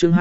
chương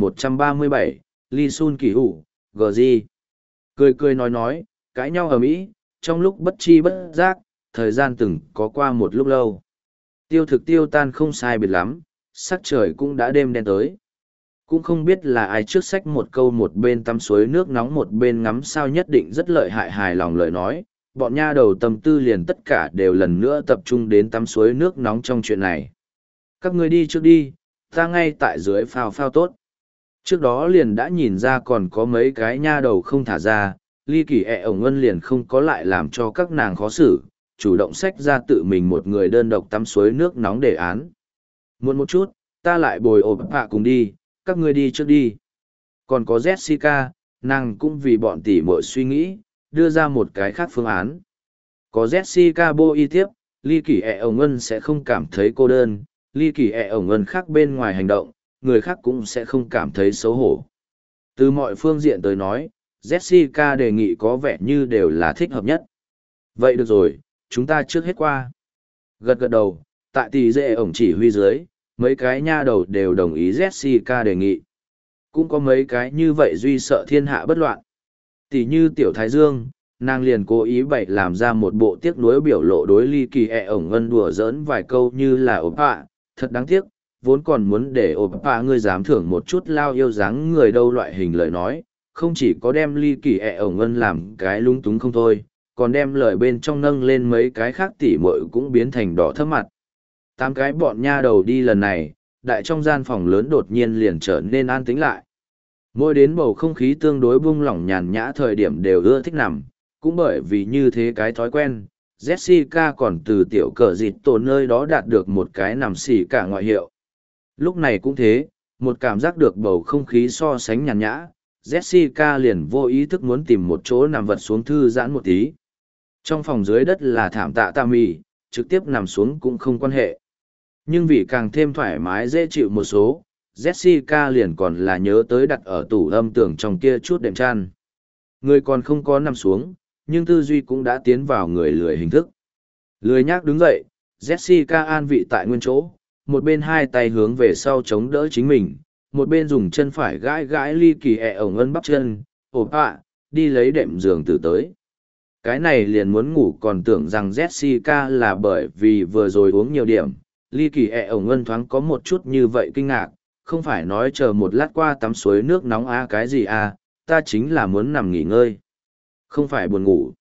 2137, Lee Sun Kỳ Hủ, GG. Cười cười nói, cãi nhau ở Mỹ, trong lúc bất chi bất giác, thời gian từng có qua một lúc lâu. Tiêu thực tiêu tan không sai biệt lắm, sắc trời cũng đã đêm đen tới. Cũng không biết là ai trước xách một câu một bên tắm suối nước nóng một bên ngắm sao nhất định rất lợi hại hài lòng lời nói, bọn nha đầu tâm tư liền tất cả đều lần nữa tập trung đến tắm suối nước nóng trong chuyện này. Các ngươi đi trước đi, ta ngay tại dưới phao phao tốt. Trước đó liền đã nhìn ra còn có mấy cái nha đầu không thả ra, Ly Kỳ ổng Ân liền không có lại làm cho các nàng khó xử, chủ động xách ra tự mình một người đơn độc tắm suối nước nóng để án. Muộn một chút, ta lại bồi ổ bạ cùng đi, các ngươi đi trước đi. Còn có Jessica, nàng cũng vì bọn tỷ muội suy nghĩ, đưa ra một cái khác phương án. Có Jessica bô y tiếp, Ly Kỳ ổng Ân sẽ không cảm thấy cô đơn, Ly Kỳ ổng Ân khác bên ngoài hành động, người khác cũng sẽ không cảm thấy xấu hổ. Từ mọi phương diện tới nói, Jessica đề nghị có vẻ như đều là thích hợp nhất. Vậy được rồi, chúng ta trước hết qua. Gật gật đầu, tại tỷ dệ ổng chỉ huy dưới, mấy cái nha đầu đều đồng ý Jessica đề nghị. Cũng có mấy cái như vậy duy sợ thiên hạ bất loạn. Tỷ như Tiểu Thái Dương, nàng liền cố ý bày làm ra một bộ tiếc nuối biểu lộ đối Ly Kỳ ổng Ân đùa giỡn vài câu như là ốp ạ, thật đáng tiếc, vốn còn muốn để ốp ạ ngươi dám thưởng một chút lao yêu dáng người đâu loại hình lời nói, không chỉ có đem Ly Kỳ ổng Ân làm cái lung túng không thôi, còn đem lời bên trong nâng lên mấy cái khác tỉ muội cũng biến thành đỏ thấp mặt. 8 cái bọn nha đầu đi lần này, đại trong gian phòng lớn đột nhiên liền trở nên an tĩnh lại. Mỗi đến bầu không khí tương đối buông lỏng nhàn nhã thời điểm đều ưa thích nằm, cũng bởi vì như thế cái thói quen, Jessica còn từ tiểu cờ dịt tổ nơi đó đạt được một cái nằm xỉ cả ngoại hiệu. Lúc này cũng thế, một cảm giác được bầu không khí so sánh nhàn nhã, Jessica liền vô ý thức muốn tìm một chỗ nằm vật xuống thư giãn một tí. Trong phòng dưới đất là thảm tạ tạ mì, trực tiếp nằm xuống cũng không quan hệ. Nhưng vì càng thêm thoải mái dễ chịu một số, Jessica liền còn là nhớ tới đặt ở tủ âm tưởng trong kia chút đệm chăn. Người còn không có nằm xuống, nhưng tư duy cũng đã tiến vào người lười hình thức. Lười nhác đứng dậy, Jessica an vị tại nguyên chỗ, một bên hai tay hướng về sau chống đỡ chính mình, một bên dùng chân phải gãi gãi Ly Kỳ ổng Ân bắp chân, ộp ạ, đi lấy đệm giường từ tới. Cái này liền muốn ngủ còn tưởng rằng Jessica là bởi vì vừa rồi uống nhiều điểm, Ly Kỳ ổng Ân thoáng có một chút như vậy kinh ngạc, không phải nói chờ một lát qua tắm suối nước nóng cái gì ta chính là muốn nằm nghỉ ngơi. Không phải buồn ngủ.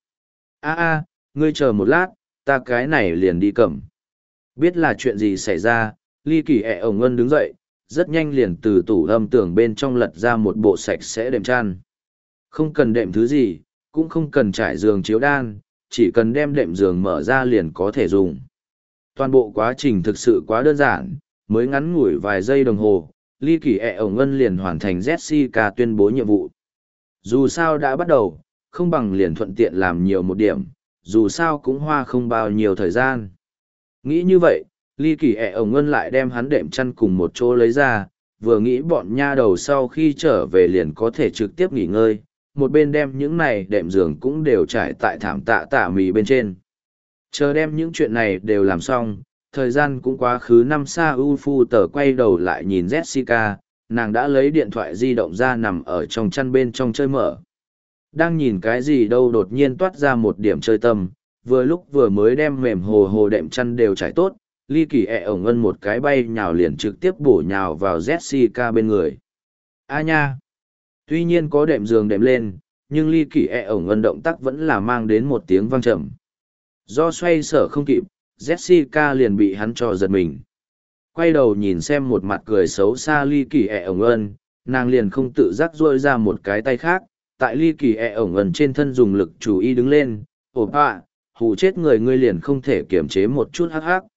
Ngươi chờ một lát, ta cái này liền đi cầm. Biết là chuyện gì xảy ra, Ly Kỳ ổng Ân đứng dậy, rất nhanh liền từ tủ âm tưởng bên trong lật ra một bộ sạch sẽ đệm chăn. Không cần đệm thứ gì, cũng không cần trải giường chiếu đan, chỉ cần đem đệm giường mở ra liền có thể dùng. Toàn bộ quá trình thực sự quá đơn giản, mới ngắn ngủi vài giây đồng hồ, Ly Kỳ ổng Ân liền hoàn thành Jessica tuyên bố nhiệm vụ. Dù sao đã bắt đầu, không bằng liền thuận tiện làm nhiều một điểm, dù sao cũng hoa không bao nhiêu thời gian. Nghĩ như vậy, Ly Kỳ ổng Ân lại đem hắn đệm chăn cùng một chỗ lấy ra, vừa nghĩ bọn nha đầu sau khi trở về liền có thể trực tiếp nghỉ ngơi, một bên đem những này đệm giường cũng đều trải tại thảm tạ tả mì bên trên. Chờ đem những chuyện này đều làm xong, thời gian cũng quá khứ năm xa phu tờ quay đầu lại nhìn Jessica, nàng đã lấy điện thoại di động ra nằm ở trong chăn bên trong chơi mở. Đang nhìn cái gì đâu đột nhiên toát ra một điểm chơi tâm, vừa lúc vừa mới đem mềm hồ hồ đệm chăn đều trải tốt, Ly Kỳ ổng Ân một cái bay nhào liền trực tiếp bổ nhào vào Jessica bên người. Nha! Tuy nhiên có đệm giường đệm lên, nhưng Ly Kỳ ổng Ân động tác vẫn là mang đến một tiếng vang trầm. Do xoay sở không kịp, Jessica liền bị hắn cho giật mình. Quay đầu nhìn xem một mặt cười xấu xa Ly Kỳ ổng Ân, nàng liền không tự giác duỗi ra một cái tay khác, tại Ly Kỳ ổng Ân trên thân dùng lực chú ý đứng lên, ộp ạ, hù chết người ngươi liền không thể kiềm chế một chút hắc hắc.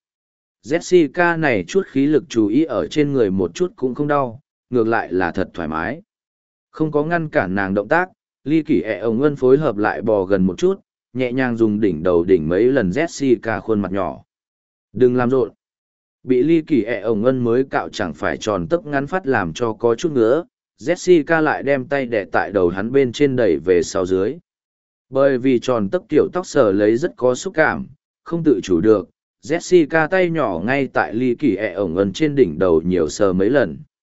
Jessica này chút khí lực chú ý ở trên người một chút cũng không đau, ngược lại là thật thoải mái. Không có ngăn cản nàng động tác, Ly Kỳ ổng Ân phối hợp lại bò gần một chút, nhẹ nhàng dùng đỉnh đầu đỉnh mấy lần Jessica khuôn mặt nhỏ. Đừng làm rộn. Bị Ly Kỳ ổng Ân mới cạo chẳng phải tròn tấc ngắn phát làm cho có chút ngứa, Jessica lại đem tay đè tại đầu hắn bên trên đẩy về sau dưới. Bởi vì tròn tấc tiểu tóc sờ lấy rất có xúc cảm, không tự chủ được, Jessica tay nhỏ ngay tại Ly Kỳ ổng Ân trên đỉnh đầu nhiều sờ mấy lần.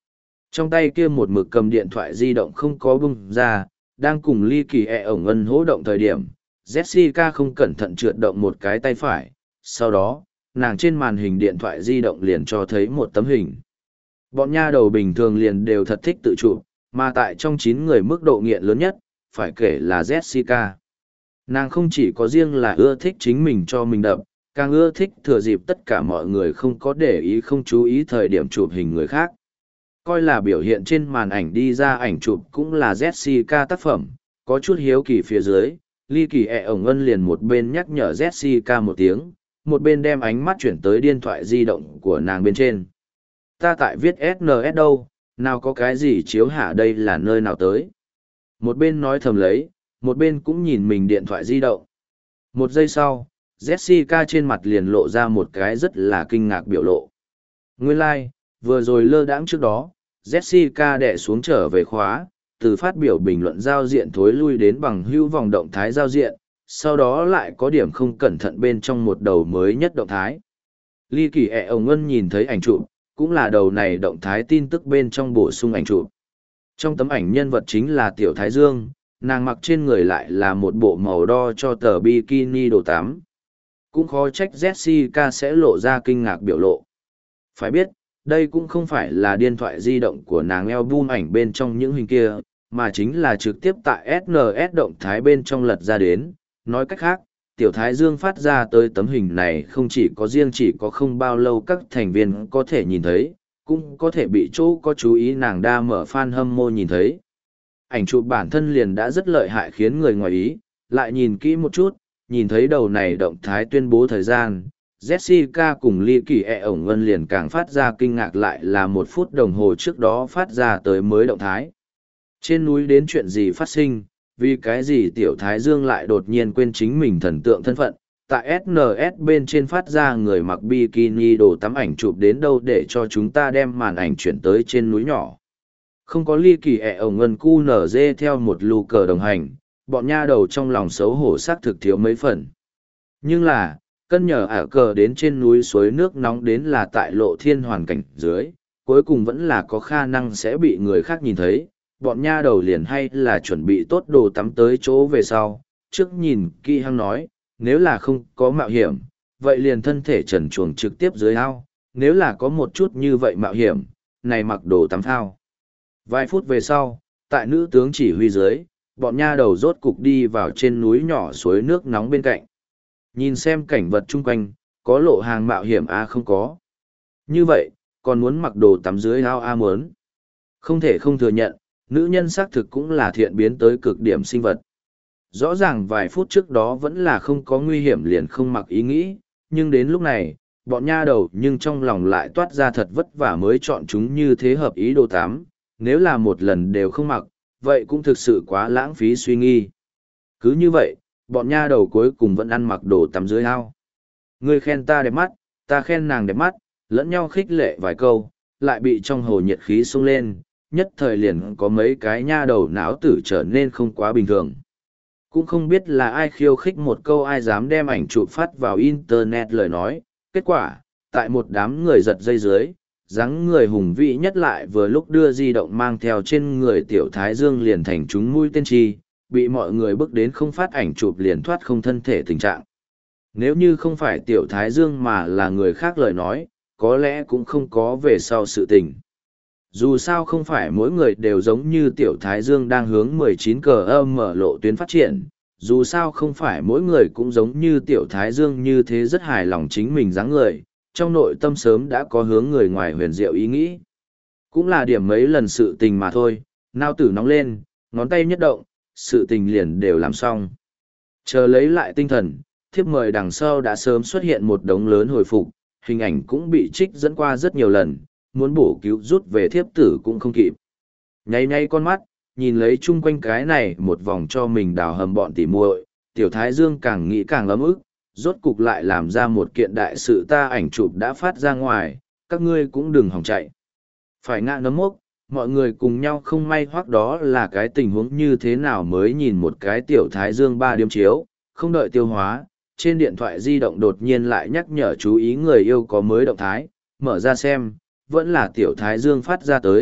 Trong tay kia một mực cầm điện thoại di động không có bung ra, đang cùng ly kỳ ổng ân hỗ động thời điểm, Jessica không cẩn thận trượt động một cái tay phải, sau đó, nàng trên màn hình điện thoại di động liền cho thấy một tấm hình. Bọn nha đầu bình thường liền đều thật thích tự chụp, mà tại trong 9 người mức độ nghiện lớn nhất, phải kể là Jessica. Nàng không chỉ có riêng là ưa thích chính mình cho mình đập, càng ưa thích thừa dịp tất cả mọi người không có để ý không chú ý thời điểm chụp hình người khác. Coi là biểu hiện trên màn ảnh đi ra ảnh chụp cũng là Jessica tác phẩm, có chút hiếu kỳ phía dưới, ly kỳ ổng ân liền một bên nhắc nhở Jessica một tiếng, một bên đem ánh mắt chuyển tới điện thoại di động của nàng bên trên. Ta tại viết SNS đâu, nào có cái gì chiếu hạ đây là nơi nào tới. Một bên nói thầm lấy, một bên cũng nhìn mình điện thoại di động. Một giây sau, Jessica trên mặt liền lộ ra một cái rất là kinh ngạc biểu lộ. Nguyên lai, vừa rồi lơ đãng trước đó, Jessica đè xuống trở về khóa, từ phát biểu bình luận giao diện thối lui đến bằng hữu vòng động thái giao diện, sau đó lại có điểm không cẩn thận bên trong một đầu mới nhất động thái. Ly kỳ ổng ân nhìn thấy ảnh chụp, cũng là đầu này động thái tin tức bên trong bổ sung ảnh chụp. Trong tấm ảnh nhân vật chính là Tiểu Thái Dương, nàng mặc trên người lại là một bộ màu đo cho tờ bikini đồ tắm. Cũng khó trách Jessica sẽ lộ ra kinh ngạc biểu lộ. Phải biết, đây cũng không phải là điện thoại di động của nàng album ảnh bên trong những hình kia, mà chính là trực tiếp tại SNS động thái bên trong lật ra đến. Nói cách khác, Tiểu Thái Dương phát ra tới tấm hình này không chỉ có riêng chỉ có không bao lâu các thành viên có thể nhìn thấy, cũng có thể bị chỗ có chú ý nàng đa mở fan hâm mộ nhìn thấy. Ảnh chụp bản thân liền đã rất lợi hại khiến người ngoài ý, lại nhìn kỹ một chút, nhìn thấy đầu này động thái tuyên bố thời gian, Jessica cùng ly kỳ ổng ân liền càng phát ra kinh ngạc lại là 1 phút đồng hồ trước đó phát ra tới mới động thái. Trên núi đến chuyện gì phát sinh, vì cái gì Tiểu Thái Dương lại đột nhiên quên chính mình thần tượng thân phận, tại SNS bên trên phát ra người mặc bikini đồ tắm ảnh chụp đến đâu để cho chúng ta đem màn ảnh chuyển tới trên núi nhỏ. Không có ly kỳ ổng ân cu nở dê theo một lù cờ đồng hành, bọn nha đầu trong lòng xấu hổ xác thực thiếu mấy phần. Nhưng là, cân nhờ ả cờ đến trên núi suối nước nóng đến là tại lộ thiên hoàn cảnh dưới, cuối cùng vẫn là có khả năng sẽ bị người khác nhìn thấy, bọn nha đầu liền hay là chuẩn bị tốt đồ tắm tới chỗ về sau, trước nhìn kỹ hăng nói, nếu là không có mạo hiểm, vậy liền thân thể trần truồng trực tiếp dưới ao, nếu là có một chút như vậy mạo hiểm, này mặc đồ tắm thao. Vài phút về sau, tại nữ tướng chỉ huy dưới, bọn nha đầu rốt cục đi vào trên núi nhỏ suối nước nóng bên cạnh. Nhìn xem cảnh vật chung quanh, có lộ hàng mạo hiểm A không có. Như vậy, còn muốn mặc đồ tắm dưới ao A muốn. Không thể không thừa nhận, nữ nhân xác thực cũng là thiện biến tới cực điểm sinh vật. Rõ ràng vài phút trước đó vẫn là không có nguy hiểm liền không mặc ý nghĩ, nhưng đến lúc này, bọn nha đầu nhưng trong lòng lại toát ra thật vất vả mới chọn chúng như thế hợp ý đồ tắm, nếu là một lần đều không mặc, vậy cũng thực sự quá lãng phí suy nghi. Cứ như vậy, bọn nha đầu cuối cùng vẫn ăn mặc đồ tắm dưới ao. Ngươi khen ta đẹp mắt, ta khen nàng đẹp mắt, lẫn nhau khích lệ vài câu, lại bị trong hồ nhiệt khí sung lên, nhất thời liền có mấy cái nha đầu não tử trở nên không quá bình thường. Cũng không biết là ai khiêu khích một câu ai dám đem ảnh chụp phát vào internet lời nói, kết quả, tại một đám người giật dây dưới, dáng người hùng vĩ nhất lại vừa lúc đưa di động mang theo trên người Tiểu Thái Dương liền thành chúng mũi tên chi, bị mọi người bước đến không phát ảnh chụp liền thoát không thân thể tình trạng. Nếu như không phải Tiểu Thái Dương mà là người khác lời nói, có lẽ cũng không có về sau sự tình. Dù sao không phải mỗi người đều giống như Tiểu Thái Dương đang hướng 19 cờ âm mở lộ tuyến phát triển, dù sao không phải mỗi người cũng giống như Tiểu Thái Dương như thế rất hài lòng chính mình dáng người, trong nội tâm sớm đã có hướng người ngoài huyền diệu ý nghĩ. Cũng là điểm mấy lần sự tình mà thôi, nao tử nóng lên, ngón tay nhất động, sự tình liền đều làm xong. Chờ lấy lại tinh thần, thiếp mời đằng sau đã sớm xuất hiện một đống lớn hồi phục, hình ảnh cũng bị trích dẫn qua rất nhiều lần, muốn bổ cứu rút về thiếp tử cũng không kịp. Nháy nháy con mắt, nhìn lấy chung quanh cái này một vòng cho mình đào hầm bọn tỉ muội, Tiểu Thái Dương càng nghĩ càng ấm ức, rốt cục lại làm ra một kiện đại sự ta ảnh chụp đã phát ra ngoài, các ngươi cũng đừng hòng chạy. Phải ngã nấm mốc, mọi người cùng nhau không may hoặc đó là cái tình huống như thế nào mới nhìn một cái Tiểu Thái Dương 3 điếm chiếu, không đợi tiêu hóa, trên điện thoại di động đột nhiên lại nhắc nhở chú ý người yêu có mới động thái, mở ra xem, vẫn là Tiểu Thái Dương phát ra tới,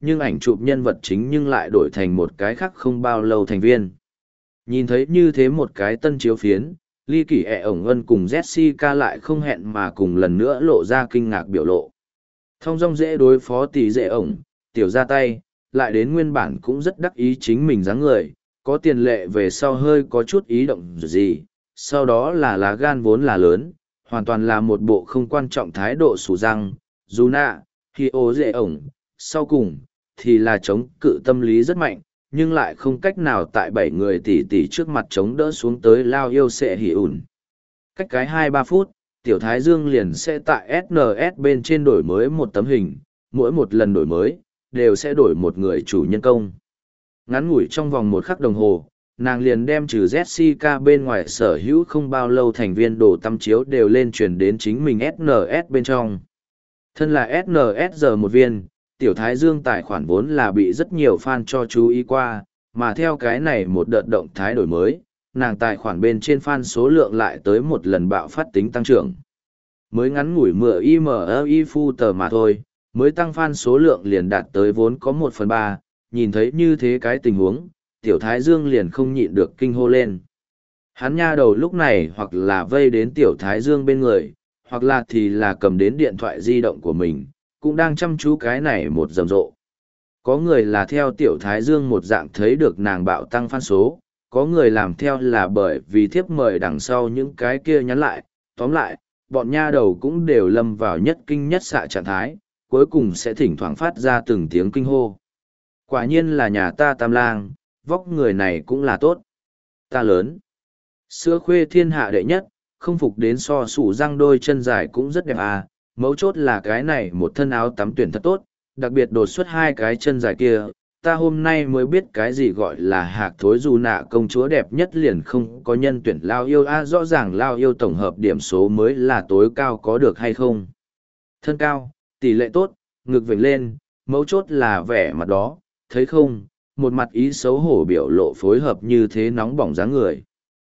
nhưng ảnh chụp nhân vật chính nhưng lại đổi thành một cái khác không bao lâu thành viên. Nhìn thấy như thế một cái tân chiếu phiến, Ly Kỳ ẹ ổng ân cùng Jessica lại không hẹn mà cùng lần nữa lộ ra kinh ngạc biểu lộ. Thông dong dễ đối phó tỷ dễ ổng, tiểu ra tay, lại đến nguyên bản cũng rất đắc ý chính mình dáng người, có tiền lệ về sau hơi có chút ý động gì, sau đó là lá gan vốn là lớn, hoàn toàn là một bộ không quan trọng thái độ sủ răng, dù nạ, khi ố dễ ổng, sau cùng, thì là chống cự tâm lý rất mạnh, nhưng lại không cách nào tại 7 người tỷ trước mặt chống đỡ xuống tới lao yêu sẽ hỉ ủn. Cách cái 2-3 phút, Tiểu Thái Dương liền sẽ tại SNS bên trên đổi mới một tấm hình, mỗi một lần đổi mới, đều sẽ đổi một người chủ nhân công. Ngắn ngủi trong vòng 1 khắc đồng hồ, nàng liền đem trừ Jessica bên ngoài sở hữu không bao lâu thành viên đồ tăm chiếu đều lên truyền đến chính mình SNS bên trong. Thân là SNS giờ một viên, Tiểu Thái Dương tài khoản vốn là bị rất nhiều fan cho chú ý qua, mà theo cái này một đợt động thái đổi mới, nàng tài khoản bên trên fan số lượng lại tới một lần bạo phát tính tăng trưởng. Mới ngắn ngủi mửa IMEI phu tờ mà thôi, mới tăng fan số lượng liền đạt tới vốn có 1/3, nhìn thấy như thế cái tình huống, Tiểu Thái Dương liền không nhịn được kinh hô lên. Hắn nha đầu lúc này hoặc là vây đến Tiểu Thái Dương bên người, hoặc là thì là cầm đến điện thoại di động của mình, cũng đang chăm chú cái này một rầm rộ. Có người là theo Tiểu Thái Dương một dạng thấy được nàng bạo tăng fan số, có người làm theo là bởi vì thiếp mời đằng sau những cái kia nhắn lại, tóm lại, bọn nha đầu cũng đều lâm vào nhất kinh nhất xạ trạng thái, cuối cùng sẽ thỉnh thoảng phát ra từng tiếng kinh hô. Quả nhiên là nhà ta Tam Lang, vóc người này cũng là tốt. Ta lớn. Sữa khuê thiên hạ đệ nhất, không phục đến so sủ răng đôi chân dài cũng rất đẹp à, mấu chốt là cái này một thân áo tắm tuyển thật tốt, đặc biệt đột xuất 2 cái chân dài kia. Ta hôm nay mới biết cái gì gọi là hạc thối dù nạ công chúa đẹp nhất liền không có nhân tuyển lao yêu a, rõ ràng lao yêu tổng hợp điểm số mới là tối cao có được hay không. Thân cao, tỷ lệ tốt, ngực vểnh lên, mấu chốt là vẻ mặt đó, thấy không, một mặt ý xấu hổ biểu lộ phối hợp như thế nóng bỏng dáng người.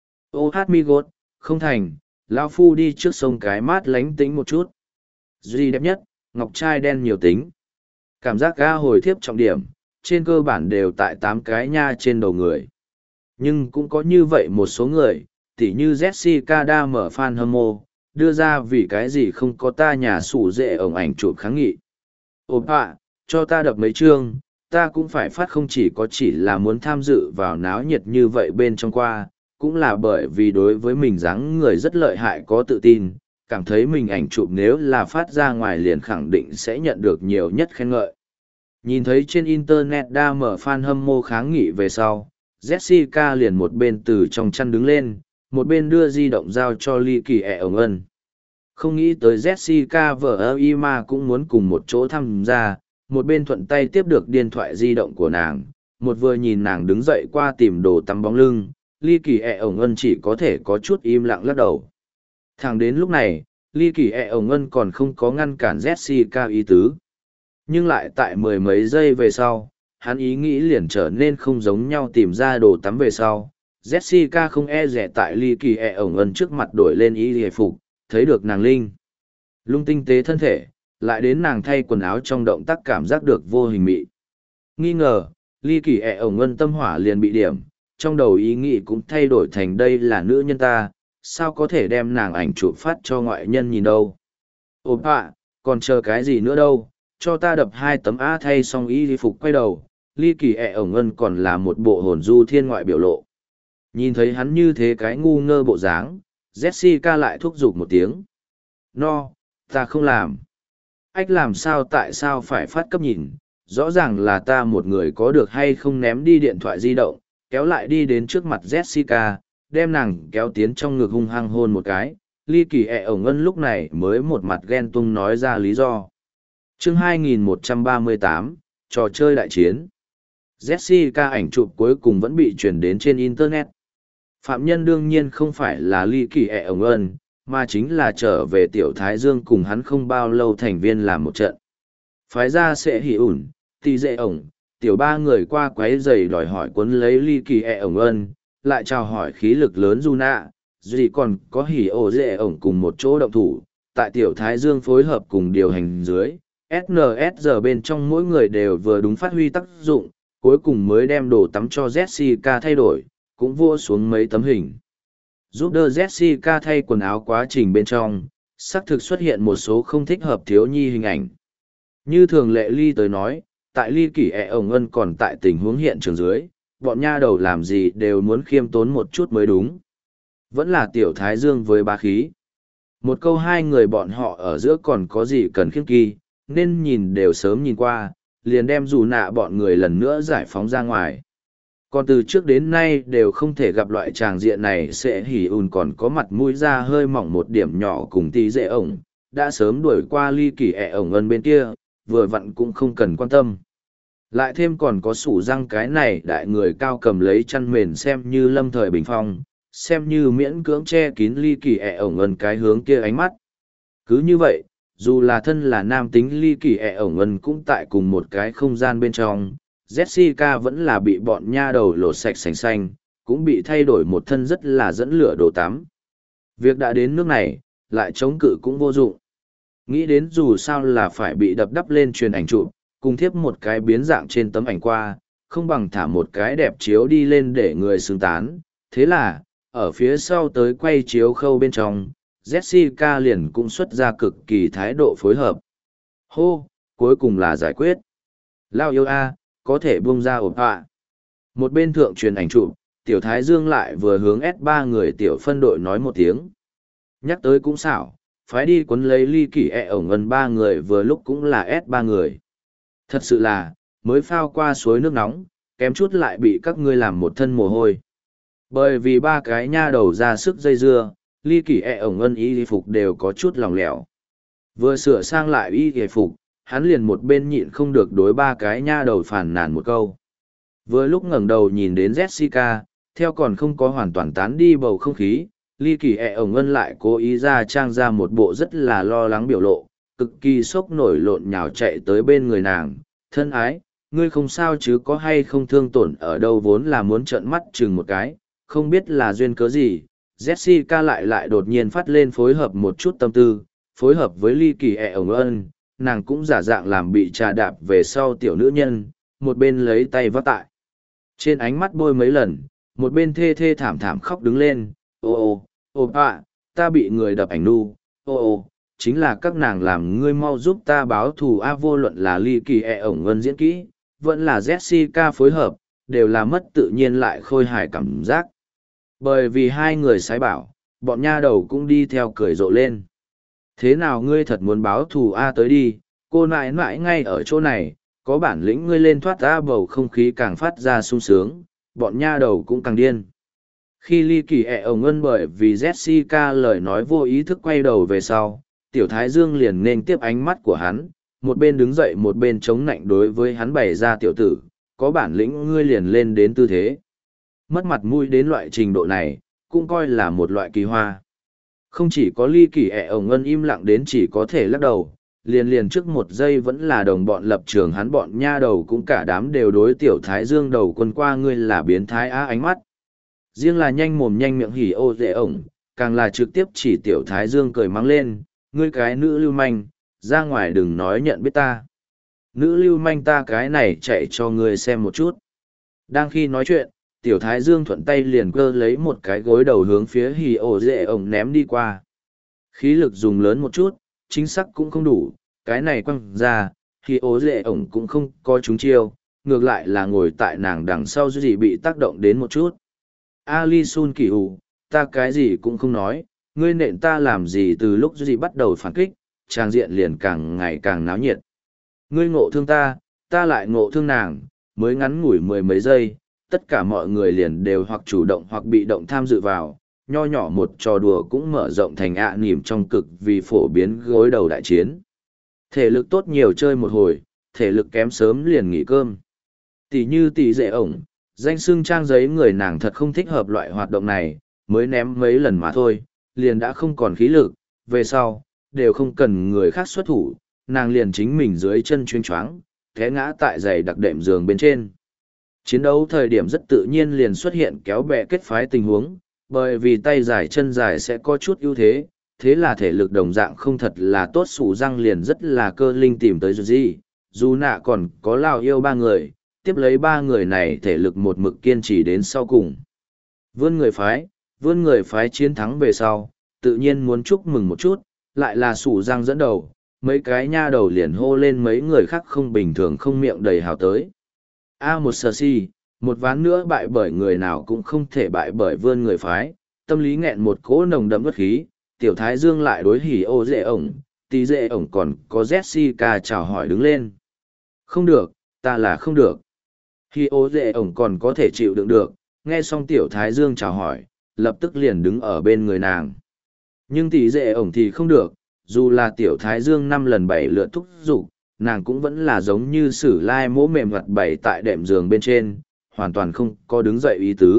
Ô hát mi gốt, không thành, lao phu đi trước sông cái mát lánh tính một chút. Duy đẹp nhất, ngọc trai đen nhiều tính. Cảm giác ga hồi thiếp trọng điểm, trên cơ bản đều tại 8 cái nha trên đầu người. Nhưng cũng có như vậy một số người, tỉ như Jessica đa mở fan hâm mộ, đưa ra vì cái gì không có ta nhà sủ dễ ổng ảnh chụp kháng nghị. Ồ ạ, cho ta đập mấy chương, ta cũng phải phát không chỉ là muốn tham dự vào náo nhiệt như vậy bên trong qua, cũng là bởi vì đối với mình dáng người rất lợi hại có tự tin, cảm thấy mình ảnh chụp nếu là phát ra ngoài liền khẳng định sẽ nhận được nhiều nhất khen ngợi. Nhìn thấy trên Internet đa mở fan hâm mộ kháng nghị về sau, Jessica liền một bên từ trong chăn đứng lên, một bên đưa di động giao cho Ly Kỳ ẹ ổng ân. Không nghĩ tới Jessica vợ Ima cũng muốn cùng một chỗ tham gia, một bên thuận tay tiếp được điện thoại di động của nàng, một vừa nhìn nàng đứng dậy qua tìm đồ tắm bóng lưng, Ly Kỳ ẹ ổng ân chỉ có thể có chút im lặng lắc đầu. Thẳng đến lúc này, Ly Kỳ ẹ ổng ân còn không có ngăn cản Jessica ý tứ. Nhưng lại tại 10 mấy giây về sau, hắn ý nghĩ liền trở nên không giống nhau tìm ra đồ tắm về sau. Jessica không e rẻ tại Ly Kỳ ẹ ổng ân trước mặt đổi lên y hề phục, thấy được nàng linh. Lung tinh tế thân thể, lại đến nàng thay quần áo trong động tác cảm giác được vô hình mị. Nghi ngờ, Ly Kỳ ẹ ổng ân tâm hỏa liền bị điểm, trong đầu ý nghĩ cũng thay đổi thành đây là nữ nhân ta, sao có thể đem nàng ảnh chụp phát cho ngoại nhân nhìn đâu. Ồ ạ, còn chờ cái gì nữa đâu, cho ta đập 2 tấm á thay xong y phục quay đầu. Ly Kỳ ẹ ổng ân còn là một bộ hồn du thiên ngoại biểu lộ. Nhìn thấy hắn như thế cái ngu ngơ bộ dáng, Jessica lại thúc giục một tiếng. No, ta không làm. Ách làm sao tại sao phải phát cấp nhìn, rõ ràng là ta một người có được hay không ném đi điện thoại di động, kéo lại đi đến trước mặt Jessica, đem nàng kéo tiến trong ngực hung hăng hôn một cái. Ly Kỳ ẹ ổng ân lúc này mới một mặt ghen tung nói ra lý do. Chương 2138, trò chơi đại chiến. Jessica ảnh chụp cuối cùng vẫn bị truyền đến trên Internet. Phạm nhân đương nhiên không phải là Ly Kỳ ẹ ổng ân, mà chính là trở về Tiểu Thái Dương cùng hắn không bao lâu thành viên làm một trận. Phái ra sẽ hỉ ủn, tì dệ ổng, Tiểu 3 người qua quấy giày đòi hỏi cuốn lấy Ly Kỳ ẹ ổng ân, lại chào hỏi khí lực lớn Juna, duy còn có hỉ ổ dệ ổng cùng một chỗ động thủ, tại Tiểu Thái Dương phối hợp cùng điều hành dưới, SNSD bên trong mỗi người đều vừa đúng phát huy tác dụng, cuối cùng mới đem đồ tắm cho Jessica thay đổi, cũng vua xuống mấy tấm hình. Giúp đỡ Jessica thay quần áo quá trình bên trong, xác thực xuất hiện một số không thích hợp thiếu nhi hình ảnh. Như thường lệ Ly tới nói, tại Ly Kỳ ổng ân còn tại tình huống hiện trường dưới, bọn nha đầu làm gì đều muốn khiêm tốn một chút mới đúng. Vẫn là tiểu thái dương với bá khí. Một câu hai người bọn họ ở giữa còn có gì cần khiêm kỳ, nên nhìn đều sớm nhìn qua, liền đem dù nạ bọn người lần nữa giải phóng ra ngoài. Còn từ trước đến nay đều không thể gặp loại tràng diện này sẽ hỉ ùn còn có mặt mũi ra hơi mỏng một điểm nhỏ cùng tí dễ ổng, đã sớm đuổi qua Ly Kỳ ổng ân bên kia, vừa vặn cũng không cần quan tâm. Lại thêm còn có sủ răng cái này đại người cao cầm lấy chăn mền xem như lâm thời bình phong, xem như miễn cưỡng che kín Ly Kỳ ổng ân cái hướng kia ánh mắt. Cứ như vậy, dù là thân là nam tính Ly Kỳ ổng ân cũng tại cùng một cái không gian bên trong, Jessica vẫn là bị bọn nha đầu lột sạch sành xanh, cũng bị thay đổi một thân rất là dẫn lửa đồ tắm. Việc đã đến nước này, lại chống cự cũng vô dụng. Nghĩ đến dù sao là phải bị đập đắp lên truyền ảnh chụp, cùng thiếp một cái biến dạng trên tấm ảnh qua, không bằng thả một cái đẹp chiếu đi lên để người xứng tán. Thế là, ở phía sau tới quay chiếu khâu bên trong, Jessica liền cũng xuất ra cực kỳ thái độ phối hợp. Hô, cuối cùng là giải quyết. Lao yêu a, có thể buông ra ổn họa. Một bên thượng truyền ảnh chụp, tiểu thái dương lại vừa hướng S3 người tiểu phân đội nói một tiếng. Nhắc tới cũng xảo, phái đi quấn lấy Ly Kỳ ổng ân 3 người vừa lúc cũng là S3 người. Thật sự là, mới phao qua suối nước nóng, kém chút lại bị các ngươi làm một thân mồ hôi. Bởi vì 3 cái nha đầu ra sức dây dưa, Ly Kỳ ổng ân y phục đều có chút lỏng lẻo. Vừa sửa sang lại y phục, hắn liền một bên nhịn không được đối 3 cái nha đầu phàn nàn một câu. Vừa lúc ngẩng đầu nhìn đến Jessica, theo còn không có hoàn toàn tán đi bầu không khí, Ly Kỳ ổng ân lại cố ý ra trang ra một bộ rất là lo lắng biểu lộ, cực kỳ sốc nổi lộn nhào chạy tới bên người nàng. Thân ái, ngươi không sao chứ, có hay không thương tổn ở đâu, vốn là muốn trợn mắt chừng một cái, không biết là duyên cớ gì. Jessica lại đột nhiên phát lên phối hợp một chút tâm tư, phối hợp với Ly Kỳ ổng ân, nàng cũng giả dạng làm bị trà đạp về sau tiểu nữ nhân, một bên lấy tay vắt tại trên ánh mắt bôi mấy lần, một bên thê thê thảm thảm khóc đứng lên. Ô ạ, ta bị người đập ảnh nu, chính là các nàng làm, ngươi mau giúp ta báo thù a. Vô luận là Ly Kỳ ổng ân diễn kỹ, vẫn là Jessica phối hợp, đều là mất tự nhiên lại khôi hài cảm giác. Bởi vì hai người sái bảo, bọn nha đầu cũng đi theo cười rộ lên. Thế nào ngươi thật muốn báo thù a, tới đi, cô nãi nãi ngay ở chỗ này, có bản lĩnh ngươi lên thoát ra. Bầu không khí càng phát ra sung sướng, bọn nha đầu cũng càng điên. Khi Ly Kỳ ổng ân bởi vì Jessica lời nói vô ý thức quay đầu về sau, tiểu thái dương liền nên tiếp ánh mắt của hắn, một bên đứng dậy một bên chống nạnh đối với hắn bày ra, tiểu tử, có bản lĩnh ngươi liền lên đến tư thế. Mất mặt mũi đến loại trình độ này, cũng coi là một loại kỳ hoa. Không chỉ có Ly Kỳ ổng ân im lặng đến chỉ có thể lắc đầu, liền trước một giây vẫn là đồng bọn lập trường hắn bọn nha đầu cũng cả đám đều đối tiểu thái dương đầu quân qua, ngươi là biến thái á ánh mắt. Riêng là nhanh mồm nhanh miệng hỉ ô dễ ổng, càng là trực tiếp chỉ tiểu thái dương cười mắng lên, ngươi cái nữ lưu manh, ra ngoài đừng nói nhận biết ta. Nữ lưu manh ta cái này chạy cho ngươi xem một chút. Đang khi nói chuyện, tiểu thái dương thuận tay liền cơ lấy một cái gối đầu hướng phía hỉ ô dễ ổng ném đi qua. Khí lực dùng lớn một chút, chính xác cũng không đủ, cái này quăng ra, hỉ ô dễ ổng cũng không có trúng chiêu, ngược lại là ngồi tại nàng đằng sau gì bị tác động đến một chút. Ali Sun Kỳ Hù, ta cái gì cũng không nói, ngươi nện ta làm gì. Từ lúc gì bắt đầu phản kích, trang diện liền càng ngày càng náo nhiệt. Ngươi ngộ thương ta, ta lại ngộ thương nàng, mới ngắn ngủi mười mấy giây, tất cả mọi người liền đều hoặc chủ động hoặc bị động tham dự vào, nho nhỏ một trò đùa cũng mở rộng thành nỉm trong cực vì phổ biến gối đầu đại chiến. Thể lực tốt nhiều chơi một hồi, thể lực kém sớm liền nghỉ cơm. Tỷ như tỷ dễ ổng, danh xưng trang giấy người nàng thật không thích hợp loại hoạt động này, mới ném mấy lần mà thôi, liền đã không còn khí lực, về sau, đều không cần người khác xuất thủ, nàng liền chính mình dưới chân chuyên choáng, té ngã tại giày đặc đệm giường bên trên. Chiến đấu thời điểm rất tự nhiên liền xuất hiện kéo bè kết phái tình huống, bởi vì tay dài chân dài sẽ có chút ưu thế, thế là thể lực đồng dạng không thật là tốt sủ răng liền rất là cơ linh tìm tới gì, dù nạ còn có lao yêu ba người, tiếp lấy ba người này thể lực một mực kiên trì đến sau cùng. Vươn người phái chiến thắng về sau, tự nhiên muốn chúc mừng một chút, lại là sủ răng dẫn đầu, mấy cái nha đầu liền hô lên mấy người khác không bình thường không miệng đầy hào tới. Một sờ si, một ván nữa bại bởi người nào cũng không thể bại bởi vươn người phái, tâm lý nghẹn một cỗ nồng đậm bất khí, tiểu thái dương lại đối hỉ ô dễ ổng, tí dễ ổng còn có Jessica chào hỏi đứng lên. Không được, ta là không được. Hỉ ô dễ ổng còn có thể chịu đựng được, nghe xong tiểu thái dương chào hỏi, lập tức liền đứng ở bên người nàng. Nhưng tí dễ ổng thì không được, dù là tiểu thái dương 5 lần 7 lượt thúc giục, nàng cũng vẫn là giống như sử lai mỗ mềm mặt bày tại đệm giường bên trên, hoàn toàn không có đứng dậy ý tứ.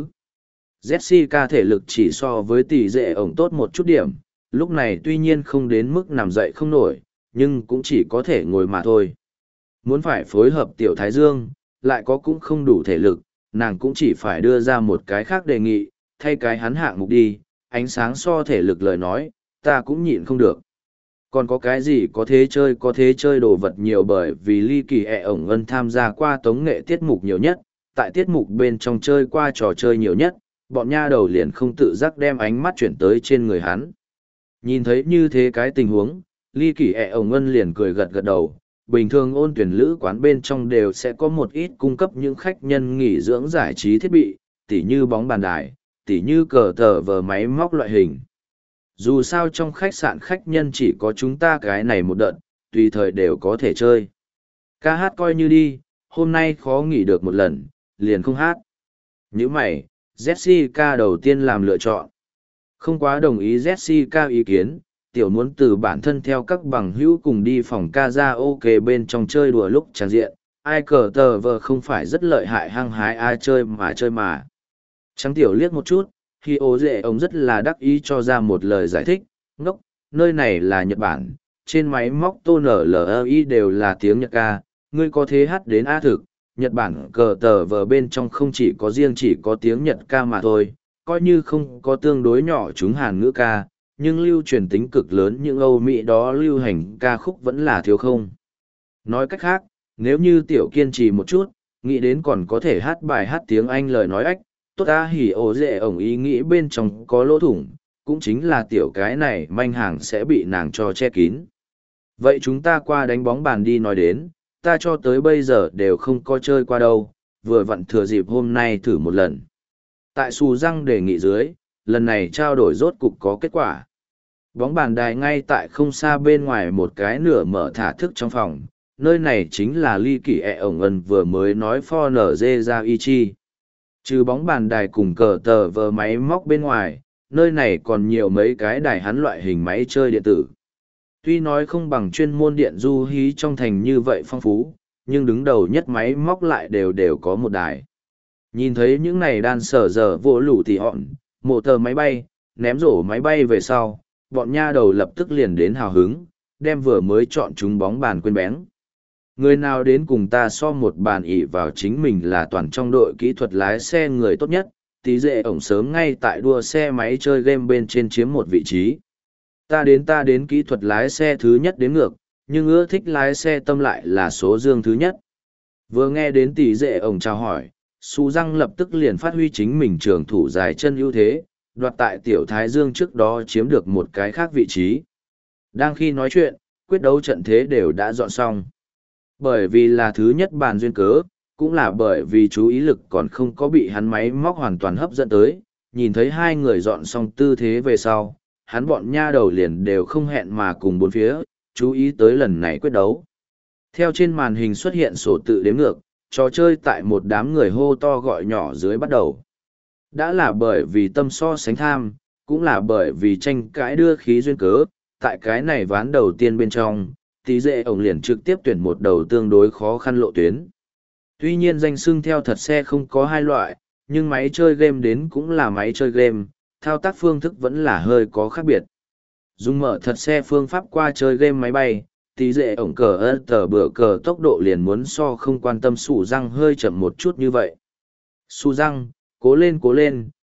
Jessica thể lực chỉ so với tỷ dệ ổng tốt một chút điểm, lúc này tuy nhiên không đến mức nằm dậy không nổi, nhưng cũng chỉ có thể ngồi mà thôi. Muốn phải phối hợp tiểu thái dương, lại có cũng không đủ thể lực, nàng cũng chỉ phải đưa ra một cái khác đề nghị, thay cái hắn hạng mục đi, ánh sáng so thể lực lời nói, ta cũng nhịn không được. Còn có cái gì có thế chơi đồ vật nhiều bởi vì ly kỳ ổng ân tham gia qua tống nghệ tiết mục nhiều nhất, tại tiết mục bên trong chơi qua trò chơi nhiều nhất, bọn nha đầu liền không tự giác đem ánh mắt chuyển tới trên người hắn. Nhìn thấy như thế cái tình huống, ly kỳ ổng ân liền cười gật gật đầu, bình thường ôn tuyển lữ quán bên trong đều sẽ có một ít cung cấp những khách nhân nghỉ dưỡng giải trí thiết bị, tỉ như bóng bàn đài, tỉ như cờ tờ vờ máy móc loại hình. Dù sao trong khách sạn khách nhân chỉ có chúng ta cái này một đợt, tùy thời đều có thể chơi. Ca hát coi như đi, hôm nay khó nghỉ được một lần, liền không hát. Như mày, Jessica đầu tiên làm lựa chọn. Không quá đồng ý Jessica ý kiến, tiểu muốn từ bản thân theo các bằng hữu cùng đi phòng karaoke bên trong chơi đùa lúc tràn diện. Ai cờ tờ vờ không phải rất lợi hại hăng hái ai chơi mà. Trắng tiểu liếc một chút, khi ố dễ ông rất là đắc ý cho ra một lời giải thích, ngốc, nơi này là Nhật Bản, trên máy móc tô NLI đều là tiếng Nhật ca, ngươi có thế hát đến A thực, Nhật Bản cờ tờ vờ bên trong không chỉ có riêng chỉ có tiếng Nhật ca mà thôi, coi như không có tương đối nhỏ chúng Hàn ngữ ca, nhưng lưu truyền tính cực lớn những Âu Mỹ đó lưu hành ca khúc vẫn là thiếu không. Nói cách khác, nếu như tiểu kiên trì một chút, nghĩ đến còn có thể hát bài hát tiếng Anh lời nói ách, tốt ta hỉ ổ dễ ổng ý nghĩ bên trong có lỗ thủng, cũng chính là tiểu cái này manh hàng sẽ bị nàng cho che kín. Vậy chúng ta qua đánh bóng bàn đi nói đến, ta cho tới bây giờ đều không có chơi qua đâu, vừa vặn thừa dịp hôm nay thử một lần. Tại xù răng đề nghị dưới, lần này trao đổi rốt cục có kết quả. Bóng bàn đài ngay tại không xa bên ngoài một cái nửa mở thả thức trong phòng, nơi này chính là ly kỷ ổng ân vừa mới nói for nở dê ra y chi. Trừ bóng bàn đài cùng cờ tờ vờ máy móc bên ngoài, nơi này còn nhiều mấy cái đài hắn loại hình máy chơi điện tử. Tuy nói không bằng chuyên môn điện du hí trong thành như vậy phong phú, nhưng đứng đầu nhất máy móc lại đều có một đài. Nhìn thấy những này đan sở giờ vô lũ thì họn, mộ tờ máy bay, ném rổ máy bay về sau, bọn nha đầu lập tức liền đến hào hứng, đem vừa mới chọn chúng bóng bàn quên bén. Người nào đến cùng ta so một bàn ỉ vào chính mình là toàn trong đội kỹ thuật lái xe người tốt nhất, tí dệ ổng sớm ngay tại đua xe máy chơi game bên trên chiếm một vị trí. Ta đến kỹ thuật lái xe thứ nhất đến ngược, nhưng ưa thích lái xe tâm lại là số dương thứ nhất. Vừa nghe đến tỷ dệ ổng chào hỏi, Su Răng lập tức liền phát huy chính mình trường thủ dài chân ưu thế, đoạt tại tiểu thái dương trước đó chiếm được một cái khác vị trí. Đang khi nói chuyện, quyết đấu trận thế đều đã dọn xong. Bởi vì là thứ nhất bàn duyên cớ, cũng là bởi vì chú ý lực còn không có bị hắn máy móc hoàn toàn hấp dẫn tới, nhìn thấy hai người dọn xong tư thế về sau, hắn bọn nha đầu liền đều không hẹn mà cùng bốn phía, chú ý tới lần này quyết đấu. Theo trên màn hình xuất hiện sổ tự đếm ngược, trò chơi tại một đám người hô to gọi nhỏ dưới bắt đầu. Đã là bởi vì tâm so sánh tham, cũng là bởi vì tranh cãi đưa khí duyên cớ, tại cái này ván đầu tiên bên trong, tí dệ ổng liền trực tiếp tuyển một đầu tương đối khó khăn lộ tuyến. Tuy nhiên danh xưng theo thật xe không có hai loại, nhưng máy chơi game đến cũng là máy chơi game, thao tác phương thức vẫn là hơi có khác biệt. Dùng mở thật xe phương pháp qua chơi game máy bay, tí dệ ổng cờ tờ bữa cờ tốc độ liền muốn so không quan tâm sủ răng hơi chậm một chút như vậy. Su răng, cố lên,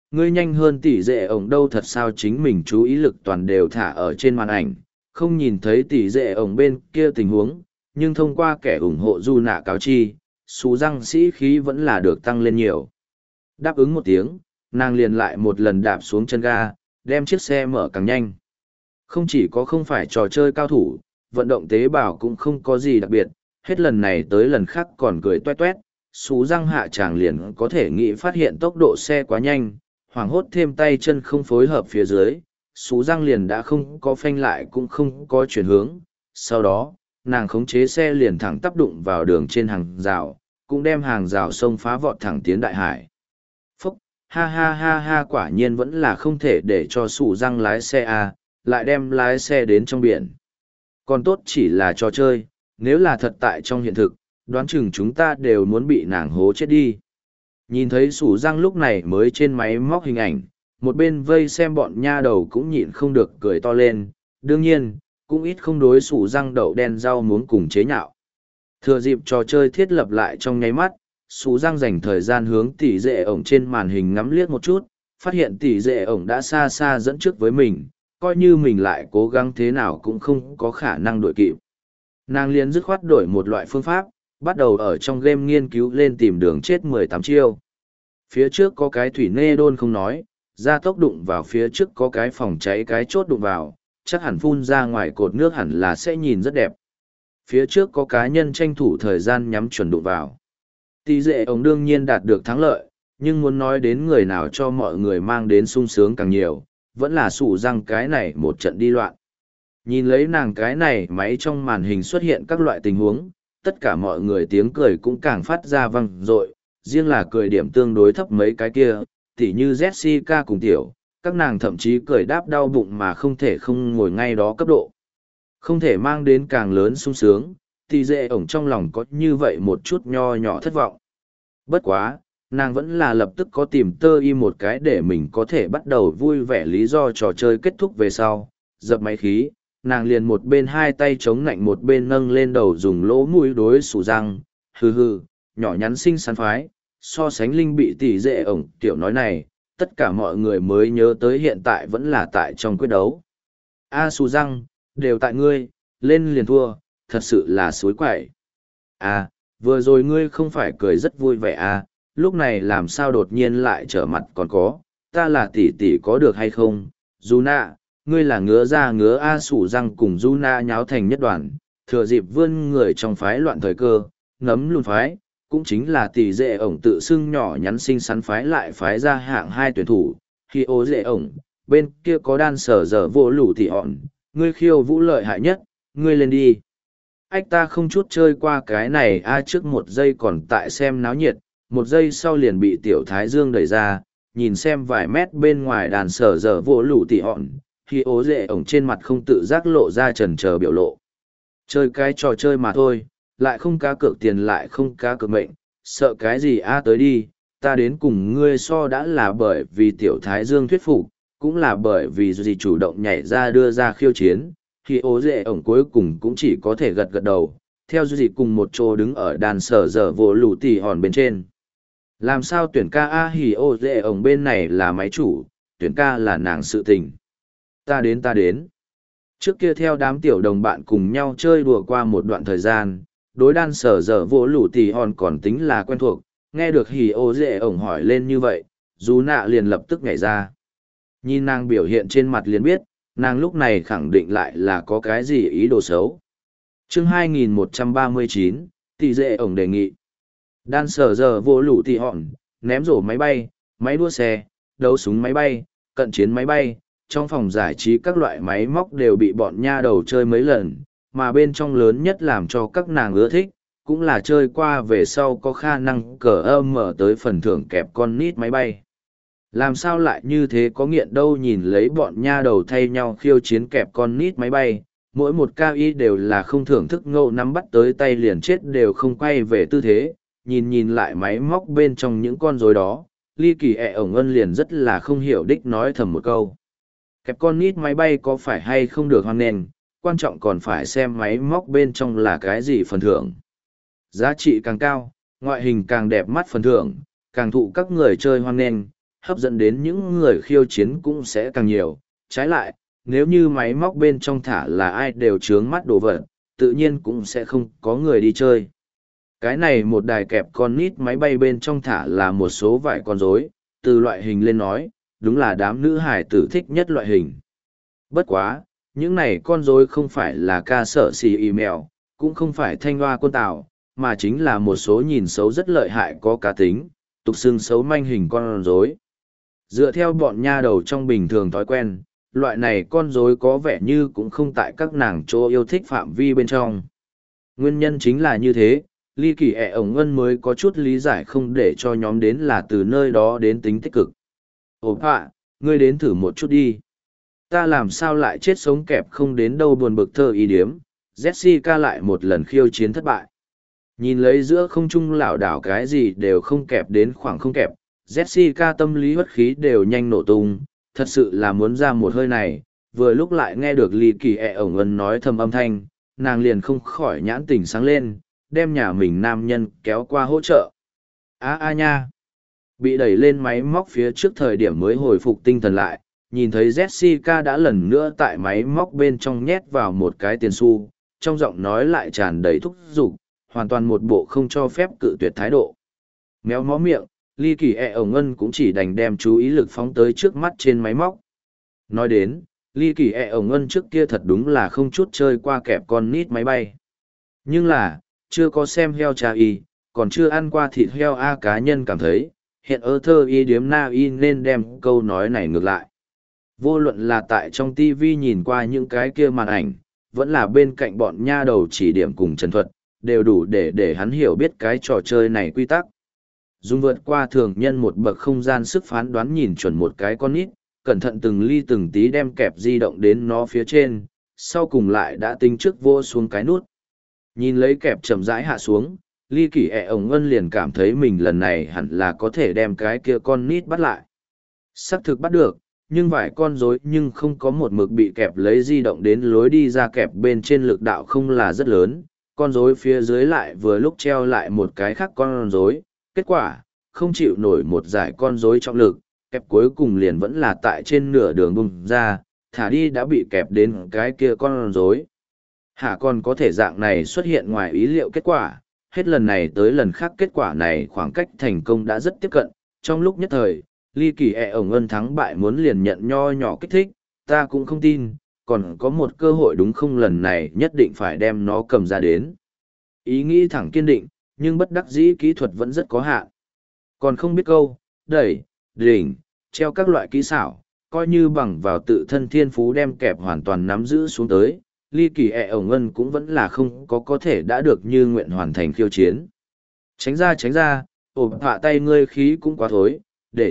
Ngươi nhanh hơn tỷ dệ ổng đâu, thật sao chính mình chú ý lực toàn đều thả ở trên màn ảnh, không nhìn thấy tỷ dệ ổng bên kia tình huống, nhưng thông qua kẻ ủng hộ du nạ cáo chi, xú răng sĩ khí vẫn là được tăng lên nhiều. Đáp ứng một tiếng, nàng liền lại một lần đạp xuống chân ga, đem chiếc xe mở càng nhanh. Không chỉ có không phải trò chơi cao thủ, vận động tế bào cũng không có gì đặc biệt, hết lần này tới lần khác còn cười toét toét, xú răng hạ chàng liền có thể nghĩ phát hiện tốc độ xe quá nhanh, hoảng hốt thêm tay chân không phối hợp phía dưới, xú răng liền đã không có phanh lại cũng không có chuyển hướng. Sau đó, nàng khống chế xe liền thẳng tắp đụng vào đường trên hàng rào, cũng đem hàng rào sông phá vọt thẳng tiến đại hải. Phúc, ha ha ha ha, quả nhiên vẫn là không thể để cho xú răng lái xe à, lại đem lái xe đến trong biển. Còn tốt chỉ là trò chơi, nếu là thật tại trong hiện thực, đoán chừng chúng ta đều muốn bị nàng hố chết đi. Nhìn thấy sủ răng lúc này mới trên máy móc hình ảnh, một bên vây xem bọn nha đầu cũng nhịn không được cười to lên, đương nhiên, cũng ít không đối sủ răng đậu đen rau muống cùng chế nhạo. Thừa dịp trò chơi thiết lập lại trong nháy mắt, sủ răng dành thời gian hướng tỷ dệ ổng trên màn hình ngắm liếc một chút, phát hiện tỷ dệ ổng đã xa xa dẫn trước với mình, coi như mình lại cố gắng thế nào cũng không có khả năng đuổi kịp. Nàng liền dứt khoát đổi một loại phương pháp, bắt đầu ở trong game nghiên cứu lên tìm đường chết 18 chiêu. Phía trước có cái thủy nê đôn không nói, ra tốc đụng vào phía trước có cái phòng cháy cái chốt đụng vào, chắc hẳn phun ra ngoài cột nước hẳn là sẽ nhìn rất đẹp. Phía trước có cá nhân tranh thủ thời gian nhắm chuẩn đụng vào. Tỷ dệ ổng đương nhiên đạt được thắng lợi, nhưng muốn nói đến người nào cho mọi người mang đến sung sướng càng nhiều, vẫn là sụ răng cái này một trận đi loạn. Nhìn lấy nàng cái này máy trong màn hình xuất hiện các loại tình huống, tất cả mọi người tiếng cười cũng càng phát ra vang dội, riêng là cười điểm tương đối thấp mấy cái kia, tỉ như Jessica cùng tiểu, các nàng thậm chí cười đáp đau bụng mà không thể không ngồi ngay đó cấp độ. Không thể mang đến càng lớn sung sướng, thì dễ ổng trong lòng có như vậy một chút nho nhỏ thất vọng. Bất quá, nàng vẫn là lập tức có tìm tơ y một cái để mình có thể bắt đầu vui vẻ lý do trò chơi kết thúc về sau, dập máy khí, nàng liền một bên hai tay chống nạnh một bên nâng lên đầu dùng lỗ mũi đối sủ răng, hừ hừ, nhỏ nhắn xinh xắn phái, so sánh linh bị tỷ dệ ổng tiểu nói này, tất cả mọi người mới nhớ tới hiện tại vẫn là tại trong quyết đấu. A sủ răng, đều tại ngươi, lên liền thua, thật sự là suối quậy. À, vừa rồi ngươi không phải cười rất vui vẻ à, lúc này làm sao đột nhiên lại trở mặt còn có, ta là tỷ tỷ có được hay không, dù nạ, ngươi là ngứa ra ngứa A sủ răng cùng du na nháo thành nhất đoàn, thừa dịp vươn người trong phái loạn thời cơ, ngấm luôn phái, cũng chính là tỷ dệ ổng tự xưng nhỏ nhắn xinh xắn phái lại phái ra hạng hai tuyển thủ, khi ô dệ ổng, bên kia có đan sở dở vô lũ thị họn, ngươi khiêu vũ lợi hại nhất, ngươi lên đi. Ách ta không chút chơi qua cái này a trước một giây còn tại xem náo nhiệt, một giây sau liền bị tiểu thái dương đẩy ra, nhìn xem vài mét bên ngoài đàn sở dở vô lũ thị họn, khi ố dệ ổng trên mặt không tự giác lộ ra trần trờ biểu lộ. Chơi cái trò chơi mà thôi, lại không cá cược tiền lại không cá cược mệnh, sợ cái gì a tới đi, ta đến cùng ngươi so đã là bởi vì tiểu thái dương thuyết phục, cũng là bởi vì gì chủ động nhảy ra đưa ra khiêu chiến, khi ố dệ ổng cuối cùng cũng chỉ có thể gật gật đầu, theo gì cùng một chỗ đứng ở đàn sở dở vô lũ tỉ hòn bên trên. Làm sao tuyển ca a hỉ ô dệ ổng bên này là máy chủ, tuyển ca là nàng sự tình. Ta đến. Trước kia theo đám tiểu đồng bạn cùng nhau chơi đùa qua một đoạn thời gian, đối đan sở dở vô lũ tỉ hòn còn tính là quen thuộc, nghe được hỉ ô dệ ổng hỏi lên như vậy, dù nạ liền lập tức nhảy ra. Nhìn nàng biểu hiện trên mặt liền biết, nàng lúc này khẳng định lại là có cái gì ý đồ xấu. Chương 2139, tỷ dệ ổng đề nghị. Đan sở giờ vô lũ tỉ hòn, ném rổ máy bay, máy đua xe, đấu súng máy bay, cận chiến máy bay, trong phòng giải trí các loại máy móc đều bị bọn nha đầu chơi mấy lần, mà bên trong lớn nhất làm cho các nàng ưa thích, cũng là chơi qua về sau có khả năng cờ âm mở tới phần thưởng kẹp con nít máy bay. Làm sao lại như thế có nghiện đâu, nhìn lấy bọn nha đầu thay nhau khiêu chiến kẹp con nít máy bay, mỗi một cao y đều là không thưởng thức ngộ nắm bắt tới tay liền chết đều không quay về tư thế, nhìn lại máy móc bên trong những con rối đó, ly kỳ ổng ân liền rất là không hiểu đích nói thầm một câu. Kẹp con nít máy bay có phải hay không được hoan nghênh, quan trọng còn phải xem máy móc bên trong là cái gì phần thưởng. Giá trị càng cao, ngoại hình càng đẹp mắt phần thưởng, càng thụ các người chơi hoan nghênh, hấp dẫn đến những người khiêu chiến cũng sẽ càng nhiều. Trái lại, nếu như máy móc bên trong thả là ai đều trướng mắt đồ vật, tự nhiên cũng sẽ không có người đi chơi. Cái này một đài kẹp con nít máy bay bên trong thả là một số vài con rối, từ loại hình lên nói, đúng là đám nữ hải tử thích nhất loại hình. Bất quá, những này con rối không phải là ca sở xì email, cũng không phải thanh hoa quân tàu, mà chính là một số nhìn xấu rất lợi hại có cá tính, tục xưng xấu manh hình con rối. Dựa theo bọn nha đầu trong bình thường thói quen, loại này con rối có vẻ như cũng không tại các nàng chỗ yêu thích phạm vi bên trong. Nguyên nhân chính là như thế, ly kỳ ẹ ổng ngân mới có chút lý giải không để cho nhóm đến là từ nơi đó đến tính tích cực. Ồ ạ, ngươi đến thử một chút đi. Ta làm sao lại chết sống kẹp không đến đâu buồn bực thơ ý điếm, Jessica lại một lần khiêu chiến thất bại. Nhìn lấy giữa không trung lảo đảo cái gì đều không kẹp đến khoảng không kẹp, Jessica tâm lý bất khí đều nhanh nổ tung, thật sự là muốn ra một hơi này, vừa lúc lại nghe được ly kỳ ẹ ổng ngân nói thầm âm thanh, nàng liền không khỏi nhãn tỉnh sáng lên, đem nhà mình nam nhân kéo qua hỗ trợ. A nha! Bị đẩy lên máy móc phía trước thời điểm mới hồi phục tinh thần lại, nhìn thấy Jessica đã lần nữa tại máy móc bên trong nhét vào một cái tiền xu, trong giọng nói lại tràn đầy thúc giục, hoàn toàn một bộ không cho phép cự tuyệt thái độ. Méo mó miệng, ly kỳ ẹ ổng ngân cũng chỉ đành đem chú ý lực phóng tới trước mắt trên máy móc. Nói đến, ly kỳ ẹ ổng ngân trước kia thật đúng là không chút chơi qua kẹp con nít máy bay. Nhưng là, chưa có xem heo cha y, còn chưa ăn qua thịt heo A cá nhân cảm thấy, hiện ở thơ y điếm na y nên đem câu nói này ngược lại. Vô luận là tại trong TV nhìn qua những cái kia màn ảnh, vẫn là bên cạnh bọn nha đầu chỉ điểm cùng trần thuật, đều đủ để hắn hiểu biết cái trò chơi này quy tắc. Dùng vượt qua thường nhân một bậc không gian sức phán đoán nhìn chuẩn một cái con nít, cẩn thận từng ly từng tí đem kẹp di động đến nó phía trên, sau cùng lại đã tính trước vô xuống cái nút. Nhìn lấy kẹp chậm rãi hạ xuống, ly kỳ ẹ ổng ngân liền cảm thấy mình lần này hẳn là có thể đem cái kia con nít bắt lại. Xác thực bắt được, nhưng vài con rối nhưng không có một mực bị kẹp lấy di động đến lối đi ra kẹp bên trên lực đạo không là rất lớn, con rối phía dưới lại vừa lúc treo lại một cái khác con rối, kết quả, không chịu nổi một giải con rối trọng lực, kẹp cuối cùng liền vẫn là tại trên nửa đường bung ra, thả đi đã bị kẹp đến cái kia con rối. Hả còn có thể dạng này xuất hiện ngoài ý liệu kết quả, hết lần này tới lần khác kết quả này khoảng cách thành công đã rất tiếp cận, trong lúc nhất thời, ly kỳ ẹ ổng ngân thắng bại muốn liền nhận nho nhỏ kích thích, ta cũng không tin, còn có một cơ hội đúng không lần này nhất định phải đem nó cầm ra đến. Ý nghĩ thẳng kiên định, nhưng bất đắc dĩ kỹ thuật vẫn rất có hạn. Còn không biết câu, đẩy, đỉnh, treo các loại kỹ xảo, coi như bằng vào tự thân thiên phú đem kẹp hoàn toàn nắm giữ xuống tới, ly kỳ ẹ ổng ngân cũng vẫn là không có thể đã được như nguyện hoàn thành khiêu chiến. Tránh ra, ổn hạ tay ngươi khí cũng quá thối, để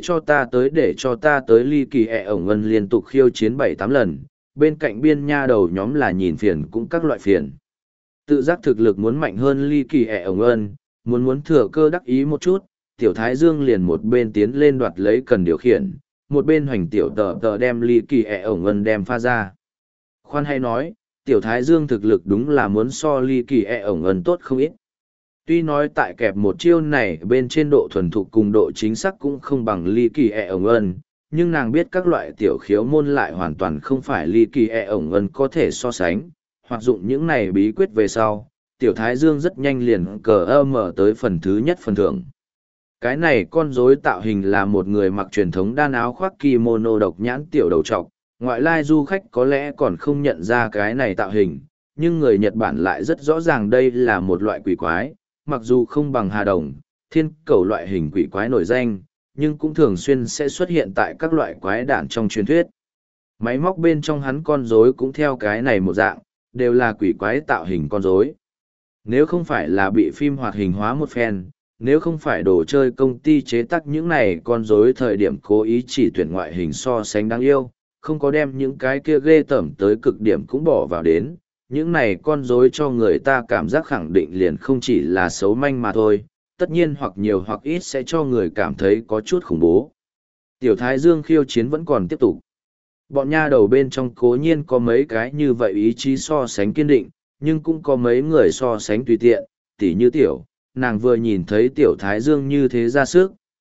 cho ta tới ly kỳ ẹ ổng ngân liên tục khiêu chiến 7-8 lần, bên cạnh biên nha đầu nhóm là nhìn phiền cũng các loại phiền. Tự giác thực lực muốn mạnh hơn ly kỳ ẹ ổng ngân, muốn thừa cơ đắc ý một chút, tiểu thái dương liền một bên tiến lên đoạt lấy cần điều khiển, một bên hoành tiểu tờ đem ly kỳ ẹ ổng ngân đem pha ra. Khoan hay nói, tiểu thái dương thực lực đúng là muốn so ly kỳ ẹ ổng ngân tốt không ít. Tuy nói tại kẹp một chiêu này bên trên độ thuần thục cùng độ chính xác cũng không bằng ly kỳ ẹ ổng ngân, nhưng nàng biết các loại tiểu khiếu môn lại hoàn toàn không phải ly kỳ ẹ ổng ngân có thể so sánh, hoặc dụng những này bí quyết về sau, tiểu thái dương rất nhanh liền cờ mở tới phần thứ nhất phần thưởng. Cái này con rối tạo hình là một người mặc truyền thống đan áo khoác kimono độc nhãn tiểu đầu trọc, ngoại lai du khách có lẽ còn không nhận ra cái này tạo hình, nhưng người Nhật Bản lại rất rõ ràng đây là một loại quỷ quái, mặc dù không bằng hà đồng, thiên cẩu loại hình quỷ quái nổi danh, nhưng cũng thường xuyên sẽ xuất hiện tại các loại quái đản trong truyền thuyết. Máy móc bên trong hắn con rối cũng theo cái này một dạng, đều là quỷ quái tạo hình con rối. Nếu không phải là bị phim hoạt hình hóa một phen, nếu không phải đồ chơi công ty chế tác những này con rối thời điểm cố ý chỉ tuyển ngoại hình so sánh đáng yêu, không có đem những cái kia ghê tởm tới cực điểm cũng bỏ vào đến, những này con rối cho người ta cảm giác khẳng định liền không chỉ là xấu manh mà thôi, tất nhiên hoặc nhiều hoặc ít sẽ cho người cảm thấy có chút khủng bố. Tiểu Thái Dương khiêu chiến vẫn còn tiếp tục. Bọn nha đầu bên trong cố nhiên có mấy cái như vậy ý chí so sánh kiên định, nhưng cũng có mấy người so sánh tùy tiện, tỉ như tiểu, nàng vừa nhìn thấy tiểu Thái Dương như thế ra sức,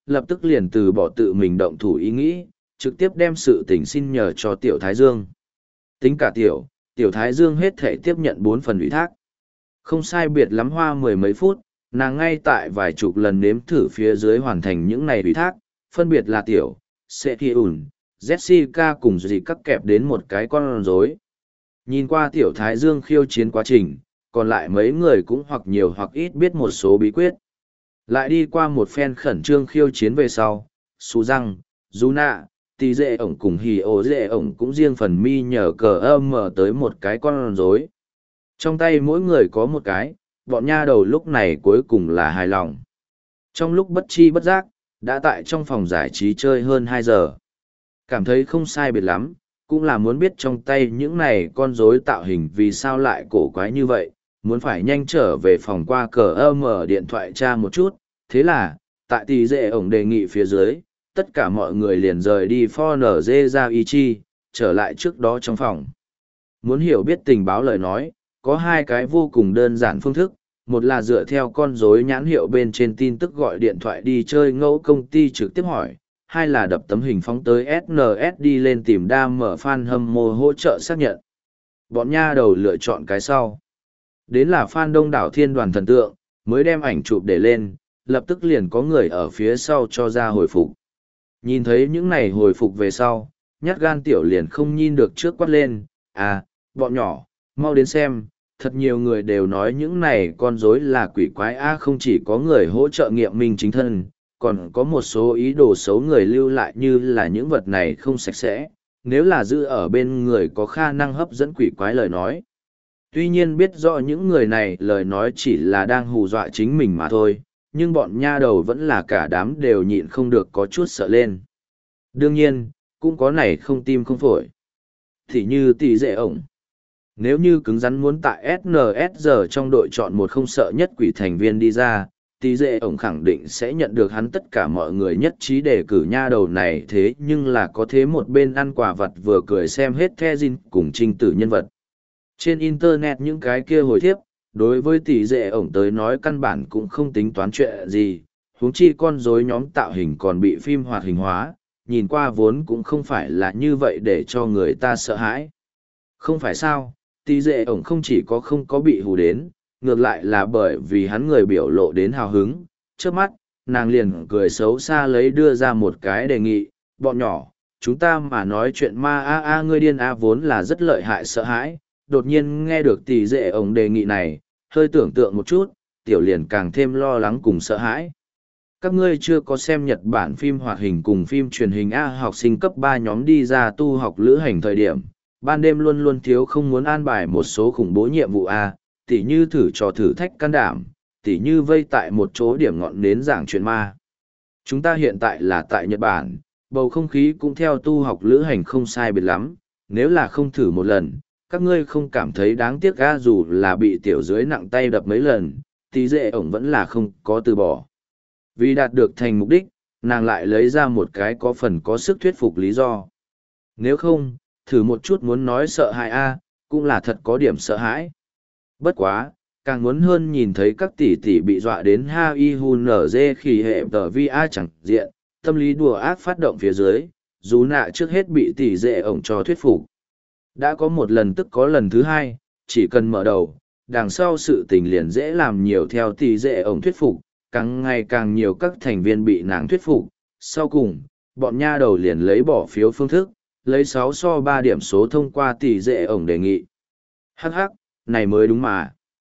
lập tức liền từ bỏ tự mình động thủ ý nghĩ, trực tiếp đem sự tình xin nhờ cho Tiểu Thái Dương. Tính cả Tiểu Thái Dương hết thể tiếp nhận 4 phần ủy thác. Không sai biệt lắm hoa mười mấy phút, nàng ngay tại vài chục lần nếm thử phía dưới hoàn thành những này ủy thác, phân biệt là Tiểu, Sekiun, Jessica cùng dì cắt kẹp đến một cái con rối. Nhìn qua Tiểu Thái Dương khiêu chiến quá trình, còn lại mấy người cũng hoặc nhiều hoặc ít biết một số bí quyết. Lại đi qua một phen khẩn trương khiêu chiến về sau, Sú Răng, Juna, Tì Dệ ổng cùng Hì Ô Dệ ổng cũng riêng phần mi nhờ cờ âm mở tới một cái con rối. Trong tay mỗi người có một cái, bọn nha đầu lúc này cuối cùng là hài lòng. Trong lúc bất chi bất giác, đã tại trong phòng giải trí chơi hơn 2 giờ. Cảm thấy không sai biệt lắm, cũng là muốn biết trong tay những này con rối tạo hình vì sao lại cổ quái như vậy, muốn phải nhanh trở về phòng qua cờ âm mở điện thoại tra một chút. Thế là, tại Tì Dệ ổng đề nghị phía dưới, tất cả mọi người liền rời đi Fornz ra Ichi, trở lại trước đó trong phòng. Muốn hiểu biết tình báo lời nói, có 2 cái vô cùng đơn giản phương thức, một là dựa theo con rối nhãn hiệu bên trên tin tức gọi điện thoại đi chơi ngẫu công ty trực tiếp hỏi, hai là đập tấm hình phóng tới SNS đi lên tìm đam mở fan hâm mộ hỗ trợ xác nhận. Bọn nha đầu lựa chọn cái sau. Đến là fan đông đảo thiên đoàn thần tượng, mới đem ảnh chụp để lên, lập tức liền có người ở phía sau cho ra hồi phục. Nhìn thấy những này hồi phục về sau, nhát gan Tiểu liền không nhìn được trước quát lên, à, bọn nhỏ, mau đến xem, thật nhiều người đều nói những này con rối là quỷ quái a, không chỉ có người hỗ trợ nghiệm minh chính thân, còn có một số ý đồ xấu người lưu lại như là những vật này không sạch sẽ, nếu là giữ ở bên người có khả năng hấp dẫn quỷ quái lời nói. Tuy nhiên biết rõ những người này lời nói chỉ là đang hù dọa chính mình mà thôi, nhưng bọn nha đầu vẫn là cả đám đều nhịn không được có chút sợ lên. Đương nhiên, cũng có này không tim không phổi. Thì như Tì Dệ ổng. Nếu như cứng rắn muốn tại SNSD trong đội chọn một không sợ nhất quỷ thành viên đi ra, Tì Dệ ổng khẳng định sẽ nhận được hắn tất cả mọi người nhất trí đề cử nha đầu này, thế nhưng là có thế một bên ăn quả vật vừa cười xem hết the Jin cùng trinh tử nhân vật. Trên Internet những cái kia hồi thiếp, đối với Tì Dệ ổng tới nói căn bản cũng không tính toán chuyện gì, huống chi con rối nhóm tạo hình còn bị phim hoạt hình hóa, nhìn qua vốn cũng không phải là như vậy để cho người ta sợ hãi. Không phải sao, Tì Dệ ổng không chỉ có không có bị hù đến, ngược lại là bởi vì hắn người biểu lộ đến hào hứng, trước mắt, nàng liền cười xấu xa lấy đưa ra một cái đề nghị, bọn nhỏ, chúng ta mà nói chuyện ma ngươi điên vốn là rất lợi hại sợ hãi, đột nhiên nghe được Tì Dệ ổng đề nghị này, hơi tưởng tượng một chút, Tiểu liền càng thêm lo lắng cùng sợ hãi. Các ngươi chưa có xem Nhật Bản phim hoạt hình cùng phim truyền hình học sinh cấp 3 nhóm đi ra tu học lữ hành thời điểm, ban đêm luôn luôn thiếu không muốn an bài một số khủng bố nhiệm vụ tỉ như thử trò thử thách can đảm, tỉ như vây tại một chỗ điểm ngọn nến giảng chuyện ma. Chúng ta hiện tại là tại Nhật Bản, bầu không khí cũng theo tu học lữ hành không sai biệt lắm, nếu là không thử một lần, các ngươi không cảm thấy đáng tiếc dù là bị tiểu dưới nặng tay đập mấy lần, Tì Dệ ổng vẫn là không có từ bỏ. Vì đạt được thành mục đích, nàng lại lấy ra một cái có phần có sức thuyết phục lý do. Nếu không, thử một chút muốn nói sợ hãi cũng là thật có điểm sợ hãi. Bất quá, càng muốn hơn nhìn thấy các tỷ tỷ bị dọa đến HIHUNZ khi hệ tờ VA chẳng diện, tâm lý đùa ác phát động phía dưới, dù nạ trước hết bị Tì Dệ ổng cho thuyết phục. Đã có một lần tức có lần thứ hai, chỉ cần mở đầu, đằng sau sự tình liền dễ làm nhiều theo Tì Dệ ổng thuyết phục, càng ngày càng nhiều các thành viên bị nàng thuyết phục. Sau cùng, bọn nha đầu liền lấy bỏ phiếu phương thức, lấy 6-3 điểm số thông qua Tì Dệ ổng đề nghị. Hắc hắc, này mới đúng mà.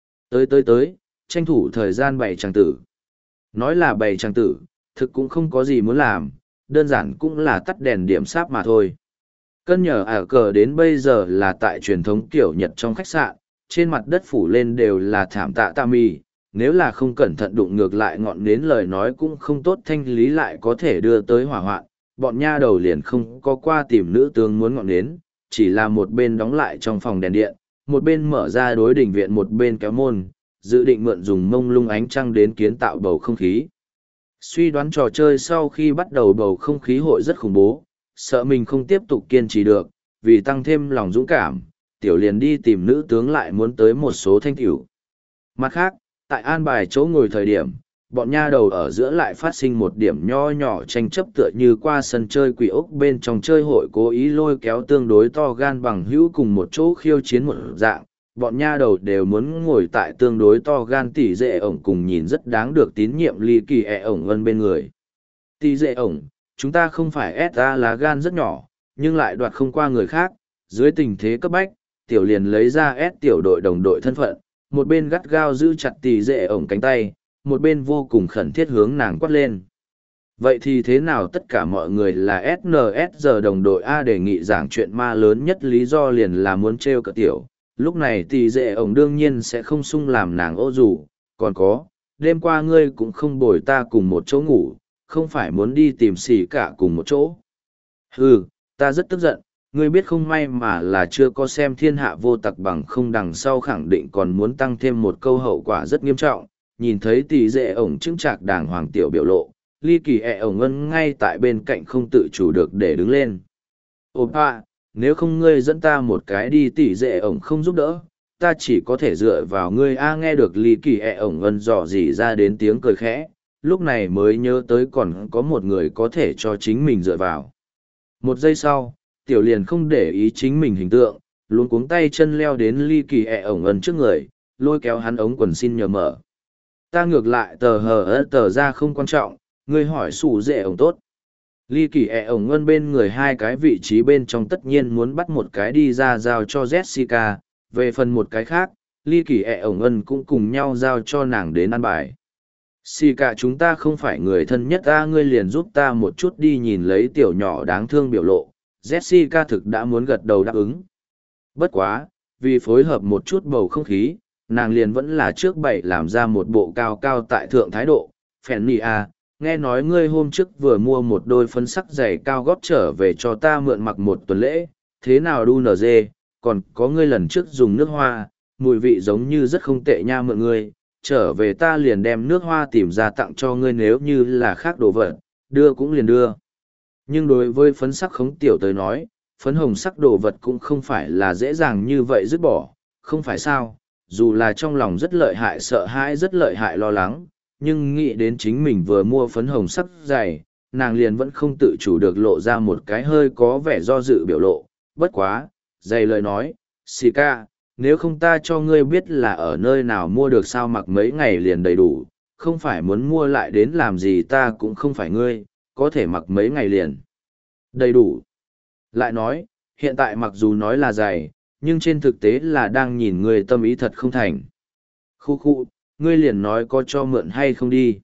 Tới, tranh thủ thời gian bày trang tử. Nói là bày trang tử, thực cũng không có gì muốn làm, đơn giản cũng là tắt đèn điểm sáp mà thôi. Cân nhờ cờ đến bây giờ là tại truyền thống kiểu Nhật trong khách sạn, trên mặt đất phủ lên đều là thảm tạ tami, nếu là không cẩn thận đụng ngược lại ngọn nến lời nói cũng không tốt thanh lý lại có thể đưa tới hỏa hoạn. Bọn nha đầu liền không có qua tìm nữ tướng muốn ngọn nến, chỉ là một bên đóng lại trong phòng đèn điện, một bên mở ra đối đỉnh viện một bên kéo môn, dự định mượn dùng mông lung ánh trăng đến kiến tạo bầu không khí. Suy đoán trò chơi sau khi bắt đầu bầu không khí hội rất khủng bố, sợ mình không tiếp tục kiên trì được, vì tăng thêm lòng dũng cảm, Tiểu liền đi tìm nữ tướng lại muốn tới một số thanh tiểu. Mặt khác, tại an bài chỗ ngồi thời điểm, bọn nha đầu ở giữa lại phát sinh một điểm nho nhỏ tranh chấp tựa như qua sân chơi quỷ ốc bên trong chơi hội cố ý lôi kéo tương đối to gan bằng hữu cùng một chỗ khiêu chiến một dạng. Bọn nha đầu đều muốn ngồi tại tương đối to gan tỷ dệ ổng cùng nhìn rất đáng được tín nhiệm ly kỳ ổng ân bên người. Tỷ dệ ổng, chúng ta không phải ta là gan rất nhỏ, nhưng lại đoạt không qua người khác, dưới tình thế cấp bách, tiểu liền lấy ra tiểu đội đồng đội thân phận, một bên gắt gao giữ chặt tỷ dệ ổng cánh tay, một bên vô cùng khẩn thiết hướng nàng quát lên. Vậy thì thế nào tất cả mọi người là SNSD đồng đội A đề nghị giảng chuyện ma lớn nhất lý do liền là muốn trêu cợt tiểu. Lúc này tỷ dệ ổng đương nhiên sẽ không sung làm nàng ô dù, còn có, đêm qua ngươi cũng không bồi ta cùng một chỗ ngủ, không phải muốn đi tìm xỉ cả cùng một chỗ. Ta rất tức giận, ngươi biết không may mà là chưa có xem thiên hạ vô tặc bằng không đằng sau khẳng định còn muốn tăng thêm một câu hậu quả rất nghiêm trọng. Nhìn thấy tỷ dệ ổng chứng trạc đàng hoàng tiểu biểu lộ, ly kỳ ổng ân ngay tại bên cạnh không tự chủ được để đứng lên. Oppa, nếu không ngươi dẫn ta một cái đi tỷ dệ ổng không giúp đỡ, ta chỉ có thể dựa vào ngươi a nghe được ly kỳ ổng ân dò dỉ ra đến tiếng cười khẽ, lúc này mới nhớ tới còn có một người có thể cho chính mình dựa vào. Một giây sau, tiểu liền không để ý chính mình hình tượng, luôn cuống tay chân leo đến ly kỳ ổng ân trước người, lôi kéo hắn ống quần xin nhờ mở. Ta ngược lại tờ ra không quan trọng, ngươi hỏi sủ dễ ổng tốt. Ly kỳ ổng ân bên người hai cái vị trí bên trong tất nhiên muốn bắt một cái đi ra giao cho Jessica, về phần một cái khác, ly kỳ ổng ân cũng cùng nhau giao cho nàng đến ăn bài. Xì cả chúng ta không phải người thân nhất ta ngươi liền giúp ta một chút đi nhìn lấy tiểu nhỏ đáng thương biểu lộ, Jessica thực đã muốn gật đầu đáp ứng. Bất quá, vì phối hợp một chút bầu không khí, nàng liền vẫn là trước bậy làm ra một bộ cao cao tại thượng thái độ. Fanny à, nghe nói ngươi hôm trước vừa mua một đôi phấn sắc giày cao gót trở về cho ta mượn mặc một tuần lễ, thế nào đu nở dê, còn có ngươi lần trước dùng nước hoa, mùi vị giống như rất không tệ nha mượn ngươi, trở về ta liền đem nước hoa tìm ra tặng cho ngươi nếu như là khác đồ vật, đưa cũng liền đưa. Nhưng đối với phấn sắc khống tiểu tới nói, phấn hồng sắc đồ vật cũng không phải là dễ dàng như vậy dứt bỏ, không phải sao, dù là trong lòng rất lợi hại sợ hãi rất lợi hại lo lắng, nhưng nghĩ đến chính mình vừa mua phấn hồng sắc dày, nàng liền vẫn không tự chủ được lộ ra một cái hơi có vẻ do dự biểu lộ, bất quá, dày lời nói, xì ca, nếu không ta cho ngươi biết là ở nơi nào mua được sao mặc mấy ngày liền đầy đủ, không phải muốn mua lại đến làm gì ta cũng không phải ngươi, có thể mặc mấy ngày liền. Đầy đủ. Lại nói, hiện tại mặc dù nói là dày, nhưng trên thực tế là đang nhìn ngươi tâm ý thật không thành. Khu, ngươi liền nói có cho mượn hay không đi.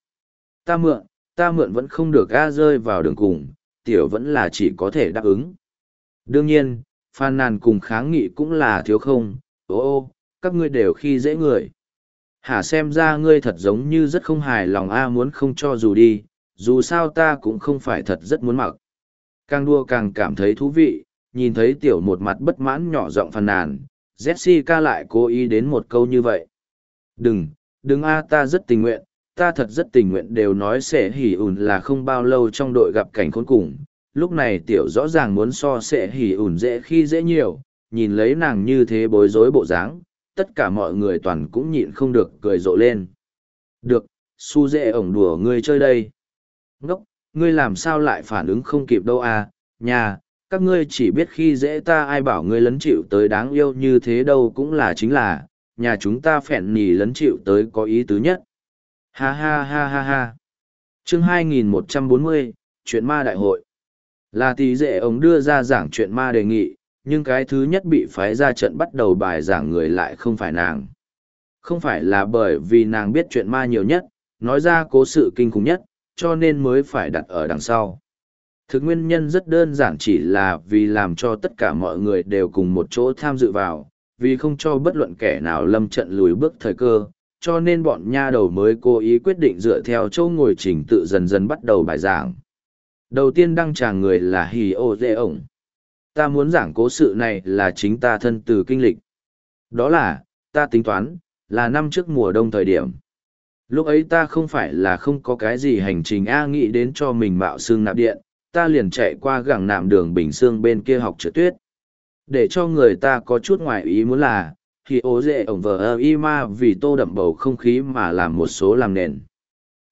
Ta mượn vẫn không được ga rơi vào đường cùng, tiểu vẫn là chỉ có thể đáp ứng. Đương nhiên, phàn nàn cùng kháng nghị cũng là thiếu không, các ngươi đều khi dễ người. Hả xem ra ngươi thật giống như rất không hài lòng muốn không cho dù đi, dù sao ta cũng không phải thật rất muốn mặc. Càng đua càng cảm thấy thú vị, nhìn thấy tiểu một mặt bất mãn nhỏ giọng phàn nàn, Jessica lại cố ý đến một câu như vậy. Đừng ta rất tình nguyện, ta thật rất tình nguyện đều nói sẽ hỉ ủn là không bao lâu trong đội gặp cảnh khốn cùng. Lúc này tiểu rõ ràng muốn so sẽ hỉ ủn dễ khi dễ nhiều, nhìn lấy nàng như thế bối rối bộ dáng, tất cả mọi người toàn cũng nhịn không được cười rộ lên. Được, su dễ ổng đùa ngươi chơi đây. Ngốc, ngươi làm sao lại phản ứng không kịp đâu nhà, các ngươi chỉ biết khi dễ ta ai bảo ngươi lấn chịu tới đáng yêu như thế đâu cũng là chính là, nhà chúng ta phèn nhì lấn chịu tới có ý tứ nhất. Ha ha ha ha ha. Chương 2140, chuyện ma đại hội. Là tỷ dệ ông đưa ra giảng chuyện ma đề nghị, nhưng cái thứ nhất bị phái ra trận bắt đầu bài giảng người lại không phải nàng. Không phải là bởi vì nàng biết chuyện ma nhiều nhất, nói ra cố sự kinh khủng nhất, cho nên mới phải đặt ở đằng sau. Thực nguyên nhân rất đơn giản chỉ là vì làm cho tất cả mọi người đều cùng một chỗ tham dự vào, vì không cho bất luận kẻ nào lâm trận lùi bước thời cơ, cho nên bọn nha đầu mới cố ý quyết định dựa theo chỗ ngồi trình tự dần dần bắt đầu bài giảng. Đầu tiên đăng tràng người là Hì Ô Dê ổng. Ta muốn giảng cố sự này là chính ta thân từ kinh lịch. Đó là, ta tính toán, là năm trước mùa đông thời điểm. Lúc ấy ta không phải là không có cái gì hành trình nghĩ đến cho mình mạo xương nạp điện, ta liền chạy qua gẳng nạm đường Bình Sương bên kia học trượt tuyết. Để cho người ta có chút ngoài ý muốn là, khi ố dệ ổng vờ y ma vì tô đậm bầu không khí mà làm một số làm nền.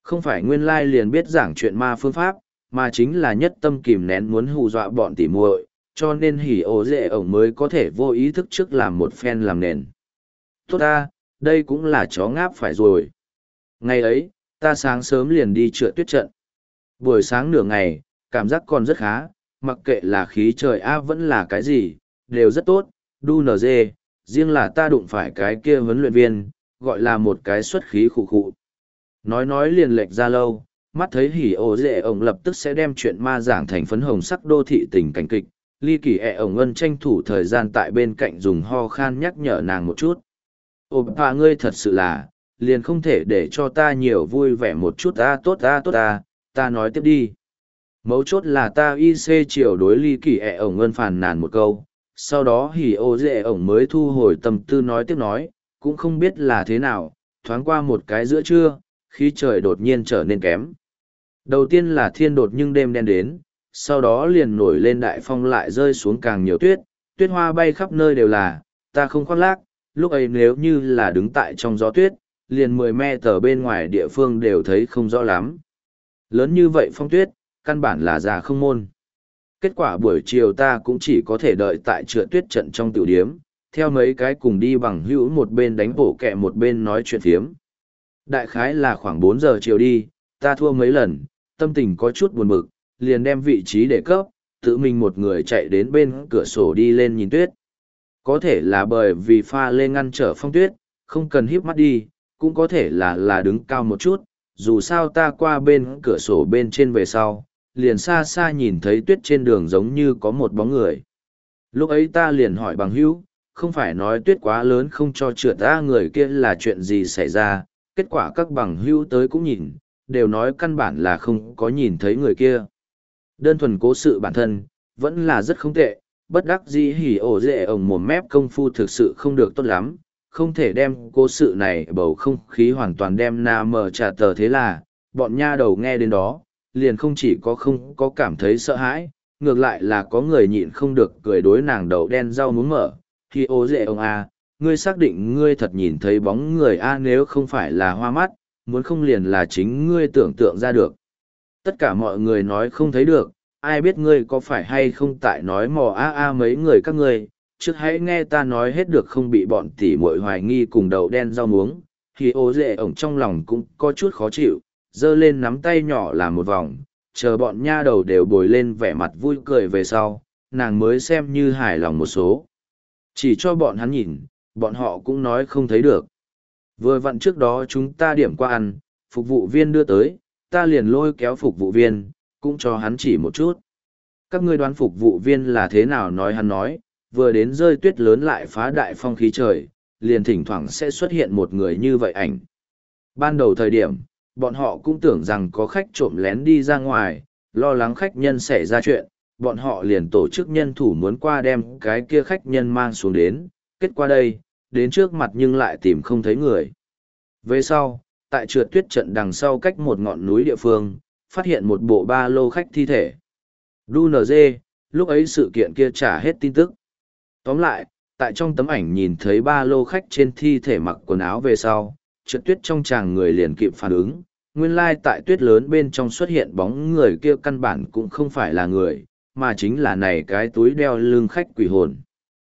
Không phải nguyên lai liền biết giảng chuyện ma phương pháp, mà chính là nhất tâm kìm nén muốn hù dọa bọn tỉ muội, cho nên hỉ ổ dễ ổng mới có thể vô ý thức trước làm một phen làm nền. Tốt ta, đây cũng là chó ngáp phải rồi. Ngày ấy, ta sáng sớm liền đi trượt tuyết trận. Buổi sáng nửa ngày, cảm giác còn rất khá, mặc kệ là khí trời A vẫn là cái gì, đều rất tốt, đu nở dê, riêng là ta đụng phải cái kia huấn luyện viên, gọi là một cái xuất khí khụ khụ. Nói liền lệch ra lâu, mắt thấy hỉ ổ dễ ổng lập tức sẽ đem chuyện ma giảng thành phấn hồng sắc đô thị tình cảnh kịch, ly kỳ ổng ân tranh thủ thời gian tại bên cạnh dùng ho khan nhắc nhở nàng một chút. Ồ bà ngươi thật sự là, liền không thể để cho ta nhiều vui vẻ một chút tốt ta nói tiếp đi. Mấu chốt là ta IC chiều đối ly kỳ ổng ân phàn nàn một câu, sau đó hỉ ổ dễ ổng mới thu hồi tâm tư nói tiếp nói, cũng không biết là thế nào, thoáng qua một cái giữa trưa, khí trời đột nhiên trở nên kém. Đầu tiên là thiên đột nhưng đêm đen đến, sau đó liền nổi lên đại phong lại rơi xuống càng nhiều tuyết, tuyết hoa bay khắp nơi đều là, ta không khoác lác, lúc ấy nếu như là đứng tại trong gió tuyết, liền 10 mét tờ bên ngoài địa phương đều thấy không rõ lắm. Lớn như vậy phong tuyết, căn bản là già không môn. Kết quả buổi chiều ta cũng chỉ có thể đợi tại trượt tuyết trận trong tiểu điếm, theo mấy cái cùng đi bằng hữu một bên đánh bổ kẹ một bên nói chuyện phiếm. Đại khái là khoảng 4 giờ chiều đi, ta thua mấy lần, tâm tình có chút buồn bực, liền đem vị trí để cấp, tự mình một người chạy đến bên cửa sổ đi lên nhìn tuyết. Có thể là bởi vì pha lê ngăn trở phong tuyết, không cần híp mắt đi, cũng có thể là đứng cao một chút, dù sao ta qua bên cửa sổ bên trên về sau, liền xa xa nhìn thấy tuyết trên đường giống như có một bóng người. Lúc ấy ta liền hỏi bằng hữu, không phải nói tuyết quá lớn không cho trượt ta người kia là chuyện gì xảy ra, kết quả các bằng hữu tới cũng nhìn, đều nói căn bản là không có nhìn thấy người kia. Đơn thuần cố sự bản thân, vẫn là rất không tệ, bất đắc dĩ hỉ ổ dễ ổng mồm mép công phu thực sự không được tốt lắm, không thể đem cố sự này bầu không khí hoàn toàn đem na mờ trả tờ thế là, bọn nha đầu nghe đến đó, liền không chỉ có không có cảm thấy sợ hãi, ngược lại là có người nhịn không được cười đối nàng đầu đen rau muốn mở, hỉ ổ dễ ổng à, ngươi xác định ngươi thật nhìn thấy bóng người a nếu không phải là hoa mắt, muốn không liền là chính ngươi tưởng tượng ra được. Tất cả mọi người nói không thấy được, ai biết ngươi có phải hay không tại nói mò mấy người các ngươi, trước hãy nghe ta nói hết được không bị bọn tỉ muội hoài nghi cùng đầu đen rau muống. Thì ô dệ ổng trong lòng cũng có chút khó chịu, giơ lên nắm tay nhỏ làm một vòng, chờ bọn nha đầu đều bồi lên vẻ mặt vui cười về sau, nàng mới xem như hài lòng một số. Chỉ cho bọn hắn nhìn, bọn họ cũng nói không thấy được. Vừa vặn trước đó chúng ta điểm qua ăn, phục vụ viên đưa tới, ta liền lôi kéo phục vụ viên, cũng cho hắn chỉ một chút. Các ngươi đoán phục vụ viên là thế nào nói hắn nói, vừa đến rơi tuyết lớn lại phá đại phong khí trời, liền thỉnh thoảng sẽ xuất hiện một người như vậy ảnh. Ban đầu thời điểm, bọn họ cũng tưởng rằng có khách trộm lén đi ra ngoài, lo lắng khách nhân xảy ra chuyện, bọn họ liền tổ chức nhân thủ muốn qua đem cái kia khách nhân mang xuống đến, kết quả đây, đến trước mặt nhưng lại tìm không thấy người. Về sau, tại trượt tuyết trận đằng sau cách một ngọn núi địa phương, phát hiện một bộ ba lô khách thi thể. DUNG, lúc ấy sự kiện kia trả hết tin tức. Tóm lại, tại trong tấm ảnh nhìn thấy ba lô khách trên thi thể mặc quần áo về sau, trượt tuyết trong chàng người liền kịp phản ứng. Nguyên lai tại tuyết lớn bên trong xuất hiện bóng người kia căn bản cũng không phải là người, mà chính là này cái túi đeo lưng khách quỷ hồn.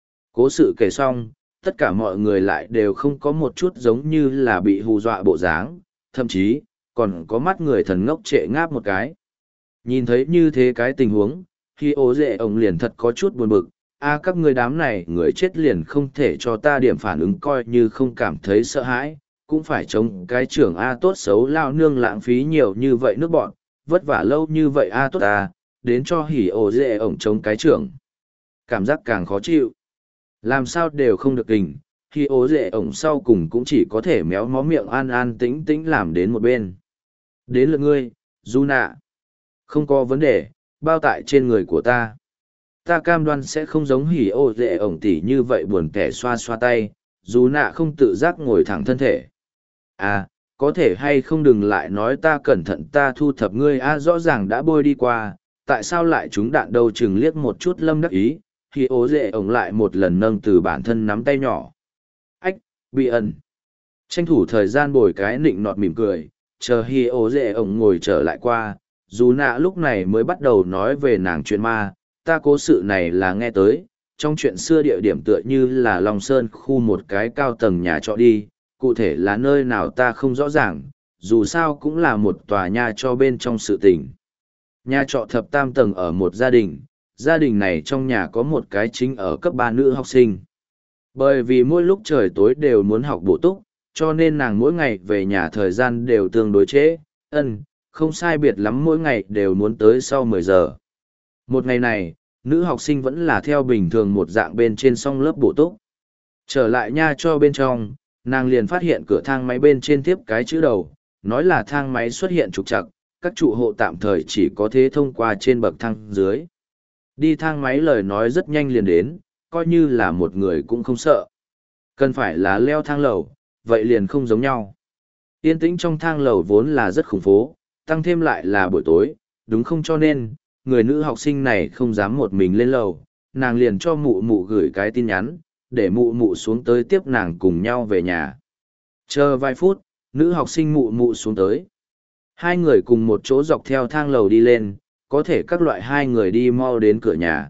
Cố sự kể xong, tất cả mọi người lại đều không có một chút giống như là bị hù dọa bộ dáng, thậm chí, còn có mắt người thần ngốc trệ ngáp một cái. Nhìn thấy như thế cái tình huống, khi ố dệ ông liền thật có chút buồn bực, các người đám này người chết liền không thể cho ta điểm phản ứng coi như không cảm thấy sợ hãi, cũng phải chống cái trưởng tốt xấu lao nương lãng phí nhiều như vậy nước bọn, vất vả lâu như vậy tốt đến cho hỉ ố dệ ông chống cái trưởng. Cảm giác càng khó chịu. Làm sao đều không được kình, khi ố dệ ổng sau cùng cũng chỉ có thể méo mó miệng an an tĩnh tĩnh làm đến một bên. Đến lượt ngươi, Du Nạ. Không có vấn đề, bao tại trên người của ta. Ta cam đoan sẽ không giống hỉ ố dệ ổng tỉ như vậy buồn kẻ xoa xoa tay, Du Nạ không tự giác ngồi thẳng thân thể. Có thể hay không đừng lại nói ta cẩn thận ta thu thập ngươi rõ ràng đã bôi đi qua, tại sao lại trúng đạn đâu chừng liếc một chút lâm đắc ý. Khi ố dệ ổng lại một lần nâng từ bản thân nắm tay nhỏ. Ách, bị ẩn. Tranh thủ thời gian bồi cái nịnh nọt mỉm cười, chờ hi ổ dễ ổng ngồi trở lại qua, dù nạ lúc này mới bắt đầu nói về nàng chuyện ma, ta cố sự này là nghe tới, trong chuyện xưa địa điểm tựa như là Long Sơn khu một cái cao tầng nhà trọ đi, cụ thể là nơi nào ta không rõ ràng, dù sao cũng là một tòa nhà cho bên trong sự tình. Nhà trọ thập tam tầng ở một gia đình này trong nhà có một cái chính ở cấp 3 nữ học sinh. Bởi vì mỗi lúc trời tối đều muốn học bổ túc, cho nên nàng mỗi ngày về nhà thời gian đều tương đối trễ, không sai biệt lắm mỗi ngày đều muốn tới sau 10 giờ. Một ngày này, nữ học sinh vẫn là theo bình thường một dạng bên trên song lớp bổ túc. Trở lại nha cho bên trong, nàng liền phát hiện cửa thang máy bên trên tiếp cái chữ đầu, nói là thang máy xuất hiện trục trặc, các trụ hộ tạm thời chỉ có thể thông qua trên bậc thang dưới. Đi thang máy lời nói rất nhanh liền đến, coi như là một người cũng không sợ. Cần phải là leo thang lầu, vậy liền không giống nhau. Yên tĩnh trong thang lầu vốn là rất khủng phố, tăng thêm lại là buổi tối, đúng không, cho nên, người nữ học sinh này không dám một mình lên lầu, nàng liền cho mụ mụ gửi cái tin nhắn, để mụ mụ xuống tới tiếp nàng cùng nhau về nhà. Chờ vài phút, nữ học sinh mụ mụ xuống tới. Hai người cùng một chỗ dọc theo thang lầu đi lên, có thể các loại hai người đi mau đến cửa nhà,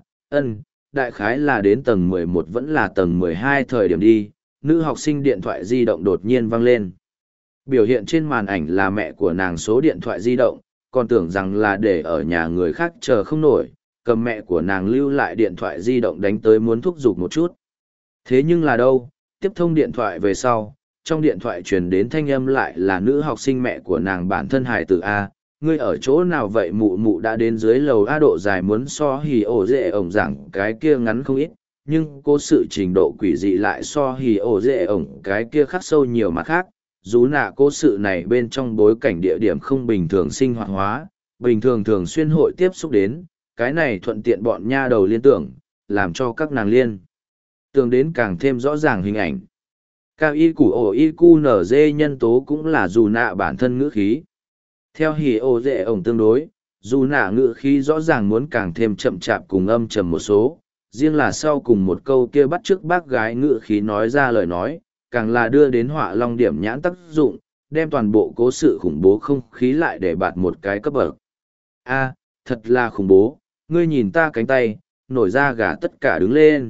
đại khái là đến tầng 11 vẫn là tầng 12 thời điểm đi, nữ học sinh điện thoại di động đột nhiên vang lên. Biểu hiện trên màn ảnh là mẹ của nàng số điện thoại di động, còn tưởng rằng là để ở nhà người khác chờ không nổi, cầm mẹ của nàng lưu lại điện thoại di động đánh tới muốn thúc giục một chút. Thế nhưng là đâu, tiếp thông điện thoại về sau, trong điện thoại truyền đến thanh âm lại là nữ học sinh mẹ của nàng bản thân hài tử A, ngươi ở chỗ nào vậy, mụ mụ đã đến dưới lầu A, độ dài muốn so hì ổ dễ ổng giảng cái kia ngắn không ít, nhưng cô sự trình độ quỷ dị lại so hì ổ dễ ổng cái kia khắc sâu nhiều mặt khác. Dù nạ cô sự này bên trong bối cảnh địa điểm không bình thường sinh hoạt hóa, bình thường thường xuyên hội tiếp xúc đến, cái này thuận tiện bọn nha đầu liên tưởng, làm cho các nàng liên tưởng đến càng thêm rõ ràng hình ảnh. Cao y củ ổ y cu nở dê nhân tố cũng là dù nạ bản thân ngữ khí. Theo hỉ ổ dễ ổng tương đối, dù nạ ngữ khí rõ ràng muốn càng thêm chậm chạp cùng âm trầm một số, riêng là sau cùng một câu kia bắt chước bác gái ngữ khí nói ra lời nói, càng là đưa đến họa long điểm nhãn tác dụng, đem toàn bộ cố sự khủng bố không khí lại để bạt một cái cấp bậc. A, thật là khủng bố, ngươi nhìn ta cánh tay, nổi da gà tất cả đứng lên.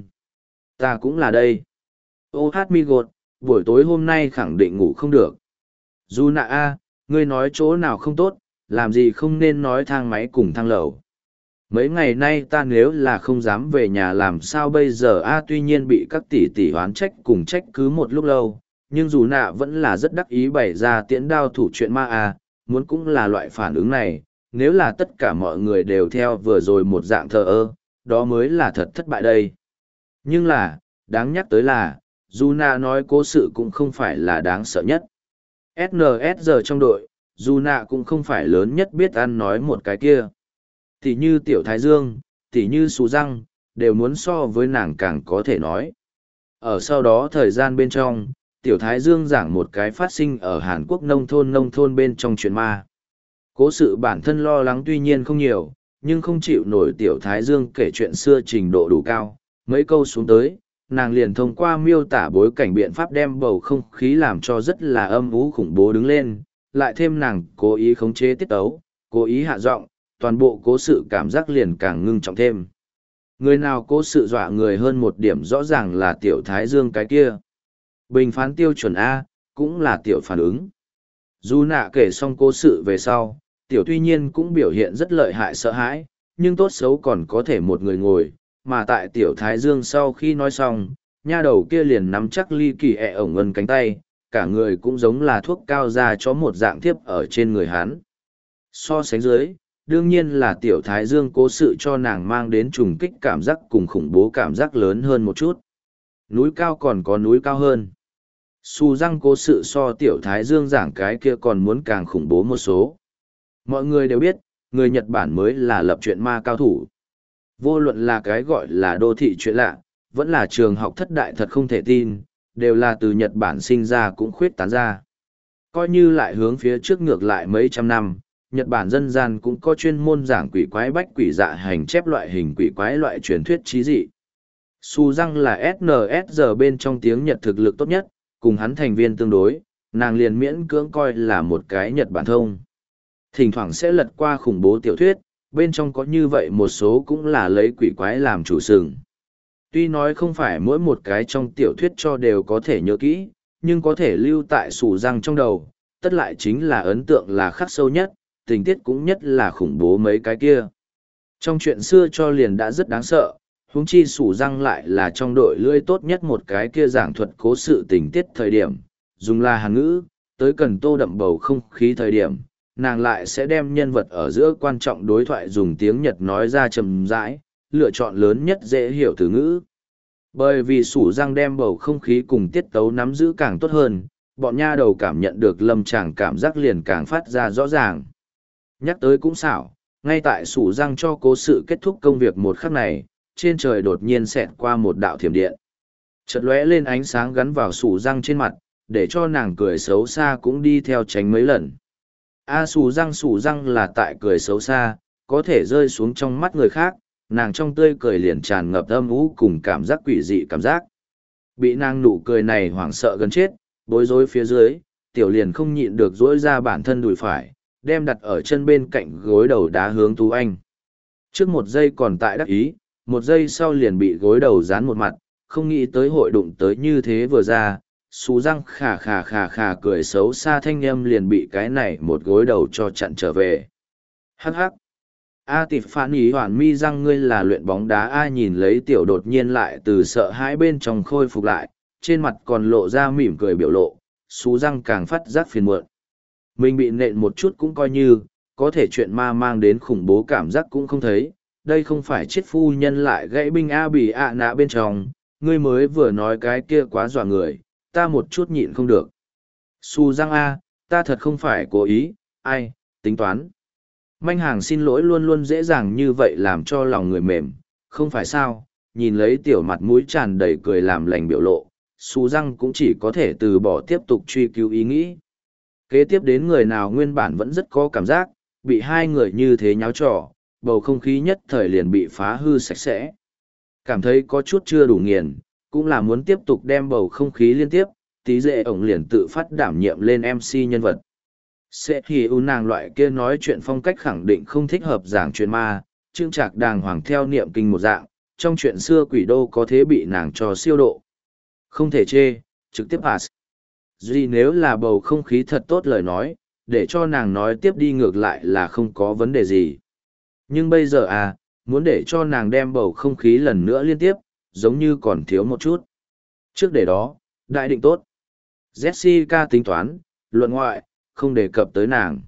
Ta cũng là đây. Ô hát mi gột, buổi tối hôm nay khẳng định ngủ không được. Dù nạ A, ngươi nói chỗ nào không tốt, làm gì không nên nói thang máy cùng thang lầu. Mấy ngày nay ta nếu là không dám về nhà làm sao bây giờ a, tuy nhiên bị các tỷ tỷ oán trách cùng trách cứ một lúc lâu, nhưng dù nạ vẫn là rất đắc ý bày ra tiễn đao thủ chuyện ma a, muốn cũng là loại phản ứng này, nếu là tất cả mọi người đều theo vừa rồi một dạng thờ ơ, đó mới là thật thất bại đây. Nhưng là, đáng nhắc tới là, dù nạ nói cố sự cũng không phải là đáng sợ nhất. SNSD trong đội, dù nạ cũng không phải lớn nhất biết ăn nói một cái kia. Tỷ như Tiểu Thái Dương, tỷ như Sú Răng, đều muốn so với nàng càng có thể nói. Ở sau đó thời gian bên trong, Tiểu Thái Dương giảng một cái phát sinh ở Hàn Quốc nông thôn bên trong chuyện ma. Cố sự bản thân lo lắng tuy nhiên không nhiều, nhưng không chịu nổi Tiểu Thái Dương kể chuyện xưa trình độ đủ cao. Mấy câu xuống tới, nàng liền thông qua miêu tả bối cảnh biện pháp đem bầu không khí làm cho rất là âm u khủng bố đứng lên, lại thêm nàng cố ý khống chế tiết tấu, cố ý hạ giọng, toàn bộ cố sự cảm giác liền càng ngưng trọng thêm. Người nào cố sự dọa người hơn một điểm rõ ràng là Tiểu Thái Dương cái kia. Bình phán tiêu chuẩn A, cũng là Tiểu phản ứng. Dù nạ kể xong cố sự về sau, Tiểu tuy nhiên cũng biểu hiện rất lợi hại sợ hãi, nhưng tốt xấu còn có thể một người ngồi, mà tại Tiểu Thái Dương sau khi nói xong, nha đầu kia liền nắm chắc ly kỳ ổng ân cánh tay, cả người cũng giống là thuốc cao ra cho một dạng thiếp ở trên người hắn. So sánh dưới, đương nhiên là Tiểu Thái Dương cố sự cho nàng mang đến trùng kích cảm giác cùng khủng bố cảm giác lớn hơn một chút. Núi cao còn có núi cao hơn. Su Răng cố sự so Tiểu Thái Dương giảng cái kia còn muốn càng khủng bố một số. Mọi người đều biết, người Nhật Bản mới là lập chuyện ma cao thủ. Vô luận là cái gọi là đô thị chuyện lạ, vẫn là trường học thất đại thật không thể tin, đều là từ Nhật Bản sinh ra cũng khuyết tán ra. Coi như lại hướng phía trước ngược lại mấy trăm năm, Nhật Bản dân gian cũng có chuyên môn giảng quỷ quái bách quỷ dạ hành chép loại hình quỷ quái loại truyền thuyết trí dị. Su Răng là SNSD bên trong tiếng Nhật thực lực tốt nhất, cùng hắn thành viên tương đối, nàng liền miễn cưỡng coi là một cái Nhật Bản thông. Thỉnh thoảng sẽ lật qua khủng bố tiểu thuyết, bên trong có như vậy một số cũng là lấy quỷ quái làm chủ sừng. Tuy nói không phải mỗi một cái trong tiểu thuyết cho đều có thể nhớ kỹ, nhưng có thể lưu tại sủ răng trong đầu, tất lại chính là ấn tượng là khắc sâu nhất, tình tiết cũng nhất là khủng bố mấy cái kia. Trong chuyện xưa cho liền đã rất đáng sợ, huống chi sủ răng lại là trong đội lưỡi tốt nhất một cái kia giảng thuật cố sự tình tiết thời điểm, dùng là hàn ngữ, tới cần tô đậm bầu không khí thời điểm, nàng lại sẽ đem nhân vật ở giữa quan trọng đối thoại dùng tiếng Nhật nói ra chậm rãi, lựa chọn lớn nhất dễ hiểu từ ngữ. Bởi vì sủ răng đem bầu không khí cùng tiết tấu nắm giữ càng tốt hơn, bọn nha đầu cảm nhận được lâm tràng cảm giác liền càng phát ra rõ ràng. Nhắc tới cũng xảo, ngay tại sủ răng cho cố sự kết thúc công việc một khắc này, trên trời đột nhiên xẹt qua một đạo thiểm điện. Chợt lóe lên ánh sáng gắn vào sủ răng trên mặt, để cho nàng cười xấu xa cũng đi theo tránh mấy lần. Sủ răng là tại cười xấu xa, có thể rơi xuống trong mắt người khác, nàng trong tươi cười liền tràn ngập âm u cùng cảm giác quỷ dị cảm giác. Bị nàng nụ cười này hoảng sợ gần chết, bối rối phía dưới, tiểu liền không nhịn được dỗi ra bản thân đùi phải, đem đặt ở chân bên cạnh gối đầu đá hướng Tú Anh. Trước một giây còn tại đắc ý, một giây sau liền bị gối đầu dán một mặt, không nghĩ tới hội đụng tới như thế vừa ra, xú răng khà khà khà khà cười xấu xa thanh âm liền bị cái này một gối đầu cho chặn trở về. Hắc hắc. Tịp phản ý hoàn mi răng ngươi là luyện bóng đá ai nhìn lấy tiểu đột nhiên lại từ sợ hãi bên trong khôi phục lại, trên mặt còn lộ ra mỉm cười biểu lộ, xú răng càng phát giác phiền muộn. Mình bị nện một chút cũng coi như, có thể chuyện ma mang đến khủng bố cảm giác cũng không thấy, đây không phải chết phu nhân lại gãy binh bị nạ bên trong, ngươi mới vừa nói cái kia quá dọa người, ta một chút nhịn không được. Xú răng ta thật không phải cố ý, ai, tính toán. Manh hàng xin lỗi luôn luôn dễ dàng như vậy làm cho lòng người mềm, không phải sao, nhìn lấy tiểu mặt mũi tràn đầy cười làm lành biểu lộ, xú răng cũng chỉ có thể từ bỏ tiếp tục truy cứu ý nghĩ. Kế tiếp đến người nào nguyên bản vẫn rất có cảm giác, bị hai người như thế nháo trò, bầu không khí nhất thời liền bị phá hư sạch sẽ. Cảm thấy có chút chưa đủ nghiền, cũng là muốn tiếp tục đem bầu không khí liên tiếp, tí dệ ổng liền tự phát đảm nhiệm lên MC nhân vật. Sẽ thì nàng loại kia nói chuyện phong cách khẳng định không thích hợp giảng chuyện ma, trương trạc đàng hoàng theo niệm kinh một dạng, trong chuyện xưa quỷ đô có thế bị nàng cho siêu độ. Không thể chê, trực tiếp pass. Duy nếu là bầu không khí thật tốt lời nói, để cho nàng nói tiếp đi ngược lại là không có vấn đề gì. Nhưng bây giờ muốn để cho nàng đem bầu không khí lần nữa liên tiếp, giống như còn thiếu một chút. Trước để đó, đại định tốt. Jessica tính toán, luận ngoại, không đề cập tới nàng.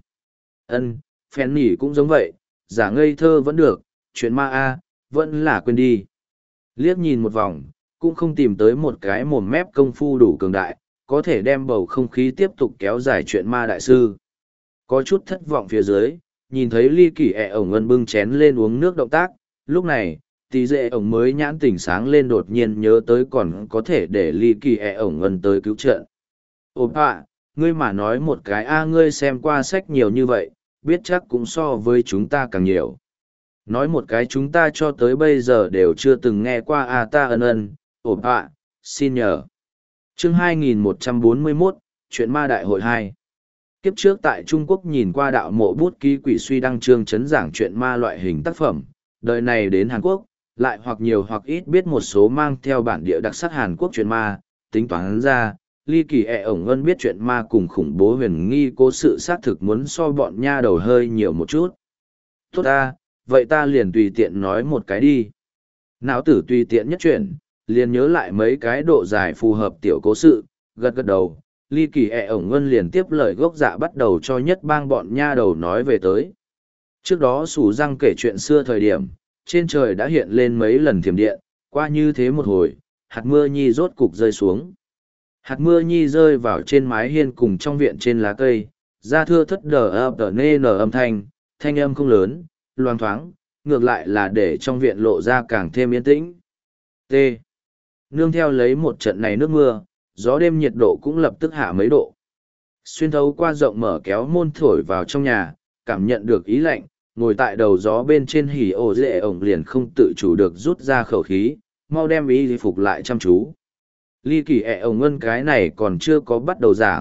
Fanny cũng giống vậy, giả ngây thơ vẫn được, chuyện ma vẫn là quên đi. Liếc nhìn một vòng, cũng không tìm tới một cái mồm mép công phu đủ cường đại, có thể đem bầu không khí tiếp tục kéo dài chuyện ma đại sư. Có chút thất vọng phía dưới, nhìn thấy ly kỳ ổng ân bưng chén lên uống nước động tác, lúc này, tí dệ ổng mới nhãn tỉnh sáng lên đột nhiên nhớ tới còn có thể để ly kỳ ổng ân tới cứu trận. Ngươi mà nói một cái ngươi xem qua sách nhiều như vậy, biết chắc cũng so với chúng ta càng nhiều. Nói một cái chúng ta cho tới bây giờ đều chưa từng nghe qua ta ân, xin nhờ. Chương 2141, Chuyện ma đại hội 2. Kiếp trước tại Trung Quốc nhìn qua đạo mộ bút ký quỷ suy đăng chương chấn giảng chuyện ma loại hình tác phẩm, đời này đến Hàn Quốc, lại hoặc nhiều hoặc ít biết một số mang theo bản địa đặc sắc Hàn Quốc chuyện ma, tính toán ra, ly kỳ ổng ân biết chuyện ma cùng khủng bố huyền nghi cố sự xác thực muốn so bọn nha đầu hơi nhiều một chút. Tốt vậy ta liền tùy tiện nói một cái đi. Não tử tùy tiện nhất chuyện, liền nhớ lại mấy cái độ dài phù hợp tiểu cố sự, gật gật đầu, ly kỳ ổng ân liền tiếp lời gốc dạ bắt đầu cho nhất bang bọn nha đầu nói về tới. Trước đó Sủ Răng kể chuyện xưa thời điểm, trên trời đã hiện lên mấy lần thiểm điện, qua như thế một hồi, hạt mưa nhi rốt cục rơi xuống. Hạt mưa nhi rơi vào trên mái hiên cùng trong viện trên lá cây, ra thưa thất nở âm thanh âm không lớn, loang thoáng, ngược lại là để trong viện lộ ra càng thêm yên tĩnh. T. Nương theo lấy một trận này nước mưa, gió đêm nhiệt độ cũng lập tức hạ mấy độ. Xuyên thấu qua rộng mở kéo môn thổi vào trong nhà, cảm nhận được ý lạnh, ngồi tại đầu gió bên trên hỉ ổ dễ ổng liền không tự chủ được rút ra khẩu khí, mau đem ý phục lại chăm chú. Ly kỳ ổng ân cái này còn chưa có bắt đầu giảng,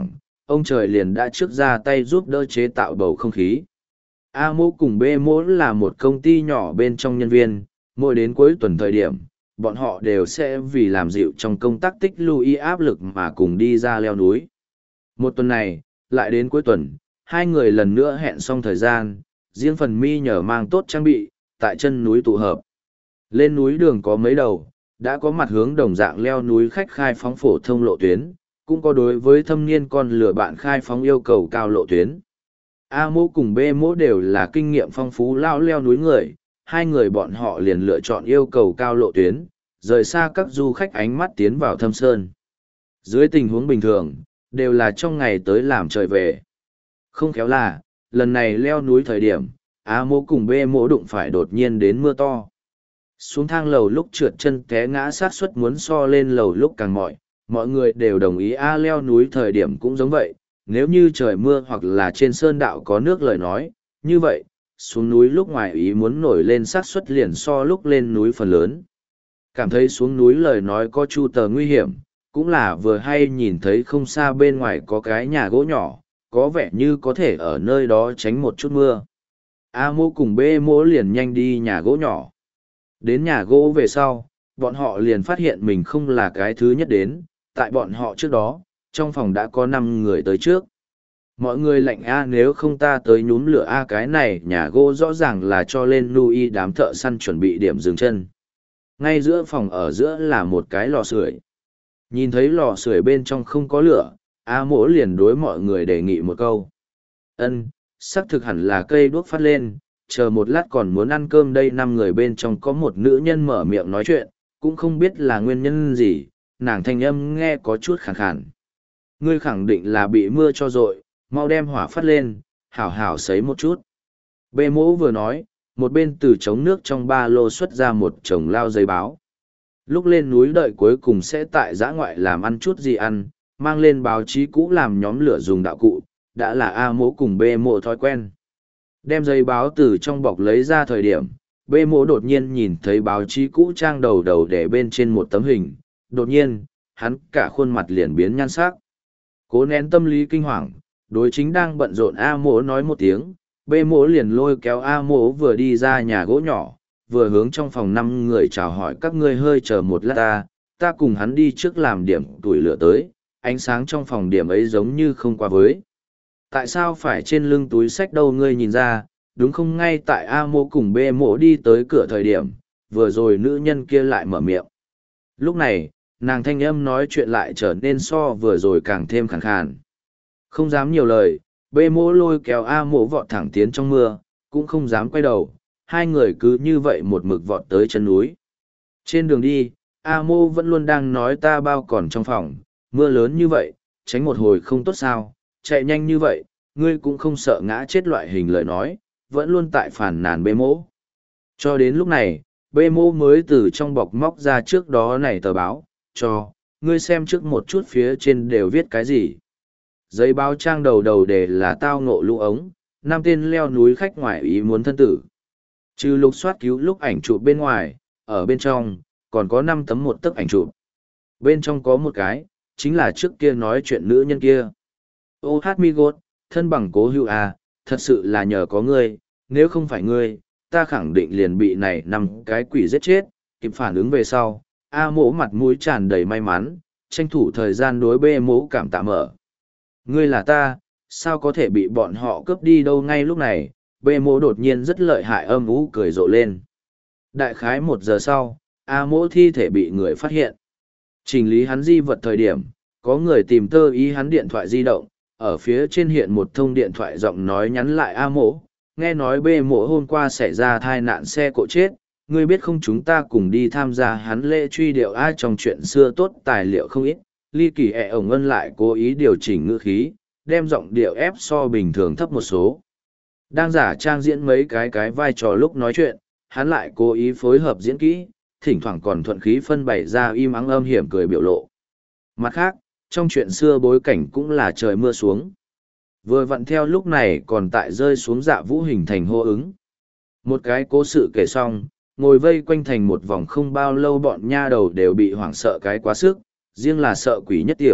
ông trời liền đã trước ra tay giúp đỡ chế tạo bầu không khí. A mô cùng B mô là một công ty nhỏ bên trong nhân viên, mỗi đến cuối tuần thời điểm, bọn họ đều sẽ vì làm dịu trong công tác tích lũy áp lực mà cùng đi ra leo núi. Một tuần này, lại đến cuối tuần, hai người lần nữa hẹn xong thời gian, riêng phần mi nhờ mang tốt trang bị, tại chân núi tụ hợp. Lên núi đường có mấy đầu, đã có mặt hướng đồng dạng leo núi khách khai phóng phổ thông lộ tuyến, cũng có đối với thâm niên con lừa bạn khai phóng yêu cầu cao lộ tuyến. A mô cùng B mô đều là kinh nghiệm phong phú lao leo núi người, hai người bọn họ liền lựa chọn yêu cầu cao lộ tuyến, rời xa các du khách ánh mắt tiến vào thâm sơn. Dưới tình huống bình thường, đều là trong ngày tới làm trời về. Không khéo là, lần này leo núi thời điểm, A mô cùng B mô đụng phải đột nhiên đến mưa to. Xuống thang lầu lúc trượt chân té ngã xác suất muốn so lên lầu lúc càng mọi người đều đồng ý A leo núi thời điểm cũng giống vậy, nếu như trời mưa hoặc là trên sơn đạo có nước lời nói, như vậy, xuống núi lúc ngoài ý muốn nổi lên xác suất liền so lúc lên núi phần lớn. Cảm thấy xuống núi lời nói có chu tờ nguy hiểm, cũng là vừa hay nhìn thấy không xa bên ngoài có cái nhà gỗ nhỏ, có vẻ như có thể ở nơi đó tránh một chút mưa. A mô cùng B mô liền nhanh đi nhà gỗ nhỏ. Đến nhà gỗ về sau, bọn họ liền phát hiện mình không là cái thứ nhất đến, tại bọn họ trước đó, trong phòng đã có 5 người tới trước. Mọi người lạnh A nếu không ta tới nhúm lửa A cái này nhà gỗ rõ ràng là cho lên nuôi đám thợ săn chuẩn bị điểm dừng chân. Ngay giữa phòng ở giữa là một cái lò sưởi. Nhìn thấy lò sưởi bên trong không có lửa, A mỗ liền đối mọi người đề nghị một câu. Xác thực hẳn là cây đuốc phát lên, chờ một lát còn muốn ăn cơm đây. 5 người bên trong có một nữ nhân mở miệng nói chuyện, cũng không biết là nguyên nhân gì, nàng thanh âm nghe có chút khàn khàn. Ngươi khẳng định là bị mưa cho rội, mau đem hỏa phát lên, hảo hảo sấy một chút. Bê mỗ vừa nói, một bên từ trống nước trong ba lô xuất ra một chồng lao giấy báo. Lúc lên núi đợi cuối cùng sẽ tại giã ngoại làm ăn chút gì ăn, mang lên báo chí cũ làm nhóm lửa dùng đạo cụ, đã là A mỗ cùng bê mỗ thói quen. Đem giấy báo từ trong bọc lấy ra thời điểm, bê mỗ đột nhiên nhìn thấy báo chí cũ trang đầu đầu để bên trên một tấm hình, đột nhiên, hắn cả khuôn mặt liền biến nhan sắc. Cố nén tâm lý kinh hoàng, đối chính đang bận rộn A mỗ nói một tiếng, bê mỗ liền lôi kéo A mỗ vừa đi ra nhà gỗ nhỏ, vừa hướng trong phòng 5 người chào hỏi các ngươi hơi chờ một lát ta cùng hắn đi trước làm điểm tuổi lửa tới, ánh sáng trong phòng điểm ấy giống như không qua với. Tại sao phải trên lưng túi sách đâu ngươi nhìn ra, đúng không? Ngay tại A mỗ cùng B mỗ đi tới cửa thời điểm, vừa rồi nữ nhân kia lại mở miệng. Lúc này, nàng thanh âm nói chuyện lại trở nên so vừa rồi càng thêm khàn khàn. Không dám nhiều lời, B mỗ lôi kéo A mỗ vọt thẳng tiến trong mưa, cũng không dám quay đầu, hai người cứ như vậy một mực vọt tới chân núi. Trên đường đi, A mô vẫn luôn đang nói ta bao còn trong phòng, mưa lớn như vậy, tránh một hồi không tốt sao, chạy nhanh như vậy, ngươi cũng không sợ ngã chết loại hình lời nói, vẫn luôn tại phản nàn bê mô. Cho đến lúc này, bê mô mới từ trong bọc móc ra trước đó này tờ báo, cho, ngươi xem trước một chút phía trên đều viết cái gì. Giấy báo trang đầu đầu đề là tao ngộ lũ ống, 5 tên leo núi khách ngoại ý muốn thân tử. Trừ lục soát cứu lúc ảnh chụp bên ngoài, ở bên trong, còn có 5 tấm 1 tấc ảnh chụp. Bên trong có một cái, chính là trước kia nói chuyện nữ nhân kia. Ô hát mi gột, thân bằng cố hữu à, thật sự là nhờ có ngươi, nếu không phải ngươi, ta khẳng định liền bị này 5 cái quỷ giết chết, kịp phản ứng về sau. A mỗ mặt mũi tràn đầy may mắn, tranh thủ thời gian đối bê mỗ cảm tạ mở. Ngươi là ta, sao có thể bị bọn họ cướp đi đâu ngay lúc này, bê mỗ đột nhiên rất lợi hại âm ú cười rộ lên. Đại khái 1 giờ sau, A mỗ thi thể bị người phát hiện. Chỉnh lý hắn di vật thời điểm, có người tìm tơ ý hắn điện thoại di động, ở phía trên hiện một thông điện thoại giọng nói nhắn lại A mỗ, nghe nói bê mỗ hôm qua xảy ra tai nạn xe cộ chết, ngươi biết không chúng ta cùng đi tham gia hắn lễ truy điệu ai trong chuyện xưa tốt tài liệu không ít, ly kỳ ổng ân lại cố ý điều chỉnh ngữ khí, đem giọng điệu ép so bình thường thấp một số. Đang giả trang diễn mấy cái vai trò lúc nói chuyện, hắn lại cố ý phối hợp diễn kỹ, thỉnh thoảng còn thuận khí phân bày ra im ắng âm hiểm cười biểu lộ. Mặt khác, trong chuyện xưa bối cảnh cũng là trời mưa xuống. Vừa vặn theo lúc này còn tại rơi xuống dạ vũ hình thành hô ứng. Một cái cố sự kể xong, ngồi vây quanh thành một vòng không bao lâu bọn nha đầu đều bị hoảng sợ cái quá sức, riêng là sợ quỷ nhất tiểu,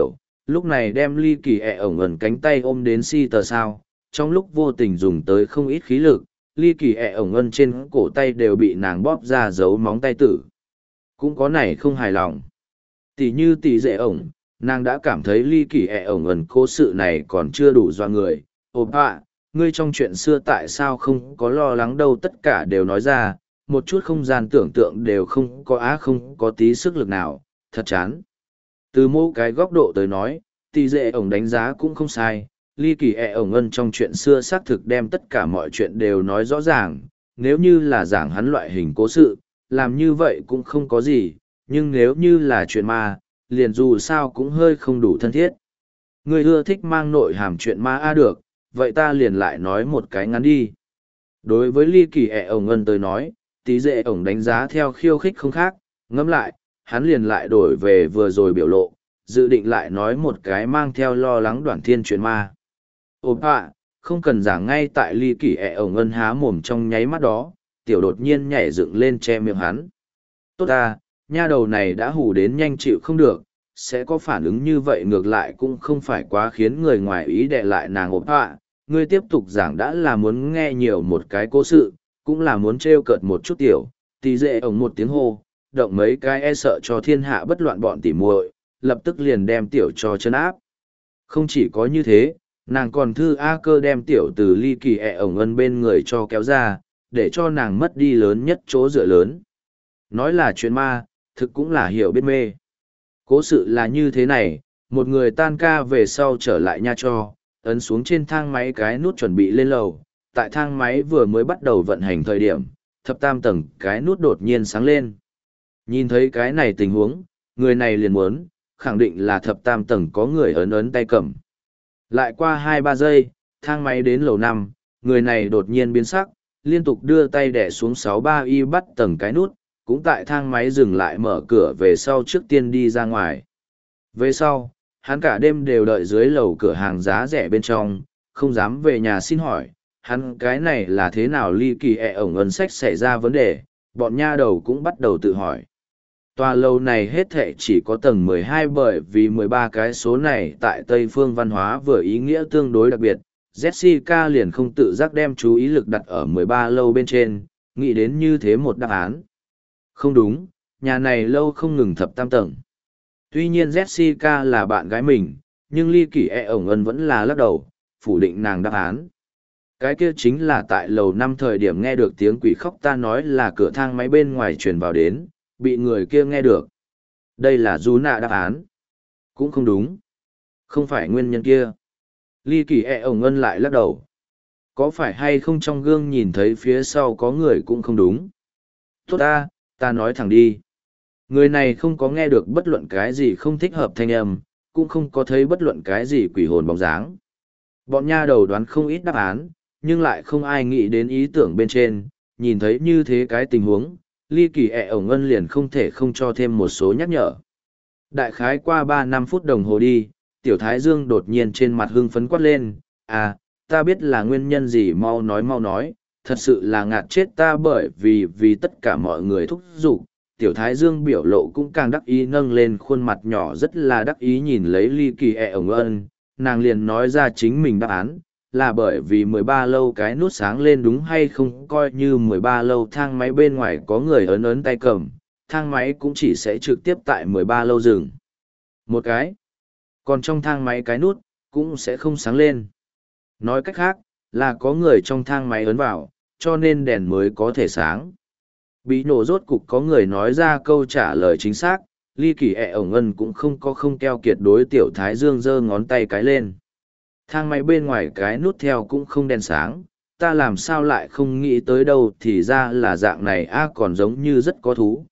lúc này đem ly kỳ ẹ ổng ẩn cánh tay ôm đến si tờ sao, trong lúc vô tình dùng tới không ít khí lực, ly kỳ ẹ ổng ân trên cổ tay đều bị nàng bóp ra dấu móng tay tử. Cũng có này không hài lòng. Tỷ như tỷ dễ ổng, nàng đã cảm thấy ly kỳ ẹ ổng ẩn cố sự này còn chưa đủ doa người. Ồ bạ, ngươi trong chuyện xưa tại sao không có lo lắng đâu, tất cả đều nói ra, một chút không gian tưởng tượng đều không có không có tí sức lực nào, thật chán. Từ mỗi cái góc độ tới nói, tỷ dễ ổng đánh giá cũng không sai, ly kỳ ẹ ổng ân trong chuyện xưa xác thực đem tất cả mọi chuyện đều nói rõ ràng, nếu như là giảng hắn loại hình cố sự, làm như vậy cũng không có gì, nhưng nếu như là chuyện ma, liền dù sao cũng hơi không đủ thân thiết. Người ưa thích mang nội hàm chuyện ma được, vậy ta liền lại nói một cái ngắn đi. Đối với ly kỳ ẹ ổng ân tới nói, tí dễ ổng đánh giá theo khiêu khích không khác, ngẫm lại, hắn liền lại đổi về vừa rồi biểu lộ, dự định lại nói một cái mang theo lo lắng đoạn thiên chuyện ma. Ồ bạ, không cần giảng ngay tại ly kỳ ẹ ổng ân há mồm trong nháy mắt đó, tiểu đột nhiên nhảy dựng lên che miệng hắn. Tốt ta, nha đầu này đã hù đến nhanh chịu không được, sẽ có phản ứng như vậy ngược lại cũng không phải quá khiến người ngoài ý đè lại nàng. Ồ bạ, ngươi tiếp tục giảng đã là muốn nghe nhiều một cái cố sự, cũng là muốn trêu cợt một chút tiểu, tí dễ ổng một tiếng hô, động mấy cái e sợ cho thiên hạ bất loạn bọn tỉ muội, lập tức liền đem tiểu cho chân áp. Không chỉ có như thế, nàng còn thư A cơ đem tiểu từ ly kỳ ẹ ổng ân bên người cho kéo ra, để cho nàng mất đi lớn nhất chỗ dựa lớn. Nói là chuyện ma, thực cũng là hiểu biết mê. Cố sự là như thế này, một người tan ca về sau trở lại nha cho, ấn xuống trên thang máy cái nút chuẩn bị lên lầu. Tại thang máy vừa mới bắt đầu vận hành thời điểm, thập tam tầng cái nút đột nhiên sáng lên. Nhìn thấy cái này tình huống, người này liền muốn, khẳng định là thập tam tầng có người ấn tay cầm. Lại qua 2-3 giây, thang máy đến lầu 5, người này đột nhiên biến sắc, liên tục đưa tay đẻ xuống 6-3 y bắt tầng cái nút, cũng tại thang máy dừng lại mở cửa về sau trước tiên đi ra ngoài. Về sau, hắn cả đêm đều đợi dưới lầu cửa hàng giá rẻ bên trong, không dám về nhà xin hỏi, hắn cái này là thế nào ly kỳ ẹ ổng ân sách xảy ra vấn đề, bọn nha đầu cũng bắt đầu tự hỏi. Tòa lầu này hết thệ chỉ có tầng 12 bởi vì 13 cái số này tại Tây phương văn hóa vừa ý nghĩa tương đối đặc biệt. Jessica liền không tự giác đem chú ý lực đặt ở 13 lâu bên trên, nghĩ đến như thế một đáp án. Không đúng, nhà này lâu không ngừng thập tam tầng. Tuy nhiên Jessica là bạn gái mình, nhưng ly kỳ ẹ ổng ân vẫn là lắc đầu, phủ định nàng đáp án. Cái kia chính là tại lầu 5 thời điểm nghe được tiếng quỷ khóc, ta nói là cửa thang máy bên ngoài truyền vào đến, bị người kia nghe được. Đây là du nạ đáp án. Cũng không đúng. Không phải nguyên nhân kia. Ly kỳ ẹ ổng ân lại lắc đầu. Có phải hay không trong gương nhìn thấy phía sau có người cũng không đúng. Tốt ta nói thẳng đi. Người này không có nghe được bất luận cái gì không thích hợp thanh âm, cũng không có thấy bất luận cái gì quỷ hồn bóng dáng. Bọn nha đầu đoán không ít đáp án, nhưng lại không ai nghĩ đến ý tưởng bên trên, nhìn thấy như thế cái tình huống, ly kỳ ẹ ổng ân liền không thể không cho thêm một số nhắc nhở. Đại khái qua 3-5 phút đồng hồ đi, tiểu thái dương đột nhiên trên mặt hưng phấn quát lên, ta biết là nguyên nhân gì, mau nói, thật sự là ngạt chết ta bởi vì tất cả mọi người thúc giục. Tiểu thái dương biểu lộ cũng càng đắc ý, nâng lên khuôn mặt nhỏ rất là đắc ý nhìn lấy ly kỳ ẹ ổng ân, nàng liền nói ra chính mình đáp án, là bởi vì 13 lâu cái nút sáng lên đúng hay không, coi như 13 lâu thang máy bên ngoài có người ấn tay cầm, thang máy cũng chỉ sẽ trực tiếp tại 13 lâu dừng một cái, còn trong thang máy cái nút cũng sẽ không sáng lên. Nói cách khác, là có người trong thang máy ấn vào, cho nên đèn mới có thể sáng. Bị nổ rốt cục có người nói ra câu trả lời chính xác, ly kỳ ẹ ổng ân cũng không keo kiệt đối tiểu thái dương giơ ngón tay cái lên. Thang máy bên ngoài cái nút theo cũng không đèn sáng, ta làm sao lại không nghĩ tới đâu, thì ra là dạng này còn giống như rất có thú.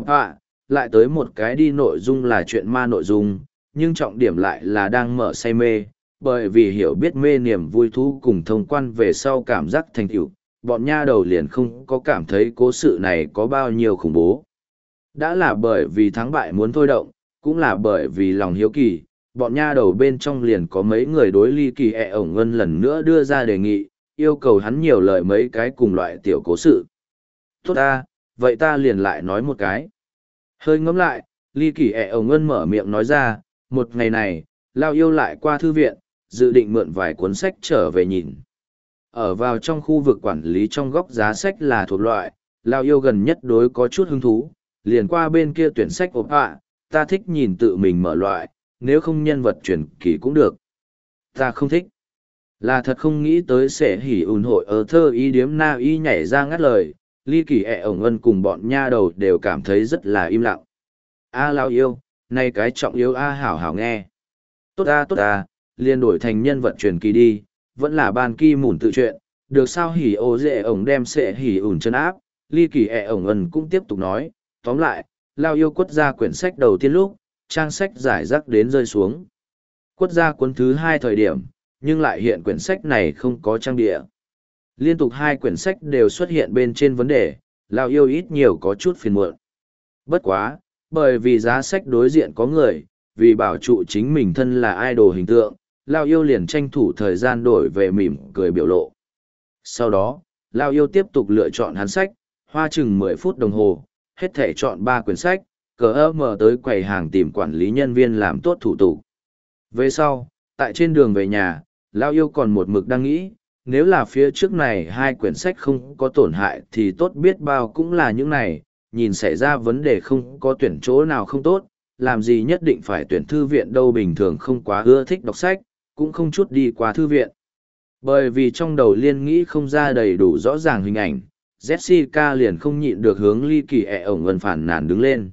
Lại tới một cái đi, nội dung là chuyện ma nội dung, nhưng trọng điểm lại là đang mở say mê, bởi vì hiểu biết mê niềm vui thú cùng thông quan về sau cảm giác thành tựu, bọn nha đầu liền không có cảm thấy cố sự này có bao nhiêu khủng bố. Đã là bởi vì thắng bại muốn thôi động, cũng là bởi vì lòng hiếu kỳ, bọn nha đầu bên trong liền có mấy người đối ly kỳ ẹ ổng ân lần nữa đưa ra đề nghị, yêu cầu hắn nhiều lời mấy cái cùng loại tiểu cố sự. Tốt vậy ta liền lại nói một cái. Hơi ngẫm lại, ly kỳ ẹ ổng ân mở miệng nói ra, một ngày này, Lao yêu lại qua thư viện, dự định mượn vài cuốn sách trở về nhìn. Ở vào trong khu vực quản lý trong góc giá sách là thuộc loại, Lao yêu gần nhất đối có chút hứng thú, liền qua bên kia tuyển sách ộp ạ, ta thích nhìn tự mình mở loại, nếu không nhân vật truyền kỳ cũng được. Ta không thích. Là thật không nghĩ tới sẽ hỉ ủng hội ở thơ y điếm na y nhảy ra ngắt lời, ly kỳ ẹ ổng ân cùng bọn nha đầu đều cảm thấy rất là im lặng. A Lao yêu, nay cái trọng yếu A hảo hảo nghe. Tốt a, liền đổi thành nhân vật truyền kỳ đi, vẫn là ban kỳ mủn tự chuyện, được sao hỉ ô dễ ổng đem sẽ hỉ ủn chân áp, ly kỳ ẹ ổng ân cũng tiếp tục nói, tóm lại, Lao yêu quất ra quyển sách đầu tiên lúc, trang sách giải rác đến rơi xuống. Quất ra cuốn thứ hai thời điểm, nhưng lại hiện quyển sách này không có trang địa. Liên tục hai quyển sách đều xuất hiện bên trên vấn đề, Lao yêu ít nhiều có chút phiền muộn. Bất quá, bởi vì giá sách đối diện có người, vì bảo trụ chính mình thân là idol hình tượng, Lao yêu liền tranh thủ thời gian đổi về mỉm cười biểu lộ. Sau đó, Lao yêu tiếp tục lựa chọn hắn sách, hoa chừng 10 phút đồng hồ, hết thể chọn 3 quyển sách, cờ mở tới quầy hàng tìm quản lý nhân viên làm tốt thủ tục. Về sau, tại trên đường về nhà, Lao yêu còn một mực đang nghĩ, nếu là phía trước này hai quyển sách không có tổn hại thì tốt biết bao cũng là những này, nhìn xảy ra vấn đề không có tuyển chỗ nào không tốt, làm gì nhất định phải tuyển thư viện đâu, bình thường không quá ưa thích đọc sách, cũng không chút đi qua thư viện. Bởi vì trong đầu liên nghĩ không ra đầy đủ rõ ràng hình ảnh, Jessica liền không nhịn được hướng ly kỳ ẹ ổng ân phản nàn đứng lên.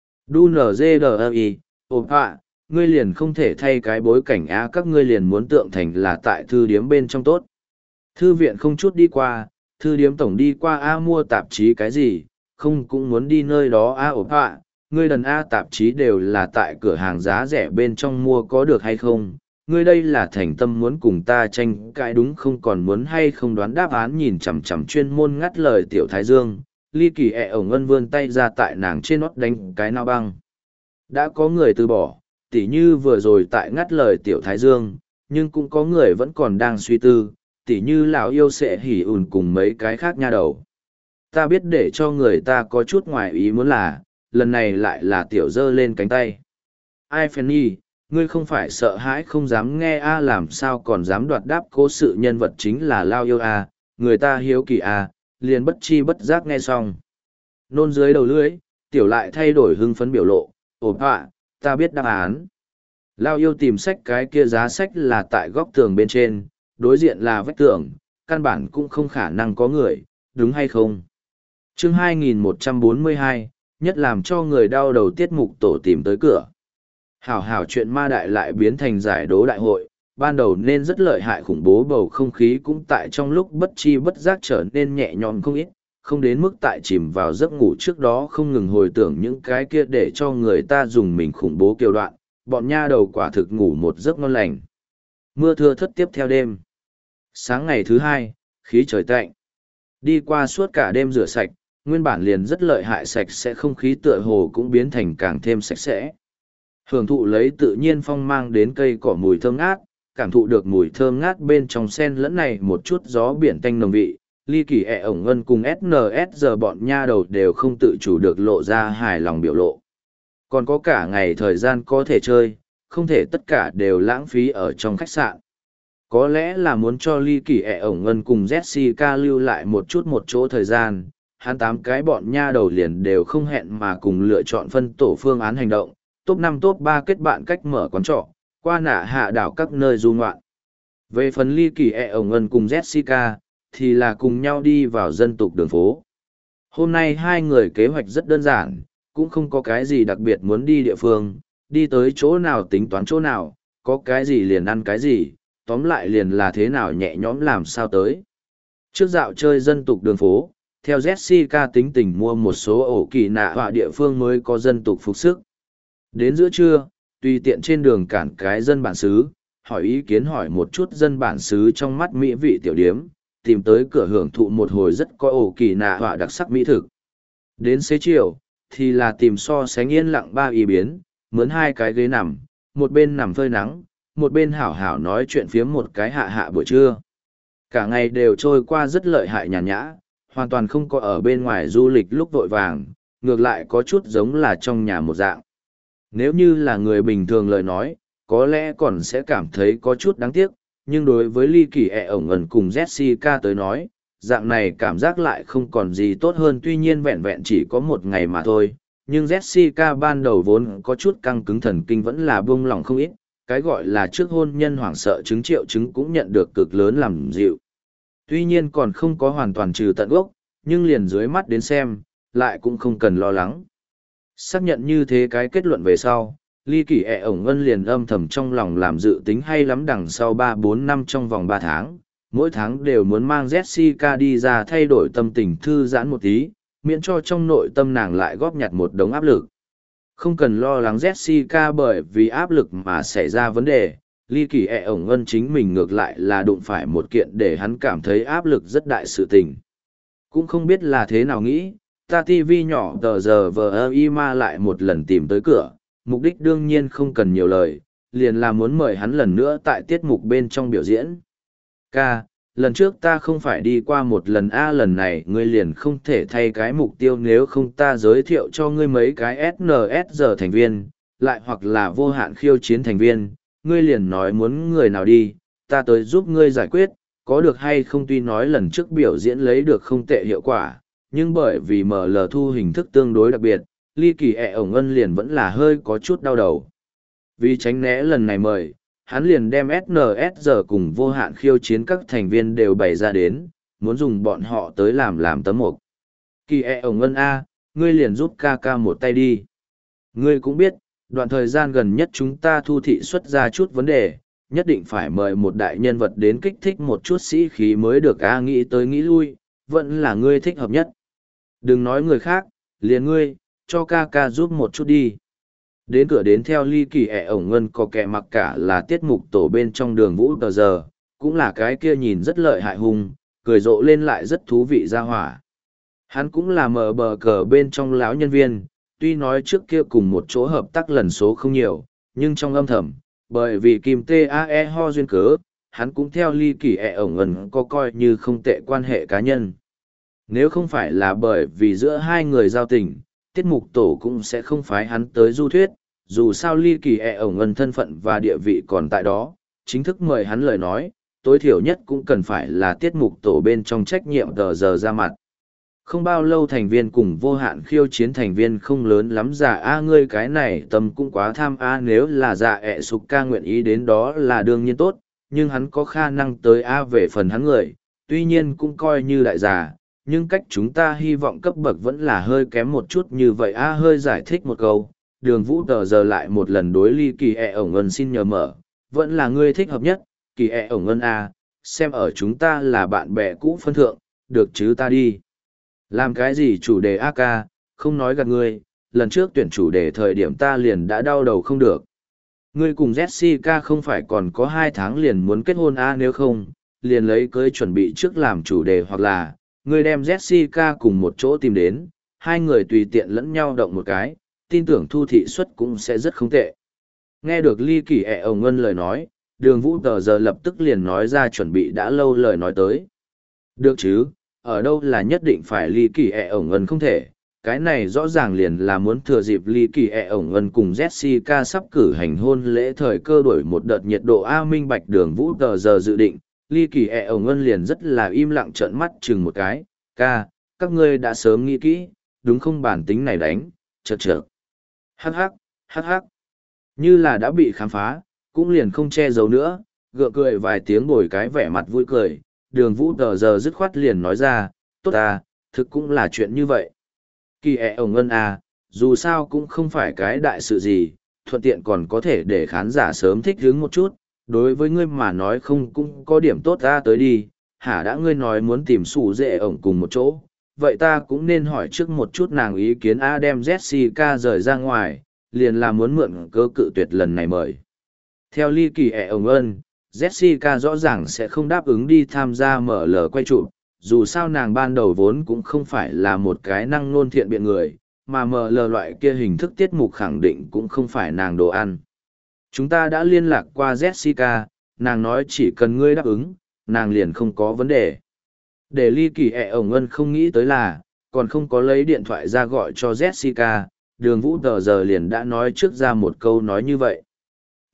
Đu NGDI, ộp ạ, ngươi liền không thể thay cái bối cảnh á, các ngươi liền muốn tượng thành là tại thư điếm bên trong tốt. Thư viện không chút đi qua, thư điếm tổng đi qua a mua tạp chí cái gì, không cũng muốn đi nơi đó a ộp ạ, ngươi đần a tạp chí đều là tại cửa hàng giá rẻ bên trong mua có được hay không, ngươi đây là thành tâm muốn cùng ta tranh cãi đúng không, còn muốn hay không đoán đáp án. Nhìn chằm chằm chuyên môn ngắt lời tiểu thái dương, ly kỳ ẹ ổng ân vươn tay ra tại nàng trên nót đánh cái nao băng. Đã có người từ bỏ, tỉ như vừa rồi tại ngắt lời tiểu thái dương, nhưng cũng có người vẫn còn đang suy tư, tỉ như lão yêu sẽ hỉ ủn cùng mấy cái khác nha đầu. Ta biết để cho người ta có chút ngoài ý muốn là, lần này lại là tiểu dơ lên cánh tay. Ai Fanny, ngươi không phải sợ hãi không dám nghe a, làm sao còn dám đoạt đáp cố sự nhân vật chính là Lao yêu a, người ta hiếu kỳ a, liền bất chi bất giác nghe xong. Nôn dưới đầu lưỡi, tiểu lại thay đổi hưng phấn biểu lộ, ổn ạ, ta biết đáp án. Lao yêu tìm sách, cái kia giá sách là tại góc tường bên trên, đối diện là vách tường, căn bản cũng không khả năng có người, đúng hay không? Chương 2142, nhất làm cho người đau đầu tiết mục tổ tìm tới cửa. Hảo hảo chuyện ma đại lại biến thành giải đố đại hội, ban đầu nên rất lợi hại khủng bố, bầu không khí cũng tại trong lúc bất chi bất giác trở nên nhẹ nhõm không ít, không đến mức tại chìm vào giấc ngủ trước đó không ngừng hồi tưởng những cái kia để cho người ta dùng mình khủng bố kiều đoạn, bọn nha đầu quả thực ngủ một giấc ngon lành. Mưa thưa thất tiếp theo đêm. Sáng ngày thứ hai, khí trời tạnh. Đi qua suốt cả đêm rửa sạch, nguyên bản liền rất lợi hại sạch sẽ không khí tựa hồ cũng biến thành càng thêm sạch sẽ. Hưởng thụ lấy tự nhiên phong mang đến cây cỏ mùi thơm ngát, cảm thụ được mùi thơm ngát bên trong sen lẫn này một chút gió biển tanh nồng vị, ly kỳ ẹ ổng ân cùng SNS giờ bọn nha đầu đều không tự chủ được lộ ra hài lòng biểu lộ. Còn có cả ngày thời gian có thể chơi, không thể tất cả đều lãng phí ở trong khách sạn. Có lẽ là muốn cho ly kỳ ẹ ổng ân cùng Jessica lưu lại một chỗ thời gian, hắn 8 cái bọn nha đầu liền đều không hẹn mà cùng lựa chọn phân tổ phương án hành động, top 5 top 3 kết bạn cách mở quán trọ, qua nạ hạ đảo các nơi du ngoạn. Về phần ly kỳ ẹ ổng ân cùng Jessica, thì là cùng nhau đi vào dân tục đường phố. Hôm nay hai người kế hoạch rất đơn giản, cũng không có cái gì đặc biệt muốn đi địa phương, đi tới chỗ nào tính toán chỗ nào, có cái gì liền ăn cái gì, tóm lại liền là thế nào nhẹ nhõm làm sao tới. Trước dạo chơi dân tục đường phố, theo Jessica tính tình mua một số ổ kỳ nạ họa địa phương mới có dân tục phục sức. Đến giữa trưa, tùy tiện trên đường cản cái dân bản xứ, hỏi ý kiến hỏi một chút dân bản xứ trong mắt mỹ vị tiểu điếm, tìm tới cửa hưởng thụ một hồi rất có ổ kỳ nạ họa đặc sắc mỹ thực. Đến xế chiều, thì là tìm so sánh yên lặng ba ý biến, mướn 2 cái ghế nằm, một bên nằm phơi nắng, một bên hảo hảo nói chuyện phiếm một cái hạ buổi trưa. Cả ngày đều trôi qua rất lợi hại nhàn nhã, hoàn toàn không có ở bên ngoài du lịch lúc vội vàng, ngược lại có chút giống là trong nhà một dạng. Nếu như là người bình thường lời nói, có lẽ còn sẽ cảm thấy có chút đáng tiếc, nhưng đối với Ly Kỳ ẹ ổng ẩn cùng Jessica tới nói, dạng này cảm giác lại không còn gì tốt hơn, tuy nhiên vẹn vẹn chỉ có một ngày mà thôi. Nhưng Jessica ban đầu vốn có chút căng cứng thần kinh vẫn là buông lỏng không ít, cái gọi là trước hôn nhân hoảng sợ chứng triệu chứng cũng nhận được cực lớn làm dịu. Tuy nhiên còn không có hoàn toàn trừ tận gốc, nhưng liền dưới mắt đến xem, lại cũng không cần lo lắng. Xác nhận như thế cái kết luận về sau, Ly Kỳ ẹ ổng ngân liền âm thầm trong lòng làm dự tính hay lắm đằng sau 3-4 năm trong vòng 3 tháng, mỗi tháng đều muốn mang Jessica đi ra thay đổi tâm tình thư giãn một tí, miễn cho trong nội tâm nàng lại góp nhặt một đống áp lực. Không cần lo lắng Jessica bởi vì áp lực mà xảy ra vấn đề, Ly Kỳ ẹ ổng ngân chính mình ngược lại là đụng phải một kiện để hắn cảm thấy áp lực rất đại sự tình. Cũng không biết là thế nào nghĩ, ta TV nhỏ tờ giờ vờ ma lại một lần tìm tới cửa, mục đích đương nhiên không cần nhiều lời, liền là muốn mời hắn lần nữa tại tiết mục bên trong biểu diễn. Ca, lần trước ta không phải đi qua một lần lần này ngươi liền không thể thay cái mục tiêu, nếu không ta giới thiệu cho ngươi mấy cái SNSD thành viên, lại hoặc là vô hạn khiêu chiến thành viên, ngươi liền nói muốn người nào đi, ta tới giúp ngươi giải quyết, có được hay không. Tuy nói lần trước biểu diễn lấy được không tệ hiệu quả, nhưng bởi vì ML thu hình thức tương đối đặc biệt, Ly Kỳ ẹ ổng ngân liền vẫn là hơi có chút đau đầu. Vì tránh né lần này mời, hắn liền đem SNSD cùng vô hạn khiêu chiến các thành viên đều bày ra đến, muốn dùng bọn họ tới làm tấm mục. Kỳ ẹ ổng ngân A, ngươi liền giúp ca ca một tay đi. Ngươi cũng biết, đoạn thời gian gần nhất chúng ta thu thị xuất ra chút vấn đề, nhất định phải mời một đại nhân vật đến kích thích một chút sĩ khí mới được. Nghĩ tới nghĩ lui, vẫn là ngươi thích hợp nhất. Đừng nói người khác, liền ngươi, cho ca ca giúp một chút đi. Đến cửa đến theo Ly Kỳ ẹ ổng ngân có kẻ mặc cả là tiết mục tổ bên trong Đường Vũ tờ giờ, cũng là cái kia nhìn rất lợi hại hung, cười rộ lên lại rất thú vị ra hỏa. Hắn cũng là mở bờ cờ bên trong lão nhân viên, tuy nói trước kia cùng một chỗ hợp tác lần số không nhiều, nhưng trong âm thầm, bởi vì Kim TAE ho duyên cớ, hắn cũng theo Ly Kỳ ẹ ổng ngân có coi như không tệ quan hệ cá nhân. Nếu không phải là bởi vì giữa hai người giao tình, tiết mục tổ cũng sẽ không phái hắn tới du thuyết, dù sao Ly Kỳ ẹ ổng ngân thân phận và địa vị còn tại đó, chính thức mời hắn lời nói, tối thiểu nhất cũng cần phải là tiết mục tổ bên trong trách nhiệm tờ giờ ra mặt. Không bao lâu thành viên cùng vô hạn khiêu chiến thành viên không lớn lắm giả ngươi cái này tâm cũng quá tham nếu là giả ẹ sục ca nguyện ý đến đó là đương nhiên tốt, nhưng hắn có khả năng tới về phần hắn người, tuy nhiên cũng coi như đại giả, nhưng cách chúng ta hy vọng cấp bậc vẫn là hơi kém một chút như vậy. Hơi giải thích một câu, Đường Vũ tờ giờ lại một lần đối Ly Kỳ ẹ ổng ngân xin nhờ mở, vẫn là ngươi thích hợp nhất, Kỳ ẹ ổng ngân xem ở chúng ta là bạn bè cũ phân thượng, được chứ ta đi. Làm cái gì chủ đề ca, không nói gạt ngươi, lần trước tuyển chủ đề thời điểm ta liền đã đau đầu không được. Ngươi cùng Jessica không phải còn có 2 tháng liền muốn kết hôn nếu không, liền lấy cưới chuẩn bị trước làm chủ đề, hoặc là ngươi đem Jessica cùng một chỗ tìm đến, hai người tùy tiện lẫn nhau động một cái, tin tưởng thu thị suất cũng sẽ rất không tệ. Nghe được Ly Kỳ ẹ ổng ngân lời nói, Đường Vũ tờ giờ lập tức liền nói ra chuẩn bị đã lâu lời nói tới. Được chứ, ở đâu là nhất định phải Ly Kỳ ẹ ổng ngân không thể, cái này rõ ràng liền là muốn thừa dịp Ly Kỳ ẹ ổng ngân cùng Jessica sắp cử hành hôn lễ thời cơ đổi một đợt nhiệt độ. Minh bạch Đường Vũ tờ giờ dự định. Ly Kỳ ẹ ổng ngân liền rất là im lặng trợn mắt chừng một cái, ca, các ngươi đã sớm nghĩ kỹ, đúng không? Bản tính này đánh, chật. Hắc hắc, như là đã bị khám phá, cũng liền không che giấu nữa, gượng cười vài tiếng bồi cái vẻ mặt vui cười. Đường Vũ tờ giờ dứt khoát liền nói ra, tốt thực cũng là chuyện như vậy. Kỳ ẹ ổng ngân dù sao cũng không phải cái đại sự gì, thuận tiện còn có thể để khán giả sớm thích hứng một chút. Đối với ngươi mà nói không cũng có điểm tốt tới đi, đã ngươi nói muốn tìm sủ dệ ổng cùng một chỗ, vậy ta cũng nên hỏi trước một chút nàng ý kiến. Đem Jessica rời ra ngoài, liền là muốn mượn cơ cự tuyệt lần này mời. Theo Ly Kỳ ẹ ổng ngân, Jessica rõ ràng sẽ không đáp ứng đi tham gia ML quay chụp, dù sao nàng ban đầu vốn cũng không phải là một cái năng nôn thiện biện người, mà ML loại kia hình thức tiết mục khẳng định cũng không phải nàng đồ ăn. Chúng ta đã liên lạc qua Jessica, nàng nói chỉ cần ngươi đáp ứng, nàng liền không có vấn đề. Để Ly Kỳ ẹ ổng ngân không nghĩ tới là, còn không có lấy điện thoại ra gọi cho Jessica, Đường Vũ tờ giờ liền đã nói trước ra một câu nói như vậy.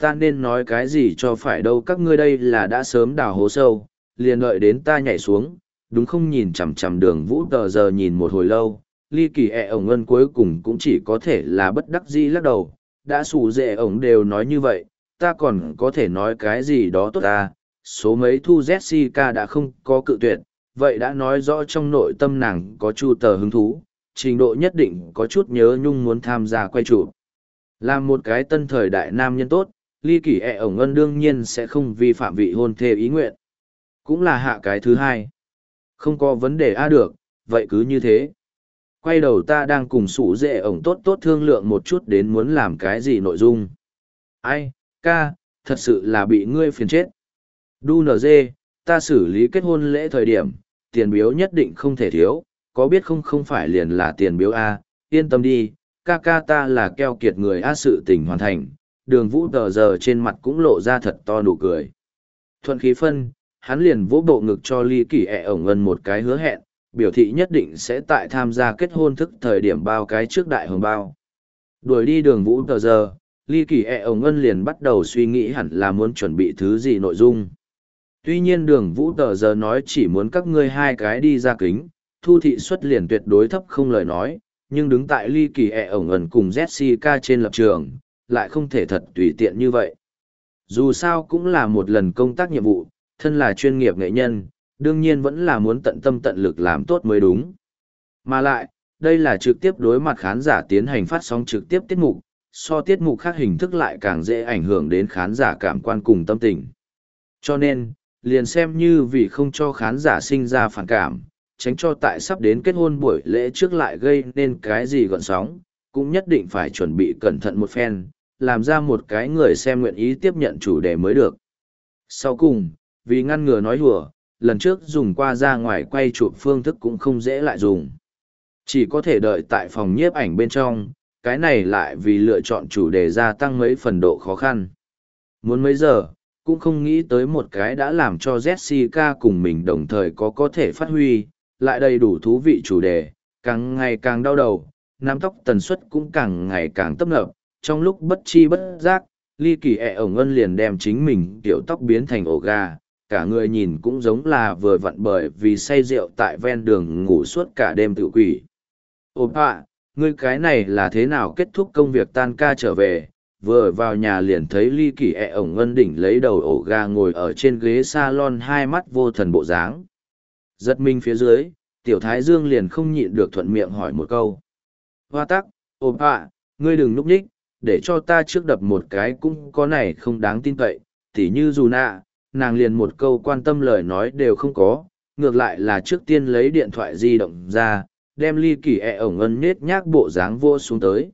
ta nên nói cái gì cho phải đâu, các ngươi đây là đã sớm đào hố sâu, liền đợi đến ta nhảy xuống, đúng không? Nhìn chằm chằm Đường Vũ tờ giờ nhìn một hồi lâu, ly kỳ ổng ân cuối cùng cũng chỉ có thể là bất đắc dĩ lắc đầu, đã xù dệ ổng đều nói như vậy, ta còn có thể nói cái gì đó tốt ta, số mấy thu Jessica đã không có cự tuyệt, vậy đã nói rõ trong nội tâm nàng có chu tờ hứng thú, trình độ nhất định có chút nhớ nhung muốn tham gia quay chụp. Làm một cái tân thời đại nam nhân tốt, ly kỳ ổng ân đương nhiên sẽ không vi phạm vị hôn thê ý nguyện. Cũng là hạ cái thứ hai. Không có vấn đề được, vậy cứ như thế. Quay đầu ta đang cùng sủ dệ ổng tốt tốt thương lượng một chút đến muốn làm cái gì nội dung. Ai, ca, thật sự là bị ngươi phiền chết. Đu NG, ta xử lý kết hôn lễ thời điểm, tiền biếu nhất định không thể thiếu, có biết không, không phải liền là tiền biếu A, yên tâm đi, ca ca ta là keo kiệt người A, sự tình hoàn thành. Đường Vũ tờ giờ trên mặt cũng lộ ra thật to nụ cười. Thuận khí phân, hắn liền vỗ bộ ngực cho ly kỳ ổng ân một cái hứa hẹn, biểu thị nhất định sẽ tại tham gia kết hôn thức thời điểm bao cái trước đại hồng bao. Đuổi đi Đường Vũ tờ giờ, ly kỳ ổng ân liền bắt đầu suy nghĩ hẳn là muốn chuẩn bị thứ gì nội dung. Tuy nhiên Đường Vũ tờ giờ nói chỉ muốn các ngươi hai cái đi ra kính, thu thị suất liền tuyệt đối thấp không lời nói, nhưng đứng tại ly kỳ ổng ân cùng Jessica trên lập trường, lại không thể thật tùy tiện như vậy. Dù sao cũng là một lần công tác nhiệm vụ, thân là chuyên nghiệp nghệ nhân, đương nhiên vẫn là muốn tận tâm tận lực làm tốt mới đúng. Mà lại, đây là trực tiếp đối mặt khán giả tiến hành phát sóng trực tiếp tiết mục, so tiết mục khác hình thức lại càng dễ ảnh hưởng đến khán giả cảm quan cùng tâm tình. Cho nên, liền xem như vì không cho khán giả sinh ra phản cảm, tránh cho tại sắp đến kết hôn buổi lễ trước lại gây nên cái gì gọn sóng, cũng nhất định phải chuẩn bị cẩn thận một phen, làm ra một cái người xem nguyện ý tiếp nhận chủ đề mới được. Sau cùng, vì ngăn ngừa nói hùa, lần trước dùng qua ra ngoài quay chụp phương thức cũng không dễ lại dùng. Chỉ có thể đợi tại phòng nhiếp ảnh bên trong, cái này lại vì lựa chọn chủ đề gia tăng mấy phần độ khó khăn. Muốn mấy giờ, cũng không nghĩ tới một cái đã làm cho Jessica cùng mình đồng thời có thể phát huy, lại đầy đủ thú vị chủ đề, càng ngày càng đau đầu, nắm tóc tần suất cũng càng ngày càng tấp nập, trong lúc bất chi bất giác, ly kỳ ổng ân liền đem chính mình kiểu tóc biến thành ổ gà, cả người nhìn cũng giống là vừa vặn bởi vì say rượu tại ven đường ngủ suốt cả đêm tự quỷ. Oppa, ngươi cái này là thế nào kết thúc công việc tan ca trở về, vừa vào nhà liền thấy ly kỳ ổng ân đỉnh lấy đầu ổ gà ngồi ở trên ghế salon hai mắt vô thần bộ dáng. Giật mình phía dưới, tiểu thái dương liền không nhịn được thuận miệng hỏi một câu. Hoa tắc, Oppa, ngươi đừng núp nhích, để cho ta trước đập một cái cũng có này không đáng tin cậy, tỉ như dù nạ, nàng liền một câu quan tâm lời nói đều không có, ngược lại là trước tiên lấy điện thoại di động ra, đem ly kỳ ổng ân nết nhác bộ dáng vô xuống tới.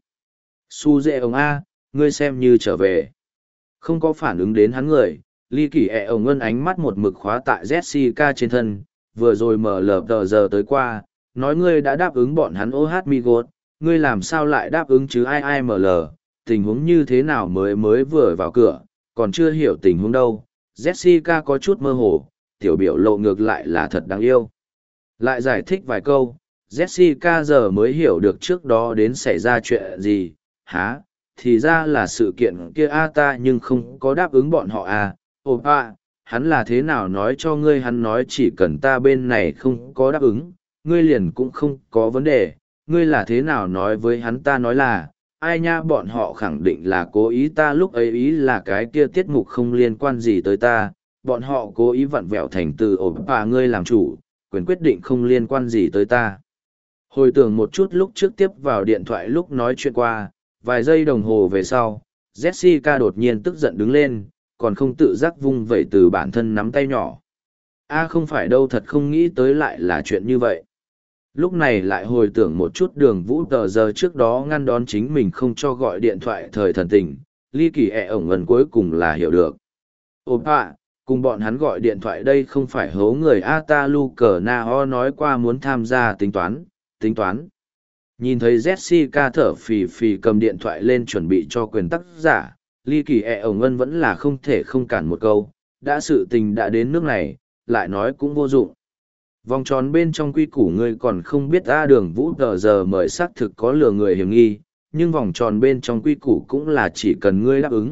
Su dệ ổng A, ngươi xem như trở về. Không có phản ứng đến hắn người, ly kỳ ổng ân ánh mắt một mực khóa tại Jessica trên thân, vừa rồi mở lờ tờ giờ tới qua, nói ngươi đã đáp ứng bọn hắn OH Migot, ngươi làm sao lại đáp ứng chứ ai ML, tình huống như thế nào mới vừa vào cửa, còn chưa hiểu tình huống đâu. Jessica có chút mơ hồ, tiểu biểu lộ ngược lại là thật đáng yêu. Lại giải thích vài câu, Jessica giờ mới hiểu được trước đó đến xảy ra chuyện gì, hả, thì ra là sự kiện kia ta nhưng không có đáp ứng bọn họ Oppa, hắn là thế nào nói cho ngươi, hắn nói chỉ cần ta bên này không có đáp ứng, ngươi liền cũng không có vấn đề, ngươi là thế nào nói với hắn, ta nói là, ai nha, bọn họ khẳng định là cố ý, ta lúc ấy ý là cái kia tiết mục không liên quan gì tới ta, bọn họ cố ý vặn vẹo thành từ Oppa ngươi làm chủ, quyền quyết định không liên quan gì tới ta. Hồi tưởng một chút lúc trước tiếp vào điện thoại lúc nói chuyện qua, vài giây đồng hồ về sau, Jessica đột nhiên tức giận đứng lên, còn không tự giác vung vẩy từ bản thân nắm tay nhỏ. Không phải đâu, thật không nghĩ tới lại là chuyện như vậy. Lúc này lại hồi tưởng một chút Đường Vũ tờ giờ trước đó ngăn đón chính mình không cho gọi điện thoại thời thần tình, ly kỳ ổng ân cuối cùng là hiểu được. Oppa, cùng bọn hắn gọi điện thoại đây không phải hố người ta lu cờ na ho nói qua muốn tham gia tính toán. Nhìn thấy Jessica thở phì phì cầm điện thoại lên chuẩn bị cho quyền tác giả, ly kỳ ổng ân vẫn là không thể không cản một câu, đã sự tình đã đến nước này, lại nói cũng vô dụng. Vòng tròn bên trong quy củ ngươi còn không biết Đường Vũ tờ giờ mời xác thực có lừa người hiểm nghi, nhưng vòng tròn bên trong quy củ cũng là chỉ cần ngươi đáp ứng,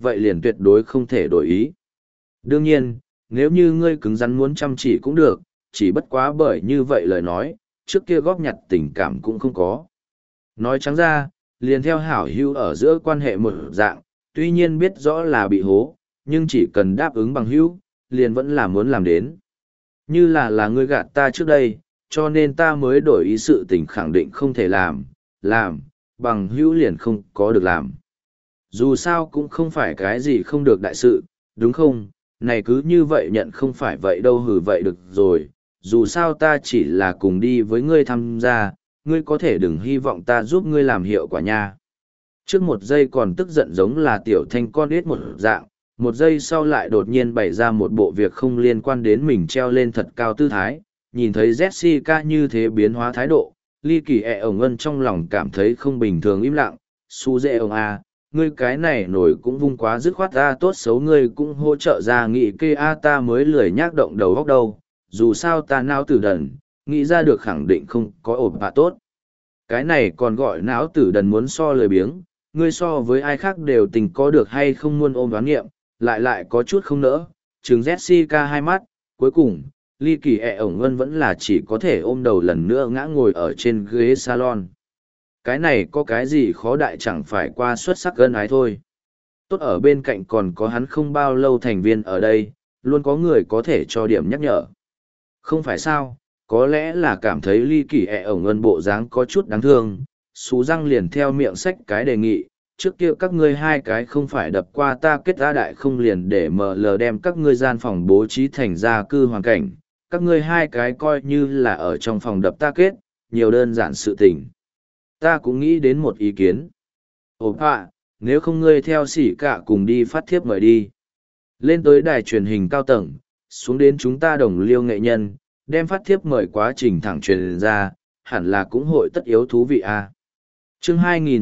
vậy liền tuyệt đối không thể đổi ý. Đương nhiên, nếu như ngươi cứng rắn muốn chăm chỉ cũng được, chỉ bất quá bởi như vậy lời nói, trước kia góp nhặt tình cảm cũng không có. Nói trắng ra, liền theo hảo hữu ở giữa quan hệ một dạng, tuy nhiên biết rõ là bị hố, nhưng chỉ cần đáp ứng bằng hữu, liền vẫn là muốn làm đến. Như là ngươi gạt ta trước đây, cho nên ta mới đổi ý sự tình khẳng định không thể làm, bằng hữu liền không có được làm. Dù sao cũng không phải cái gì không được đại sự, đúng không? Này cứ như vậy nhận không phải vậy đâu hử vậy được rồi, dù sao ta chỉ là cùng đi với ngươi tham gia, ngươi có thể đừng hy vọng ta giúp ngươi làm hiệu quả nha. Trước một giây còn tức giận giống là tiểu thanh con ít một dạng, một giây sau lại đột nhiên bày ra một bộ việc không liên quan đến mình treo lên thật cao tư thái, nhìn thấy Jessica như thế biến hóa thái độ, ly kỳ ổng ân trong lòng cảm thấy không bình thường im lặng, su dễ ông a, ngươi cái này nổi cũng vung quá dứt khoát ta tốt xấu ngươi cũng hỗ trợ ra nghị kê a ta mới lười nhác động đầu góc đâu, dù sao ta não tử đần, nghĩ ra được khẳng định không có ổn bạ tốt. Cái này còn gọi não tử đần muốn so lười biếng, ngươi so với ai khác đều tình có được hay không muốn ôm đoán nghiệm, lại có chút không nỡ, trừng Jessica hai mắt, cuối cùng, ly kỳ ổng ân vẫn là chỉ có thể ôm đầu lần nữa ngã ngồi ở trên ghế salon. Cái này có cái gì khó đại chẳng phải qua xuất sắc ân ái thôi. Tốt ở bên cạnh còn có hắn không bao lâu thành viên ở đây, luôn có người có thể cho điểm nhắc nhở. Không phải sao, có lẽ là cảm thấy ly kỳ ổng ân bộ dáng có chút đáng thương, xú răng liền theo miệng sách cái đề nghị, trước kia các ngươi hai cái không phải đập qua ta kết ra đại không liền để ML đem các ngươi gian phòng bố trí thành gia cư hoàn cảnh, các ngươi hai cái coi như là ở trong phòng đập ta kết, nhiều đơn giản sự tình. Ta cũng nghĩ đến một ý kiến. Ồ nếu không ngươi theo sỉ cả cùng đi phát thiếp mời đi. Lên tới đài truyền hình cao tầng, xuống đến chúng ta đồng liêu nghệ nhân, đem phát thiếp mời quá trình thẳng truyền ra, hẳn là cũng hội tất yếu thú vị a. Chương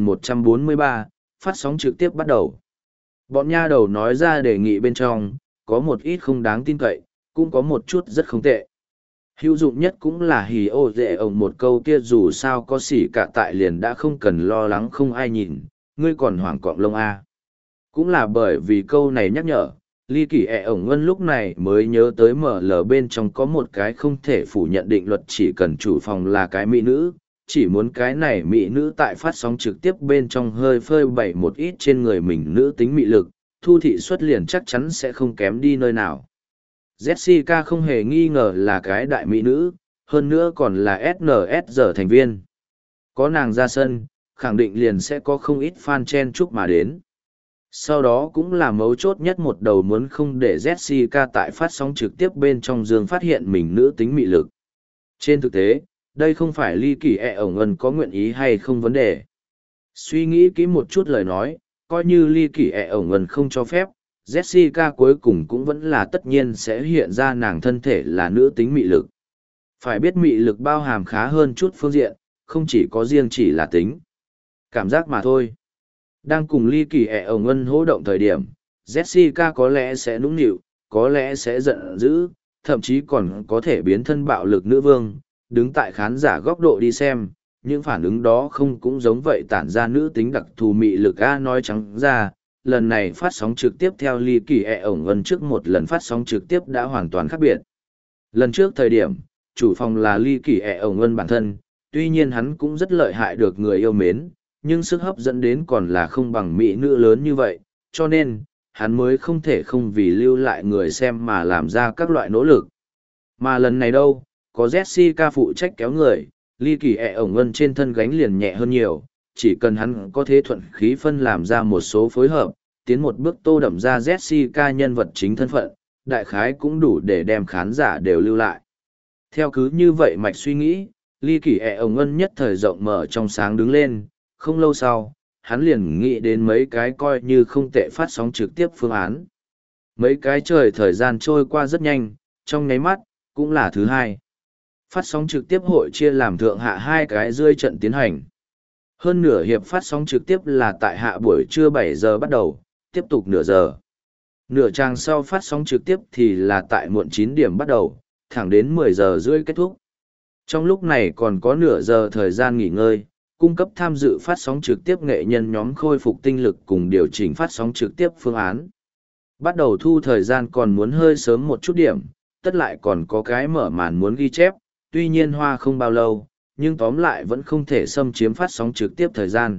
2143, phát sóng trực tiếp bắt đầu. Bọn nha đầu nói ra đề nghị bên trong, có một ít không đáng tin cậy, cũng có một chút rất không tệ. Hữu dụng nhất cũng là hì ô dệ ổng một câu kia dù sao có xỉ cả tại liền đã không cần lo lắng không ai nhìn, ngươi còn hoảng cọng lông a. Cũng là bởi vì câu này nhắc nhở, ly kỳ ổng ngân lúc này mới nhớ tới ML bên trong có một cái không thể phủ nhận định luật chỉ cần chủ phòng là cái mỹ nữ, chỉ muốn cái này mỹ nữ tại phát sóng trực tiếp bên trong hơi phơi bày một ít trên người mình nữ tính mị lực, thu thị xuất liền chắc chắn sẽ không kém đi nơi nào. Jessica không hề nghi ngờ là cái đại mỹ nữ, hơn nữa còn là SNSD thành viên. Có nàng ra sân, khẳng định liền sẽ có không ít fan chen chúc mà đến. Sau đó cũng là mấu chốt nhất một đầu muốn không để Jessica tại phát sóng trực tiếp bên trong dương phát hiện mình nữ tính mị lực. Trên thực tế, đây không phải ly kỳ ổng ân có nguyện ý hay không vấn đề. Suy nghĩ kỹ một chút lời nói, coi như ly kỳ ổng ân không cho phép, Jessica cuối cùng cũng vẫn là tất nhiên sẽ hiện ra nàng thân thể là nữ tính mị lực. Phải biết mị lực bao hàm khá hơn chút phương diện, không chỉ có riêng chỉ là tính. Cảm giác mà thôi. Đang cùng ly kỳ ổng ân hô động thời điểm, Jessica có lẽ sẽ nũng nịu, có lẽ sẽ giận dữ, thậm chí còn có thể biến thân bạo lực nữ vương, đứng tại khán giả góc độ đi xem, những phản ứng đó không cũng giống vậy tản ra nữ tính đặc thù mị lực a nói trắng ra, lần này phát sóng trực tiếp theo ly kỳ ổng ân trước một lần phát sóng trực tiếp đã hoàn toàn khác biệt. Lần trước thời điểm, chủ phòng là ly kỳ ổng ân bản thân, tuy nhiên hắn cũng rất lợi hại được người yêu mến, nhưng sức hấp dẫn đến còn là không bằng mỹ nữ lớn như vậy, cho nên, hắn mới không thể không vì lưu lại người xem mà làm ra các loại nỗ lực. Mà lần này đâu, có Jessica phụ trách kéo người, ly kỳ ổng ân trên thân gánh liền nhẹ hơn nhiều, chỉ cần hắn có thế thuận khí phân làm ra một số phối hợp, tiến một bước tô đậm ra Jessica nhân vật chính thân phận, đại khái cũng đủ để đem khán giả đều lưu lại. Theo cứ như vậy mạch suy nghĩ, ly kỳ ổng ân nhất thời rộng mở trong sáng đứng lên, không lâu sau, hắn liền nghĩ đến mấy cái coi như không tệ phát sóng trực tiếp phương án. Mấy cái thời gian trôi qua rất nhanh, trong nháy mắt, cũng là thứ hai. Phát sóng trực tiếp hội chia làm thượng hạ hai cái rơi trận tiến hành. Hơn nửa hiệp phát sóng trực tiếp là tại hạ buổi trưa 7 giờ bắt đầu, tiếp tục nửa giờ. Nửa trang sau phát sóng trực tiếp thì là tại muộn 9 điểm bắt đầu, thẳng đến 10 giờ rưỡi kết thúc. Trong lúc này còn có nửa giờ thời gian nghỉ ngơi, cung cấp tham dự phát sóng trực tiếp nghệ nhân nhóm khôi phục tinh lực cùng điều chỉnh phát sóng trực tiếp phương án. Bắt đầu thu thời gian còn muốn hơi sớm một chút điểm, tất lại còn có cái mở màn muốn ghi chép, tuy nhiên hoa không bao lâu, nhưng tóm lại vẫn không thể xâm chiếm phát sóng trực tiếp thời gian.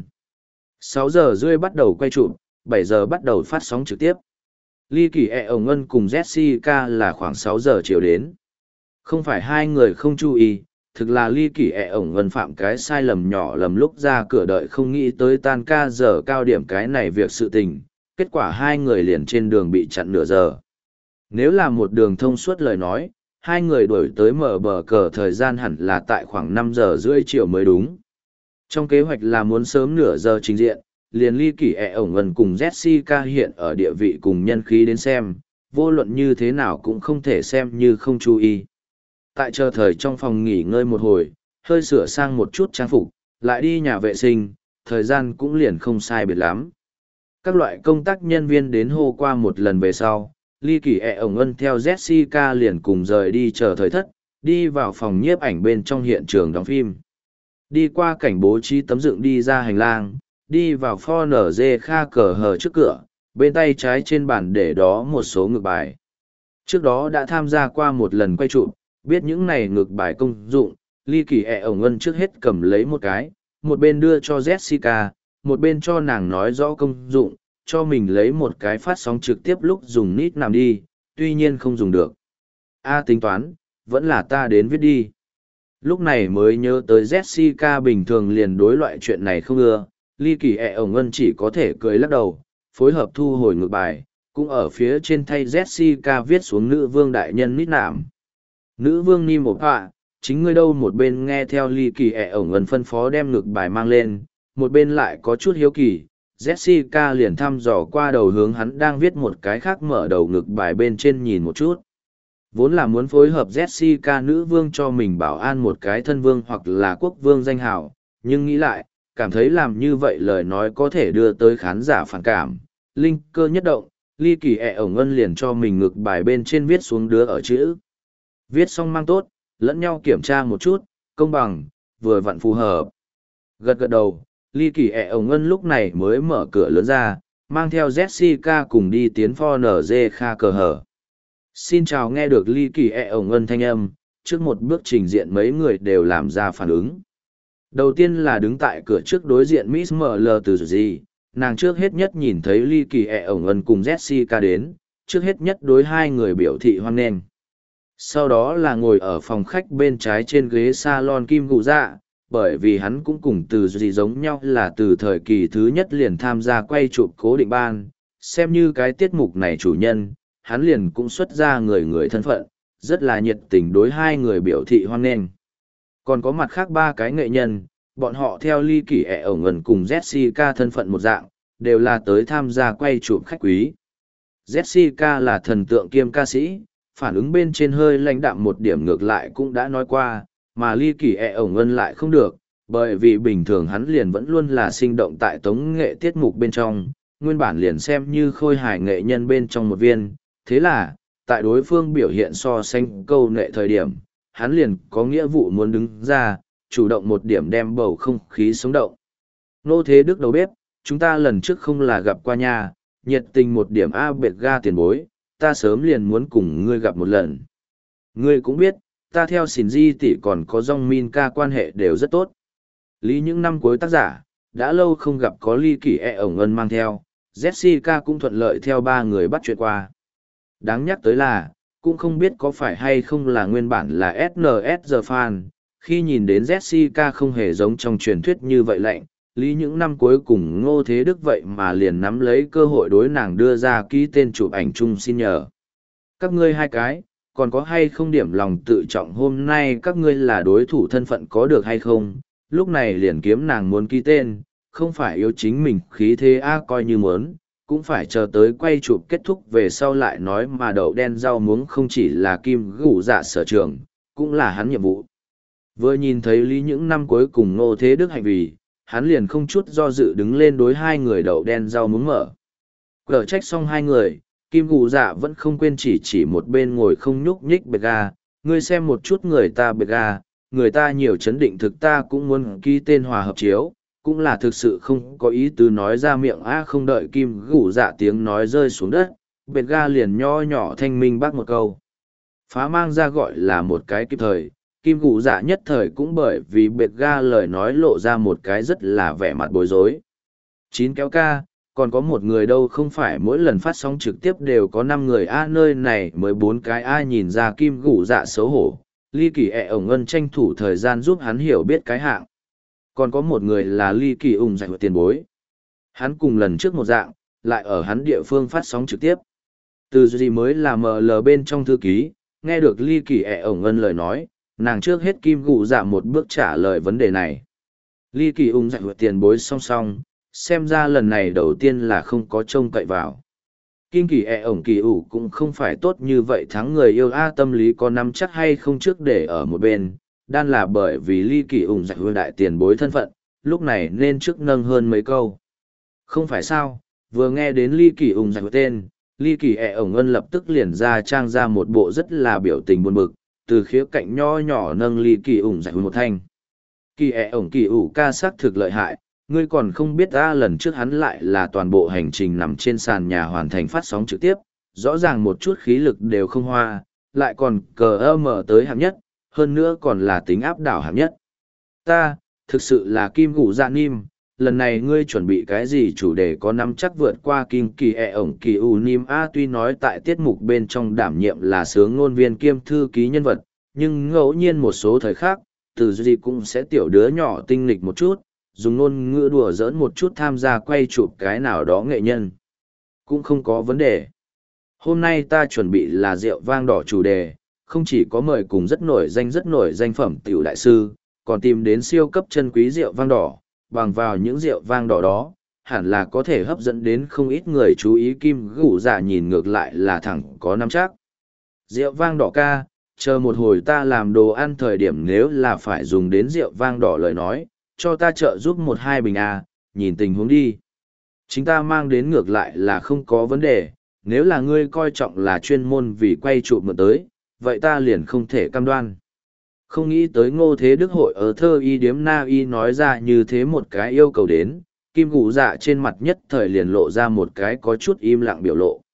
6 giờ rưỡi bắt đầu quay chụp, 7 giờ bắt đầu phát sóng trực tiếp. Ly Kỳ ổng Ngân cùng Jessica là khoảng 6 giờ chiều đến. Không phải hai người không chú ý, thực là Ly Kỳ ổng Ngân phạm cái sai lầm nhỏ lầm lúc ra cửa đợi không nghĩ tới tan ca giờ cao điểm cái này việc sự tình, kết quả hai người liền trên đường bị chặn nửa giờ. Nếu là một đường thông suốt lời nói, hai người đuổi tới mở bờ cờ thời gian hẳn là tại khoảng 5 giờ rưỡi chiều mới đúng. Trong kế hoạch là muốn sớm nửa giờ trình diện, liền Ly Kỳ ổng Ngân cùng Jessica hiện ở địa vị cùng nhân khí đến xem, vô luận như thế nào cũng không thể xem như không chú ý. Tại chờ thời trong phòng nghỉ ngơi một hồi, hơi sửa sang một chút trang phục, lại đi nhà vệ sinh, thời gian cũng liền không sai biệt lắm. Các loại công tác nhân viên đến hô qua một lần về sau, Ly Kỳ ổng Ngân theo Jessica liền cùng rời đi chờ thời thất, đi vào phòng nhiếp ảnh bên trong hiện trường đóng phim. Đi qua cảnh bố trí tấm dựng đi ra hành lang, đi vào pho nở dê kha cờ hờ trước cửa, bên tay trái trên bàn để đó một số ngược bài. Trước đó đã tham gia qua một lần quay chụp, biết những này ngược bài công dụng, Ly Kỳ ổng Ngân trước hết cầm lấy một cái, một bên đưa cho Jessica, một bên cho nàng nói rõ công dụng, cho mình lấy một cái phát sóng trực tiếp lúc dùng nít nằm đi, tuy nhiên không dùng được. Tính toán, vẫn là ta đến viết đi. Lúc này mới nhớ tới Jessica bình thường liền đối loại chuyện này không ưa, Ly Kỳ ổng Ngân chỉ có thể cười lắc đầu, phối hợp thu hồi ngược bài, cũng ở phía trên thay Jessica viết xuống nữ vương đại nhân nít nạm. Nữ vương ni một họa, chính ngươi đâu một bên nghe theo Ly Kỳ ổng Ngân phân phó đem ngược bài mang lên, một bên lại có chút hiếu kỳ. Jessica liền thăm dò qua đầu hướng hắn đang viết một cái khác mở đầu ngực bài bên trên nhìn một chút. Vốn là muốn phối hợp Jessica nữ vương cho mình bảo an một cái thân vương hoặc là quốc vương danh hào, nhưng nghĩ lại, cảm thấy làm như vậy lời nói có thể đưa tới khán giả phản cảm. Linh cơ nhất động, Ly Kỳ ổng Ngân liền cho mình ngực bài bên trên viết xuống đứa ở chữ. Viết xong mang tốt, lẫn nhau kiểm tra một chút, công bằng, vừa vặn phù hợp. Gật gật đầu. Ly Kỳ ổng Ngân lúc này mới mở cửa lớn ra, mang theo Jessica cùng đi tiến pho nở dê kha cờ hở. Xin chào nghe được Ly Kỳ ổng Ngân thanh âm, trước một bước trình diện mấy người đều làm ra phản ứng. Đầu tiên là đứng tại cửa trước đối diện Miss ML từ gì, nàng trước hết nhất nhìn thấy Ly Kỳ ổng Ngân cùng Jessica đến, trước hết nhất đối hai người biểu thị hoan nghênh. Sau đó là ngồi ở phòng khách bên trái trên ghế salon Kim Gụ Dạ, bởi vì hắn cũng cùng từ gì giống nhau là từ thời kỳ thứ nhất liền tham gia quay chụp cố định ban, xem như cái tiết mục này chủ nhân, hắn liền cũng xuất ra người thân phận, rất là nhiệt tình đối hai người biểu thị hoan nghênh. Còn có mặt khác ba cái nghệ nhân, bọn họ theo Ly Kỳ ổng Ngân cùng Jessica thân phận một dạng, đều là tới tham gia quay chụp khách quý. Jessica là thần tượng kiêm ca sĩ, phản ứng bên trên hơi lãnh đạm một điểm ngược lại cũng đã nói qua, mà Ly Kỳ ổng Ngân lại không được, bởi vì bình thường hắn liền vẫn luôn là sinh động tại tống nghệ tiết mục bên trong, nguyên bản liền xem như khôi hài nghệ nhân bên trong một viên, thế là, tại đối phương biểu hiện so sánh câu nệ thời điểm, hắn liền có nghĩa vụ muốn đứng ra, chủ động một điểm đem bầu không khí sống động. Nô Thế Đức đầu bếp, chúng ta lần trước không là gặp qua nhà, nhiệt tình một điểm bệt ga tiền bối, ta sớm liền muốn cùng ngươi gặp một lần. Ngươi cũng biết, ta theo xỉn di tỷ còn có dòng min ca quan hệ đều rất tốt. Lý những năm cuối tác giả, đã lâu không gặp có Ly Kỳ ổng Ngân mang theo, Jessica cũng thuận lợi theo ba người bắt chuyện qua. Đáng nhắc tới là, cũng không biết có phải hay không là nguyên bản là SNSD fan, khi nhìn đến Jessica không hề giống trong truyền thuyết như vậy lạnh, Lý những năm cuối cùng Ngô Thế Đức vậy mà liền nắm lấy cơ hội đối nàng đưa ra ký tên chụp ảnh chung xin nhờ. Các ngươi hai cái, còn có hay không điểm lòng tự trọng hôm nay các ngươi là đối thủ thân phận có được hay không, lúc này liền kiếm nàng muốn ký tên, không phải yếu chính mình khí thế coi như muốn, cũng phải chờ tới quay chụp kết thúc về sau lại nói mà đậu đen rau muống không chỉ là Kim Gụ Dạ sở trường, cũng là hắn nhiệm vụ. Vừa nhìn thấy Lý những năm cuối cùng Ngô Thế Đức hành vi, hắn liền không chút do dự đứng lên đối hai người đậu đen rau muống mở. Cở trách xong hai người, Kim Gụ Dạ vẫn không quên chỉ một bên ngồi không nhúc nhích bệt ga, ngươi xem một chút người ta bệt ga, người ta nhiều chấn định thực ta cũng muốn ký tên hòa hợp chiếu, cũng là thực sự không có ý tứ nói ra miệng không đợi Kim Gù Dạ tiếng nói rơi xuống đất, Bệt Ga liền nho nhỏ thanh minh bác một câu. Phá mang ra gọi là một cái kịp thời, Kim Gù Dạ nhất thời cũng bởi vì Bệt Ga lời nói lộ ra một cái rất là vẻ mặt bối rối. 9 kéo ca, còn có một người đâu không phải mỗi lần phát sóng trực tiếp đều có 5 người nơi này mới 4 cái nhìn ra Kim Gù Dạ xấu hổ. Ly Kỳ ổng ân tranh thủ thời gian giúp hắn hiểu biết cái hạng. Còn có một người là Ly Kỳ ung dạy tiền bối. Hắn cùng lần trước một dạng, lại ở hắn địa phương phát sóng trực tiếp. Từ gì mới là ML bên trong thư ký, nghe được Ly Kỳ ổng ân lời nói, nàng trước hết Kim Gù Dạ một bước trả lời vấn đề này. Ly Kỳ ung dạy tiền bối song song, xem ra lần này đầu tiên là không có trông cậy vào. Kim Kỳ ổng kỳ ủ cũng không phải tốt như vậy thắng người yêu tâm lý có nắm chắc hay không trước để ở một bên, đan là bởi vì Ly Kỳ ủng dạy đại tiền bối thân phận, lúc này nên trước nâng hơn mấy câu. Không phải sao, vừa nghe đến Ly Kỳ ủng dạy tên, Ly Kỳ ổng ân lập tức liền ra trang ra một bộ rất là biểu tình buồn bực, từ khía cạnh nho nhỏ nâng Ly Kỳ ủng dạy một thanh. Kỳ ổng kỳ ủ ca sắc thực lợi hại. Ngươi còn không biết lần trước hắn lại là toàn bộ hành trình nằm trên sàn nhà hoàn thành phát sóng trực tiếp, rõ ràng một chút khí lực đều không hoa, lại còn cờ mở tới hạng nhất, hơn nữa còn là tính áp đảo hạng nhất. Ta, thực sự là Kim Gù Dạ Nim, lần này ngươi chuẩn bị cái gì chủ đề có nắm chắc vượt qua Kim Kỳ ổng kỳ ủ Nim tuy nói tại tiết mục bên trong đảm nhiệm là sướng ngôn viên kiêm thư ký nhân vật, nhưng ngẫu nhiên một số thời khác, từ gì cũng sẽ tiểu đứa nhỏ tinh nghịch một chút, dùng ngôn ngữ đùa giỡn một chút tham gia quay chụp cái nào đó nghệ nhân. Cũng không có vấn đề. Hôm nay ta chuẩn bị là rượu vang đỏ chủ đề, không chỉ có mời cùng rất nổi danh phẩm tiểu đại sư, còn tìm đến siêu cấp chân quý rượu vang đỏ, bằng vào những rượu vang đỏ đó, hẳn là có thể hấp dẫn đến không ít người chú ý. Kim Gù Dạ nhìn ngược lại là thẳng có nắm chắc. Rượu vang đỏ ca, chờ một hồi ta làm đồ ăn thời điểm nếu là phải dùng đến rượu vang đỏ lời nói, cho ta trợ giúp 1-2 bình nhìn tình huống đi. Chính ta mang đến ngược lại là không có vấn đề, nếu là ngươi coi trọng là chuyên môn vì quay chụp mượn tới, vậy ta liền không thể cam đoan. Không nghĩ tới Ngô Thế Đức hội ở thơ y điếm na y nói ra như thế một cái yêu cầu đến, Kim Gù Dạ trên mặt nhất thời liền lộ ra một cái có chút im lặng biểu lộ.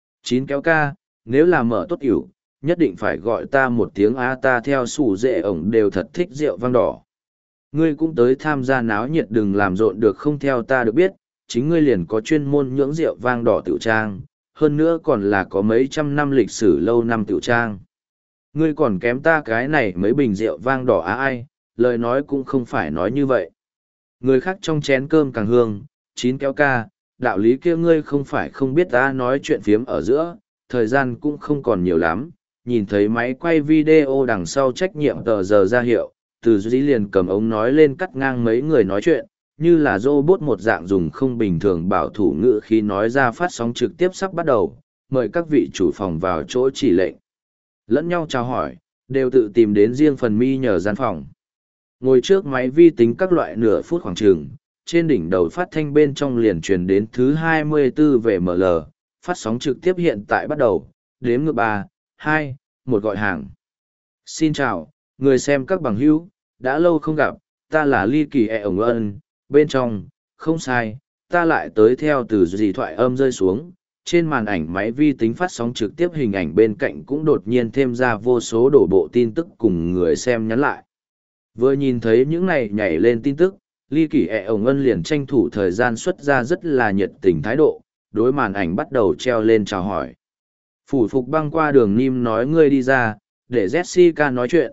9 kéo ca, nếu là mở tốt ỉu, nhất định phải gọi ta một tiếng ta theo sủ dệ ổng đều thật thích rượu vang đỏ. Ngươi cũng tới tham gia náo nhiệt đừng làm rộn được không theo ta được biết, chính ngươi liền có chuyên môn nhưỡng rượu vang đỏ tiểu trang, hơn nữa còn là có mấy trăm năm lịch sử lâu năm tiểu trang. Ngươi còn kém ta cái này mấy bình rượu vang đỏ ai, lời nói cũng không phải nói như vậy. Người khác trong chén cơm càng hương, 9 kéo ca, đạo lý kia ngươi không phải không biết ta nói chuyện phiếm ở giữa, thời gian cũng không còn nhiều lắm, nhìn thấy máy quay video đằng sau trách nhiệm tờ giờ ra hiệu. Từ dĩ liền cầm ống nói lên cắt ngang mấy người nói chuyện, như là robot một dạng dùng không bình thường bảo thủ ngữ khi nói ra phát sóng trực tiếp sắp bắt đầu, mời các vị chủ phòng vào chỗ chỉ lệnh. Lẫn nhau chào hỏi, đều tự tìm đến riêng phần mi nhờ gian phòng. Ngồi trước máy vi tính các loại nửa phút khoảng trường, trên đỉnh đầu phát thanh bên trong liền truyền đến thứ 24 về ML, phát sóng trực tiếp hiện tại bắt đầu, đếm ngược 3, 2, 1 gọi hàng. Xin chào, người xem các bằng hữu, đã lâu không gặp, ta là Ly Kỳ ổng ân, bên trong, không sai, ta lại tới theo từ gì thoại âm rơi xuống, trên màn ảnh máy vi tính phát sóng trực tiếp hình ảnh bên cạnh cũng đột nhiên thêm ra vô số đổ bộ tin tức cùng người xem nhắn lại. Vừa nhìn thấy những này nhảy lên tin tức, Ly Kỳ ổng ân liền tranh thủ thời gian xuất ra rất là nhiệt tình thái độ, đối màn ảnh bắt đầu treo lên chào hỏi. Phủ phục băng qua đường Nim nói ngươi đi ra, để Jessica nói chuyện.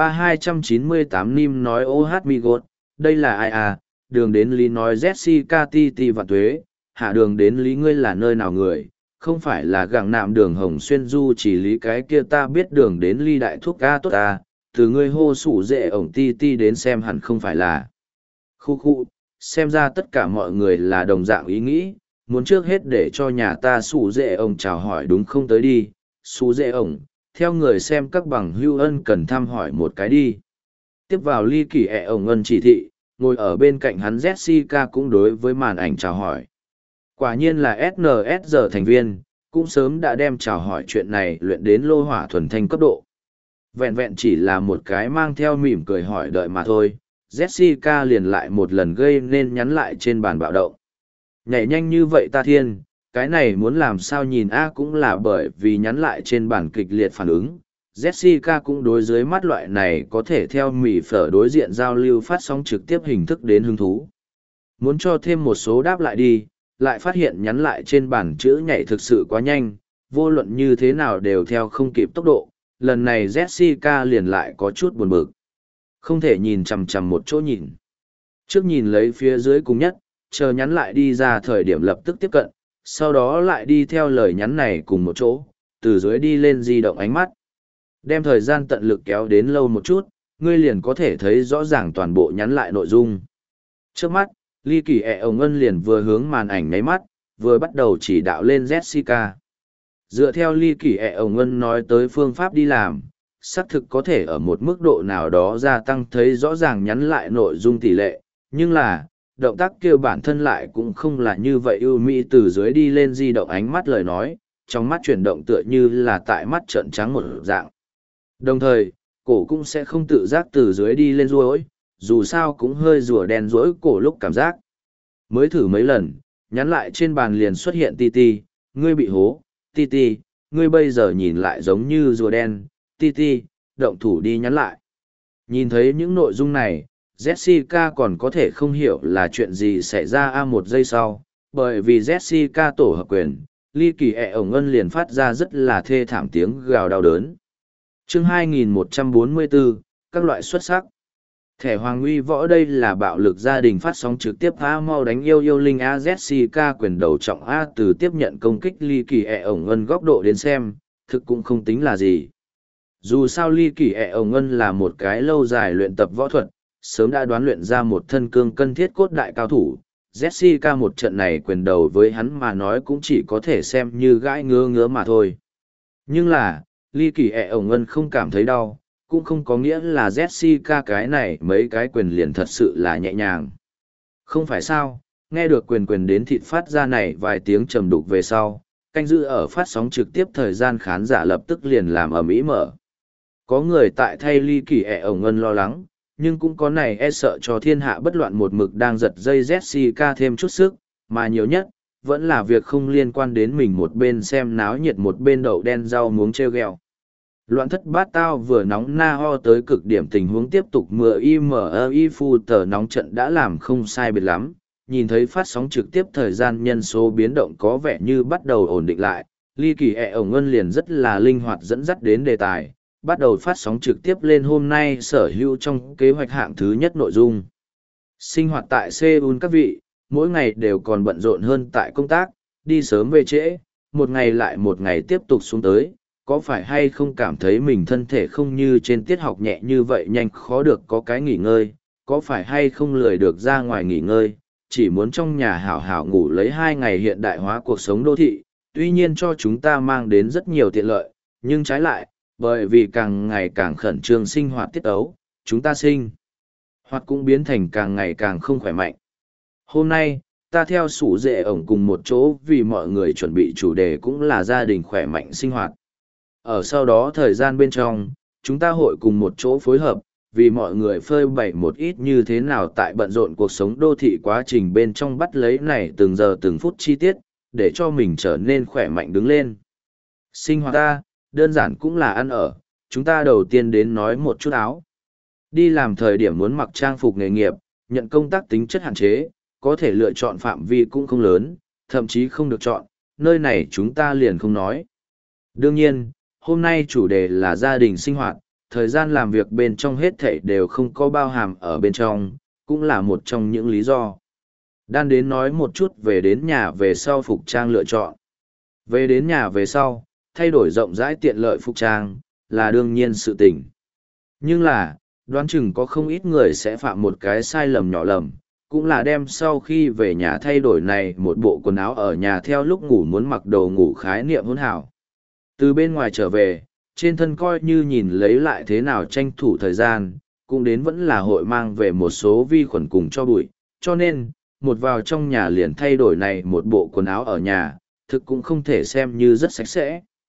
3298 Nim nói mi gột, đây là ai đường đến lý nói Jessica ti và tuế, hạ đường đến lý ngươi là nơi nào người, không phải là gặng nạm đường hồng xuyên du chỉ lý cái kia ta biết đường đến ly đại thuốc ca tốt từ ngươi hô sủ dệ ổng ti đến xem hẳn không phải là. Khu, xem ra tất cả mọi người là đồng dạng ý nghĩ, muốn trước hết để cho nhà ta sủ dệ ổng chào hỏi đúng không tới đi, sủ dệ ổng. Theo người xem các bằng hưu ân cần thăm hỏi một cái đi. Tiếp vào Ly Kỳ ổng ân chỉ thị, ngồi ở bên cạnh hắn Jessica cũng đối với màn ảnh chào hỏi. Quả nhiên là SNSD thành viên, cũng sớm đã đem chào hỏi chuyện này luyện đến lô hỏa thuần thanh cấp độ. Vẹn vẹn chỉ là một cái mang theo mỉm cười hỏi đợi mà thôi, Jessica liền lại một lần gây nên nhắn lại trên bàn bạo động. Nhảy nhanh như vậy ta thiên, cái này muốn làm sao nhìn A cũng là bởi vì nhắn lại trên bàn kịch liệt phản ứng. Jessica cũng đối dưới mắt loại này có thể theo mỉ phở đối diện giao lưu phát sóng trực tiếp hình thức đến hứng thú. Muốn cho thêm một số đáp lại đi, lại phát hiện nhắn lại trên bàn chữ nhảy thực sự quá nhanh, vô luận như thế nào đều theo không kịp tốc độ. Lần này Jessica liền lại có chút buồn bực. Không thể nhìn chằm chằm một chỗ nhìn. Trước nhìn lấy phía dưới cùng nhất, chờ nhắn lại đi ra thời điểm lập tức tiếp cận, sau đó lại đi theo lời nhắn này cùng một chỗ, từ dưới đi lên di động ánh mắt. Đem thời gian tận lực kéo đến lâu một chút, ngươi liền có thể thấy rõ ràng toàn bộ nhắn lại nội dung. Trước mắt, ly kỳ ông ân liền vừa hướng màn ảnh nháy mắt, vừa bắt đầu chỉ đạo lên Jessica. Dựa theo ly kỳ ông ân nói tới phương pháp đi làm, xác thực có thể ở một mức độ nào đó gia tăng thấy rõ ràng nhắn lại nội dung tỷ lệ, nhưng là, động tác kia bản thân lại cũng không là như vậy ưu mỹ từ dưới đi lên di động ánh mắt lời nói, trong mắt chuyển động tựa như là tại mắt trợn trắng một dạng. Đồng thời, cổ cũng sẽ không tự giác từ dưới đi lên ruối, dù sao cũng hơi rùa đen rỗi cổ lúc cảm giác. Mới thử mấy lần, nhắn lại trên bàn liền xuất hiện Titi, ngươi bị hố, Titi, ngươi bây giờ nhìn lại giống như rùa đen, Titi, động thủ đi nhắn lại. Nhìn thấy những nội dung này, Jessica còn có thể không hiểu là chuyện gì xảy ra một giây sau, bởi vì Jessica tổ hợp quyền, ly kỳ ổng ân liền phát ra rất là thê thảm tiếng gào đau đớn. Chương 2144, các loại xuất sắc. Thẻ Hoàng Uy Võ đây là bạo lực gia đình phát sóng trực tiếp mau đánh yêu yêu linh Jessica quyền đầu trọng từ tiếp nhận công kích ly kỳ ổng ân góc độ đến xem, thực cũng không tính là gì. Dù sao ly kỳ ổng ân là một cái lâu dài luyện tập võ thuật, sớm đã đoán luyện ra một thân cương cân thiết cốt đại cao thủ. Jessica một trận này quyền đầu với hắn mà nói cũng chỉ có thể xem như gãi ngứa mà thôi. Nhưng là, ly kỳ ổng ân không cảm thấy đau, cũng không có nghĩa là Jessica cái này mấy cái quyền liền thật sự là nhẹ nhàng. Không phải sao, nghe được quyền đến thịt phát ra này vài tiếng trầm đục về sau, canh giữ ở phát sóng trực tiếp thời gian khán giả lập tức liền làm ầm ĩ mở. Có người tại thay ly kỳ ổng ân lo lắng, nhưng cũng có này e sợ cho thiên hạ bất loạn một mực đang giật dây Jessica thêm chút sức, mà nhiều nhất, vẫn là việc không liên quan đến mình một bên xem náo nhiệt một bên đậu đen rau muống treo ghẹo. Loạn thất bát tao vừa nóng na ho tới cực điểm tình huống tiếp tục mưa y phu tờ nóng trận đã làm không sai biệt lắm, nhìn thấy phát sóng trực tiếp thời gian nhân số biến động có vẻ như bắt đầu ổn định lại, ly kỳ ổng ân liền rất là linh hoạt dẫn dắt đến đề tài, bắt đầu phát sóng trực tiếp lên hôm nay sở hữu trong kế hoạch hạng thứ nhất nội dung. Sinh hoạt tại Seoul các vị, mỗi ngày đều còn bận rộn hơn tại công tác, đi sớm về trễ, một ngày lại một ngày tiếp tục xuống tới, có phải hay không cảm thấy mình thân thể không như trên tiết học nhẹ như vậy nhanh khó được có cái nghỉ ngơi, có phải hay không lười được ra ngoài nghỉ ngơi, chỉ muốn trong nhà hảo hảo ngủ lấy 2 ngày hiện đại hóa cuộc sống đô thị, tuy nhiên cho chúng ta mang đến rất nhiều tiện lợi, nhưng trái lại, bởi vì càng ngày càng khẩn trương sinh hoạt tiết ấu, chúng ta sinh hoạt cũng biến thành càng ngày càng không khỏe mạnh. Hôm nay, ta theo sủ dệ ổng cùng một chỗ vì mọi người chuẩn bị chủ đề cũng là gia đình khỏe mạnh sinh hoạt. Ở sau đó thời gian bên trong, chúng ta hội cùng một chỗ phối hợp, vì mọi người phơi bày một ít như thế nào tại bận rộn cuộc sống đô thị quá trình bên trong bắt lấy này từng giờ từng phút chi tiết, để cho mình trở nên khỏe mạnh đứng lên. Sinh hoạt ta, đơn giản cũng là ăn ở, chúng ta đầu tiên đến nói một chút áo. Đi làm thời điểm muốn mặc trang phục nghề nghiệp, nhận công tác tính chất hạn chế, có thể lựa chọn phạm vi cũng không lớn, thậm chí không được chọn, nơi này chúng ta liền không nói. Đương nhiên, hôm nay chủ đề là gia đình sinh hoạt, thời gian làm việc bên trong hết thảy đều không có bao hàm ở bên trong, cũng là một trong những lý do. Đan đến nói một chút về đến nhà về sau phục trang lựa chọn. Về đến nhà về sau, thay đổi rộng rãi tiện lợi phục trang, là đương nhiên sự tình. Nhưng là, đoán chừng có không ít người sẽ phạm một cái sai lầm nhỏ lầm, cũng là đem sau khi về nhà thay đổi này một bộ quần áo ở nhà theo lúc ngủ muốn mặc đồ ngủ khái niệm hỗn hảo. Từ bên ngoài trở về, trên thân coi như nhìn lấy lại thế nào tranh thủ thời gian, cũng đến vẫn là hội mang về một số vi khuẩn cùng cho bụi, cho nên, một vào trong nhà liền thay đổi này một bộ quần áo ở nhà, thực cũng không thể xem như rất sạch sẽ.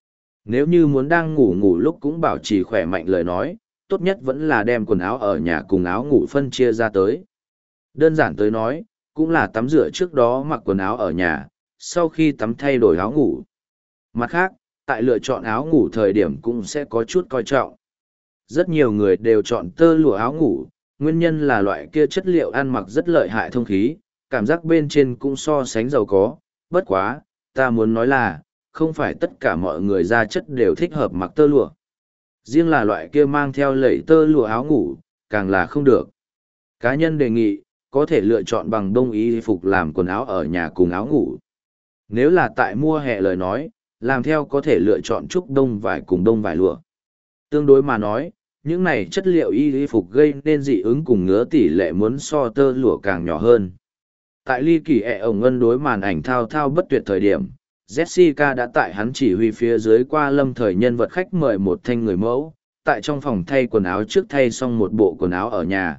Nếu như muốn đang ngủ ngủ lúc cũng bảo trì khỏe mạnh lời nói, tốt nhất vẫn là đem quần áo ở nhà cùng áo ngủ phân chia ra tới. Đơn giản tới nói, cũng là tắm rửa trước đó mặc quần áo ở nhà, sau khi tắm thay đổi áo ngủ. Mặt khác, tại lựa chọn áo ngủ thời điểm cũng sẽ có chút coi trọng. Rất nhiều người đều chọn tơ lụa áo ngủ, nguyên nhân là loại kia chất liệu ăn mặc rất lợi hại thông khí, cảm giác bên trên cũng so sánh giàu có. Bất quá, ta muốn nói là, không phải tất cả mọi người da chất đều thích hợp mặc tơ lụa. Riêng là loại kia mang theo lẫy tơ lụa áo ngủ, càng là không được. Cá nhân đề nghị, có thể lựa chọn bằng đông y phục làm quần áo ở nhà cùng áo ngủ. Nếu là tại mùa hè lời nói, làm theo có thể lựa chọn trúc đông vải cùng đông vải lụa. Tương đối mà nói, những này chất liệu y phục gây nên dị ứng cùng ngứa tỷ lệ muốn so tơ lụa càng nhỏ hơn. Tại ly kỳ ổng ngân đối màn ảnh thao thao bất tuyệt thời điểm, Jessica đã tại hắn chỉ huy phía dưới qua lâm thời nhân vật khách mời một thanh người mẫu, tại trong phòng thay quần áo trước thay xong một bộ quần áo ở nhà.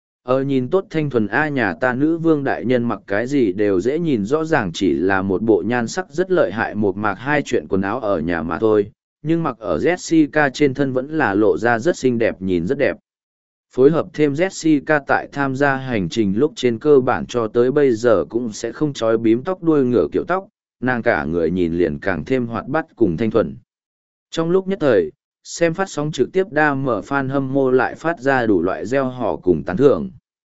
Nhìn tốt thanh thuần A nhà ta nữ vương đại nhân mặc cái gì đều dễ nhìn rõ ràng chỉ là một bộ nhan sắc rất lợi hại một mạc hai chuyện quần áo ở nhà mà thôi, nhưng mặc ở Jessica trên thân vẫn là lộ ra rất xinh đẹp nhìn rất đẹp. Phối hợp thêm Jessica tại tham gia hành trình lúc trên cơ bản cho tới bây giờ cũng sẽ không trói bím tóc đuôi ngựa kiểu tóc, nàng cả người nhìn liền càng thêm hoạt bát cùng thanh thuần. Trong lúc nhất thời, xem phát sóng trực tiếp đa mở fan hâm mộ lại phát ra đủ loại gieo họ cùng tán thưởng.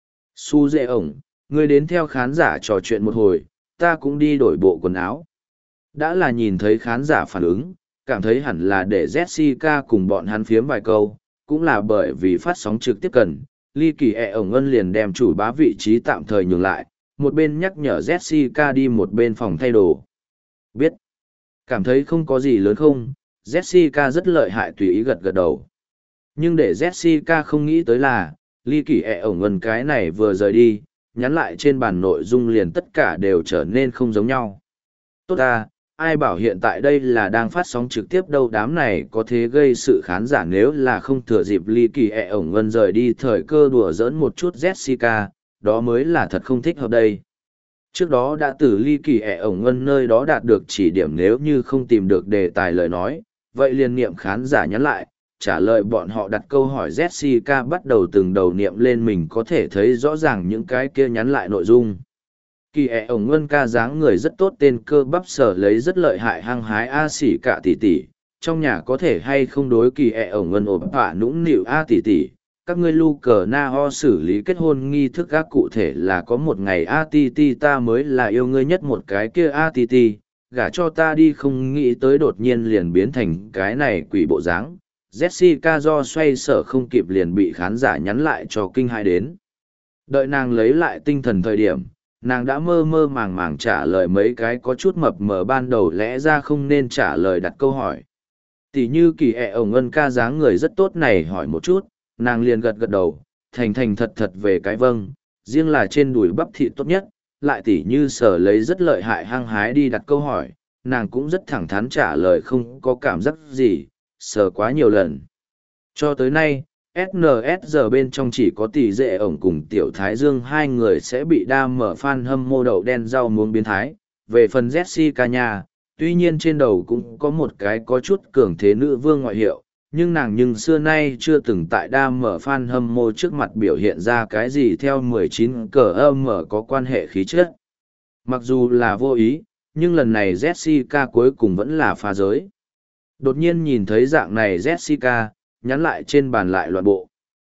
Su dễ ổng, ngươi đến theo khán giả trò chuyện một hồi, ta cũng đi đổi bộ quần áo. Đã là nhìn thấy khán giả phản ứng, cảm thấy hẳn là để Jessica cùng bọn hắn phiếm vài câu, cũng là bởi vì phát sóng trực tiếp cần, ly kỳ ổng ngân liền đem chủ bá vị trí tạm thời nhường lại, một bên nhắc nhở Jessica đi một bên phòng thay đồ. Biết. Cảm thấy không có gì lớn không, Jessica rất lợi hại tùy ý gật gật đầu. Nhưng để Jessica không nghĩ tới là, ly kỳ ổng ngân cái này vừa rời đi, nhắn lại trên bàn nội dung liền tất cả đều trở nên không giống nhau. Tốt ta, ai bảo hiện tại đây là đang phát sóng trực tiếp đâu đám này có thế gây sự khán giả nếu là không thừa dịp ly kỳ ổng ngân rời đi thời cơ đùa giỡn một chút Jessica, đó mới là thật không thích hợp đây. Trước đó đã từ ly kỳ ổng ngân nơi đó đạt được chỉ điểm nếu như không tìm được đề tài lời nói, vậy liền niệm khán giả nhắn lại, trả lời bọn họ đặt câu hỏi Jessica bắt đầu từng đầu niệm lên mình có thể thấy rõ ràng những cái kia nhắn lại nội dung. Kỳ ổng ngân ca dáng người rất tốt tên cơ bắp sở lấy rất lợi hại hăng hái a xỉ cả tỷ tỷ, trong nhà có thể hay không đối kỳ ổng ngân ổn hỏa nũng nịu a tỷ tỷ. Các ngươi lu cờ na ho xử lý kết hôn nghi thức các cụ thể là có một ngày ATT ta mới là yêu ngươi nhất một cái kia ATT, gả cho ta đi không nghĩ tới đột nhiên liền biến thành cái này quỷ bộ dáng. Jessica do xoay sở không kịp liền bị khán giả nhắn lại cho kinh hãi đến. Đợi nàng lấy lại tinh thần thời điểm, nàng đã mơ mơ màng màng trả lời mấy cái có chút mập mờ ban đầu lẽ ra không nên trả lời đặt câu hỏi. Tỷ như kỳ ổng ngân ca dáng người rất tốt này hỏi một chút, nàng liền gật gật đầu, thành thành thật thật về cái vâng, riêng là trên đùi bắp thịt tốt nhất, lại tỉ như sở lấy rất lợi hại hăng hái đi đặt câu hỏi, nàng cũng rất thẳng thắn trả lời không có cảm giác gì, sờ quá nhiều lần. Cho tới nay, SNSD bên trong chỉ có tỷ dệ ổng cùng tiểu thái dương hai người sẽ bị đam mở fan hâm mộ đậu đen rau muống biến thái, về phần Jessica nhà, tuy nhiên trên đầu cũng có một cái có chút cường thế nữ vương ngoại hiệu, nhưng xưa nay chưa từng tại đam mở fan hâm mộ trước mặt biểu hiện ra cái gì theo 19 cờ âm mở có quan hệ khí chất. Mặc dù là vô ý, nhưng lần này Jessica cuối cùng vẫn là phá giới. Đột nhiên nhìn thấy dạng này Jessica, nhắn lại trên bàn lại loạn bộ.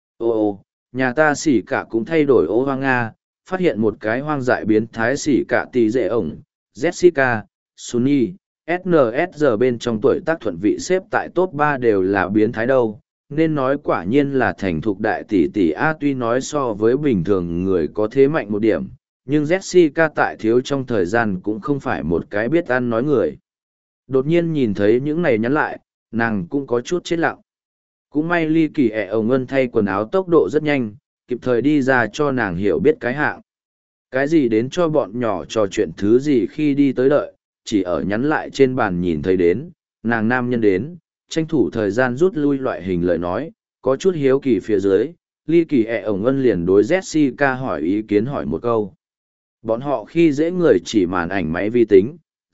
Ô, nhà ta xỉ cả cũng thay đổi ô hoang Nga, phát hiện một cái hoang dại biến thái xỉ cả tỷ dệ ổng, Jessica, Sunny, SNSD bên trong tuổi tác thuận vị xếp tại top 3 đều là biến thái đâu, nên nói quả nhiên là thành thục đại tỷ tỷ A tuy nói so với bình thường người có thế mạnh một điểm, nhưng Jessica tại thiếu trong thời gian cũng không phải một cái biết ăn nói người. Đột nhiên nhìn thấy những này nhắn lại, nàng cũng có chút chết lặng. Cũng may ly kỳ ổng ngân thay quần áo tốc độ rất nhanh, kịp thời đi ra cho nàng hiểu biết cái hạng. Cái gì đến cho bọn nhỏ trò chuyện thứ gì khi đi tới đợi, chỉ ở nhắn lại trên bàn nhìn thấy đến, nàng nam nhân đến, tranh thủ thời gian rút lui loại hình lời nói, có chút hiếu kỳ phía dưới, ly kỳ ổng ngân liền đối Jessica hỏi ý kiến hỏi một câu. Bọn họ khi dễ người chỉ màn ảnh máy vi tính,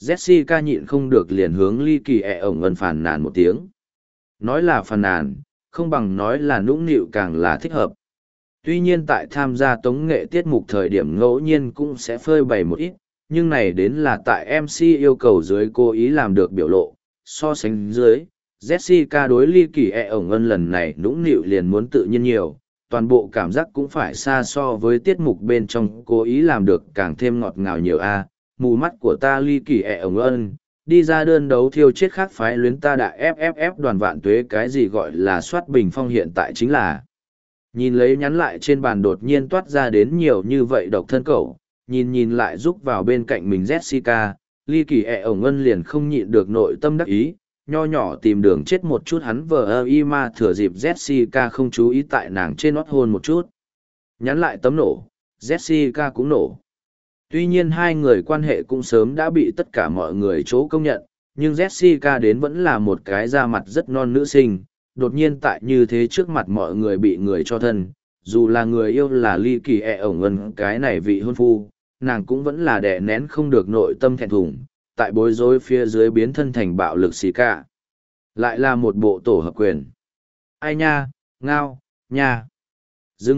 Jessica nhịn không được liền hướng ly kỳ ổng ân phàn nàn một tiếng. Nói là phàn nàn, không bằng nói là nũng nịu càng là thích hợp. Tuy nhiên tại tham gia tống nghệ tiết mục thời điểm ngẫu nhiên cũng sẽ phơi bày một ít, nhưng này đến là tại MC yêu cầu dưới cố ý làm được biểu lộ. So sánh dưới, Jessica đối ly kỳ ổng ân lần này nũng nịu liền muốn tự nhiên nhiều, toàn bộ cảm giác cũng phải xa so với tiết mục bên trong cố ý làm được càng thêm ngọt ngào nhiều a. Mù mắt của ta ly kỳ ổng ân, đi ra đơn đấu thiêu chết khác phái luyến ta đại FFF đoàn vạn tuế, cái gì gọi là soát bình phong hiện tại chính là. Nhìn lấy nhắn lại trên bàn đột nhiên toát ra đến nhiều như vậy độc thân cậu, nhìn lại rúc vào bên cạnh mình Jessica, ly kỳ ổng ân liền không nhịn được nội tâm đắc ý, nho nhỏ tìm đường chết một chút hắn vờ y ma thừa dịp Jessica không chú ý tại nàng trên nót hôn một chút. Nhắn lại tấm nổ, Jessica cũng nổ. Tuy nhiên hai người quan hệ cũng sớm đã bị tất cả mọi người chỗ công nhận, nhưng Jessica đến vẫn là một cái da mặt rất non nữ sinh, đột nhiên tại như thế trước mặt mọi người bị người cho thân, dù là người yêu là ly kỳ ổng ân cái này vị hôn phu, nàng cũng vẫn là đè nén không được nội tâm thẹn thùng, tại bối rối phía dưới biến thân thành bạo lực xì cả. Lại là một bộ tổ hợp quyền. Ai nha, ngao, nha. Dừng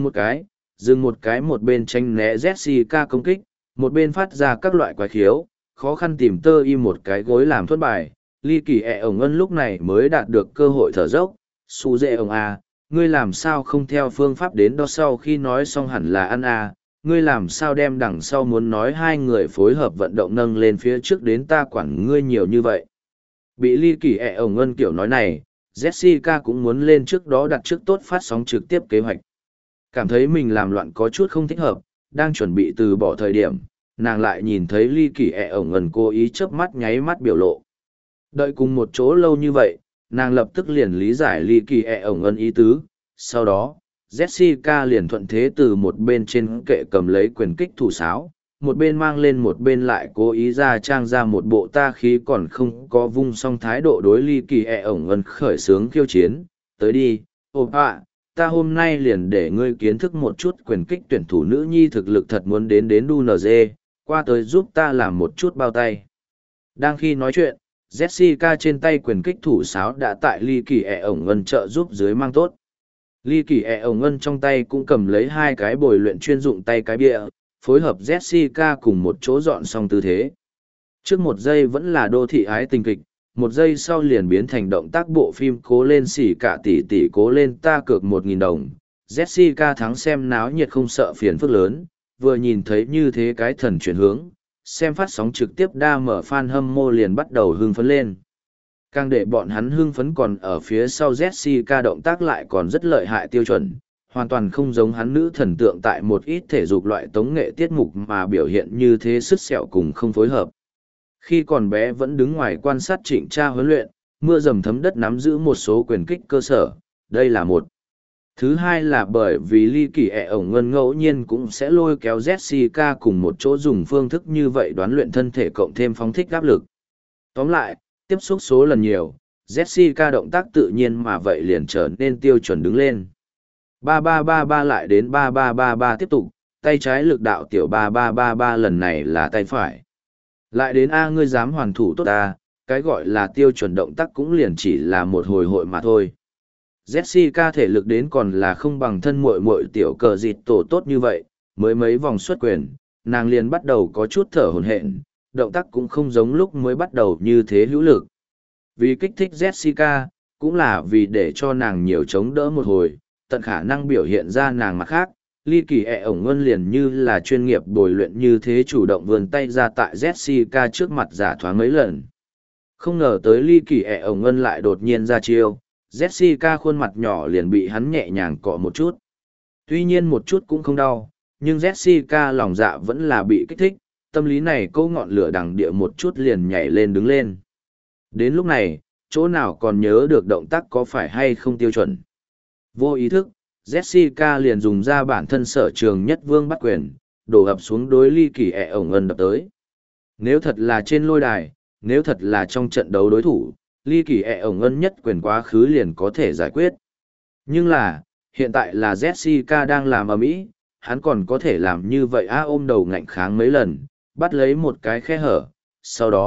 một cái một bên tranh né Jessica công kích, một bên phát ra các loại quái khiếu, khó khăn tìm tơ y một cái gối làm thuất bài. Ly kỳ ổng ân lúc này mới đạt được cơ hội thở dốc. Su dễ ông à, ngươi làm sao không theo phương pháp đến đó sau khi nói xong hẳn là ăn à, ngươi làm sao đem đằng sau muốn nói hai người phối hợp vận động nâng lên phía trước đến ta quản ngươi nhiều như vậy. Bị ly kỳ ổng ân kiểu nói này, Jessica cũng muốn lên trước đó đặt trước tốt phát sóng trực tiếp kế hoạch. Cảm thấy mình làm loạn có chút không thích hợp, đang chuẩn bị từ bỏ thời điểm, nàng lại nhìn thấy ly kỳ ổng ân cố ý chớp mắt nháy mắt biểu lộ. Đợi cùng một chỗ lâu như vậy, nàng lập tức liền lý giải ly kỳ ổng ân ý tứ, sau đó Jessica liền thuận thế từ một bên trên kệ cầm lấy quyền kích thủ sáo, một bên mang lên một bên lại cố ý ra trang ra một bộ ta khí còn không có vung xong thái độ đối ly kỳ ổng ân khởi xướng khiêu chiến. Tới đi, ôm ạ, ta hôm nay liền để ngươi kiến thức một chút quyền kích tuyển thủ nữ nhi thực lực thật muốn đến đu NG, qua tới giúp ta làm một chút bao tay. Đang khi nói chuyện, Jessica trên tay quyền kích thủ sáo đã tại ly kỳ ổng ân trợ giúp dưới mang tốt. Ly kỳ ổng ân trong tay cũng cầm lấy hai cái bồi luyện chuyên dụng tay cái bịa, phối hợp Jessica cùng một chỗ dọn xong tư thế. Trước một giây vẫn là đô thị ái tình kịch, một giây sau liền biến thành động tác bộ phim cố lên xỉ cả tỷ tỷ cố lên ta cược 1.000 đồng. Jessica thắng xem náo nhiệt không sợ phiền phức lớn, vừa nhìn thấy như thế cái thần chuyển hướng, xem phát sóng trực tiếp đa mở fan hâm mộ liền bắt đầu hưng phấn lên. Càng để bọn hắn hưng phấn còn ở phía sau Jessica động tác lại còn rất lợi hại tiêu chuẩn, hoàn toàn không giống hắn nữ thần tượng tại một ít thể dục loại tống nghệ tiết mục mà biểu hiện như thế sứt sẹo cùng không phối hợp. Khi còn bé vẫn đứng ngoài quan sát Trịnh Cha huấn luyện, mưa dầm thấm đất nắm giữ một số quyền kích cơ sở, đây là một. Thứ hai là bởi vì ly kỳ ổng ân ngẫu nhiên cũng sẽ lôi kéo Jessica cùng một chỗ dùng phương thức như vậy đoán luyện thân thể cộng thêm phóng thích áp lực. Tóm lại, tiếp xúc số lần nhiều, Jessica động tác tự nhiên mà vậy liền trở nên tiêu chuẩn đứng lên. 3333 lại đến 3333 tiếp tục, tay trái lực đạo tiểu 3333 lần này là tay phải. Lại đến A ngươi dám hoàn thủ tốt ta, cái gọi là tiêu chuẩn động tác cũng liền chỉ là một hồi hội mà thôi. Jessica thể lực đến còn là không bằng thân muội muội tiểu cờ dịt tổ tốt như vậy, mới mấy vòng xuất quyền, nàng liền bắt đầu có chút thở hổn hển, động tác cũng không giống lúc mới bắt đầu như thế hữu lực. Vì kích thích Jessica, cũng là vì để cho nàng nhiều chống đỡ một hồi, tận khả năng biểu hiện ra nàng mặt khác, ly kỳ ổng ân liền như là chuyên nghiệp bồi luyện như thế chủ động vươn tay ra tại Jessica trước mặt giả thoáng mấy lần. Không ngờ tới ly kỳ ổng ân lại đột nhiên ra chiêu, Jessica khuôn mặt nhỏ liền bị hắn nhẹ nhàng cọ một chút. Tuy nhiên một chút cũng không đau, nhưng Jessica lòng dạ vẫn là bị kích thích, tâm lý này câu ngọn lửa đằng địa một chút liền nhảy lên đứng lên. Đến lúc này, chỗ nào còn nhớ được động tác có phải hay không tiêu chuẩn. Vô ý thức, Jessica liền dùng ra bản thân sở trường nhất vương bắt quyền, đổ ập xuống đối ly kỳ ổng ân đập tới. Nếu thật là trên lôi đài, nếu thật là trong trận đấu đối thủ, ly kỳ ổng ân nhất quyền quá khứ liền có thể giải quyết. Nhưng là, hiện tại là Jessica đang làm ầm ĩ, hắn còn có thể làm như vậy ôm đầu ngạnh kháng mấy lần, bắt lấy một cái khe hở, sau đó,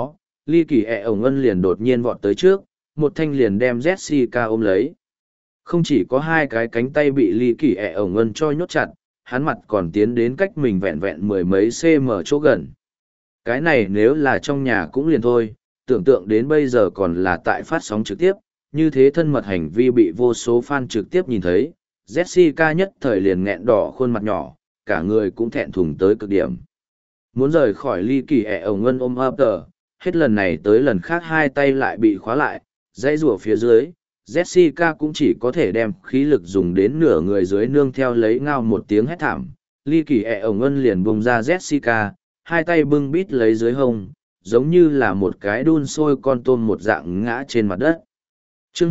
Ly Kỳ ẹ ổng ân liền đột nhiên vọt tới trước, một thanh liền đem Jessica ôm lấy. Không chỉ có hai cái cánh tay bị Ly Kỳ ẹ ổng ân cho nhốt chặt, hắn mặt còn tiến đến cách mình vẹn vẹn mười mấy cm chỗ gần. Cái này nếu là trong nhà cũng liền thôi, tưởng tượng đến bây giờ còn là tại phát sóng trực tiếp, như thế thân mật hành vi bị vô số fan trực tiếp nhìn thấy, Jessica nhất thời liền nghẹn đỏ khuôn mặt nhỏ, cả người cũng thẹn thùng tới cực điểm. Muốn rời khỏi Ly Kỳ ẹ ổng ân ôm ấp tờ, hết lần này tới lần khác hai tay lại bị khóa lại, dãy rủa phía dưới, Jessica cũng chỉ có thể đem khí lực dùng đến nửa người dưới nương theo lấy ngao một tiếng hét thảm. Ly Kỳ ẹ ổng ân liền bông ra Jessica, hai tay bưng bít lấy dưới hông, giống như là một cái đun sôi con tôm một dạng ngã trên mặt đất. Chương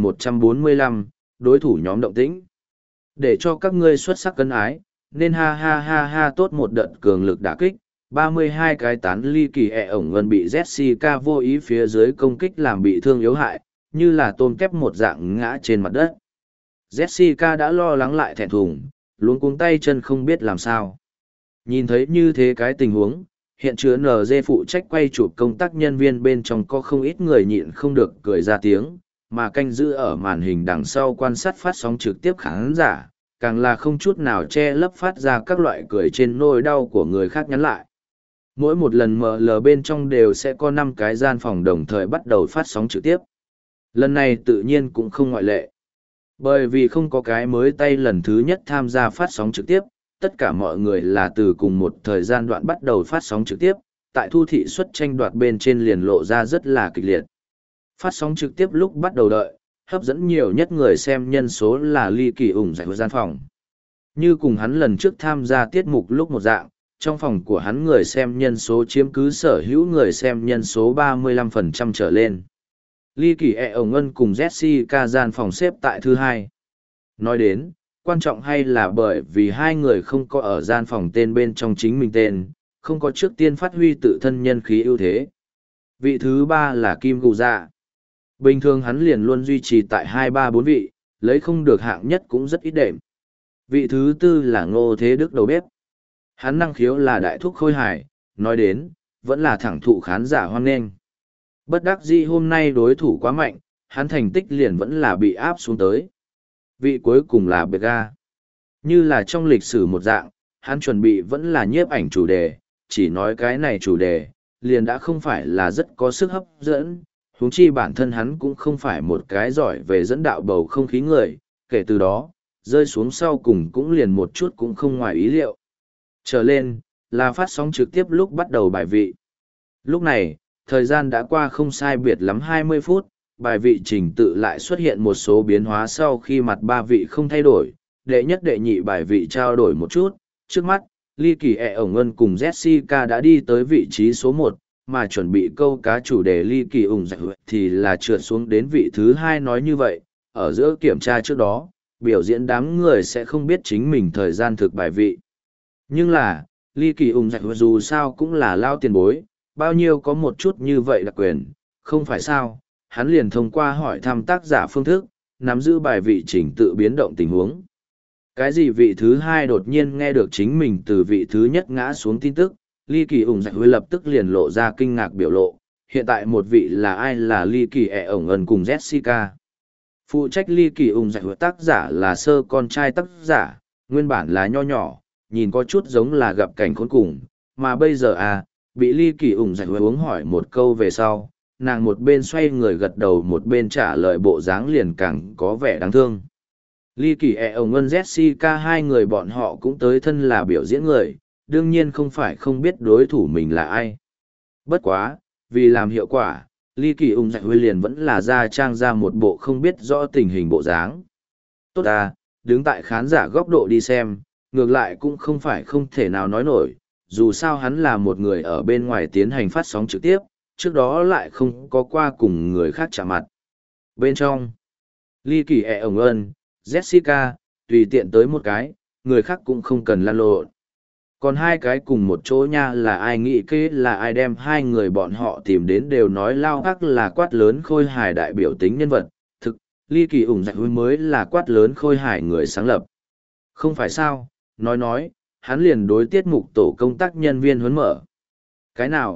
2145, đối thủ nhóm động tĩnh. Để cho các ngươi xuất sắc cân ái, nên ha ha ha ha tốt một đợt cường lực đả kích. 32 cái tán Ly Kỳ ẹ ổng ân bị Jessica vô ý phía dưới công kích làm bị thương yếu hại, như là tôm kép một dạng ngã trên mặt đất. Jessica đã lo lắng lại thẹn thùng, luống cuống tay chân không biết làm sao. Nhìn thấy như thế cái tình huống, hiện chứa NG phụ trách quay chụp công tác nhân viên bên trong có không ít người nhịn không được cười ra tiếng, mà canh giữ ở màn hình đằng sau quan sát phát sóng trực tiếp khán giả, càng là không chút nào che lấp phát ra các loại cười trên nỗi đau của người khác nhắn lại. Mỗi một lần ML bên trong đều sẽ có 5 cái gian phòng đồng thời bắt đầu phát sóng trực tiếp. Lần này tự nhiên cũng không ngoại lệ. Bởi vì không có cái mới tay lần thứ nhất tham gia phát sóng trực tiếp, tất cả mọi người là từ cùng một thời gian đoạn bắt đầu phát sóng trực tiếp, tại thu thị suất tranh đoạt bên trên liền lộ ra rất là kịch liệt. Phát sóng trực tiếp lúc bắt đầu đợi, hấp dẫn nhiều nhất người xem nhân số là Ly Kỳ ủng giải gian phòng. Như cùng hắn lần trước tham gia tiết mục lúc một dạng, trong phòng của hắn người xem nhân số chiếm cứ sở hữu người xem nhân số 35% trở lên. Ly Kỳ ẹ ổng ân cùng Jessica gian phòng xếp tại thứ hai. Nói đến, quan trọng hay là bởi vì hai người không có ở gian phòng tên bên trong chính mình tên, không có trước tiên phát huy tự thân nhân khí ưu thế. Vị thứ ba là Kim Gù Dạ. Bình thường hắn liền luôn duy trì tại 2-3-4 vị, lấy không được hạng nhất cũng rất ít đệm. Vị thứ tư là Ngô Thế Đức đầu bếp. Hắn năng khiếu là đại thúc khôi hài, nói đến, vẫn là thẳng thụ khán giả hoan nghênh. Bất đắc dĩ hôm nay đối thủ quá mạnh, hắn thành tích liền vẫn là bị áp xuống tới. Vị cuối cùng là Bega. Như là trong lịch sử một dạng, hắn chuẩn bị vẫn là nhiếp ảnh chủ đề, chỉ nói cái này chủ đề, liền đã không phải là rất có sức hấp dẫn, huống chi bản thân hắn cũng không phải một cái giỏi về dẫn đạo bầu không khí người, kể từ đó, rơi xuống sau cùng cũng liền một chút cũng không ngoài ý liệu. Trở lên, là phát sóng trực tiếp lúc bắt đầu bài vị. Lúc này, thời gian đã qua không sai biệt lắm 20 phút, bài vị trình tự lại xuất hiện một số biến hóa sau khi mặt ba vị không thay đổi, đệ nhất đệ nhị bài vị trao đổi một chút, trước mắt, Ly Kỳ ẹ ổng ân cùng Jessica đã đi tới vị trí số 1, mà chuẩn bị câu cá chủ đề Ly Kỳ ủng giải thì là trượt xuống đến vị thứ 2 nói như vậy, ở giữa kiểm tra trước đó, biểu diễn đám người sẽ không biết chính mình thời gian thực bài vị. Nhưng là, Ly Kỳ ủng giải dù sao cũng là lao tiền bối, bao nhiêu có một chút như vậy đặc quyền, không phải sao, hắn liền thông qua hỏi thăm tác giả phương thức, nắm giữ bài vị chỉnh tự biến động tình huống. Cái gì vị thứ hai đột nhiên nghe được chính mình từ vị thứ nhất ngã xuống tin tức, Ly Kỳ ủng giải lập tức liền lộ ra kinh ngạc biểu lộ, hiện tại một vị là ai là Ly Kỳ ẹ ổng ân cùng Jessica. Phụ trách Ly Kỳ ủng giải tác giả là sơ con trai tác giả, nguyên bản là nho nhỏ, nhìn có chút giống là gặp cảnh khốn cùng, mà bây giờ bị Ly Kỳ ủng giải uống hỏi một câu về sau, nàng một bên xoay người gật đầu một bên trả lời bộ dáng liền càng có vẻ đáng thương. Ly Kỳ ẹ ổng ân Jessica hai người bọn họ cũng tới thân là biểu diễn người, đương nhiên không phải không biết đối thủ mình là ai. Bất quá, vì làm hiệu quả, Ly Kỳ ủng giải liền vẫn là ra trang ra một bộ không biết rõ tình hình bộ dáng. Tốt đứng tại khán giả góc độ đi xem, ngược lại cũng không phải không thể nào nói nổi, dù sao hắn là một người ở bên ngoài tiến hành phát sóng trực tiếp, trước đó lại không có qua cùng người khác chạm mặt. Bên trong, Ly Kỳ ẹ ổng ân, Jessica, tùy tiện tới một cái, người khác cũng không cần lăn lộn. Còn hai cái cùng một chỗ nha là ai nghĩ kế là ai đem hai người bọn họ tìm đến đều nói lao ác là quát lớn khôi hài đại biểu tính nhân vật, thực, Ly Kỳ ủng giải mới là quát lớn khôi hài người sáng lập. Không phải sao, nói, hắn liền đối tiết mục tổ công tác nhân viên huấn mở. Cái nào,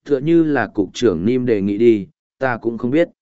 Tựa như là cục trưởng Nim đề nghị đi, ta cũng không biết.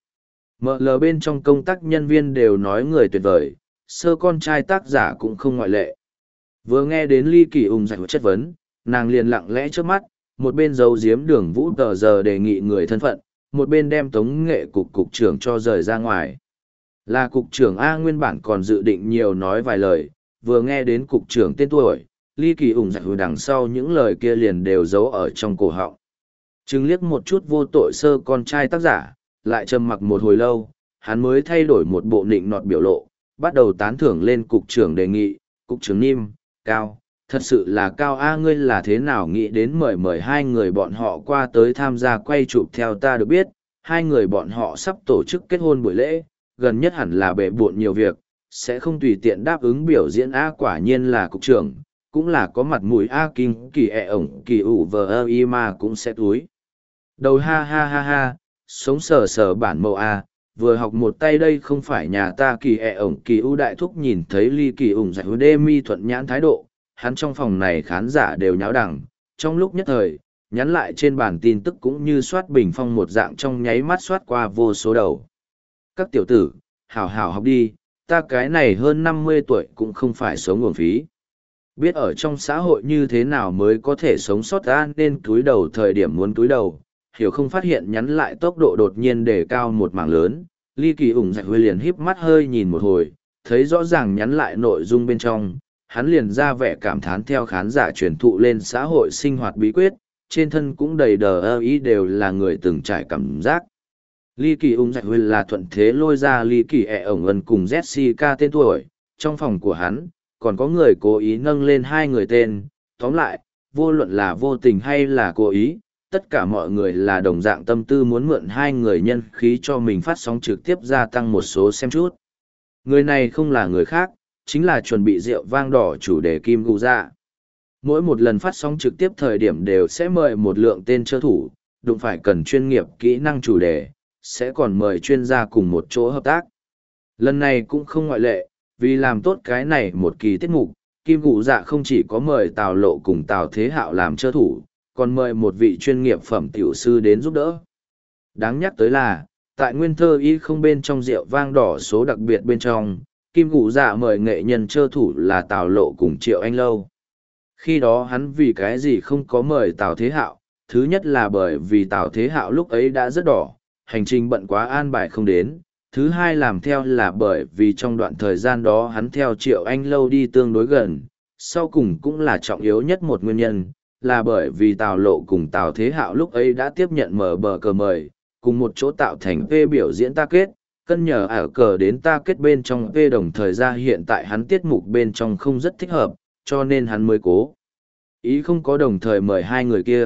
ML bên trong công tác nhân viên đều nói người tuyệt vời, sơ con trai tác giả cũng không ngoại lệ. Vừa nghe đến Ly Kỳ ung giải chất vấn, nàng liền lặng lẽ trước mắt, một bên giấu giếm Đường Vũ tờ giờ đề nghị người thân phận, một bên đem Tống Nghệ cục trưởng cho rời ra ngoài. Là cục trưởng A nguyên bản còn dự định nhiều nói vài lời, vừa nghe đến cục trưởng tên tuổi, Ly Kỳ ung giải đằng sau những lời kia liền đều giấu ở trong cổ họng. Trừng liếc một chút vô tội sơ con trai tác giả, lại trầm mặc một hồi lâu, hắn mới thay đổi một bộ nịnh nọt biểu lộ, bắt đầu tán thưởng lên cục trưởng đề nghị, cục trưởng Nim, Cao, thật sự là Cao A ngươi là thế nào nghĩ đến mời hai người bọn họ qua tới tham gia quay chụp theo ta được biết, hai người bọn họ sắp tổ chức kết hôn buổi lễ, gần nhất hẳn là bể bộn nhiều việc, sẽ không tùy tiện đáp ứng biểu diễn A quả nhiên là cục trưởng, cũng là có mặt mũi A kinh kỳ ổng kỳ ủ vờ y mà cũng sẽ túi. Đầu ha ha ha ha, sống sờ sờ bản mẫu A, vừa học một tay đây không phải nhà ta kỳ ổng kỳ ưu đại thúc nhìn thấy Ly Kỳ ủng giải đê mi thuận nhãn thái độ, hắn trong phòng này khán giả đều nháo đằng, trong lúc nhất thời, nhắn lại trên bản tin tức cũng như soát bình phong một dạng trong nháy mắt soát qua vô số đầu. Các tiểu tử, hảo hảo học đi, ta cái này hơn 50 tuổi cũng không phải sống nguồn phí. Biết ở trong xã hội như thế nào mới có thể sống sót ra nên túi đầu thời điểm muốn túi đầu, hiểu không phát hiện nhắn lại tốc độ đột nhiên đề cao một mảng lớn, Ly Kỳ ủng giải liền híp mắt hơi nhìn một hồi, thấy rõ ràng nhắn lại nội dung bên trong, hắn liền ra vẻ cảm thán theo khán giả truyền thụ lên xã hội sinh hoạt bí quyết, trên thân cũng đầy đờ ý đều là người từng trải cảm giác. Ly Kỳ ủng giải là thuận thế lôi ra Ly Kỳ ổng ân cùng Jessica tên tuổi, trong phòng của hắn, còn có người cố ý nâng lên hai người tên, tóm lại, vô luận là vô tình hay là cố ý, tất cả mọi người là đồng dạng tâm tư muốn mượn hai người nhân khí cho mình phát sóng trực tiếp gia tăng một số xem chút. Người này không là người khác, chính là chuẩn bị rượu vang đỏ chủ đề Kim Gù Dạ. Mỗi một lần phát sóng trực tiếp thời điểm đều sẽ mời một lượng tên chơi thủ, đụng phải cần chuyên nghiệp kỹ năng chủ đề, sẽ còn mời chuyên gia cùng một chỗ hợp tác. Lần này cũng không ngoại lệ, vì làm tốt cái này một kỳ tiết mục, Kim Gù Dạ không chỉ có mời Tào Lộ cùng Tào Thế Hạo làm chơi thủ, còn mời một vị chuyên nghiệp phẩm tiểu sư đến giúp đỡ. Đáng nhắc tới là, tại Nguyên Thơ Y không bên trong rượu vang đỏ số đặc biệt bên trong, Kim Gù Dạ mời nghệ nhân chơi thủ là Tào Lộ cùng Triệu Anh Lâu. Khi đó hắn vì cái gì không có mời Tào Thế Hạo, thứ nhất là bởi vì Tào Thế Hạo lúc ấy đã rất đỏ, hành trình bận quá an bài không đến. Thứ hai làm theo là bởi vì trong đoạn thời gian đó hắn theo Triệu Anh Lâu đi tương đối gần, sau cùng cũng là trọng yếu nhất một nguyên nhân, là bởi vì Tào Lộ cùng Tào Thế Hạo lúc ấy đã tiếp nhận mở bờ cờ mời, cùng một chỗ tạo thành V biểu diễn ta kết, cân nhờ ở cờ đến ta kết bên trong V đồng thời ra hiện tại hắn tiết mục bên trong không rất thích hợp, cho nên hắn mới cố ý không có đồng thời mời hai người kia.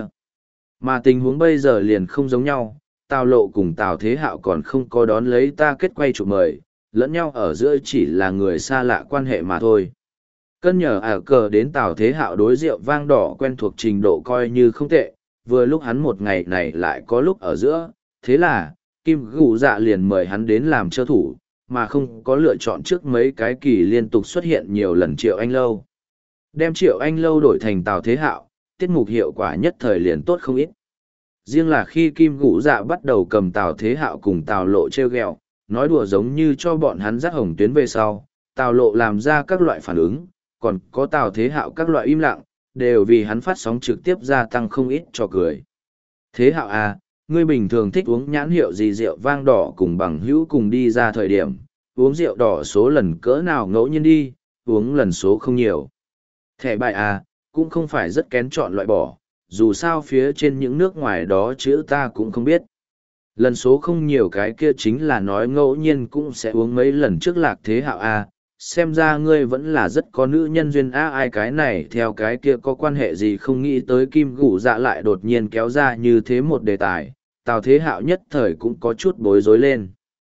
Mà tình huống bây giờ liền không giống nhau, Tào Lộ cùng Tào Thế Hạo còn không có đón lấy ta kết quay chụp mời, lẫn nhau ở giữa chỉ là người xa lạ quan hệ mà thôi. Cân nhờ ở cờ đến Tào Thế Hạo đối rượu vang đỏ quen thuộc trình độ coi như không tệ, vừa lúc hắn một ngày này lại có lúc ở giữa, thế là, Kim Gù Dạ liền mời hắn đến làm chơi thủ, mà không có lựa chọn trước mấy cái kỳ liên tục xuất hiện nhiều lần Triệu Anh Lâu. Đem Triệu Anh Lâu đổi thành Tào Thế Hạo, tiết mục hiệu quả nhất thời liền tốt không ít. Riêng là khi Kim Gù Dạ bắt đầu cầm Tào Thế Hạo cùng Tào Lộ trêu ghẹo, nói đùa giống như cho bọn hắn dắt hồng tuyến về sau, Tào Lộ làm ra các loại phản ứng, còn có Tào Thế Hạo các loại im lặng, đều vì hắn phát sóng trực tiếp gia tăng không ít cho cười. Thế Hạo à, ngươi bình thường thích uống nhãn hiệu gì rượu vang đỏ cùng bằng hữu cùng đi ra thời điểm, uống rượu đỏ số lần cỡ nào ngẫu nhiên đi, uống lần số không nhiều. Thẻ bài à, cũng không phải rất kén chọn loại bỏ, dù sao phía trên những nước ngoài đó chữ ta cũng không biết. Lần số không nhiều cái kia chính là nói ngẫu nhiên cũng sẽ uống mấy lần trước Lạc Thế Hạo à, xem ra ngươi vẫn là rất có nữ nhân duyên á ai cái này theo cái kia có quan hệ gì không nghĩ tới Kim Gù Dạ lại đột nhiên kéo ra như thế một đề tài, Tào Thế Hạo nhất thời cũng có chút bối rối lên.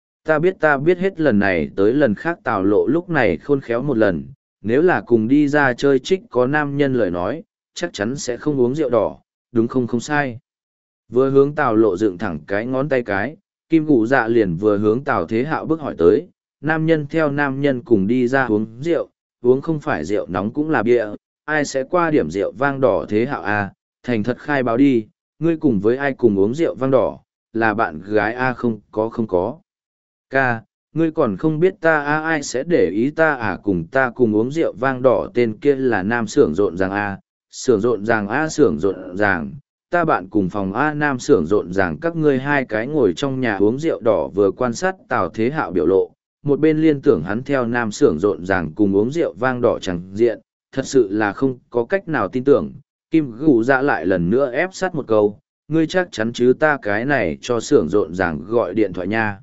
Ta biết hết lần này tới lần khác Tào Lộ lúc này khôn khéo một lần, nếu là cùng đi ra chơi trích có nam nhân lời nói, chắc chắn sẽ không uống rượu đỏ, đúng không sai. Vừa hướng Tào Lộ dựng thẳng cái ngón tay cái, Kim Gù Dạ liền vừa hướng Tào Thế Hạo bước hỏi tới, nam nhân theo nam nhân cùng đi ra uống rượu, uống không phải rượu nóng cũng là bia, ai sẽ qua điểm rượu vang đỏ Thế Hạo à, thành thật khai báo đi, ngươi cùng với ai cùng uống rượu vang đỏ, là bạn gái a? Không có không có. Ca, ngươi còn không biết ta a? Ai sẽ để ý ta à? Cùng ta cùng uống rượu vang đỏ tên kia là nam xưởng rộn ràng a, xưởng rộn ràng a, xưởng rộn ràng. Ta bạn cùng phòng a, nam xưởng rộn ràng. Các ngươi hai cái ngồi trong nhà uống rượu đỏ vừa quan sát Tào Thế Hạo biểu lộ, một bên liên tưởng hắn theo nam xưởng rộn ràng cùng uống rượu vang đỏ chẳng diện, thật sự là không có cách nào tin tưởng. Kim Gù Dạ lại lần nữa ép sát một câu, ngươi chắc chắn chứ? Ta cái này cho xưởng rộn ràng gọi điện thoại nha.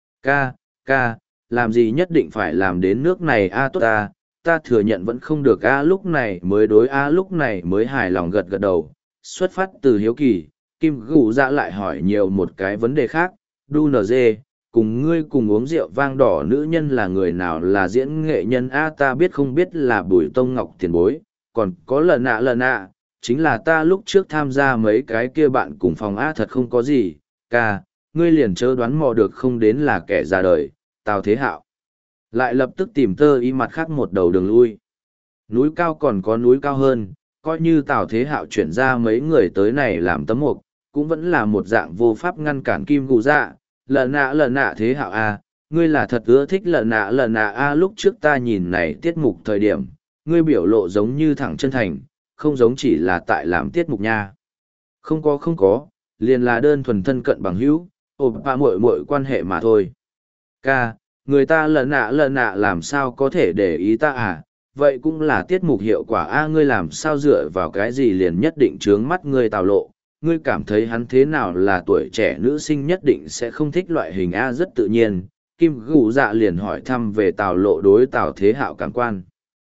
Ca, làm gì nhất định phải làm đến nước này a? Tốt ta thừa nhận vẫn không được a. Lúc này mới đối a, lúc này mới hài lòng gật gật đầu. Xuất phát từ hiếu kỳ, Kim Gù Dạ lại hỏi nhiều một cái vấn đề khác. Đu NG, cùng ngươi cùng uống rượu vang đỏ nữ nhân là người nào? Là diễn nghệ nhân a? Ta biết không biết là Bùi Tông Ngọc tiền bối, còn có lần ạ, chính là ta lúc trước tham gia mấy cái kia bạn cùng phòng a. Thật không có gì. Ca, ngươi liền chớ đoán mò được không đến là kẻ ra đời. Tào Thế Hạo lại lập tức tìm tơ y mặt khác một đầu đường lui. Núi cao còn có núi cao hơn, coi như Tào Thế Hạo chuyển ra mấy người tới này làm tấm mục, cũng vẫn là một dạng vô pháp ngăn cản Kim Gù Dạ. Lần nạ Thế Hạo a, ngươi là thật ưa thích lần nạ a. Lúc trước ta nhìn này tiết mục thời điểm, ngươi biểu lộ giống như thẳng chân thành, không giống chỉ là tại làm tiết mục nha. Không có, liền là đơn thuần thân cận bằng hữu, ba muội quan hệ mà thôi. Ca, người ta lần nạ làm sao có thể để ý ta à? Vậy cũng là tiết mục hiệu quả a. Ngươi làm sao dựa vào cái gì liền nhất định trướng mắt ngươi Tào Lộ? Ngươi cảm thấy hắn thế nào là tuổi trẻ nữ sinh nhất định sẽ không thích loại hình a? Rất tự nhiên. Kim Gù Dạ liền hỏi thăm về Tào Lộ đối Tào Thế Hạo cảm quan.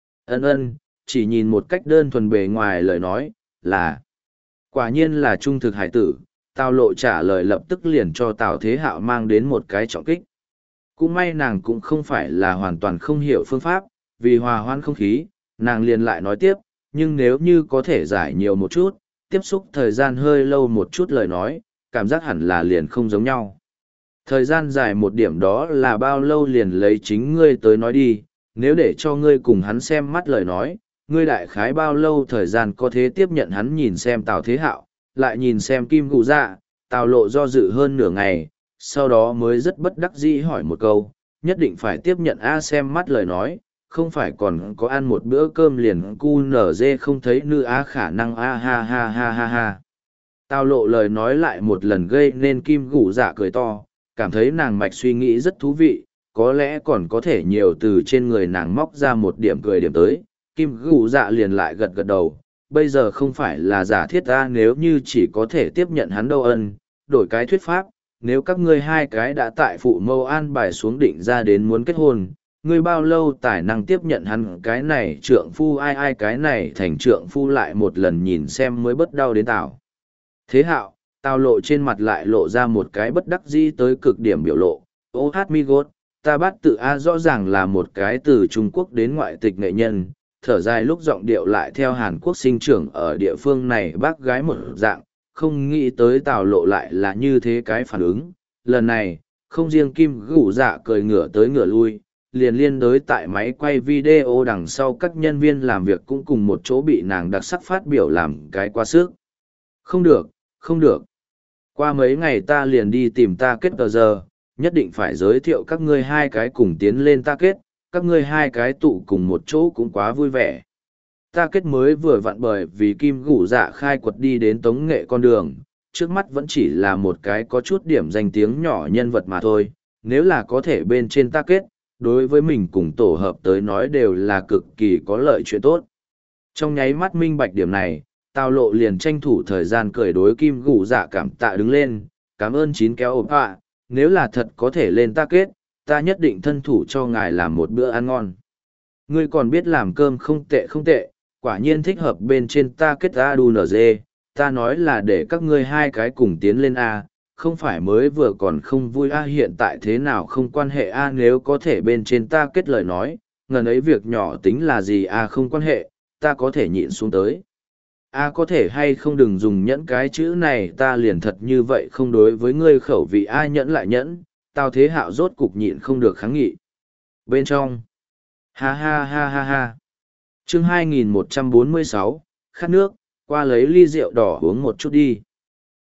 Ân, chỉ nhìn một cách đơn thuần bề ngoài lời nói, là quả nhiên là trung thực hải tử. Tào Lộ trả lời lập tức liền cho Tào Thế Hạo mang đến một cái trọng kích. Cũng may nàng cũng không phải là hoàn toàn không hiểu phương pháp, vì hòa hoãn không khí, nàng liền lại nói tiếp, nhưng nếu như có thể giải nhiều một chút, tiếp xúc thời gian hơi lâu một chút lời nói, cảm giác hẳn là liền không giống nhau. Thời gian dài một điểm đó là bao lâu liền lấy chính ngươi tới nói đi, nếu để cho ngươi cùng hắn xem mắt lời nói, ngươi đại khái bao lâu thời gian có thể tiếp nhận hắn nhìn xem Tào Thế Hạo, lại nhìn xem Kim Gù Dạ. Tào Lộ do dự hơn nửa ngày, sau đó mới rất bất đắc dĩ hỏi một câu, nhất định phải tiếp nhận a? Xem mắt lời nói, không phải còn có ăn một bữa cơm liền cu nở dê không thấy nữ a? Khả năng a? Ha ha ha ha ha. Tào Lộ lời nói lại một lần gây nên Kim Gù Dạ cười to, cảm thấy nàng mạch suy nghĩ rất thú vị, có lẽ còn có thể nhiều từ trên người nàng móc ra một điểm cười điểm tới. Kim Gù Dạ liền lại gật gật đầu, bây giờ không phải là giả thiết ta, nếu như chỉ có thể tiếp nhận hắn đâu ân, đổi cái thuyết pháp, nếu các ngươi hai cái đã tại phụ mâu an bài xuống định ra đến muốn kết hôn, ngươi bao lâu tài năng tiếp nhận hắn cái này trượng phu? Ai cái này thành trượng phu? Lại một lần nhìn xem mới bất đau đến Tào Thế Hạo. Tào Lộ trên mặt lại lộ ra một cái bất đắc dĩ tới cực điểm biểu lộ. Ô hát mi gốt, ta bắt tự a, rõ ràng là một cái từ Trung Quốc đến ngoại tịch nghệ nhân, thở dài lúc giọng điệu lại theo Hàn Quốc sinh trưởng ở địa phương này bác gái một dạng, không nghĩ tới Tào Lộ lại là như thế cái phản ứng. Lần này, không riêng Kim Gù Dạ cười ngửa tới ngửa lui, liền liên đối tại máy quay video đằng sau các nhân viên làm việc cũng cùng một chỗ bị nàng đặc sắc phát biểu làm cái quá sức. Không được. Qua mấy ngày ta liền đi tìm ta kết tờ giờ, nhất định phải giới thiệu các ngươi hai cái cùng tiến lên ta kết, các ngươi hai cái tụ cùng một chỗ cũng quá vui vẻ. Ta kết mới vừa vặn bởi vì Kim Gù Dạ khai quật đi đến tống nghệ con đường, trước mắt vẫn chỉ là một cái có chút điểm danh tiếng nhỏ nhân vật mà thôi, nếu là có thể bên trên ta kết, đối với mình cùng tổ hợp tới nói đều là cực kỳ có lợi chuyện tốt. Trong nháy mắt minh bạch điểm này, Tào Lộ liền tranh thủ thời gian cười đối Kim Gù Dạ cảm tạ đứng lên, cảm ơn chín kéo ộp ạ, nếu là thật có thể lên ta kết, ta nhất định thân thủ cho ngài làm một bữa ăn ngon. Ngươi còn biết làm cơm không tệ, quả nhiên thích hợp bên trên ta kết a. Đu nở dê, ta nói là để các ngươi hai cái cùng tiến lên a, không phải mới vừa còn không vui a, hiện tại thế nào không quan hệ a, nếu có thể bên trên ta kết lời nói, ngần ấy việc nhỏ tính là gì a, không quan hệ, ta có thể nhịn xuống tới. A, có thể hay không đừng dùng nhẫn cái chữ này, ta liền thật như vậy không đối với ngươi khẩu vị a. Nhẫn lại nhẫn, Tào Thế Hạo rốt cục nhịn không được kháng nghị. Bên trong, ha ha ha ha ha. Chương 2146, khát nước, qua lấy ly rượu đỏ uống một chút đi.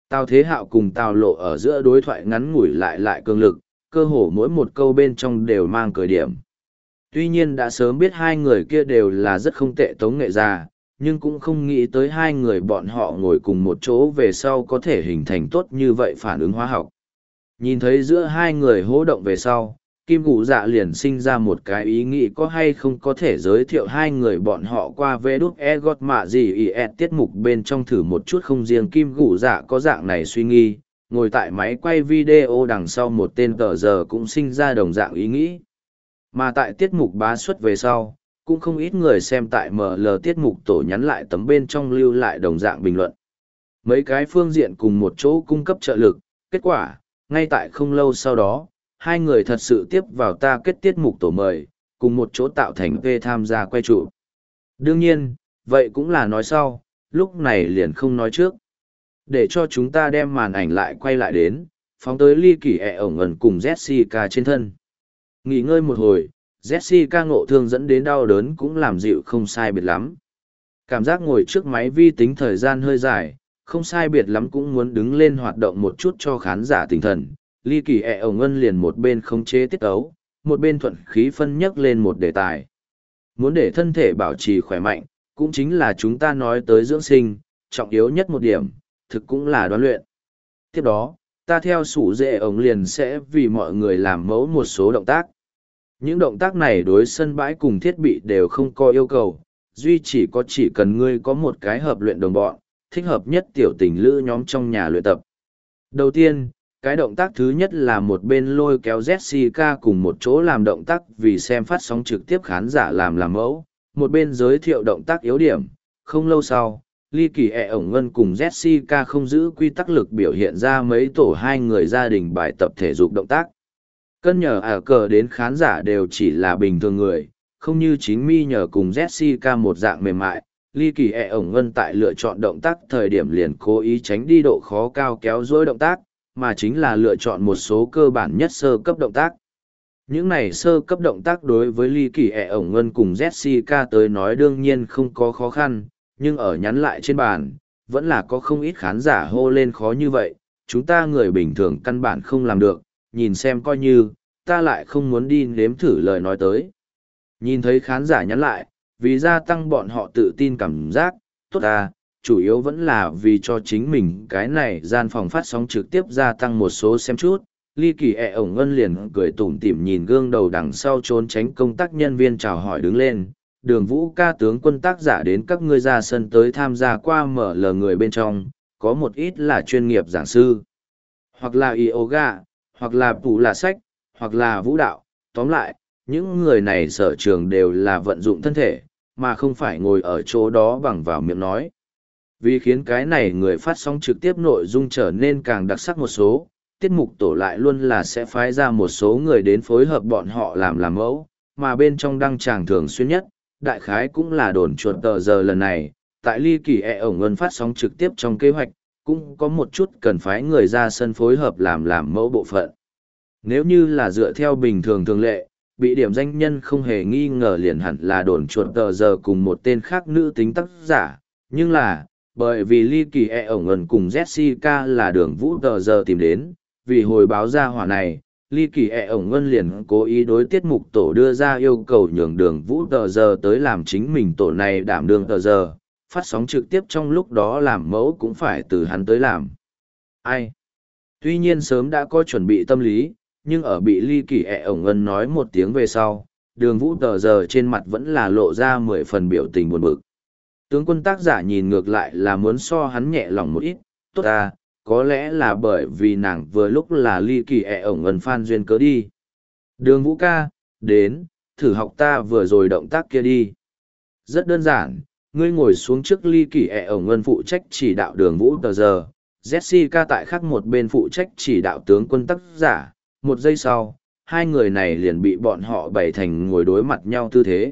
Tào Thế Hạo cùng Tào Lộ ở giữa đối thoại ngắn ngủi lại cường lực, cơ hồ mỗi một câu bên trong đều mang cười điểm. Tuy nhiên đã sớm biết hai người kia đều là rất không tệ tống nghệ gia, nhưng cũng không nghĩ tới hai người bọn họ ngồi cùng một chỗ về sau có thể hình thành tốt như vậy phản ứng hóa học. Nhìn thấy giữa hai người hô động về sau, Kim Gù Dạ liền sinh ra một cái ý nghĩ có hay không có thể giới thiệu hai người bọn họ qua vê đút e gót mạ gì ý tiết mục bên trong thử một chút. Không riêng Kim Gù Dạ có dạng này suy nghi, ngồi tại máy quay video đằng sau một tên tờ giờ cũng sinh ra đồng dạng ý nghĩ. Mà tại tiết mục bá xuất về sau, cũng không ít người xem tại ML tiết mục tổ nhắn lại tấm bên trong lưu lại đồng dạng bình luận. Mấy cái phương diện cùng một chỗ cung cấp trợ lực, kết quả, ngay tại không lâu sau đó, hai người thật sự tiếp vào ta kết tiết mục tổ mời, cùng một chỗ tạo thành V tham gia quay trụ. Đương nhiên, vậy cũng là nói sau, lúc này liền không nói trước. Để cho chúng ta đem màn ảnh lại quay lại đến, phóng tới ly kỳ ổng ẩn cùng Jessica trên thân. Nghỉ ngơi một hồi, Jessica ngộ thương dẫn đến đau đớn cũng làm dịu không sai biệt lắm. Cảm giác ngồi trước máy vi tính thời gian hơi dài, không sai biệt lắm cũng muốn đứng lên hoạt động một chút cho khán giả tinh thần. Ly kỳ ổng ân liền một bên khống chế tiết ấu, một bên thuận khí phân nhắc lên một đề tài. Muốn để thân thể bảo trì khỏe mạnh, cũng chính là chúng ta nói tới dưỡng sinh, trọng yếu nhất một điểm, thực cũng là đoán luyện. Tiếp đó, ta theo sủ dệ ổng liền sẽ vì mọi người làm mẫu một số động tác. Những động tác này đối sân bãi cùng thiết bị đều không có yêu cầu, duy chỉ cần ngươi có một cái hợp luyện đồng bọn, thích hợp nhất tiểu tình lữ nhóm trong nhà luyện tập. Đầu tiên, cái động tác thứ nhất là một bên lôi kéo Jessica cùng một chỗ làm động tác vì xem phát sóng trực tiếp khán giả làm mẫu, một bên giới thiệu động tác yếu điểm. Không lâu sau, Ly Kỳ ổng ngân cùng Jessica không giữ quy tắc lực biểu hiện ra mấy tổ hai người gia đình bài tập thể dục động tác. Cân nhờ cờ đến khán giả đều chỉ là bình thường người, không như chính mi nhờ cùng Jessica một dạng mềm mại. Ly Kỳ ổng ngân tại lựa chọn động tác thời điểm liền cố ý tránh đi độ khó cao kéo dối động tác, mà chính là lựa chọn một số cơ bản nhất sơ cấp động tác. Những này sơ cấp động tác đối với Ly Kỳ ổng ngân cùng Jessica tới nói đương nhiên không có khó khăn, nhưng ở nhắn lại trên bàn, vẫn là có không ít khán giả hô lên khó như vậy, chúng ta người bình thường căn bản không làm được, nhìn xem coi như, ta lại không muốn đi nếm thử lời nói tới. Nhìn thấy khán giả nhắn lại, vì gia tăng bọn họ tự tin cảm giác, tốt ta, chủ yếu vẫn là vì cho chính mình cái này gian phòng phát sóng trực tiếp gia tăng một số xem chút. Ly Kỳ ổng ngân liền cười tủm tỉm nhìn gương đầu đằng sau trốn tránh công tác nhân viên chào hỏi đứng lên. Đường Vũ ca tướng quân tác giả đến các ngươi ra sân tới tham gia qua mở lờ người bên trong, có một ít là chuyên nghiệp giảng sư, hoặc là yoga, hoặc là tủ là sách, hoặc là vũ đạo. Tóm lại, những người này sở trường đều là vận dụng thân thể, mà không phải ngồi ở chỗ đó bằng vào miệng nói. Vì khiến cái này người phát sóng trực tiếp nội dung trở nên càng đặc sắc một số, tiết mục tổ lại luôn là sẽ phái ra một số người đến phối hợp bọn họ làm mẫu, mà bên trong đăng tràng thường xuyên nhất, đại khái cũng là đồn chuột tờ giờ lần này, tại Ly Kỳ ổng ngân phát sóng trực tiếp trong kế hoạch, cũng có một chút cần phái người ra sân phối hợp làm mẫu bộ phận. Nếu như là dựa theo bình thường thường lệ, bị điểm danh nhân không hề nghi ngờ liền hẳn là đồn chuột tờ giờ cùng một tên khác nữ tính tác giả, nhưng là, bởi vì Ly Kỳ ổng ngân cùng Jessica là đường vũ tờ giờ tìm đến, vì hồi báo ra hỏa này, Ly Kỳ ổng ngân liền cố ý đối tiết mục tổ đưa ra yêu cầu nhường đường vũ tờ giờ tới làm chính mình tổ này đảm đương tờ giờ, phát sóng trực tiếp trong lúc đó làm mẫu cũng phải từ hắn tới làm. Ai? Tuy nhiên sớm đã có chuẩn bị tâm lý, nhưng ở bị Ly Kỳ ổng ngân nói một tiếng về sau, đường vũ tờ giờ trên mặt vẫn là lộ ra 10 phần biểu tình buồn bực. Tướng quân tác giả nhìn ngược lại là muốn so hắn nhẹ lòng một ít, tốt ta, có lẽ là bởi vì nàng vừa lúc là Ly Kỳ ổng ngân fan duyên cớ đi. Đường vũ ca, đến, thử học ta vừa rồi động tác kia đi. Rất đơn giản, ngươi ngồi xuống trước Ly Kỳ ổng ngân phụ trách chỉ đạo đường vũ tờ giờ, Jessica tại khác một bên phụ trách chỉ đạo tướng quân tác giả. Một giây sau, hai người này liền bị bọn họ bày thành ngồi đối mặt nhau tư thế.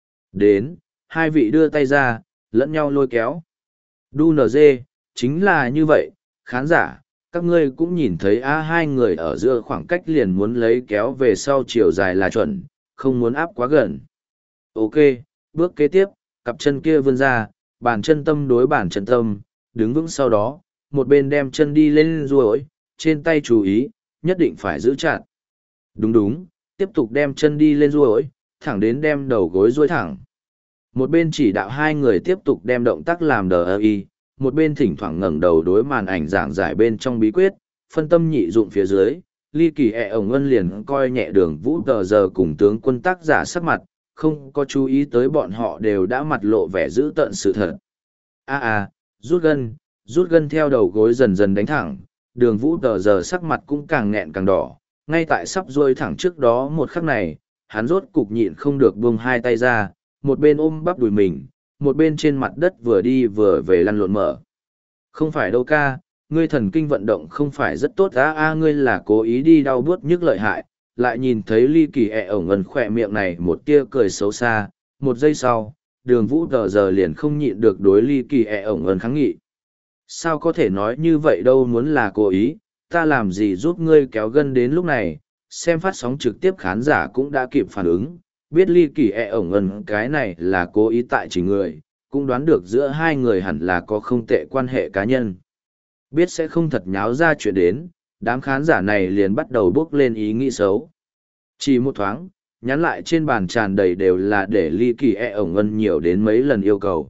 Đến, hai vị đưa tay ra, lẫn nhau lôi kéo. Đu NG, chính là như vậy, khán giả, các ngươi cũng nhìn thấy hai người ở giữa khoảng cách liền muốn lấy kéo về sau chiều dài là chuẩn, không muốn áp quá gần. Ok, bước kế tiếp, cặp chân kia vươn ra, bàn chân tâm đối bàn chân tâm, đứng vững sau đó, một bên đem chân đi lên ruồi, trên tay chú ý, nhất định phải giữ chặt. Đúng đúng, tiếp tục đem chân đi lên ruồi, thẳng đến đem đầu gối duỗi thẳng. Một bên chỉ đạo hai người tiếp tục đem động tác làm đờ y, một bên thỉnh thoảng ngẩng đầu đối màn ảnh giảng giải bên trong bí quyết, phân tâm nhị dụng phía dưới. Ly Kỳ ổng ân liền coi nhẹ Đường Vũ tờ giờ cùng tướng quân tác giả sắc mặt, không có chú ý tới bọn họ đều đã mặt lộ vẻ dữ tợn sự thật. Rút gân theo đầu gối dần dần đánh thẳng, Đường Vũ tờ giờ sắc mặt cũng càng nghẹn càng đỏ, ngay tại sắp rôi thẳng trước đó một khắc này, hắn rốt cục nhịn không được buông hai tay ra, một bên ôm bắp đùi mình, một bên trên mặt đất vừa đi vừa về lăn lộn mở. Không phải đâu ca, ngươi thần kinh vận động không phải rất tốt ngươi là cố ý đi đau buốt nhức lợi hại, lại nhìn thấy Ly Kỳ ổng ân khỏe miệng này một tia cười xấu xa, một giây sau, Đường Vũ tờ giờ liền không nhịn được đối Ly Kỳ ổng ân kháng nghị. Sao có thể nói như vậy đâu, muốn là cố ý, ta làm gì giúp ngươi kéo gân đến lúc này, xem phát sóng trực tiếp khán giả cũng đã kịp phản ứng, biết Ly Kỳ ổng ân cái này là cố ý tại chỉ người, cũng đoán được giữa hai người hẳn là có không tệ quan hệ cá nhân. Biết sẽ không thật nháo ra chuyện đến, đám khán giả này liền bắt đầu bước lên ý nghĩ xấu. Chỉ một thoáng, nhắn lại trên bàn tràn đầy đều là để Ly Kỳ ổng ân nhiều đến mấy lần yêu cầu.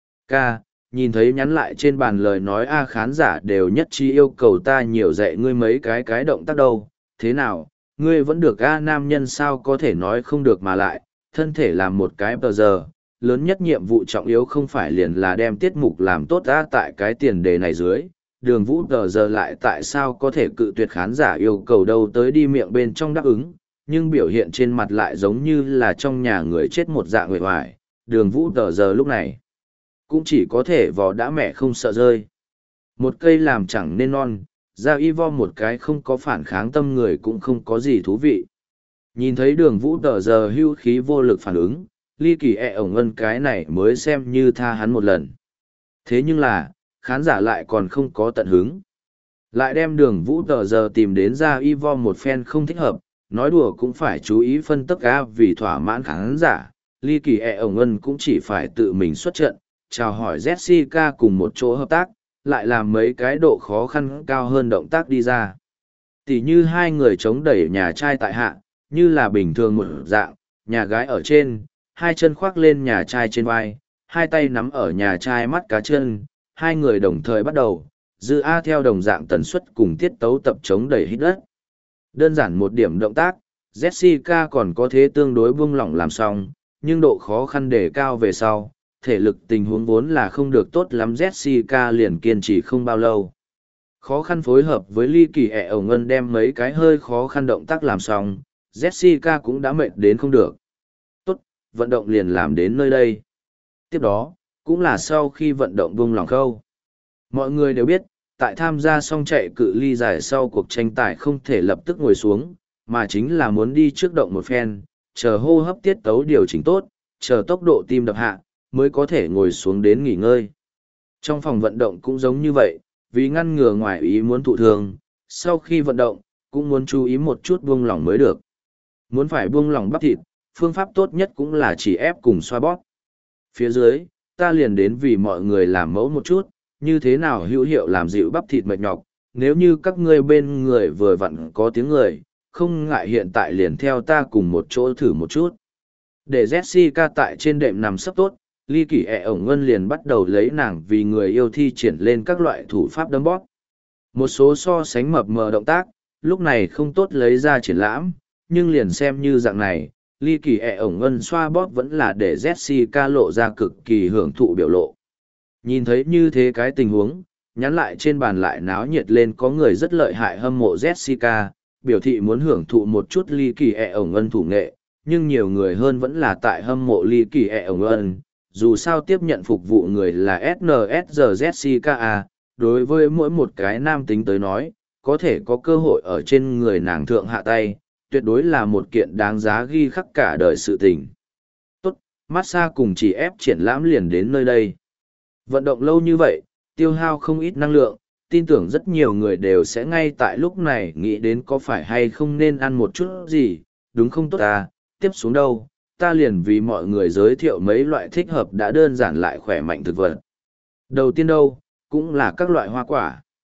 Ca, nhìn thấy nhắn lại trên bàn lời nói khán giả đều nhất trí yêu cầu ta nhiều dạy ngươi mấy cái động tác đâu, thế nào, ngươi vẫn được nam nhân sao có thể nói không được mà lại, thân thể làm một cái tờ giờ, lớn nhất nhiệm vụ trọng yếu không phải liền là đem tiết mục làm tốt tại cái tiền đề này dưới. Đường Vũ tờ giờ lại tại sao có thể cự tuyệt khán giả yêu cầu đâu tới đi miệng bên trong đáp ứng, nhưng biểu hiện trên mặt lại giống như là trong nhà người chết một dạng nguệ hoài. Đường Vũ tờ giờ lúc này cũng chỉ có thể vò đã mẹ không sợ rơi. Một cây làm chẳng nên non, ra y vo một cái không có phản kháng tâm người cũng không có gì thú vị. Nhìn thấy Đường Vũ tờ giờ hưu khí vô lực phản ứng, Ly Kỳ ổng ân cái này mới xem như tha hắn một lần. Thế nhưng là, khán giả lại còn không có tận hứng. Lại đem Đường Vũ tờ giờ tìm đến ra y vo một phen không thích hợp, nói đùa cũng phải chú ý phân tất cả vì thỏa mãn khán giả. Ly Kỳ ổng ân cũng chỉ phải tự mình xuất trận, chào hỏi Jessica cùng một chỗ hợp tác, lại làm mấy cái độ khó khăn cao hơn động tác đi ra. Tỉ như hai người chống đẩy nhà trai tại hạ, như là bình thường một dạng, nhà gái ở trên, hai chân khoác lên nhà trai trên vai, hai tay nắm ở nhà trai mắt cá chân, hai người đồng thời bắt đầu, dư theo đồng dạng tần suất cùng tiết tấu tập chống đẩy hít đất. Đơn giản một điểm động tác, Jessica còn có thế tương đối buông lỏng làm xong, nhưng độ khó khăn đề cao về sau, thể lực tình huống vốn là không được tốt lắm, Jessica liền kiên trì không bao lâu. Khó khăn phối hợp với Ly Kỳ ổng ân đem mấy cái hơi khó khăn động tác làm xong, Jessica cũng đã mệt đến không được. Tốt, vận động liền làm đến nơi đây. Tiếp đó, cũng là sau khi vận động buông lỏng khâu. Mọi người đều biết, tại tham gia xong chạy cự ly dài sau cuộc tranh tài không thể lập tức ngồi xuống, mà chính là muốn đi trước động một phen, chờ hô hấp tiết tấu điều chỉnh tốt, chờ tốc độ tim đập hạ, mới có thể ngồi xuống đến nghỉ ngơi. Trong phòng vận động cũng giống như vậy, vì ngăn ngừa ngoài ý muốn thụ thương, sau khi vận động, cũng muốn chú ý một chút buông lỏng mới được. Muốn phải buông lỏng bắp thịt, phương pháp tốt nhất cũng là chỉ ép cùng xoa bóp. Phía dưới, ta liền đến vì mọi người làm mẫu một chút, như thế nào hữu hiệu làm dịu bắp thịt mệt nhọc, nếu như các ngươi bên người vừa vặn có tiếng người, không ngại hiện tại liền theo ta cùng một chỗ thử một chút. Để Jessica tại trên đệm nằm sấp tốt, Ly Kỳ ổng ân liền bắt đầu lấy nàng vì người yêu thi triển lên các loại thủ pháp đấm bóp. Một số so sánh mập mờ động tác, lúc này không tốt lấy ra triển lãm, nhưng liền xem như dạng này, Ly Kỳ ổng ân xoa bóp vẫn là để Jessica lộ ra cực kỳ hưởng thụ biểu lộ. Nhìn thấy như thế cái tình huống, nhắn lại trên bàn lại náo nhiệt lên, có người rất lợi hại hâm mộ Jessica, biểu thị muốn hưởng thụ một chút Ly Kỳ ổng ân thủ nghệ, nhưng nhiều người hơn vẫn là tại hâm mộ Ly Kỳ ổng ân. Dù sao tiếp nhận phục vụ người là SNSD Jessica, đối với mỗi một cái nam tính tới nói, có thể có cơ hội ở trên người nàng thượng hạ tay, tuyệt đối là một kiện đáng giá ghi khắc cả đời sự tình. Tốt, massage cùng chỉ ép triển lãm liền đến nơi đây. Vận động lâu như vậy, tiêu hao không ít năng lượng, tin tưởng rất nhiều người đều sẽ ngay tại lúc này nghĩ đến có phải hay không nên ăn một chút gì, đúng không tốt ta, tiếp xuống đâu, ta liền vì mọi người giới thiệu mấy loại thích hợp đã đơn giản lại khỏe mạnh thực vật. Đầu tiên đâu, cũng là các loại hoa quả.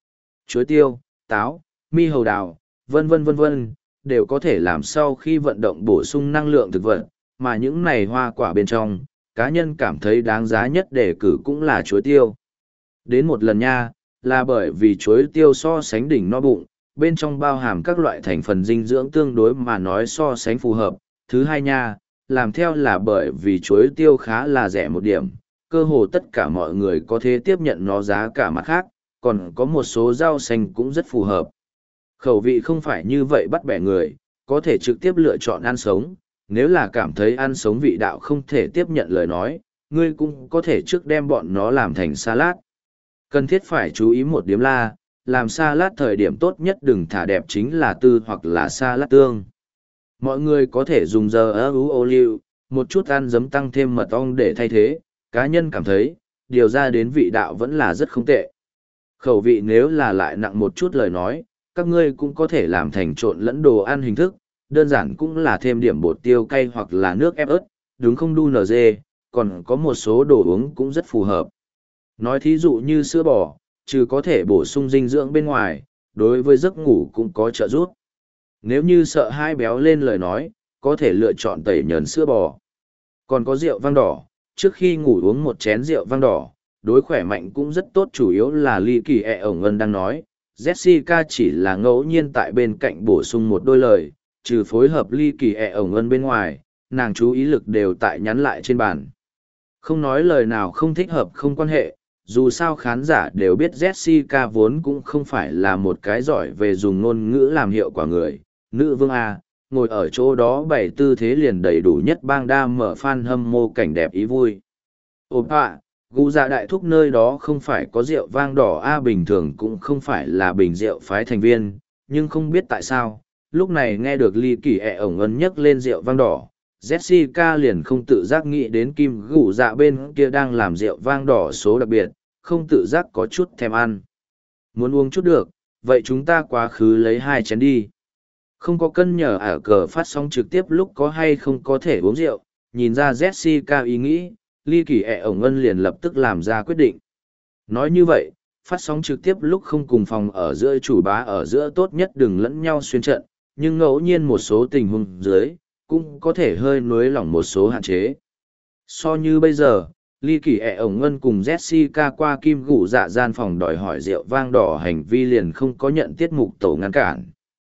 Chuối tiêu, táo, mi hầu đào, vân vân, đều có thể làm sau khi vận động bổ sung năng lượng thực vật, mà những này hoa quả bên trong, cá nhân cảm thấy đáng giá nhất để cử cũng là chuối tiêu. Đến một lần nha, là bởi vì chuối tiêu so sánh đỉnh no bụng, bên trong bao hàm các loại thành phần dinh dưỡng tương đối mà nói so sánh phù hợp. Thứ hai nha, làm theo là bởi vì chuối tiêu khá là rẻ một điểm, cơ hồ tất cả mọi người có thể tiếp nhận nó giá cả mặt khác, còn có một số rau xanh cũng rất phù hợp. Khẩu vị không phải như vậy bắt bẻ người, có thể trực tiếp lựa chọn ăn sống, nếu là cảm thấy ăn sống vị đạo không thể tiếp nhận lời nói, ngươi cũng có thể trước đem bọn nó làm thành salad. Cần thiết phải chú ý một điểm là, làm salad thời điểm tốt nhất đừng thả đẹp chính là tư hoặc là salad tương. Mọi người có thể dùng ô liu, một chút ăn giấm tăng thêm mật ong để thay thế, cá nhân cảm thấy, điều ra đến vị đạo vẫn là rất không tệ. Khẩu vị nếu là lại nặng một chút lời nói, các ngươi cũng có thể làm thành trộn lẫn đồ ăn hình thức, đơn giản cũng là thêm điểm bột tiêu cay hoặc là nước ép ớt, đúng không đu NG, còn có một số đồ uống cũng rất phù hợp. Nói thí dụ như sữa bò, trừ có thể bổ sung dinh dưỡng bên ngoài, đối với giấc ngủ cũng có trợ giúp. Nếu như sợ hai béo lên lời nói, có thể lựa chọn tẩy nhờn sữa bò. Còn có rượu vang đỏ, trước khi ngủ uống một chén rượu vang đỏ, đối khỏe mạnh cũng rất tốt, chủ yếu là Ly Kỳ ổng Ngân đang nói. Jessica chỉ là ngẫu nhiên tại bên cạnh bổ sung một đôi lời, trừ phối hợp Ly Kỳ ổng Ngân bên ngoài, nàng chú ý lực đều tại nhắn lại trên bàn. Không nói lời nào không thích hợp không quan hệ, dù sao khán giả đều biết Jessica vốn cũng không phải là một cái giỏi về dùng ngôn ngữ làm hiệu quả người. Nữ vương A, ngồi ở chỗ đó bày tư thế liền đầy đủ nhất bang đa mở fan hâm mộ cảnh đẹp ý vui. Ồ ạ, gu dạ đại thúc nơi đó không phải có rượu vang đỏ A, bình thường cũng không phải là bình rượu phái thành viên, nhưng không biết tại sao, lúc này nghe được Ly Kỳ ổng Ngân nhắc lên rượu vang đỏ. Jessica liền không tự giác nghĩ đến kim gù dạ bên kia đang làm rượu vang đỏ số đặc biệt, không tự giác có chút thèm ăn. Muốn uống chút được, vậy chúng ta quá khứ lấy 2 chén đi. Không có cân nhở ở cờ phát sóng trực tiếp lúc có hay không có thể uống rượu, nhìn ra Jessica ý nghĩ, Ly Kỳ ổng Ngân liền lập tức làm ra quyết định. Nói như vậy, phát sóng trực tiếp lúc không cùng phòng ở giữa chủ bá ở giữa tốt nhất đừng lẫn nhau xuyên trận, nhưng ngẫu nhiên một số tình huống dưới, cũng có thể hơi nối lỏng một số hạn chế. So như bây giờ, Ly Kỳ ổng Ngân cùng Jessica qua kim gụ dạ gian phòng đòi hỏi rượu vang đỏ hành vi liền không có nhận tiết mục tổ ngăn cản.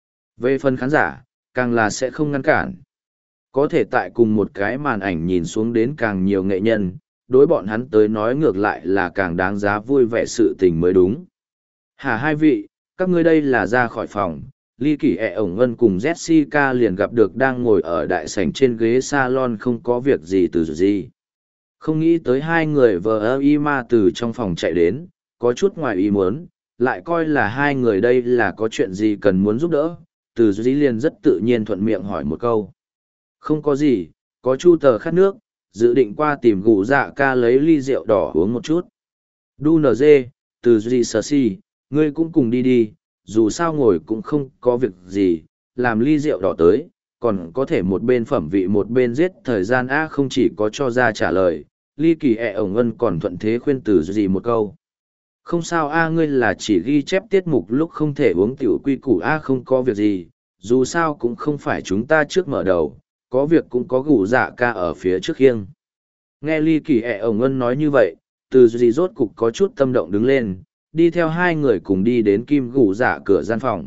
Về phần khán giả, càng là sẽ không ngăn cản. Có thể tại cùng một cái màn ảnh nhìn xuống đến càng nhiều nghệ nhân, đối bọn hắn tới nói ngược lại là càng đáng giá vui vẻ sự tình mới đúng. Hả hai vị, các ngươi đây là ra khỏi phòng. Ly Kỳ ổng Ngân cùng Jessica liền gặp được đang ngồi ở đại sảnh trên ghế salon không có việc gì từ gì. Không nghĩ tới hai người vờ y ma từ trong phòng chạy đến, có chút ngoài ý muốn, lại coi là hai người đây là có chuyện gì cần muốn giúp đỡ, từ dĩ liền rất tự nhiên thuận miệng hỏi một câu. Không có gì, có chu tờ khát nước, dự định qua tìm gù dạ ca lấy ly rượu đỏ uống một chút. Đu NG, từ dĩ sờ si, ngươi cũng cùng đi đi, dù sao ngồi cũng không có việc gì, làm ly rượu đỏ tới, còn có thể một bên phẩm vị một bên giết thời gian A, không chỉ có cho ra trả lời, Ly Kỳ ổng Ngân còn thuận thế khuyên từ gì một câu. Không sao A, ngươi là chỉ ghi chép tiết mục lúc không thể uống tiểu quy củ A, không có việc gì, dù sao cũng không phải chúng ta trước mở đầu, có việc cũng có gù dạ ca ở phía trước khiêng. Nghe Ly Kỳ ổng Ngân nói như vậy, từ gì rốt cục có chút tâm động đứng lên, đi theo hai người cùng đi đến kim gù dạ cửa gian phòng.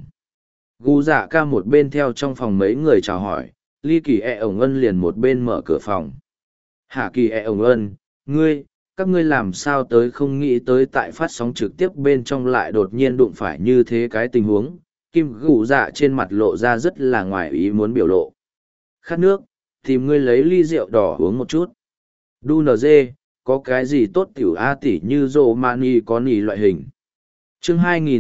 Gù dạ ca một bên theo trong phòng mấy người chào hỏi, Ly Kỳ ổng Ngân liền một bên mở cửa phòng. Hả Kỳ ổng Ngân, các ngươi làm sao tới không nghĩ tới tại phát sóng trực tiếp bên trong lại đột nhiên đụng phải như thế cái tình huống, kim gù dạ trên mặt lộ ra rất là ngoài ý muốn biểu lộ. Khát nước, tìm ngươi lấy ly rượu đỏ uống một chút. Đu NG, có cái gì tốt tiểu A tỷ như rô mani có nì loại hình. Chương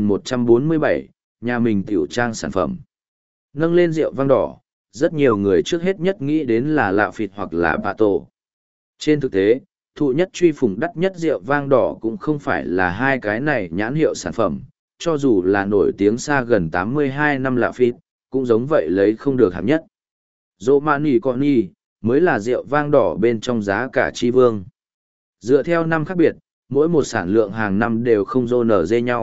2147, nhà mình tiểu trang sản phẩm. Nâng lên rượu vang đỏ, rất nhiều người trước hết nhất nghĩ đến là lạ phịt hoặc là bạ tổ. Trên thực tế, thụ nhất truy phủng đắt nhất rượu vang đỏ cũng không phải là hai cái này nhãn hiệu sản phẩm, cho dù là nổi tiếng xa gần 82 năm lạ phịt, cũng giống vậy lấy không được hạng nhất. Dỗ mani con nì, mới là rượu vang đỏ bên trong giá cả chi vương. Dựa theo năm khác biệt, mỗi một sản lượng hàng năm đều không dô nở dê nhau,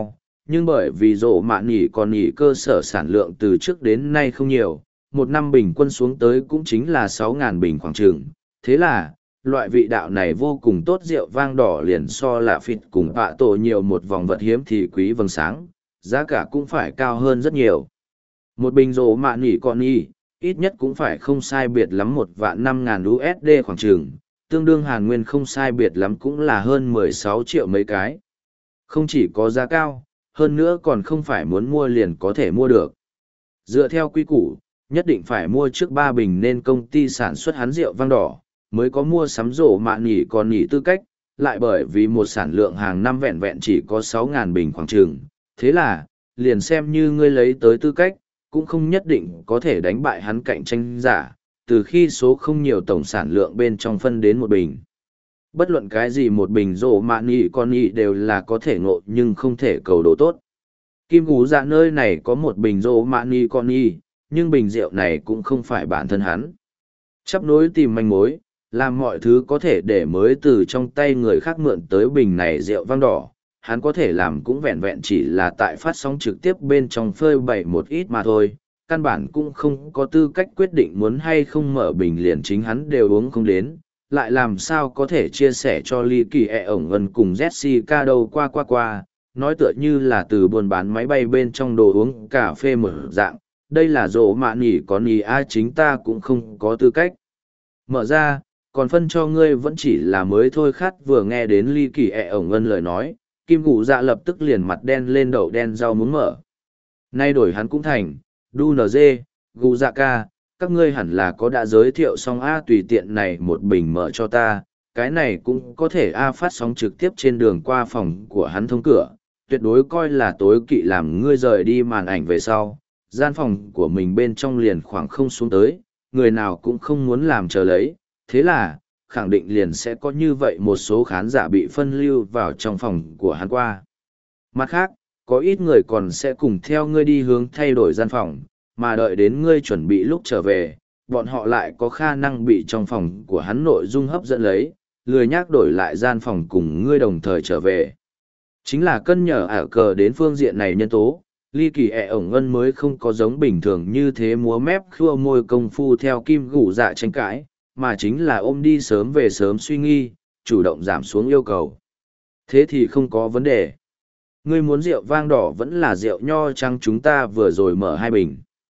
nhưng bởi vì rổ mạ nỉ còn nỉ cơ sở sản lượng từ trước đến nay không nhiều, một năm bình quân xuống tới cũng chính là 6.000 bình khoảng trường. Thế là, loại vị đạo này vô cùng tốt, rượu vang đỏ liền so là phịt cùng bạ tổ nhiều một vòng vật hiếm thì quý vầng sáng, giá cả cũng phải cao hơn rất nhiều. Một bình rổ mạ nỉ còn nỉ, ít nhất cũng phải không sai biệt lắm 1.500.000 USD khoảng trường, tương đương Hàn Nguyên không sai biệt lắm cũng là hơn 16 triệu mấy cái. Không chỉ có giá cao, hơn nữa còn không phải muốn mua liền có thể mua được. Dựa theo quy củ, nhất định phải mua trước 3 bình nên công ty sản xuất hắn rượu vang đỏ, mới có mua sắm rổ mạ nỉ còn nỉ tư cách, lại bởi vì một sản lượng hàng năm vẹn vẹn chỉ có 6.000 bình khoảng trường. Thế là, liền xem như ngươi lấy tới tư cách, cũng không nhất định có thể đánh bại hắn cạnh tranh giả, từ khi số không nhiều tổng sản lượng bên trong phân đến một bình. Bất luận cái gì một bình rổ mạ nỉ con nỉ đều là có thể ngộ nhưng không thể cầu đồ tốt. Kim Gú Dạ nơi này có một bình rổ mạ nỉ con nỉ, nhưng bình rượu này cũng không phải bản thân hắn. Chắp nối tìm manh mối, làm mọi thứ có thể để mới từ trong tay người khác mượn tới bình này rượu vang đỏ. Hắn có thể làm cũng vẹn vẹn chỉ là tại phát sóng trực tiếp bên trong phơi bày một ít mà thôi, căn bản cũng không có tư cách quyết định muốn hay không mở bình liền chính hắn đều uống không đến, lại làm sao có thể chia sẻ cho Ly Kỳ ổng ngân cùng Jessica đâu qua, nói tựa như là từ buôn bán máy bay bên trong đồ uống cà phê mở dạng, đây là rổ mạ nỉ có nỉ ai chính ta cũng không có tư cách. Mở ra, còn phân cho ngươi vẫn chỉ là mới thôi khát vừa nghe đến Ly Kỳ ổng ngân lời nói, Kim Gù Dạ lập tức liền mặt đen lên đậu đen rau muốn mở. Nay đổi hắn cũng thành, đu nz, Gù Dạ ca, các ngươi hẳn là có đã giới thiệu xong A tùy tiện này một bình mở cho ta, cái này cũng có thể A phát sóng trực tiếp trên đường qua phòng của hắn thông cửa, tuyệt đối coi là tối kỵ làm ngươi rời đi màn ảnh về sau, gian phòng của mình bên trong liền khoảng không xuống tới, người nào cũng không muốn làm chờ lấy, thế là, khẳng định liền sẽ có như vậy một số khán giả bị phân lưu vào trong phòng của hắn qua. Mặt khác, có ít người còn sẽ cùng theo ngươi đi hướng thay đổi gian phòng, mà đợi đến ngươi chuẩn bị lúc trở về, bọn họ lại có khả năng bị trong phòng của hắn nội dung hấp dẫn lấy, lười nhác đổi lại gian phòng cùng ngươi đồng thời trở về. Chính là cân nhờ ảo cờ đến phương diện này nhân tố, Ly Kỳ ổng ngân mới không có giống bình thường như thế múa mép khua môi công phu theo Kim Gù Dạ tranh cãi, mà chính là ôm đi sớm về sớm suy nghi, chủ động giảm xuống yêu cầu. Thế thì không có vấn đề. Ngươi muốn rượu vang đỏ vẫn là rượu nho trắng chúng ta vừa rồi mở 2 bình.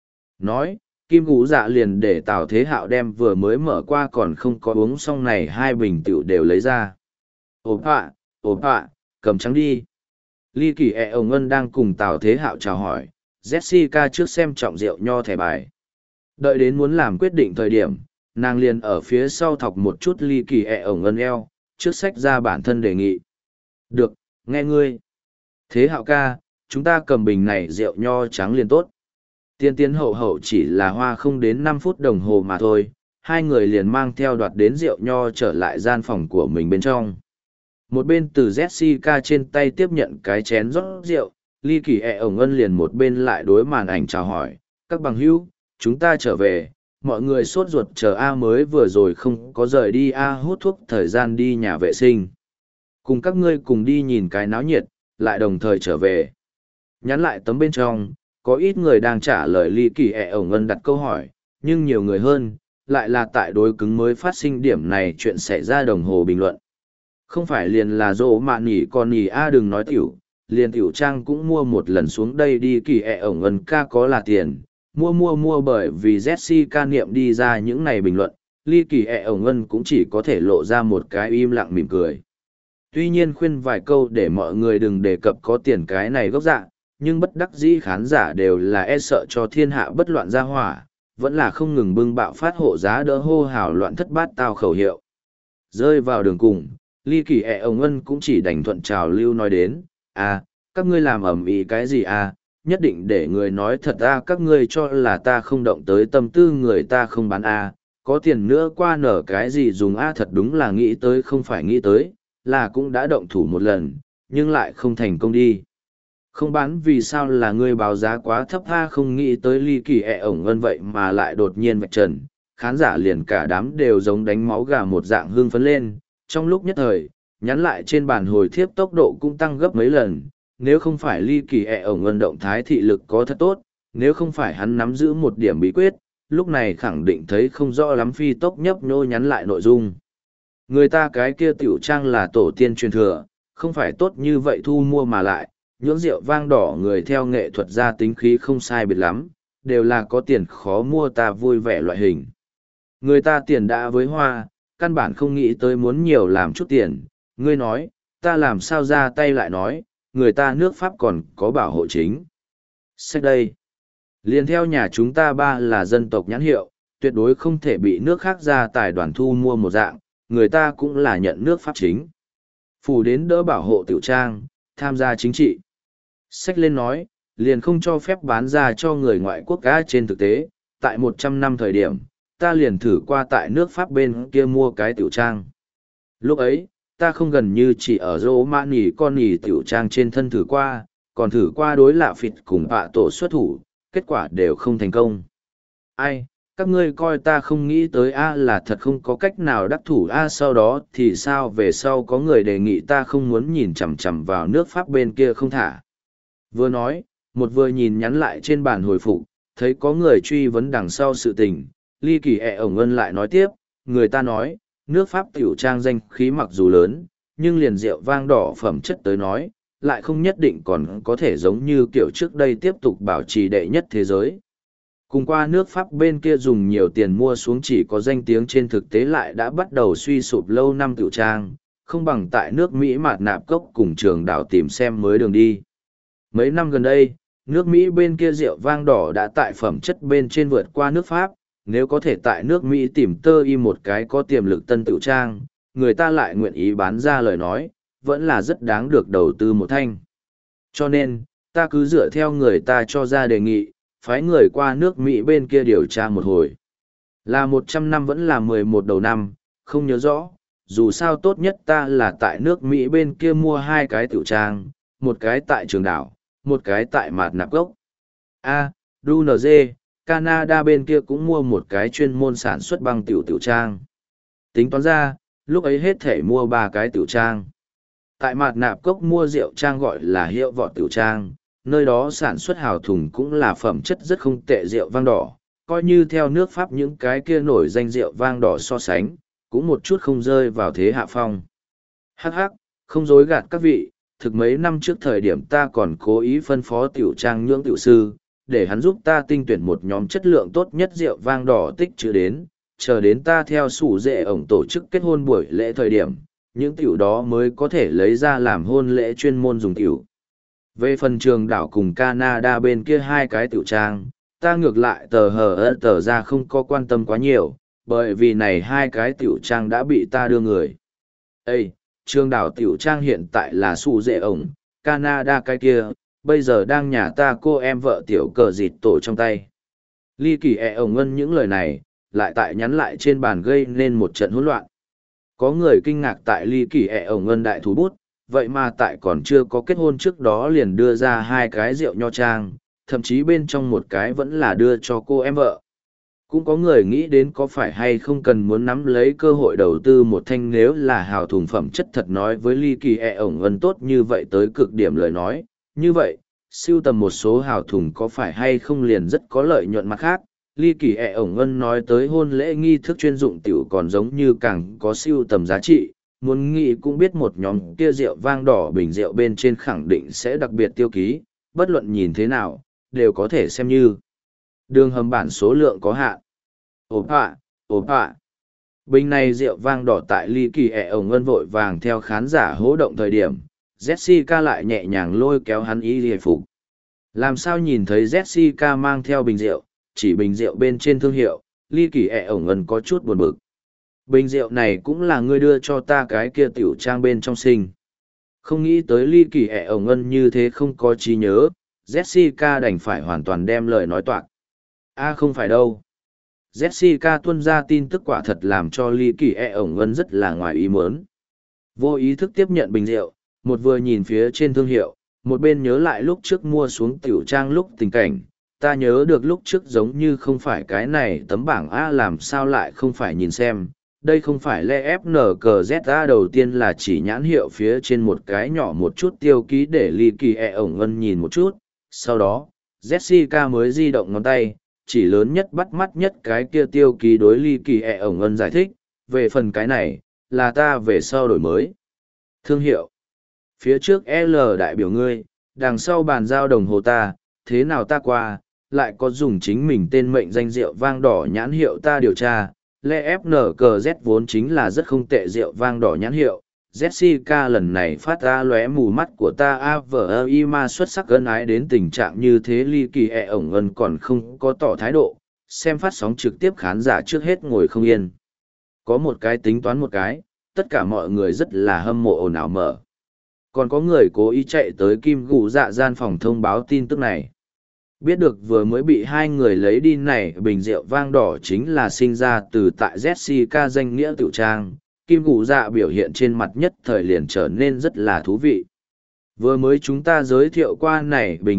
Nói, Kim Gú Dạ liền để Tào Thế Hạo đem vừa mới mở qua còn không có uống xong này 2 bình tiểu đều lấy ra. Ốp ạ, cầm trắng đi. Ly Kỳ ổng ngân đang cùng Tào Thế Hạo chào hỏi, Jessica trước xem trọng rượu nho thẻ bài. Đợi đến muốn làm quyết định thời điểm, nàng liền ở phía sau thọc một chút Ly Kỳ ổng ngân eo, trước sách ra bản thân đề nghị. Được, nghe ngươi. Thế Hạo ca, chúng ta cầm bình này rượu nho trắng liền tốt. Tiên tiến hậu hậu chỉ là hoa không đến 5 phút đồng hồ mà thôi, hai người liền mang theo đoạt đến rượu nho trở lại gian phòng của mình bên trong. Một bên từ Jessica trên tay tiếp nhận cái chén rót rượu, Ly Kỳ ổng ngân liền một bên lại đối màn ảnh chào hỏi, các bằng hữu, chúng ta trở về, mọi người sốt ruột chờ A mới vừa rồi không có rời đi A hút thuốc thời gian đi nhà vệ sinh. Cùng các ngươi cùng đi nhìn cái náo nhiệt, lại đồng thời trở về. Nhắn lại tấm bên trong, có ít người đang trả lời Ly Kỳ ổng ngân đặt câu hỏi, nhưng nhiều người hơn, lại là tại đối cứng mới phát sinh điểm này chuyện xảy ra đồng hồ bình luận. Không phải liền là dỗ mạ nỉ còn nỉ A đừng nói tiểu, liền tiểu trang cũng mua một lần xuống đây đi Kỳ ổng ngân ca có là tiền, mua bởi vì Jessica niệm đi ra những này bình luận, Ly Kỳ ổng ngân cũng chỉ có thể lộ ra một cái im lặng mỉm cười. Tuy nhiên khuyên vài câu để mọi người đừng đề cập có tiền cái này gốc dạ, nhưng bất đắc dĩ khán giả đều là e sợ cho thiên hạ bất loạn ra hỏa, vẫn là không ngừng bưng bạo phát hộ giá đỡ hô hào loạn thất bát tao khẩu hiệu. Rơi vào đường cùng, Ly Kỳ ổng ngân cũng chỉ đành thuận trào lưu nói đến, các ngươi làm ầm ĩ cái gì nhất định để người nói thật các ngươi cho là ta không động tới tâm tư người ta không bán có tiền nữa qua nở cái gì dùng thật đúng là nghĩ tới không phải nghĩ tới, là cũng đã động thủ một lần, nhưng lại không thành công đi. Không bán vì sao là ngươi báo giá quá thấp không nghĩ tới Ly Kỳ ổng ngân vậy mà lại đột nhiên vạch trần, khán giả liền cả đám đều giống đánh máu gà một dạng hương phấn lên, trong lúc nhất thời, nhắn lại trên bàn hồi thiếp tốc độ cũng tăng gấp mấy lần, nếu không phải ly kỳ ổng ngân động thái thị lực có thật tốt, nếu không phải hắn nắm giữ một điểm bí quyết, lúc này khẳng định thấy không rõ lắm phi tốc nhấp nhô nhắn lại nội dung. Người ta cái kia tiểu trang là tổ tiên truyền thừa, không phải tốt như vậy thu mua mà lại, nhưỡng rượu vang đỏ người theo nghệ thuật gia tính khí không sai biệt lắm, đều là có tiền khó mua ta vui vẻ loại hình. Người ta tiền đã với hoa, căn bản không nghĩ tới muốn nhiều làm chút tiền, ngươi nói, ta làm sao ra tay lại nói, người ta nước Pháp còn có bảo hộ chính. Sách đây, liền theo nhà chúng ta ba là dân tộc nhãn hiệu, tuyệt đối không thể bị nước khác ra tài đoàn thu mua một dạng, người ta cũng là nhận nước Pháp chính. Phủ đến đỡ bảo hộ tiểu trang, tham gia chính trị. Sách lên nói, liền không cho phép bán ra cho người ngoại quốc cá trên thực tế, tại 100 năm thời điểm, ta liền thử qua tại nước Pháp bên kia mua cái tiểu trang. Lúc ấy, ta không gần như chỉ ở rô mã nỉ con nỉ tiểu trang trên thân thử qua, còn thử qua đối lạ phịt cùng bạ tổ xuất thủ, kết quả đều không thành công. Ai, các ngươi coi ta không nghĩ tới A là thật không có cách nào đắc thủ A, sau đó thì sao, về sau có người đề nghị ta không muốn nhìn chằm chằm vào nước Pháp bên kia không thả. Vừa nói, một vừa nhìn nhắn lại trên bàn hồi phục, thấy có người truy vấn đằng sau sự tình, ly kỳ ổng ân lại nói tiếp, người ta nói, nước Pháp tiểu trang danh khí mặc dù lớn, nhưng liền rượu vang đỏ phẩm chất tới nói, lại không nhất định còn có thể giống như kiểu trước đây tiếp tục bảo trì đệ nhất thế giới. Cùng qua nước Pháp bên kia dùng nhiều tiền mua xuống chỉ có danh tiếng trên thực tế lại đã bắt đầu suy sụp lâu năm tiểu trang, không bằng tại nước Mỹ mạt nạp cốc cùng trường đảo tìm xem mới đường đi. Mấy năm gần đây, nước Mỹ bên kia rượu vang đỏ đã tại phẩm chất bên trên vượt qua nước Pháp, nếu có thể tại nước Mỹ tìm tơ y một cái có tiềm lực tân tiểu trang, người ta lại nguyện ý bán ra lời nói, vẫn là rất đáng được đầu tư một thanh. Cho nên, ta cứ dựa theo người ta cho ra đề nghị, phái người qua nước Mỹ bên kia điều tra một hồi. Là 100 năm vẫn là 11 đầu năm, không nhớ rõ, dù sao tốt nhất ta là tại nước Mỹ bên kia mua 2 cái tiểu trang, một cái tại trường đảo, một cái tại mạt nạp gốc. DUNG, Canada bên kia cũng mua một cái chuyên môn sản xuất băng tiểu trang. Tính toán ra, lúc ấy hết thể mua 3 cái tiểu trang. Tại mạt nạp cốc mua rượu trang gọi là hiệu vọt tiểu trang, nơi đó sản xuất hào thùng cũng là phẩm chất rất không tệ rượu vang đỏ, coi như theo nước Pháp những cái kia nổi danh rượu vang đỏ so sánh, cũng một chút không rơi vào thế hạ phong. Hắc hắc, không dối gạt các vị, thực mấy năm trước thời điểm ta còn cố ý phân phó tiểu trang nhưỡng tiểu sư, để hắn giúp ta tinh tuyển một nhóm chất lượng tốt nhất rượu vang đỏ tích trữ đến, chờ đến ta theo sủ dệ ổng tổ chức kết hôn buổi lễ thời điểm, những tiểu đó mới có thể lấy ra làm hôn lễ chuyên môn dùng tiểu. Về phần trường đảo cùng Canada bên kia 2 cái tiểu trang, ta ngược lại tờ ra không có quan tâm quá nhiều, bởi vì này 2 cái tiểu trang đã bị ta đưa người. Ê, trường đảo tiểu trang hiện tại là sủ dệ ổng, Canada cái kia, bây giờ đang nhà ta cô em vợ tiểu cờ dịt tổ trong tay. Ly kỳ ổng ngân những lời này, lại tại nhắn lại trên bàn gây nên một trận hỗn loạn. Có người kinh ngạc tại ly kỳ ổng ngân đại thú bút, vậy mà tại còn chưa có kết hôn trước đó liền đưa ra 2 cái rượu nho trang, thậm chí bên trong một cái vẫn là đưa cho cô em vợ. Cũng có người nghĩ đến có phải hay không cần muốn nắm lấy cơ hội đầu tư một thanh nếu là hào thùng phẩm chất thật nói với ly kỳ ổng ngân tốt như vậy tới cực điểm lời nói, như vậy, siêu tầm một số hào thùng có phải hay không liền rất có lợi nhuận mặt khác. Ly kỳ ổng ngân nói tới hôn lễ nghi thức chuyên dụng tiểu còn giống như càng có siêu tầm giá trị, muốn nghĩ cũng biết một nhóm kia rượu vang đỏ bình rượu bên trên khẳng định sẽ đặc biệt tiêu ký, bất luận nhìn thế nào, đều có thể xem như đường hầm bản số lượng có hạn. Ốp ạ. Bình này rượu vang đỏ tại ly kỳ ổng ngân vội vàng theo khán giả hỗ động thời điểm, Jessica lại nhẹ nhàng lôi kéo hắn y hề phục. Làm sao nhìn thấy Jessica mang theo bình rượu, chỉ bình rượu bên trên thương hiệu, ly kỳ ổng ngân có chút buồn bực. Bình rượu này cũng là ngươi đưa cho ta cái kia tiểu trang bên trong sinh. Không nghĩ tới ly kỳ ổng ngân như thế không có trí nhớ, Jessica đành phải hoàn toàn đem lời nói toạc. Không phải đâu. Jessica tuân ra tin tức quả thật làm cho ly kỳ ổng ngân rất là ngoài ý muốn. Vô ý thức tiếp nhận bình rượu, một vừa nhìn phía trên thương hiệu, một bên nhớ lại lúc trước mua xuống tiểu trang lúc tình cảnh. Ta nhớ được lúc trước giống như không phải cái này tấm bảng làm sao lại không phải nhìn xem, đây không phải lẽ FNCZA đầu tiên là chỉ nhãn hiệu phía trên một cái nhỏ một chút tiêu ký để ly kỳ ổng ân nhìn một chút, sau đó, Jessica mới di động ngón tay, chỉ lớn nhất bắt mắt nhất cái kia tiêu ký đối ly kỳ ổng ân giải thích, về phần cái này, là ta về sau đổi mới. Thương hiệu. Phía trước L đại biểu ngươi, đằng sau bàn giao đồng hồ ta, thế nào ta qua, lại có dùng chính mình tên mệnh danh rượu vang đỏ nhãn hiệu ta điều tra, lẽ FNCZ vốn chính là rất không tệ rượu vang đỏ nhãn hiệu. Jessica lần này phát ra lóe mù mắt của ta AVIMA xuất sắc ân ái đến tình trạng như thế ly kỳ ổng ân còn không có tỏ thái độ, xem phát sóng trực tiếp khán giả trước hết ngồi không yên. Có một cái tính toán một cái, tất cả mọi người rất là hâm mộ ồn ào mở. Còn có người cố ý chạy tới Kim Gù Dạ gian phòng thông báo tin tức này. Biết được vừa mới bị hai người lấy đi này bình rượu vang đỏ chính là sinh ra từ tại Jessica danh nghĩa tiểu trang, Kim Gù Dạ biểu hiện trên mặt nhất thời liền trở nên rất là thú vị. Vừa mới chúng ta giới thiệu qua này bình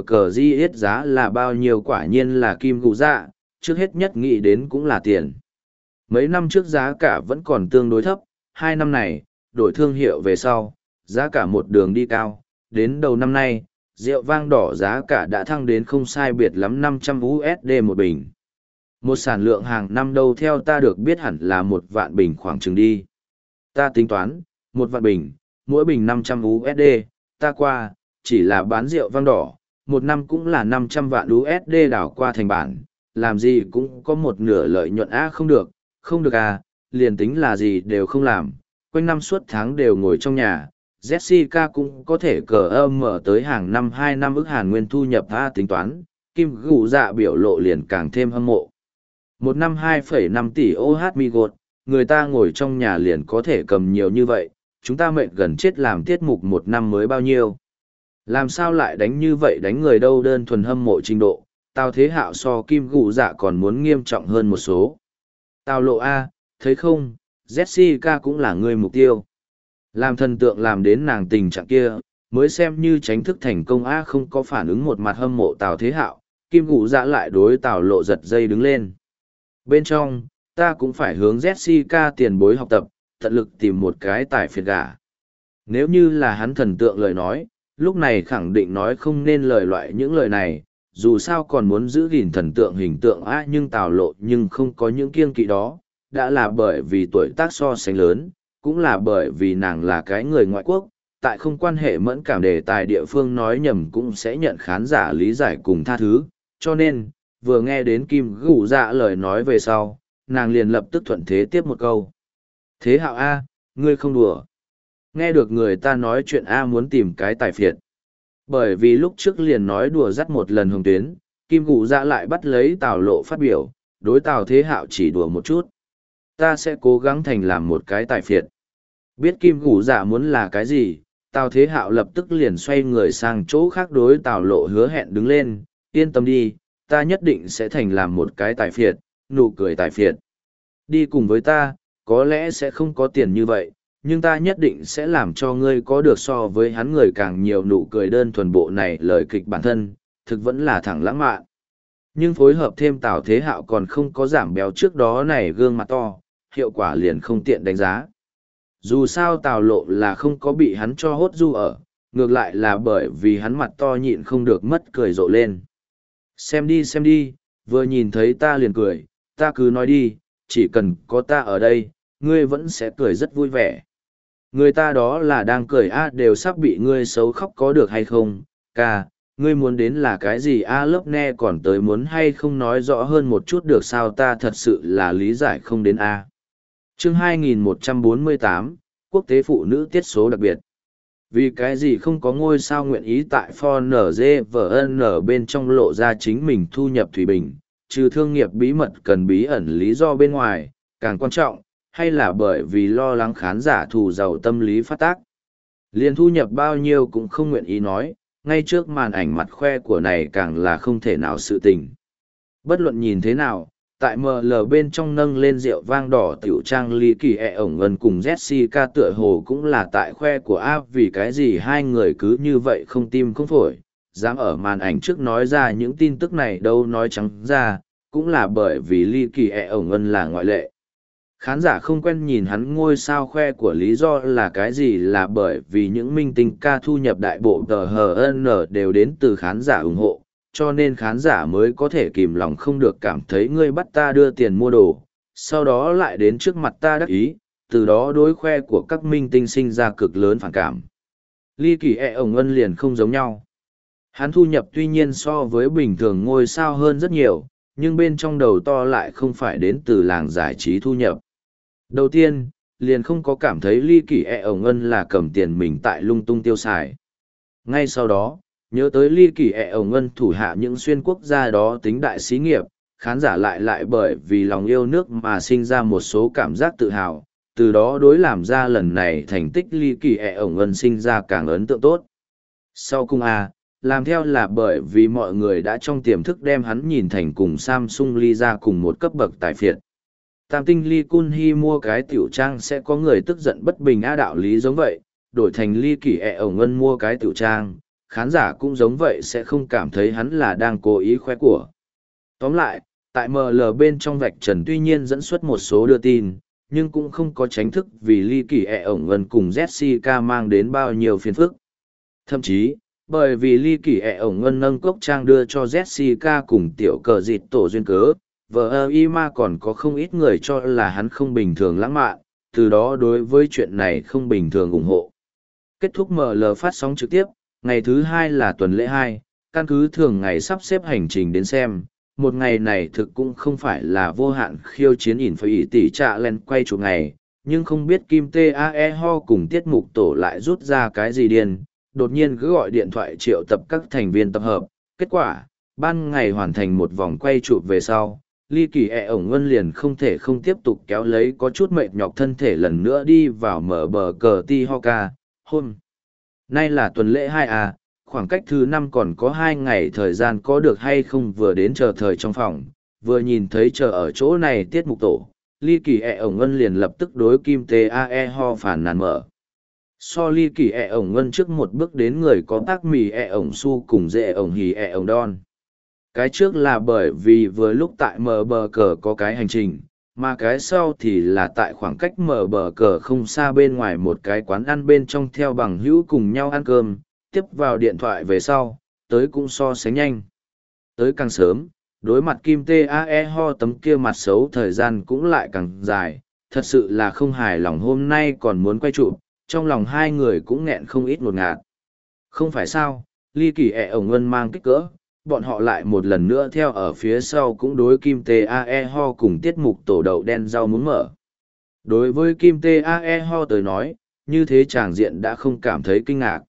LKG giá là bao nhiêu, quả nhiên là Kim Gù Dạ, trước hết nhất nghĩ đến cũng là tiền. Mấy năm trước giá cả vẫn còn tương đối thấp, 2 năm này, đổi thương hiệu về sau, giá cả một đường đi cao, đến đầu năm nay, rượu vang đỏ giá cả đã thăng đến không sai biệt lắm 500 USD một bình. Một sản lượng hàng năm đâu theo ta được biết hẳn là 1 vạn bình khoảng chừng đi. Ta tính toán, 1 vạn bình, mỗi bình 500 USD, ta qua, chỉ là bán rượu vang đỏ, 1 năm cũng là 500 vạn USD đảo qua thành bản, làm gì cũng có một nửa lợi nhuận không được, không được liền tính là gì đều không làm, quanh năm suốt tháng đều ngồi trong nhà. Jessica cũng có thể mở tới hàng năm 2 năm ức Hàn Nguyên thu nhập tính toán, Kim Gù Dạ biểu lộ liền càng thêm hâm mộ. 1 năm 2,5 tỷ OH Migot, người ta ngồi trong nhà liền có thể cầm nhiều như vậy, chúng ta mệt gần chết làm tiết mục 1 năm mới bao nhiêu. Làm sao lại đánh như vậy, đánh người đâu, đơn thuần hâm mộ trình độ, Tào Thế Hạo so Kim Gù Dạ còn muốn nghiêm trọng hơn một số. Tào Lộ thấy không, Jessica cũng là người mục tiêu. Làm thần tượng làm đến nàng tình trạng kia, mới xem như tránh thức thành công không có phản ứng một mặt hâm mộ Tào Thế Hạo, Kim Gù Dạ lại đối Tào Lộ giật dây đứng lên. Bên trong, ta cũng phải hướng Jessica tiền bối học tập, tận lực tìm một cái tài phiệt gả. Nếu như là hắn thần tượng lời nói, lúc này khẳng định nói không nên lời loại những lời này, dù sao còn muốn giữ gìn thần tượng hình tượng nhưng Tào Lộ nhưng không có những kiêng kỵ đó, đã là bởi vì tuổi tác so sánh lớn, cũng là bởi vì nàng là cái người ngoại quốc, tại không quan hệ mẫn cảm đề tài địa phương nói nhầm cũng sẽ nhận khán giả lý giải cùng tha thứ, cho nên, vừa nghe đến Kim Gù Dạ lời nói về sau, nàng liền lập tức thuận thế tiếp một câu. Thế Hạo ngươi không đùa. Nghe được người ta nói chuyện muốn tìm cái tài phiệt. Bởi vì lúc trước liền nói đùa dắt một lần hồng tuyến, Kim Gù Dạ lại bắt lấy Tào Lộ phát biểu, đối Tào Thế Hạo chỉ đùa một chút. Ta sẽ cố gắng thành làm một cái tài phiệt. Biết Kim Gù Dạ muốn là cái gì, Tào Thế Hạo lập tức liền xoay người sang chỗ khác đối Tào Lộ hứa hẹn đứng lên, yên tâm đi, ta nhất định sẽ thành làm một cái tài phiệt, nụ cười tài phiệt. Đi cùng với ta, có lẽ sẽ không có tiền như vậy, nhưng ta nhất định sẽ làm cho ngươi có được so với hắn người càng nhiều nụ cười. Đơn thuần bộ này lời kịch bản thân, thực vẫn là thẳng lãng mạn. Nhưng phối hợp thêm Tào Thế Hạo còn không có giảm béo trước đó này gương mặt to, hiệu quả liền không tiện đánh giá. Dù sao Tào Lộ là không có bị hắn cho hốt du ở, ngược lại là bởi vì hắn mặt to nhịn không được mất cười rộ lên. Xem đi, vừa nhìn thấy ta liền cười, ta cứ nói đi, chỉ cần có ta ở đây, ngươi vẫn sẽ cười rất vui vẻ. Người ta đó là đang cười đều sắp bị ngươi xấu khóc có được hay không, ca, ngươi muốn đến là cái gì lớp ne còn tới muốn hay không nói rõ hơn một chút được sao, ta thật sự là lý giải không đến Chương 2148, Quốc tế Phụ nữ tiết số đặc biệt. Vì cái gì không có ngôi sao nguyện ý tại FNZVN bên trong lộ ra chính mình thu nhập thủy bình, trừ thương nghiệp bí mật cần bí ẩn lý do bên ngoài, càng quan trọng, hay là bởi vì lo lắng khán giả thù giàu tâm lý phát tác. Liền thu nhập bao nhiêu cũng không nguyện ý nói, ngay trước màn ảnh mặt khoe của này càng là không thể nào sự tình. Bất luận nhìn thế nào, tại ML bên trong nâng lên rượu vang đỏ tiểu trang ly kỳ ổng ân cùng Jessica tựa hồ cũng là tại khoe của vì cái gì hai người cứ như vậy không tim không phổi, dám ở màn ảnh trước nói ra những tin tức này đâu, nói trắng ra, cũng là bởi vì ly kỳ ổng ân là ngoại lệ. Khán giả không quen nhìn hắn ngôi sao khoe của lý do là cái gì là bởi vì những minh tinh ca thu nhập đại bộ tờ HN đều đến từ khán giả ủng hộ, cho nên khán giả mới có thể kìm lòng không được cảm thấy ngươi bắt ta đưa tiền mua đồ, sau đó lại đến trước mặt ta đắc ý, từ đó đối khoe của các minh tinh sinh ra cực lớn phản cảm. Ly Kỳ ổng ân liền không giống nhau. Hắn thu nhập tuy nhiên so với bình thường ngôi sao hơn rất nhiều, nhưng bên trong đầu to lại không phải đến từ làng giải trí thu nhập. Đầu tiên, liền không có cảm thấy Ly Kỳ ổng ân là cầm tiền mình tại lung tung tiêu xài. Ngay sau đó, nhớ tới Ly Kỳ ổng ân thủ hạ những xuyên quốc gia đó tính đại xí nghiệp, khán giả lại bởi vì lòng yêu nước mà sinh ra một số cảm giác tự hào, từ đó đối làm ra lần này thành tích Ly Kỳ ổng ân sinh ra càng ấn tượng tốt. Sau cùng làm theo là bởi vì mọi người đã trong tiềm thức đem hắn nhìn thành cùng Samsung Ly ra cùng một cấp bậc tài phiệt. Tam tinh Ly Kun Hee mua cái tiểu trang sẽ có người tức giận bất bình đạo lý giống vậy, đổi thành Ly Kỳ ổng ân mua cái tiểu trang, khán giả cũng giống vậy sẽ không cảm thấy hắn là đang cố ý khoe của. Tóm lại, tại ML bên trong vạch trần tuy nhiên dẫn xuất một số đưa tin, nhưng cũng không có tránh thức vì Ly Kỳ ổng ân cùng Jessica mang đến bao nhiêu phiền phức. Thậm chí, bởi vì Ly Kỳ ổng ân nâng cốc trang đưa cho Jessica cùng tiểu cờ dịt tổ duyên cớ, vợ Ima còn có không ít người cho là hắn không bình thường lãng mạn, từ đó đối với chuyện này không bình thường ủng hộ. Kết thúc ML phát sóng trực tiếp, ngày thứ 2 là tuần lễ 2, căn cứ thường ngày sắp xếp hành trình đến xem, một ngày này thực cũng không phải là vô hạn khiêu chiến ỉn phải tỷ trạ lên quay chụp ngày, nhưng không biết Kim Tae Ho cùng tiết mục tổ lại rút ra cái gì điên, đột nhiên cứ gọi điện thoại triệu tập các thành viên tập hợp, kết quả, ban ngày hoàn thành một vòng quay chụp về sau. Ly Kỳ ổng ân liền không thể không tiếp tục kéo lấy có chút mệt nhọc thân thể lần nữa đi vào mở bờ cờ ti Hoka. Hôm nay là tuần lễ 2 khoảng cách thứ 5 còn có 2 ngày thời gian có được hay không vừa đến chờ thời trong phòng, vừa nhìn thấy chờ ở chỗ này tiết mục tổ, Ly Kỳ ổng ân liền lập tức đối Kim Tae Ho phản nàn mở. So Ly Kỳ ổng ân trước một bước đến người có tác mì ổng su cùng dễ ổng hì ổng don. Cái trước là bởi vì vừa lúc tại mở bờ cờ có cái hành trình, mà cái sau thì là tại khoảng cách mở bờ cờ không xa bên ngoài một cái quán ăn bên trong theo bằng hữu cùng nhau ăn cơm, tiếp vào điện thoại về sau, tới cũng so sánh nhanh. Tới càng sớm, đối mặt Kim Tae Ho tấm kia mặt xấu thời gian cũng lại càng dài, thật sự là không hài lòng hôm nay còn muốn quay chụp, trong lòng hai người cũng nghẹn không ít ngột ngạt. Không phải sao, Ly Kỳ ổng ân mang kích cỡ, bọn họ lại một lần nữa theo ở phía sau cũng đối Kim Tae Ho cùng tiết mục tổ đậu đen rau muốn mở. Đối với Kim Tae Ho tới nói, như thế tràng diện đã không cảm thấy kinh ngạc.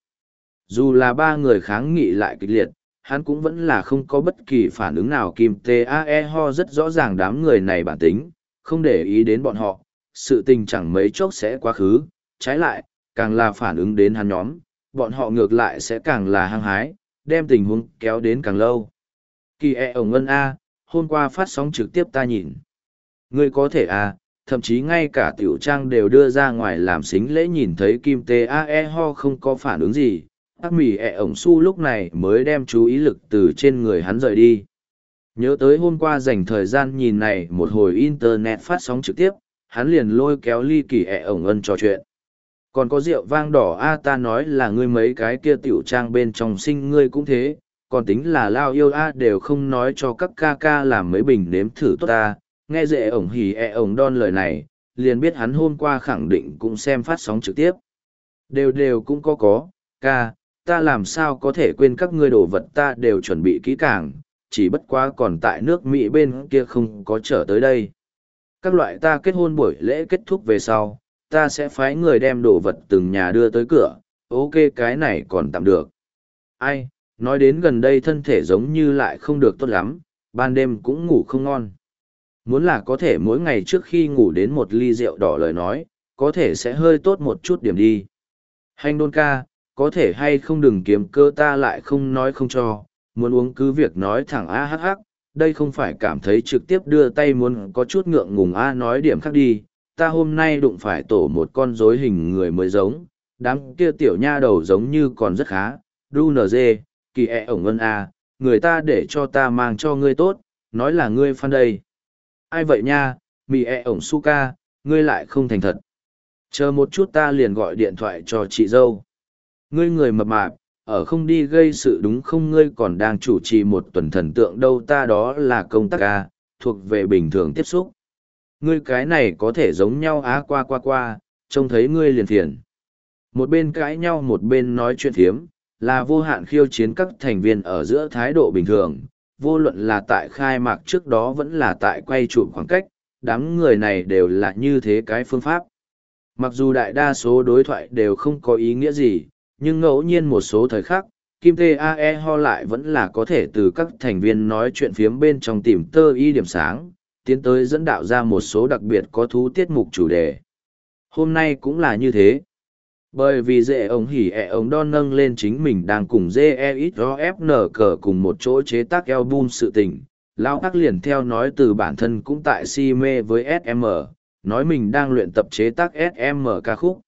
Dù là ba người kháng nghị lại kịch liệt, hắn cũng vẫn là không có bất kỳ phản ứng nào. Kim Tae Ho rất rõ ràng đám người này bản tính, không để ý đến bọn họ, sự tình chẳng mấy chốc sẽ quá khứ, trái lại, càng là phản ứng đến hắn nhóm, bọn họ ngược lại sẽ càng là hăng hái, đem tình huống kéo đến càng lâu. Kỳ ổng ân hôm qua phát sóng trực tiếp ta nhìn. Ngươi có thể thậm chí ngay cả tiểu trang đều đưa ra ngoài làm xính lễ nhìn thấy Kim Tae Ho không có phản ứng gì. Ác mì ổng su lúc này mới đem chú ý lực từ trên người hắn rời đi. Nhớ tới hôm qua dành thời gian nhìn này một hồi internet phát sóng trực tiếp, hắn liền lôi kéo Ly Kỳ ổng ân trò chuyện. Còn có rượu vang đỏ ta nói là ngươi mấy cái kia tiểu trang bên trong sinh ngươi cũng thế, còn tính là lao yêu đều không nói cho các ca ca làm mấy bình nếm thử tốt ta, nghe dễ ổng hỉ ổng đon lời này, liền biết hắn hôm qua khẳng định cũng xem phát sóng trực tiếp. Đều cũng có, ca, ta làm sao có thể quên các ngươi đồ vật ta đều chuẩn bị kỹ càng, chỉ bất quá còn tại nước Mỹ bên kia không có trở tới đây. Các loại ta kết hôn buổi lễ kết thúc về sau, ta sẽ phái người đem đồ vật từng nhà đưa tới cửa, ok cái này còn tạm được. Ai, nói đến gần đây thân thể giống như lại không được tốt lắm, ban đêm cũng ngủ không ngon. Muốn là có thể mỗi ngày trước khi ngủ đến một ly rượu đỏ lời nói, có thể sẽ hơi tốt một chút điểm đi. Hành đôn ca, có thể hay không đừng kiếm cơ ta lại không nói không cho, muốn uống cứ việc nói thẳng hắc, đây không phải cảm thấy trực tiếp đưa tay muốn có chút ngượng ngùng nói điểm khác đi. Ta hôm nay đụng phải tổ một con rối hình người mới giống, đám kia tiểu nha đầu giống như còn rất khá, đu nz, Kỳ ổng ân người ta để cho ta mang cho ngươi tốt, nói là ngươi fan đây. Ai vậy nha, mì ổng su ca, ngươi lại không thành thật. Chờ một chút ta liền gọi điện thoại cho chị dâu. Ngươi người mập mạp, ở không đi gây sự đúng không? Ngươi còn đang chủ trì một tuần thần tượng đâu, ta đó là công tác ca, thuộc về bình thường tiếp xúc. Ngươi cái này có thể giống nhau á, qua, trông thấy ngươi liền phiền. Một bên cãi nhau một bên nói chuyện phiếm, là vô hạn khiêu chiến các thành viên ở giữa thái độ bình thường, vô luận là tại khai mạc trước đó vẫn là tại quay chụp khoảng cách, đám người này đều là như thế cái phương pháp. Mặc dù đại đa số đối thoại đều không có ý nghĩa gì, nhưng ngẫu nhiên một số thời khắc, Kim Tae Ho lại vẫn là có thể từ các thành viên nói chuyện phiếm bên trong tìm tơ y điểm sáng, tiến tới dẫn đạo ra một số đặc biệt có thú tiết mục chủ đề. Hôm nay cũng là như thế. Bởi vì dễ ống hỉ ống đo nâng lên chính mình đang cùng JEXOFN cờ cùng một chỗ chế tác album sự tình, Lão Tắc liền theo nói từ bản thân cũng tại si mê với SM, nói mình đang luyện tập chế tác SM ca khúc.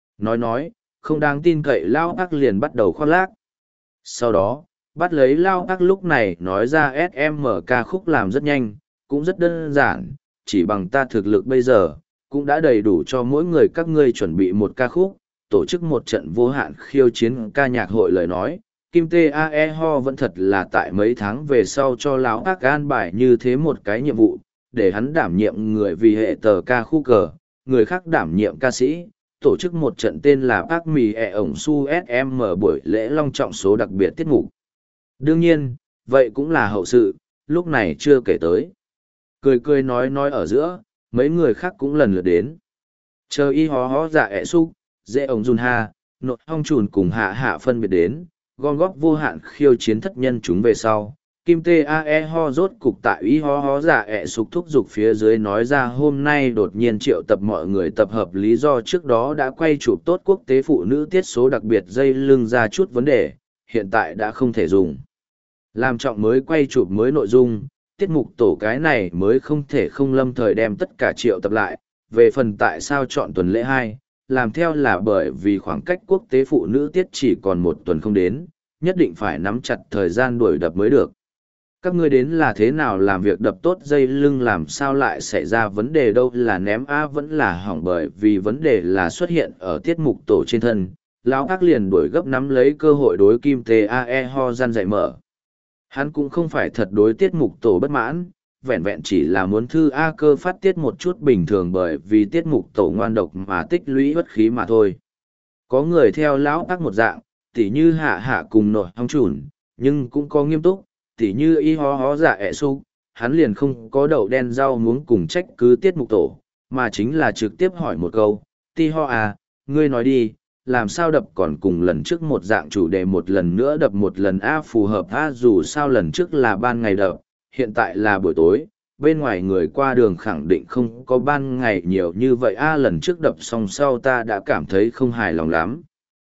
Nói, không đáng tin cậy Lão Tắc liền bắt đầu khoác lác. Sau đó, bắt lấy Lão Tắc lúc này nói ra SM ca khúc làm rất nhanh, cũng rất đơn giản, chỉ bằng ta thực lực bây giờ, cũng đã đầy đủ cho mỗi người các ngươi chuẩn bị một ca khúc, tổ chức một trận vô hạn khiêu chiến ca nhạc hội. Lời nói, Kim Tae Ho vẫn thật là tại mấy tháng về sau cho Lão Ác an bài như thế một cái nhiệm vụ, để hắn đảm nhiệm người vì hệ tờ ca khu cờ, người khác đảm nhiệm ca sĩ, tổ chức một trận tên là Park Mì E ổng Su SM buổi lễ long trọng số đặc biệt tiết mục. Đương nhiên, vậy cũng là hậu sự, lúc này chưa kể tới. Cười nói ở giữa, mấy người khác cũng lần lượt đến. Chờ y hó dạ ẹ xúc, dễ ổng dùn ha, nội hong trùn cùng hạ phân biệt đến, gom góp vô hạn khiêu chiến thất nhân chúng về sau. Kim Tae Ho rốt cục tại y hó dạ ẹ xúc thúc giục phía dưới nói ra hôm nay đột nhiên triệu tập mọi người tập hợp lý do trước đó đã quay chụp tốt quốc tế phụ nữ tiết số đặc biệt dây lưng ra chút vấn đề, hiện tại đã không thể dùng. Làm trọng mới quay chụp mới nội dung, tiết mục tổ cái này mới không thể không lâm thời đem tất cả triệu tập lại. Về phần tại sao chọn tuần lễ 2, làm theo là bởi vì khoảng cách quốc tế phụ nữ tiết chỉ còn một tuần không đến, nhất định phải nắm chặt thời gian đuổi đập mới được. Các ngươi đến là thế nào làm việc đập tốt dây lưng làm sao lại xảy ra vấn đề đâu, là ném vẫn là hỏng, bởi vì vấn đề là xuất hiện ở tiết mục tổ trên thân. Lão Ác liền đuổi gấp nắm lấy cơ hội đối Kim Tae Ho gian dạy mở. Hắn cũng không phải thật đối tiết mục tổ bất mãn, vẹn vẹn chỉ là muốn thư A Cơ phát tiết một chút bình thường bởi vì tiết mục tổ ngoan độc mà tích lũy bất khí mà thôi. Có người theo Lão Ác một dạng, tỉ như hạ cùng nội hong chủn, nhưng cũng có nghiêm túc, tỉ như y hó dạ ẹ su, hắn liền không có đậu đen rau muống cùng trách cứ tiết mục tổ, mà chính là trực tiếp hỏi một câu, ti ho à, ngươi nói đi, làm sao đập còn cùng lần trước một dạng chủ đề một lần nữa đập một lần a phù hợp a, dù sao lần trước là ban ngày đập, hiện tại là buổi tối, bên ngoài người qua đường khẳng định không có ban ngày nhiều như vậy a, lần trước đập xong sau ta đã cảm thấy không hài lòng lắm.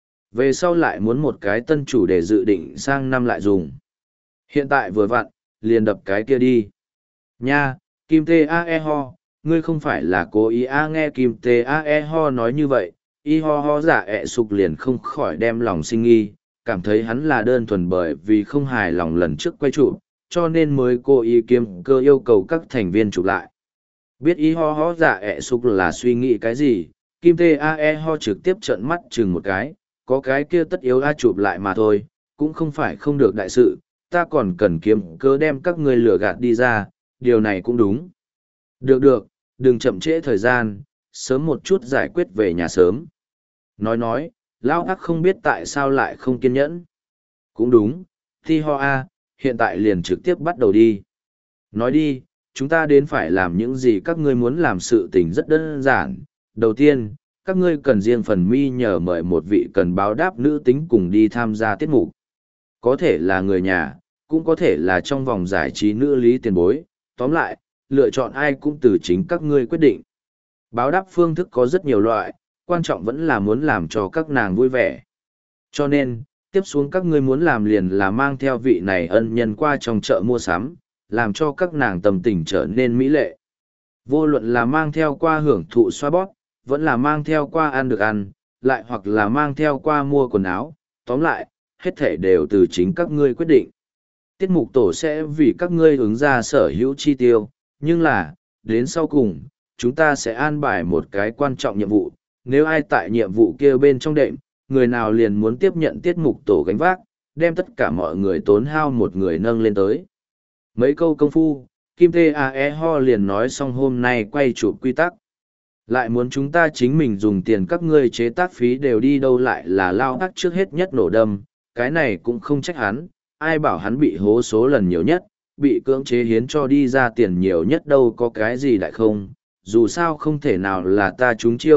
Về sau lại muốn một cái tân chủ đề dự định sang năm lại dùng. Hiện tại vừa vặn, liền đập cái kia đi. Nha, Kim Tae Ho, ngươi không phải là cố ý a. Nghe Kim Tae Ho nói như vậy, y ho giả ẹ sục liền không khỏi đem lòng sinh nghi, cảm thấy hắn là đơn thuần bởi vì không hài lòng lần trước quay chụp, cho nên mới cố ý kiếm cơ yêu cầu các thành viên chụp lại. Biết y ho giả ẹ sục là suy nghĩ cái gì, Kim Tae Ho trực tiếp trợn mắt chừng một cái, có cái kia tất yếu a chụp lại mà thôi, cũng không phải không được đại sự, ta còn cần kiếm cơ đem các ngươi lừa gạt đi ra, điều này cũng đúng. Được, đừng chậm trễ thời gian, sớm một chút giải quyết về nhà sớm. Nói, Lão Ác không biết tại sao lại không kiên nhẫn. Cũng đúng, Thi Ho A, hiện tại liền trực tiếp bắt đầu đi. Nói đi, chúng ta đến phải làm những gì, các ngươi muốn làm sự tình rất đơn giản. Đầu tiên, các ngươi cần riêng phần mi nhờ mời một vị cần báo đáp nữ tính cùng đi tham gia tiết mục. Có thể là người nhà, cũng có thể là trong vòng giải trí nữ lý tiền bối. Tóm lại, lựa chọn ai cũng từ chính các ngươi quyết định. Báo đáp phương thức có rất nhiều loại, quan trọng vẫn là muốn làm cho các nàng vui vẻ. Cho nên, tiếp xuống các ngươi muốn làm liền là mang theo vị này ân nhân qua trong chợ mua sắm, làm cho các nàng tâm tình trở nên mỹ lệ. Vô luận là mang theo qua hưởng thụ xoa bóp, vẫn là mang theo qua ăn được ăn, lại hoặc là mang theo qua mua quần áo, tóm lại, hết thể đều từ chính các ngươi quyết định. Tiết mục tổ sẽ vì các ngươi ứng ra sở hữu chi tiêu, nhưng là, đến sau cùng, chúng ta sẽ an bài một cái quan trọng nhiệm vụ, nếu ai tại nhiệm vụ kia bên trong đệm, người nào liền muốn tiếp nhận tiết mục tổ gánh vác, đem tất cả mọi người tốn hao một người nâng lên tới. Mấy câu công phu, Kim Tae Ho liền nói xong hôm nay quay chụp quy tắc. Lại muốn chúng ta chính mình dùng tiền các ngươi chế tác phí đều đi đâu lại là lao ác trước hết nhất nổ đâm, cái này cũng không trách hắn, ai bảo hắn bị hố số lần nhiều nhất, bị cưỡng chế hiến cho đi ra tiền nhiều nhất đâu có cái gì đại không, dù sao không thể nào là ta trúng chiêu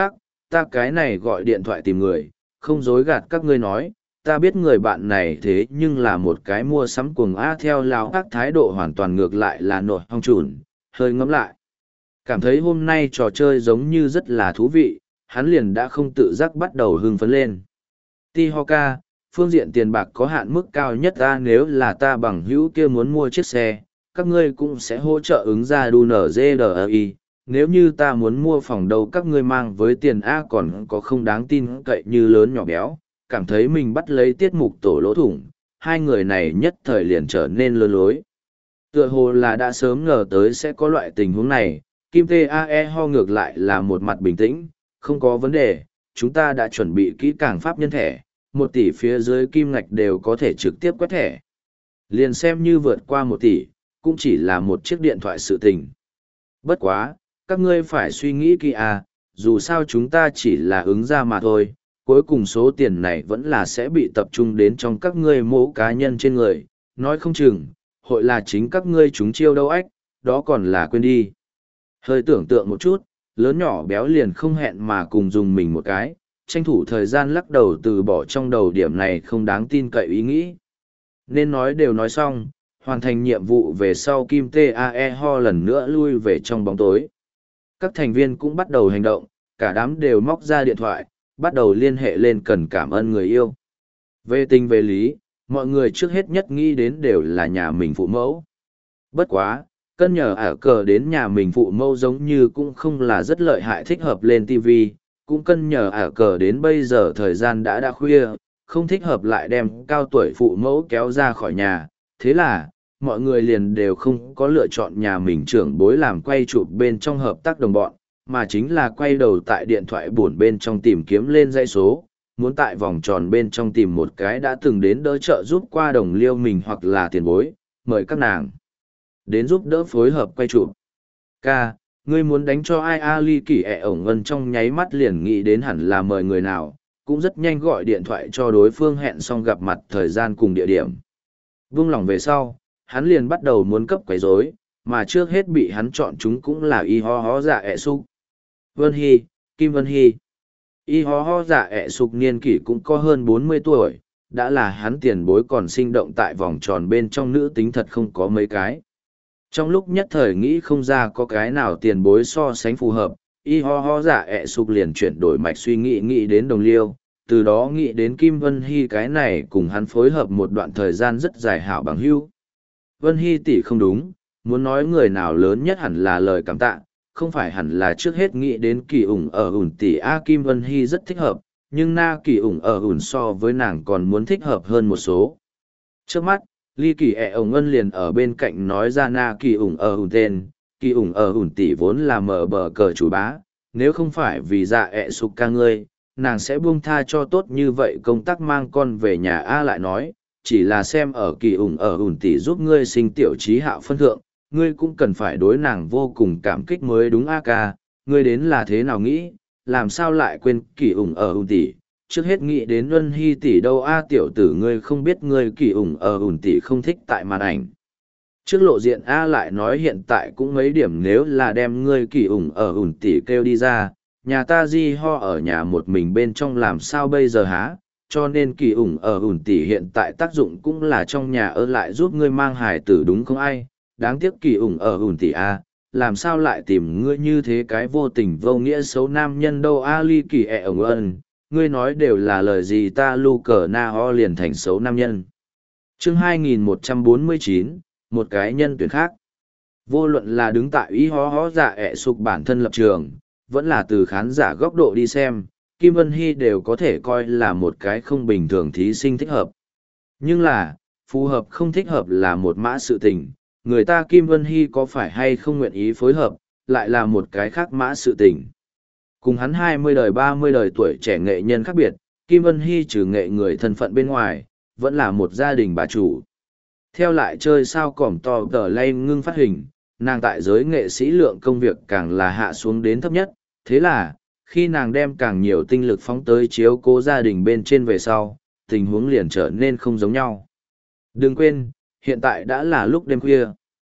ta cái này gọi điện thoại tìm người, không dối gạt các ngươi nói, ta biết người bạn này thế nhưng là một cái mua sắm cuồng theo lao ác thái độ hoàn toàn ngược lại là nổi hong trùn, hơi ngẫm lại. Cảm thấy hôm nay trò chơi giống như rất là thú vị, hắn liền đã không tự giác bắt đầu hưng phấn lên. Tihoka, phương diện tiền bạc có hạn mức cao nhất ta nếu là ta bằng hữu kia muốn mua chiếc xe, các ngươi cũng sẽ hỗ trợ ứng ra đu NZRI. Nếu như ta muốn mua phòng đâu các ngươi mang với tiền A còn có không đáng tin cậy như lớn nhỏ béo, cảm thấy mình bắt lấy tiết mục tổ lỗ thủng, hai người này nhất thời liền trở nên lơ lối. Tựa hồ là đã sớm ngờ tới sẽ có loại tình huống này, Kim Tae Ho ngược lại là một mặt bình tĩnh, không có vấn đề, chúng ta đã chuẩn bị kỹ càng pháp nhân thẻ, 1 tỷ phía dưới kim ngạch đều có thể trực tiếp quét thẻ. Liền xem như vượt qua 1 tỷ, cũng chỉ là một chiếc điện thoại sự tình. Bất quá, các ngươi phải suy nghĩ kỹ dù sao chúng ta chỉ là ứng ra mà thôi, cuối cùng số tiền này vẫn là sẽ bị tập trung đến trong các ngươi mỗi cá nhân trên người, nói không chừng, hội là chính các ngươi chúng chiêu đâu ách, đó còn là quên đi. Hơi tưởng tượng một chút, lớn nhỏ béo liền không hẹn mà cùng dùng mình một cái, tranh thủ thời gian lắc đầu từ bỏ trong đầu điểm này không đáng tin cậy ý nghĩ. Nên nói đều nói xong, hoàn thành nhiệm vụ về sau Kim Tae Ho lần nữa lui về trong bóng tối. Các thành viên cũng bắt đầu hành động, cả đám đều móc ra điện thoại, bắt đầu liên hệ lên cần cảm ơn người yêu. Về tình về lý, mọi người trước hết nhất nghĩ đến đều là nhà mình phụ mẫu. Bất quá, cân nhờ ả cờ đến nhà mình phụ mẫu giống như cũng không là rất lợi hại thích hợp lên TV, cũng cân nhờ ả cờ đến bây giờ thời gian đã khuya, không thích hợp lại đem cao tuổi phụ mẫu kéo ra khỏi nhà. Thế là, mọi người liền đều không có lựa chọn nhà mình trưởng bối làm quay chụp bên trong hợp tác đồng bọn, mà chính là quay đầu tại điện thoại buồn bên trong tìm kiếm lên dãy số, muốn tại vòng tròn bên trong tìm một cái đã từng đến đỡ trợ giúp qua đồng liêu mình hoặc là tiền bối, mời các nàng đến giúp đỡ phối hợp quay chụp. Ca, ngươi muốn đánh cho ai Ali Kỳ ổng Ngân trong nháy mắt liền nghĩ đến hẳn là mời người nào, cũng rất nhanh gọi điện thoại cho đối phương hẹn xong gặp mặt thời gian cùng địa điểm. Vung lòng về sau, hắn liền bắt đầu muốn cấp quấy rối, mà trước hết bị hắn chọn chúng cũng là Y Ho Ho Dạ ẹ sục. Vân Hy, Kim Vân Hy. Y Ho Ho Dạ ẹ sục niên kỷ cũng có hơn 40 tuổi, đã là hắn tiền bối còn sinh động tại vòng tròn bên trong nữ tính thật không có mấy cái. Trong lúc nhất thời nghĩ không ra có cái nào tiền bối so sánh phù hợp, Y Ho Ho Dạ ẹ sục liền chuyển đổi mạch suy nghĩ đến đồng liêu, từ đó nghĩ đến Kim Vân Hy cái này cùng hắn phối hợp một đoạn thời gian rất dài hảo bằng hữu. Vân Hy tỷ không đúng, muốn nói người nào lớn nhất hẳn là lời cảm tạ, không phải hẳn là trước hết nghĩ đến Kỳ ủng ở ủn tỷ Kim Vân Hy rất thích hợp, nhưng na Kỳ ủng ở ủn so với nàng còn muốn thích hợp hơn một số. Trước mắt, Ly Kỳ ổng Ngân liền ở bên cạnh nói ra na Kỳ ủng ở ủn tên, Kỳ ủng ở ủn tỷ vốn là mở bờ cờ chủ bá, nếu không phải vì dạ sục ca ngươi, nàng sẽ buông tha cho tốt như vậy công tác mang con về nhà lại nói, chỉ là xem ở Kỳ ủng ở ủn tỷ giúp ngươi sinh tiểu trí hạo phân thượng, ngươi cũng cần phải đối nàng vô cùng cảm kích mới đúng ca, ngươi đến là thế nào nghĩ, làm sao lại quên Kỳ ủng ở ủn tỷ, trước hết nghĩ đến Luân Hy tỷ đâu tiểu tử ngươi không biết ngươi Kỳ ủng ở ủn tỷ không thích tại màn ảnh. Trước lộ diện lại nói hiện tại cũng mấy điểm nếu là đem ngươi Kỳ ủng ở ủn tỷ kêu đi ra, nhà ta Di Ho ở nhà một mình bên trong làm sao bây giờ hả? Cho nên Kỳ ủng ở ủn tỷ hiện tại tác dụng cũng là trong nhà ở lại giúp ngươi mang hài tử đúng không ai? Đáng tiếc Kỳ ủng ở ủn tỷ làm sao lại tìm ngươi như thế cái vô tình vô nghĩa xấu nam nhân đâu Ly Kỳ ổng Ân, ngươi nói đều là lời gì ta lu cờ na ho liền thành xấu nam nhân. Chương 2149, một cái nhân tuyển khác. Vô luận là đứng tại Y Ho Ho Dạ ẹ sục bản thân lập trường, vẫn là từ khán giả góc độ đi xem, Kim Vân Hy đều có thể coi là một cái không bình thường thí sinh thích hợp. Nhưng là, phù hợp không thích hợp là một mã sự tình, người ta Kim Vân Hy có phải hay không nguyện ý phối hợp, lại là một cái khác mã sự tình. Cùng hắn 20 đời 30 đời tuổi trẻ nghệ nhân khác biệt, Kim Vân Hy trừ nghệ người thân phận bên ngoài, vẫn là một gia đình bà chủ. Theo lại chơi sao cỏm to tờ lay ngưng phát hình, nàng tại giới nghệ sĩ lượng công việc càng là hạ xuống đến thấp nhất, thế là, khi nàng đem càng nhiều tinh lực phóng tới chiếu cố gia đình bên trên về sau, tình huống liền trở nên không giống nhau. Đừng quên, hiện tại đã là lúc đêm khuya.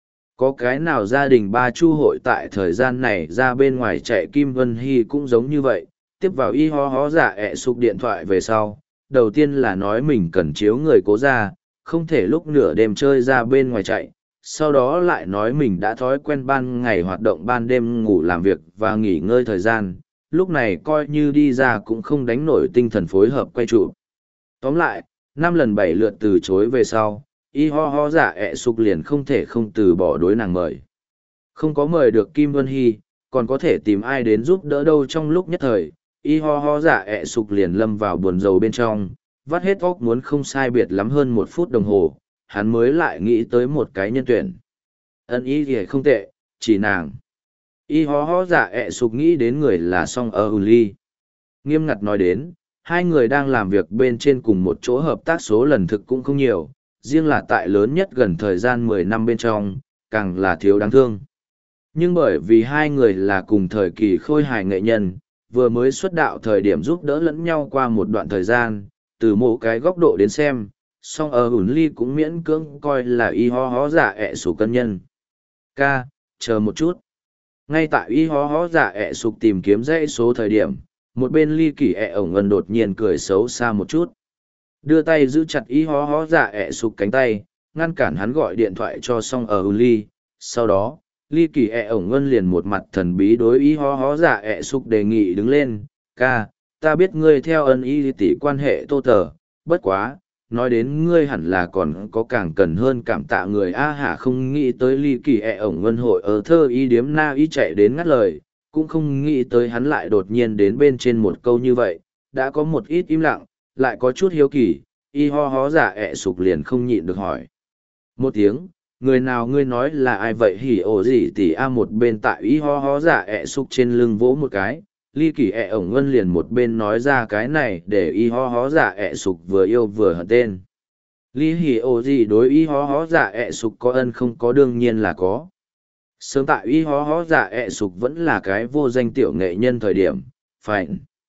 Có cái nào gia đình ba chu hội tại thời gian này ra bên ngoài chạy Kim Vân Hy cũng giống như vậy, tiếp vào y ho hó giả ẹ sụp điện thoại về sau, đầu tiên là nói mình cần chiếu người cố ra, không thể lúc nửa đêm chơi ra bên ngoài chạy, sau đó lại nói mình đã thói quen ban ngày hoạt động ban đêm ngủ làm việc và nghỉ ngơi thời gian, lúc này coi như đi ra cũng không đánh nổi tinh thần phối hợp quay trụ. Tóm lại, 5 lần 7 lượt từ chối về sau, y ho ho giả ẹ sụp liền không thể không từ bỏ đối nàng mời. Không có mời được Kim Vân Hy, còn có thể tìm ai đến giúp đỡ đâu trong lúc nhất thời, y ho ho giả ẹ sụp liền lâm vào buồn rầu bên trong, vắt hết óc muốn không sai biệt lắm hơn 1 phút đồng hồ, hắn mới lại nghĩ tới một cái nhân tuyển. Ân ý thì không tệ, chỉ nàng. Y ho ho giả ẹ sụp nghĩ đến người là Song Eun-lee. Nghiêm ngặt nói đến, hai người đang làm việc bên trên cùng một chỗ hợp tác số lần thực cũng không nhiều, riêng là tại lớn nhất gần thời gian 10 năm bên trong, càng là thiếu đáng thương. Nhưng bởi vì hai người là cùng thời kỳ khôi hài nghệ nhân, vừa mới xuất đạo thời điểm giúp đỡ lẫn nhau qua một đoạn thời gian, từ một cái góc độ đến xem, song Eun-lee cũng miễn cưỡng coi là y ho ho giả ẹ sụp cân nhân. Ca, chờ một chút. Ngay tại y ho ho giả ẹ sụp tìm kiếm dãy số thời điểm, một bên ly kỳ ẹ ổng ngân đột nhiên cười xấu xa một chút. Đưa tay giữ chặt y ho ho giả ẹ sụp cánh tay, ngăn cản hắn gọi điện thoại cho song Eun-lee. Sau đó, ly kỳ ẹ ổng ngân liền một mặt thần bí đối y ho ho giả ẹ sụp đề nghị đứng lên. Ca, ta biết ngươi theo ân y tỷ quan hệ tô tờ, bất quá, nói đến ngươi hẳn là còn có càng cần hơn cảm tạ người a hả không nghĩ tới ly kỳ ẹ ổng ngân hội ở thơ y điếm na y chạy đến ngắt lời, cũng không nghĩ tới hắn lại đột nhiên đến bên trên một câu như vậy, đã có một ít im lặng, lại có chút hiếu kỳ, y ho hó giả ẹ sụp liền không nhịn được hỏi. Một tiếng, người nào ngươi nói là ai vậy hỉ ổ gì tỉ a một bên tại y ho hó giả ẹ sụp trên lưng vỗ một cái, ly kỳ ẹ ổng ngân liền một bên nói ra cái này để y ho hó giả ẹ sụp vừa yêu vừa hận tên. Ly hỉ ổ gì đối y ho hó giả ẹ sụp có ân không có đương nhiên là có. Sớm tại y hó hó giả ẹ sụp vẫn là cái vô danh tiểu nghệ nhân thời điểm, phải.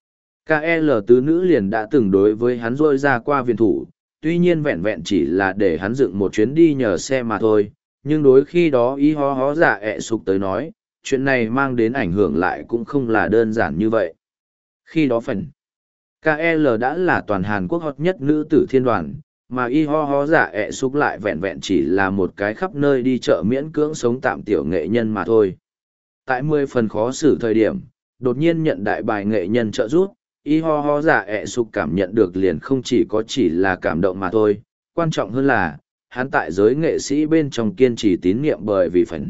KL tứ nữ liền đã từng đối với hắn rôi ra qua viên thủ, tuy nhiên vẹn vẹn chỉ là để hắn dựng một chuyến đi nhờ xe mà thôi, nhưng đối khi đó y hó hó giả ẹ sụp tới nói, chuyện này mang đến ảnh hưởng lại cũng không là đơn giản như vậy. Khi đó phần KL đã là toàn Hàn Quốc hot nhất nữ tử thiên đoàn, mà y ho ho giả ẹ sụp lại vẹn vẹn chỉ là một cái khắp nơi đi chợ miễn cưỡng sống tạm tiểu nghệ nhân mà thôi. Tại 10 phần khó xử thời điểm, đột nhiên nhận đại bài nghệ nhân trợ giúp, y ho ho giả ẹ sụp cảm nhận được liền không chỉ là cảm động mà thôi, quan trọng hơn là, hắn tại giới nghệ sĩ bên trong kiên trì tín nhiệm bởi vì phần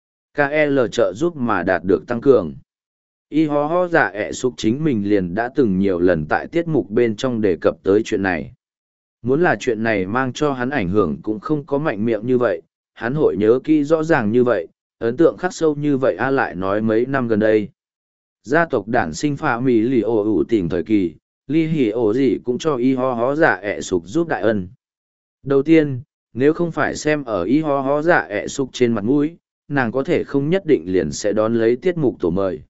KL trợ giúp mà đạt được tăng cường. Y ho ho giả ẹ sụp chính mình liền đã từng nhiều lần tại tiết mục bên trong đề cập tới chuyện này. Muốn là chuyện này mang cho hắn ảnh hưởng cũng không có mạnh miệng như vậy, hắn hội nhớ kỹ rõ ràng như vậy, ấn tượng khắc sâu như vậy a lại nói mấy năm gần đây. Gia tộc đản sinh pha mì lì ổ ủ tình thời kỳ, ly hỉ ổ gì cũng cho y ho hó giả ẹ sụp giúp đại ân. Đầu tiên, nếu không phải xem ở y ho hó giả ẹ sụp trên mặt mũi, nàng có thể không nhất định liền sẽ đón lấy tiết mục tổ mời.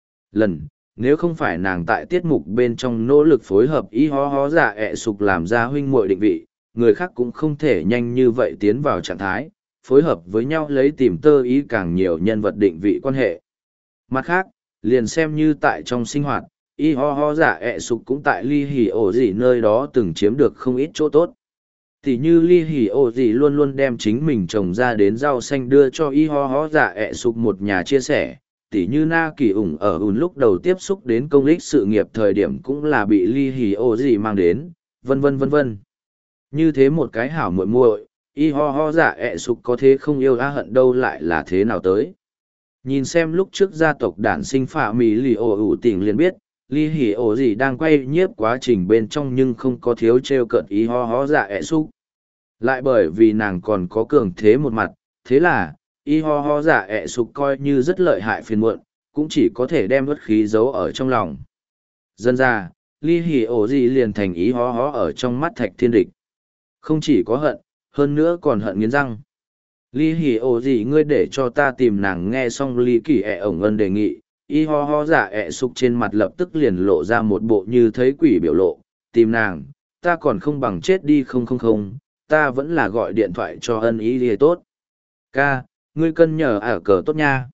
Nếu không phải nàng tại tiết mục bên trong nỗ lực phối hợp y ho ho giả ẹ sụp làm ra huynh muội định vị, người khác cũng không thể nhanh như vậy tiến vào trạng thái, phối hợp với nhau lấy tìm tơ ý càng nhiều nhân vật định vị quan hệ. Mặt khác, liền xem như tại trong sinh hoạt, y ho ho giả ẹ sụp cũng tại ly hỉ ổ gì nơi đó từng chiếm được không ít chỗ tốt. Tỷ như ly hỉ ổ gì luôn luôn đem chính mình trồng ra đến rau xanh đưa cho y ho ho giả ẹ sụp một nhà chia sẻ. Tỷ như Na Kỳ ủng ở lúc đầu tiếp xúc đến công ích sự nghiệp thời điểm cũng là bị ly hỉ ổ gì mang đến, vân vân vân vân. Như thế một cái hảo muội muội, y ho ho giả ẹ sụp có thế không yêu á hận đâu lại là thế nào tới. Nhìn xem lúc trước gia tộc đản sinh phạ mì lì ổ ủ tình liền biết, ly hỉ ổ gì đang quay nhiếp quá trình bên trong nhưng không có thiếu trêu cợt y ho ho giả ẹ sụp. Lại bởi vì nàng còn có cường thế một mặt, thế là, Y ho ho giả ẹ sục coi như rất lợi hại phiền muộn, cũng chỉ có thể đem bất khí giấu ở trong lòng. Dân ra, ly hỉ ổ gì liền thành ý ho ho ở trong mắt thạch thiên địch. Không chỉ có hận, hơn nữa còn hận nghiến răng. Ly hỉ ổ gì ngươi để cho ta tìm nàng, nghe xong ly kỳ ẹ ổng ân đề nghị, y ho ho giả ẹ sục trên mặt lập tức liền lộ ra một bộ như thấy quỷ biểu lộ, tìm nàng, ta còn không bằng chết đi không không không, ta vẫn là gọi điện thoại cho ân ý thì tốt. Ca, ngươi cân nhờ ở cờ tốt nha.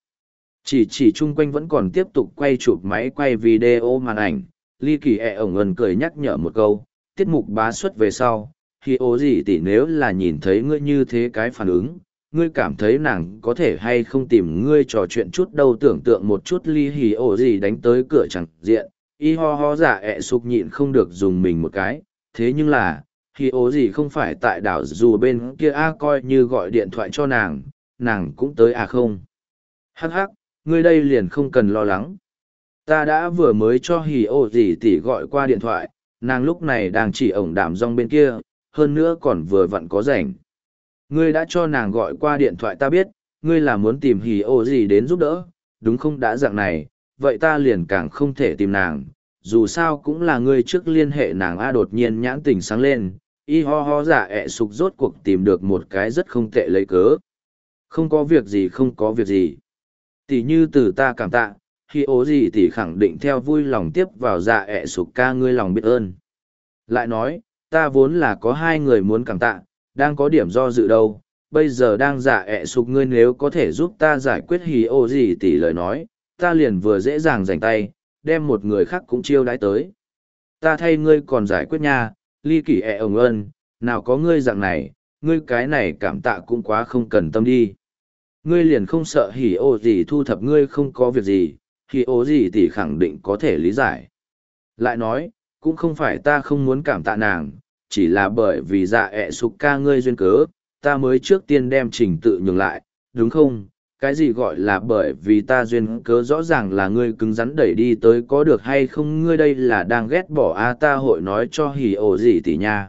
Chỉ chung quanh vẫn còn tiếp tục quay chụp máy quay video màn ảnh, ly kỳ ẹ ổng ân cười nhắc nhở một câu, tiết mục bá xuất về sau, thì ố gì tỷ nếu là nhìn thấy ngươi như thế cái phản ứng, ngươi cảm thấy nàng có thể hay không tìm ngươi trò chuyện chút đâu, tưởng tượng một chút ly hì ổ gì đánh tới cửa chẳng diện, y ho ho giả ẹ sục nhịn không được dùng mình một cái, thế nhưng là, hì ổ gì không phải tại đảo dù bên kia a, coi như gọi điện thoại cho nàng cũng tới à không. Hắc hắc, ngươi đây liền không cần lo lắng. Ta đã vừa mới cho hì ổ gì tỷ gọi qua điện thoại, nàng lúc này đang chỉ ổng đảm rong bên kia, hơn nữa còn vừa vặn có rảnh. Ngươi đã cho nàng gọi qua điện thoại, ta biết, ngươi là muốn tìm hì ổ gì đến giúp đỡ, đúng không? Đã dạng này, vậy ta liền càng không thể tìm nàng, dù sao cũng là ngươi trước liên hệ nàng a. Đột nhiên nhãn tình sáng lên, y ho ho giả ẹ sục rốt cuộc tìm được một cái rất không tệ lấy cớ. Không có việc gì, không có việc gì. Tỷ như từ ta cảm tạ, hì ổ gì tỷ khẳng định theo vui lòng tiếp vào giả ẹ sục ca ngươi lòng biết ơn. Lại nói, ta vốn là có hai người muốn cảm tạ, đang có điểm do dự đâu, bây giờ đang giả ẹ sục ngươi nếu có thể giúp ta giải quyết hì ô gì tỷ lời nói, ta liền vừa dễ dàng giành tay, đem một người khác cũng chiêu đãi tới. Ta thay ngươi còn giải quyết nha, ly kỷ ẹ ổng ân, nào có ngươi dạng này, ngươi cái này cảm tạ cũng quá không cần tâm đi. Ngươi liền không sợ hì ô gì thu thập ngươi không có việc gì, hì ô gì tỷ khẳng định có thể lý giải. Lại nói, cũng không phải ta không muốn cảm tạ nàng, chỉ là bởi vì dạ ẹ sục ca ngươi duyên cớ, ta mới trước tiên đem trình tự nhường lại, đúng không? Cái gì gọi là bởi vì ta duyên cớ, rõ ràng là ngươi cứng rắn đẩy đi tới, có được hay không? Ngươi đây là đang ghét bỏ a, ta hội nói cho hỉ ổ gì tỷ nha.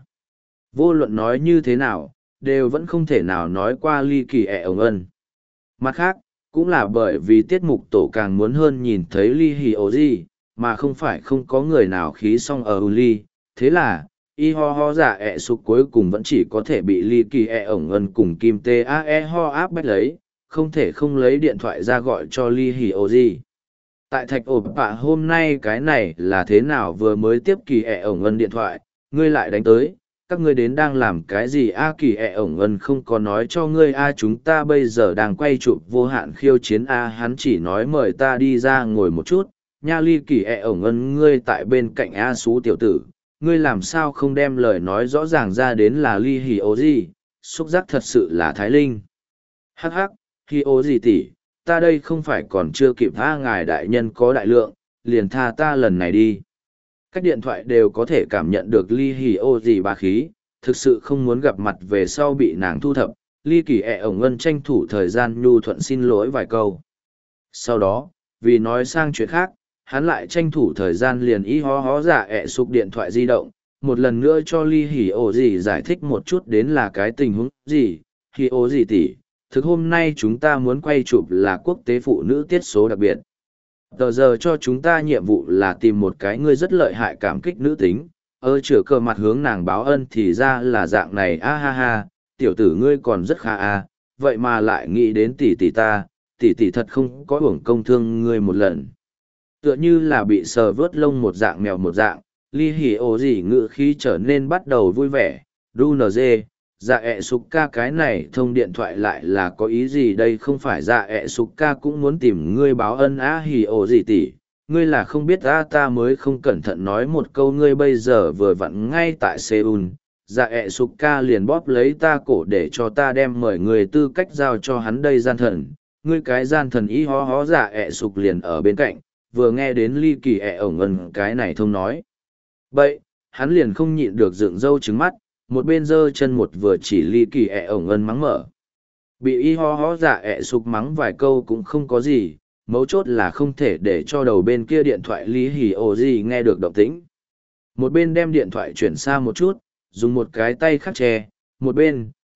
Vô luận nói như thế nào, đều vẫn không thể nào nói qua ly kỳ ẹ ổng ân. Mặt khác, cũng là bởi vì tiết mục tổ càng muốn hơn nhìn thấy ly hỉ ổ gì, mà không phải không có người nào khí xong ở ly, thế là y ho ho giả ẹ sục cuối cùng vẫn chỉ có thể bị ly kỳ ẹ ổng ân cùng kim tê a e ho áp bách lấy, không thể không lấy điện thoại ra gọi cho ly hỉ ô gì. Tại thạch ổ bạ hôm nay cái này là thế nào, vừa mới tiếp kỳ ẹ ổng ân điện thoại, ngươi lại đánh tới, các ngươi đến đang làm cái gì a? Kỳ ẹ ổng ân không có nói cho ngươi a, chúng ta bây giờ đang quay chụp vô hạn khiêu chiến a, hắn chỉ nói mời ta đi ra ngồi một chút, nha. Ly kỳ ẹ ổng ân, ngươi tại bên cạnh a xú tiểu tử, ngươi làm sao không đem lời nói rõ ràng ra đến là ly hỉ ô gì, xúc giác thật sự là thái linh. Hắc hắc, hỉ ô gì tỷ, ta đây không phải còn chưa kịp tha ngài đại nhân có đại lượng, liền tha ta lần này đi. Các điện thoại đều có thể cảm nhận được ly hỉ ô gì bá khí, thực sự không muốn gặp mặt về sau bị nàng thu thập, ly kỳ ẹ ổng ân tranh thủ thời gian nhu thuận xin lỗi vài câu. Sau đó, vì nói sang chuyện khác, hắn lại tranh thủ thời gian liền y ho ho giả ẹ sục điện thoại di động, một lần nữa cho ly hỉ ổ gì giải thích một chút đến là cái tình huống gì. Hỉ ổ gì tỷ, thực hôm nay chúng ta muốn quay chụp là quốc tế phụ nữ tiết số đặc biệt. Tờ giờ cho chúng ta nhiệm vụ là tìm một cái ngươi rất lợi hại cảm kích nữ tính, chữa cờ mặt hướng nàng báo ân, thì ra là dạng này a ha ha, tiểu tử ngươi còn rất khá a, vậy mà lại nghĩ đến tỷ tỷ ta, tỷ tỷ thật không có uổng công thương ngươi một lần. Tựa như là bị sờ vớt lông một dạng mèo một dạng, ly hỉ ổ gì ngự khí trở nên bắt đầu vui vẻ, đu nờ dê, dạ ẹ sục ca cái này thông điện thoại lại là có ý gì đây? Không phải dạ ẹ sục ca cũng muốn tìm ngươi báo ân á? Hỉ ổ gì tỷ, ngươi là không biết ta mới không cẩn thận nói một câu, ngươi bây giờ vừa vặn ngay tại Seoul, dạ ẹ sục ca liền bóp lấy ta cổ để cho ta đem mời người tư cách giao cho hắn đây. Gian thần, ngươi cái gian thần y hó hó. Dạ ẹ sục liền ở bên cạnh, vừa nghe đến ly kỳ ẹ ổng ân cái này thông nói bậy, hắn liền không nhịn được dựng râu trứng mắt, một bên giơ chân một vừa chỉ ly kỳ ẹ ổng ân mắng mở. Bị y ho ho dạ ẹ sục mắng vài câu cũng không có gì, mấu chốt là không thể để cho đầu bên kia điện thoại ly hỉ ổ gì nghe được động tĩnh. Một bên đem điện thoại chuyển xa một chút, dùng một cái tay khắc che, một bên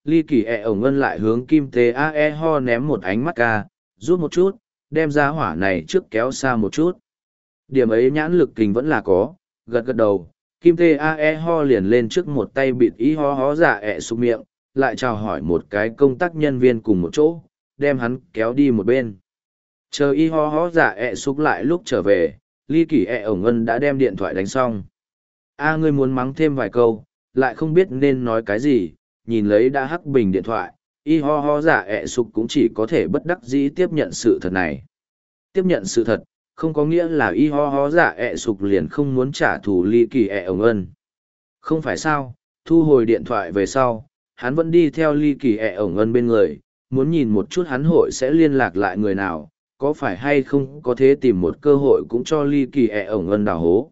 Ly Kỳ ổng ngân lại hướng Kim Tae Ho ném một ánh mắt ca, rút một chút, đem ra hỏa này trước kéo xa một chút. Điểm ấy nhãn lực kình vẫn là có, gật gật đầu, Kim Tae Ho liền lên trước một tay bịt y ho hó dạ sụp miệng, lại chào hỏi một cái công tác nhân viên cùng một chỗ, đem hắn kéo đi một bên. Chờ y ho hó dạ sụp lại lúc trở về, Ly Kỳ ổng ngân đã đem điện thoại đánh xong. Ngươi muốn mắng thêm vài câu, lại không biết nên nói cái gì, nhìn lấy đã hắc bình điện thoại, y ho ho dạ sụp cũng chỉ có thể bất đắc dĩ tiếp nhận sự thật này. Tiếp nhận sự thật, không có nghĩa là y ho ho dạ sụp liền không muốn trả thù Ly Kỳ ổng ngân. Không phải sao, thu hồi điện thoại về sau, hắn vẫn đi theo Ly Kỳ ổng ngân bên người, muốn nhìn một chút hắn hội sẽ liên lạc lại người nào, có phải hay không có thể tìm một cơ hội cũng cho Ly Kỳ ổng ngân đào hố.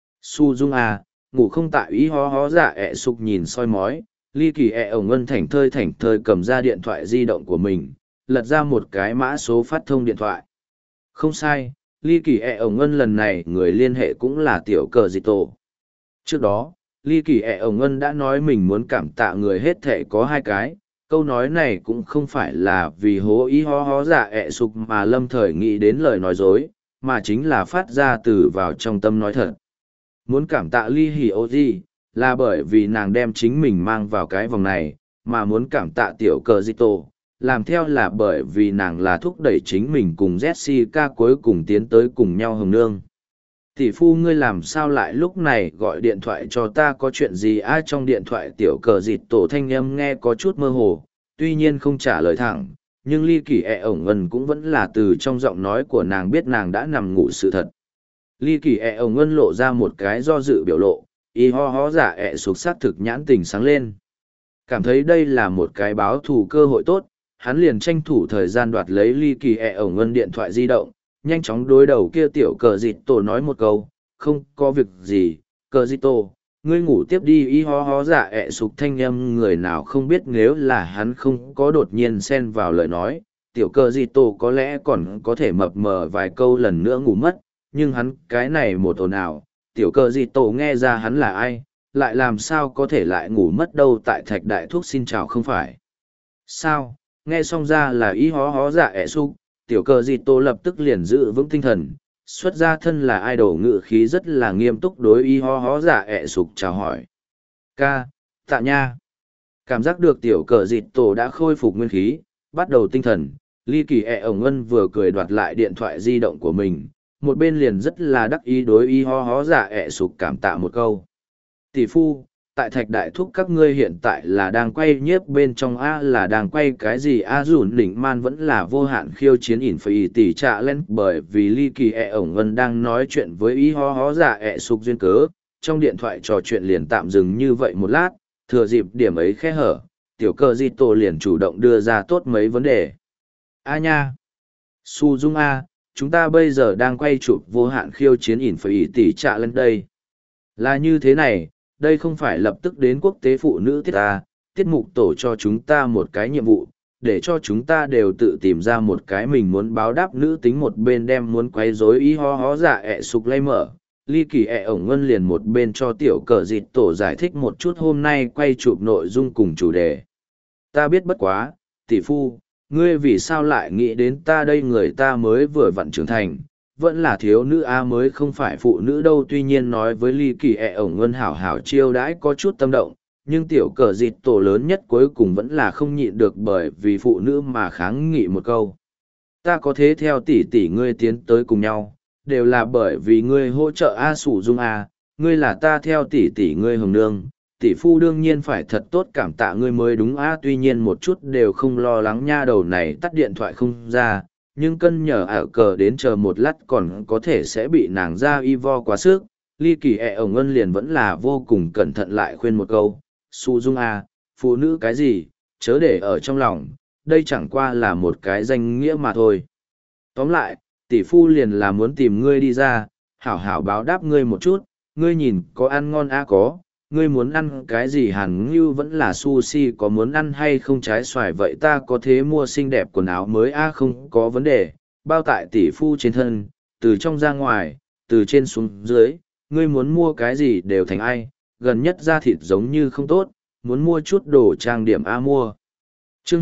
Su Dung ngủ không tại y ho ho dạ sụp nhìn soi mói, Ly Kỳ ổng ngân thảnh thơi cầm ra điện thoại di động của mình, lật ra một cái mã số phát thông điện thoại. Không sai, Ly Kỳ ổng ngân lần này người liên hệ cũng là tiểu cờ dịch tổ. Trước đó, Ly Kỳ ổng ngân đã nói mình muốn cảm tạ người hết thể có hai cái, câu nói này cũng không phải là vì hố y ho ho dạ sụp mà lâm thời nghĩ đến lời nói dối, mà chính là phát ra từ vào trong tâm nói thật. Muốn cảm tạ Ly Hỉ Ô Di, là bởi vì nàng đem chính mình mang vào cái vòng này, mà muốn cảm tạ tiểu cờ dịch tổ, làm theo là bởi vì nàng là thúc đẩy chính mình cùng Jessica cuối cùng tiến tới cùng nhau hồng nương. Tỷ phu ngươi làm sao lại lúc này gọi điện thoại cho ta, có chuyện gì trong điện thoại tiểu cờ dịch tổ thanh âm nghe có chút mơ hồ, tuy nhiên không trả lời thẳng, nhưng Ly Kỳ ổng ngân cũng vẫn là từ trong giọng nói của nàng biết nàng đã nằm ngủ sự thật. Ly Kỳ ổng ngân lộ ra một cái do dự biểu lộ, y ho ho dạ sụp xác thực nhãn tình sáng lên. Cảm thấy đây là một cái báo thù cơ hội tốt, hắn liền tranh thủ thời gian đoạt lấy Ly Kỳ ổng ngân điện thoại di động, nhanh chóng đối đầu kia tiểu cờ dịt tổ nói một câu, không có việc gì, cờ dịt tổ, ngươi ngủ tiếp đi. Y ho ho dạ sụp thanh âm người nào không biết nếu là hắn không có đột nhiên xen vào lời nói, tiểu cờ dịt tổ có lẽ còn có thể mập mờ vài câu lần nữa ngủ mất, nhưng hắn cái này một ồn ào, tiểu cờ dịt tổ nghe ra hắn là ai, lại làm sao có thể lại ngủ mất đâu. Tại Thạch Đại Thúc xin chào không phải sao, nghe xong ra là y ho ho dạ sụp, tiểu cờ dịt tổ lập tức liền giữ vững tinh thần, xuất ra thân là idol ngự khí rất là nghiêm túc đối y ho ho dạ sụp chào hỏi. Ca, tạ nha. Cảm giác được tiểu cờ dịt tổ đã khôi phục nguyên khí, bắt đầu tinh thần, Ly Kỳ ổng ngân vừa cười đoạt lại điện thoại di động của mình, một bên liền rất là đắc ý đối y ho ho dạ sụp cảm tạ một câu. Tỷ phu, tại Thạch Đại Thúc các ngươi hiện tại là đang quay nhiếp bên trong là đang quay cái gì dùn đỉnh man vẫn là vô hạn khiêu chiến ỉn phải tỷ trạ lên, bởi vì Ly Kỳ ổng ngân đang nói chuyện với y ho ho dạ sụp duyên cớ, trong điện thoại trò chuyện liền tạm dừng như vậy một lát, thừa dịp điểm ấy khe hở, tiểu cờ di tổ liền chủ động đưa ra tốt mấy vấn đề. Nha, Su Dung chúng ta bây giờ đang quay chụp vô hạn khiêu chiến ỉn phải tỷ trạ lên đây. Là như thế này, đây không phải lập tức đến quốc tế phụ nữ tiết tiết mục tổ cho chúng ta một cái nhiệm vụ, để cho chúng ta đều tự tìm ra một cái mình muốn báo đáp nữ tính, một bên đem muốn quấy rối y ho ho dạ sụp lay mở. Ly Kỳ ổng ngân liền một bên cho tiểu cờ dịt tổ giải thích một chút hôm nay quay chụp nội dung cùng chủ đề. Ta biết bất quá, tỷ phu, ngươi vì sao lại nghĩ đến ta đây, người ta mới vừa vặn trưởng thành, vẫn là thiếu nữ mới không phải phụ nữ đâu. Tuy nhiên nói với Ly Kỳ ổng ngân hảo hảo chiêu đãi có chút tâm động, nhưng tiểu cờ dịt tổ lớn nhất cuối cùng vẫn là không nhịn được bởi vì phụ nữ mà kháng nghị một câu. Ta có thế theo tỷ tỷ ngươi tiến tới cùng nhau, đều là bởi vì ngươi hỗ trợ Sủ Dung ngươi là ta theo tỷ tỷ ngươi hồng nương, tỷ phu đương nhiên phải thật tốt cảm tạ ngươi mới đúng tuy nhiên một chút đều không lo lắng nha đầu này tắt điện thoại không ra, nhưng cân nhờ cờ đến chờ một lát còn có thể sẽ bị nàng ra y vo quá sức. Ly Kỳ ổng ngân liền vẫn là vô cùng cẩn thận lại khuyên một câu, Su Dung phụ nữ cái gì, chớ để ở trong lòng, đây chẳng qua là một cái danh nghĩa mà thôi. Tóm lại, tỷ phu liền là muốn tìm ngươi đi ra, hảo hảo báo đáp ngươi một chút, ngươi nhìn có ăn ngon có, ngươi muốn ăn cái gì hẳn như vẫn là sushi, có muốn ăn hay không trái xoài vậy ta có thế mua xinh đẹp quần áo mới không có vấn đề, bao tại tỷ phu trên thân, từ trong ra ngoài, từ trên xuống dưới, ngươi muốn mua cái gì đều thành ai, gần nhất da thịt giống như không tốt, muốn mua chút đồ trang điểm mua. Chương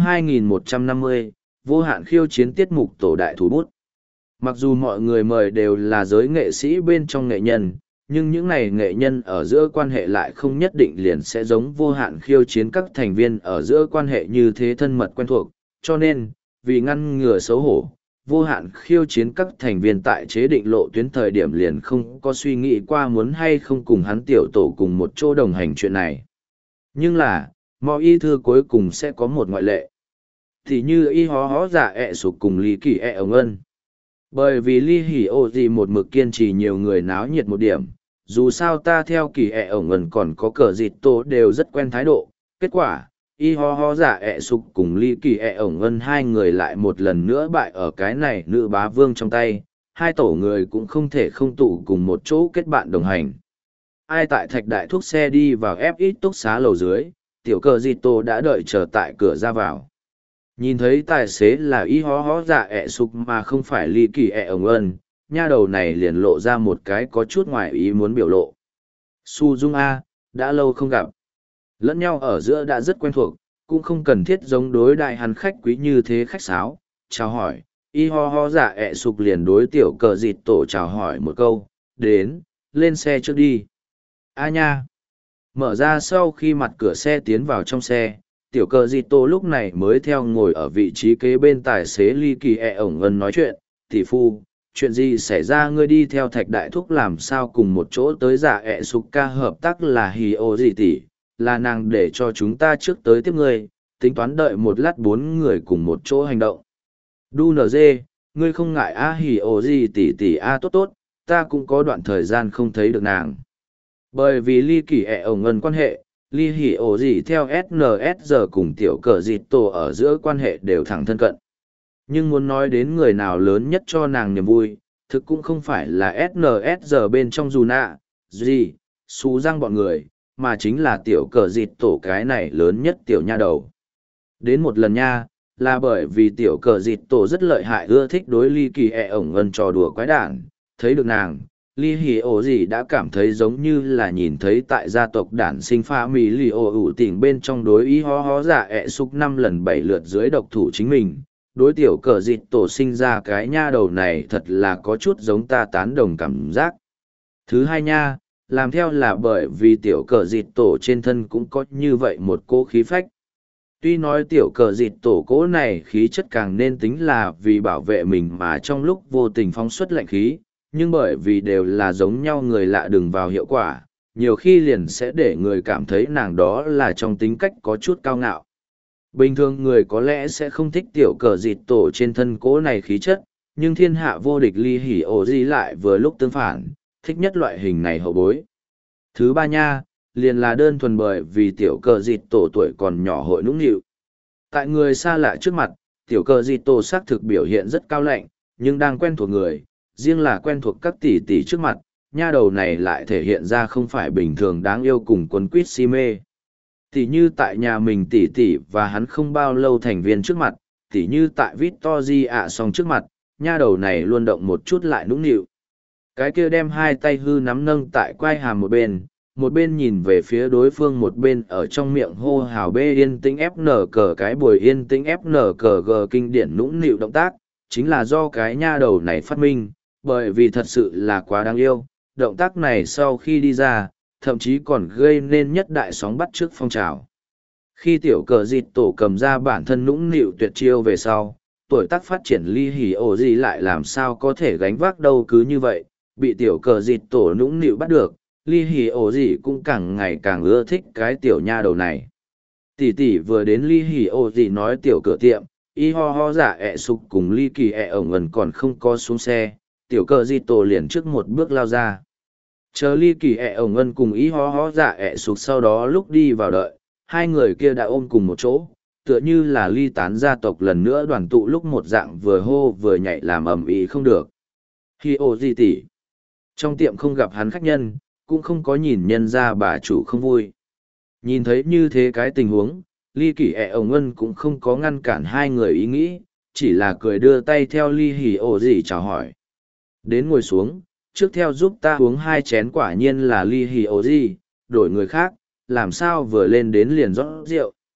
2150, vô hạn khiêu chiến tiết mục tổ đại thủ bút. Mặc dù mọi người mời đều là giới nghệ sĩ bên trong nghệ nhân, nhưng những này nghệ nhân ở giữa quan hệ lại không nhất định liền sẽ giống vô hạn khiêu chiến các thành viên ở giữa quan hệ như thế thân mật quen thuộc, cho nên, vì ngăn ngừa xấu hổ, vô hạn khiêu chiến các thành viên tại chế định lộ tuyến thời điểm liền không có suy nghĩ qua muốn hay không cùng hắn tiểu tổ cùng một chỗ đồng hành chuyện này. Nhưng là, mọi y thư cuối cùng sẽ có một ngoại lệ. Thì như y hó hó giả ẹ sụp cùng lý kỳ ẹ ổng ân. Bởi vì ly hỉ ô gì một mực kiên trì nhiều người náo nhiệt một điểm, dù sao ta theo kỳ ẹ ổng ân còn có cờ dịt tổ đều rất quen thái độ. Kết quả, y ho ho giả ẹ sụp cùng ly kỳ ẹ ổng ân hai người lại một lần nữa bại ở cái này nữ bá vương trong tay, hai tổ người cũng không thể không tụ cùng một chỗ kết bạn đồng hành. Ai tại thạch đại thuốc xe đi vào ép ít túc xá lầu dưới, tiểu cờ dịt tổ đã đợi chờ tại cửa ra vào. Nhìn thấy tài xế là y hó hó dạ ẹ sụp mà không phải ly kỳ ẹ ổng ân, nha đầu này liền lộ ra một cái có chút ngoài ý muốn biểu lộ. Su Dung A, đã lâu không gặp. Lẫn nhau ở giữa đã rất quen thuộc, cũng không cần thiết giống đối đại hắn khách quý như thế khách sáo. Chào hỏi, y ho ho dạ ẹ sụp liền đối tiểu cờ dịt tổ chào hỏi một câu, đến, lên xe trước đi. A nha. Mở ra sau khi mặt cửa xe tiến vào trong xe, tiểu cờ dịt tổ lúc này mới theo ngồi ở vị trí kế bên tài xế ly kỳ ẹ ổng ân nói chuyện, tỷ phu, chuyện gì xảy ra ngươi đi theo thạch đại thúc làm sao cùng một chỗ tới giả ẹ sụp ca hợp tác là hì ô gì tỷ, là nàng để cho chúng ta trước tới tiếp ngươi, tính toán đợi một lát bốn người cùng một chỗ hành động. Đu nở dê, ngươi không ngại a hì ô gì tỷ tỷ a tốt tốt, ta cũng có đoạn thời gian không thấy được nàng. Bởi vì ly kỳ ẹ ổng ân quan hệ, ly hỉ ổ gì theo sns cùng tiểu cờ dịt tổ ở giữa quan hệ đều thẳng thân cận. Nhưng muốn nói đến người nào lớn nhất cho nàng niềm vui, thực cũng không phải là sns bên trong dù nạ, gì, xú răng bọn người, mà chính là tiểu cờ dịt tổ cái này lớn nhất tiểu nha đầu. Đến một lần nha, là bởi vì tiểu cờ dịt tổ rất lợi hại ưa thích đối ly kỳ ẹ ổng ân trò đùa quái đản, thấy được nàng. Ly hỉ ổ gì đã cảm thấy giống như là nhìn thấy tại gia tộc đản sinh pha mì lì ổ ủ tỉnh bên trong đối ý ho ho giả ẹ xúc 5 lần 7 lượt dưới độc thủ chính mình. Đối tiểu cờ dịt tổ sinh ra cái nha đầu này thật là có chút giống ta tán đồng cảm giác. Thứ hai nha, làm theo là bởi vì tiểu cờ dịt tổ trên thân cũng có như vậy một cỗ khí phách. Tuy nói tiểu cờ dịt tổ cỗ này khí chất càng nên tính là vì bảo vệ mình mà trong lúc vô tình phóng xuất lạnh khí, nhưng bởi vì đều là giống nhau người lạ đừng vào hiệu quả, nhiều khi liền sẽ để người cảm thấy nàng đó là trong tính cách có chút cao ngạo. Bình thường người có lẽ sẽ không thích tiểu cờ dịt tổ trên thân cỗ này khí chất, nhưng thiên hạ vô địch ly hỉ ổ gì lại vừa lúc tương phản, thích nhất loại hình này hậu bối. Thứ ba nha, liền là đơn thuần bởi vì tiểu cờ dịt tổ tuổi còn nhỏ hội nũng nịu. Tại người xa lạ trước mặt, tiểu cờ dịt tổ xác thực biểu hiện rất cao lạnh, nhưng đang quen thuộc người, riêng là quen thuộc các tỷ tỷ trước mặt, nha đầu này lại thể hiện ra không phải bình thường đáng yêu cùng quấn quýt si mê. Tỷ như tại nhà mình tỷ tỷ và hắn không bao lâu thành viên trước mặt, tỷ như tại Victory ạ song trước mặt, nha đầu này luôn động một chút lại nũng nịu. Cái kia đem hai tay hư nắm nâng tại quai hàm một bên nhìn về phía đối phương một bên ở trong miệng hô hào bê yên tĩnh fn cờ cái buổi yên tĩnh fn cờ g kinh điển nũng nịu động tác, chính là do cái nha đầu này phát minh, bởi vì thật sự là quá đáng yêu, động tác này sau khi đi ra, thậm chí còn gây nên nhất đại sóng bắt trước phong trào. Khi tiểu cờ dịt tổ cầm ra bản thân nũng nịu tuyệt chiêu về sau, tuổi tác phát triển ly hỉ ổ gì lại làm sao có thể gánh vác đâu cứ như vậy, bị tiểu cờ dịt tổ nũng nịu bắt được, ly hỉ ổ gì cũng càng ngày càng ưa thích cái tiểu nha đầu này. Tỷ tỷ vừa đến ly hỉ ổ gì nói tiểu cửa tiệm, y ho ho giả ẹ sục cùng ly kỳ ẹ ổng ẩn còn không có xuống xe, tiểu cờ dịt tổ liền trước một bước lao ra. Chờ ly kỳ ẹ ổng ân cùng y ho ho giả ẹ sục sau đó lúc đi vào đợi, hai người kia đã ôm cùng một chỗ, tựa như là ly tán gia tộc lần nữa đoàn tụ lúc một dạng vừa hô vừa nhảy làm ầm ĩ không được. Hi ô di tỷ. Trong tiệm không gặp hắn khách nhân, cũng không có nhìn nhân ra bà chủ không vui. Nhìn thấy như thế cái tình huống, ly kỳ ẹ ổng ân cũng không có ngăn cản hai người ý nghĩ, chỉ là cười đưa tay theo ly hỉ ô gì chào hỏi. Đến ngồi xuống, trước theo giúp ta uống 2 chén quả nhiên là ly hỉ ô gì, đổi người khác, làm sao vừa lên đến liền rót rượu.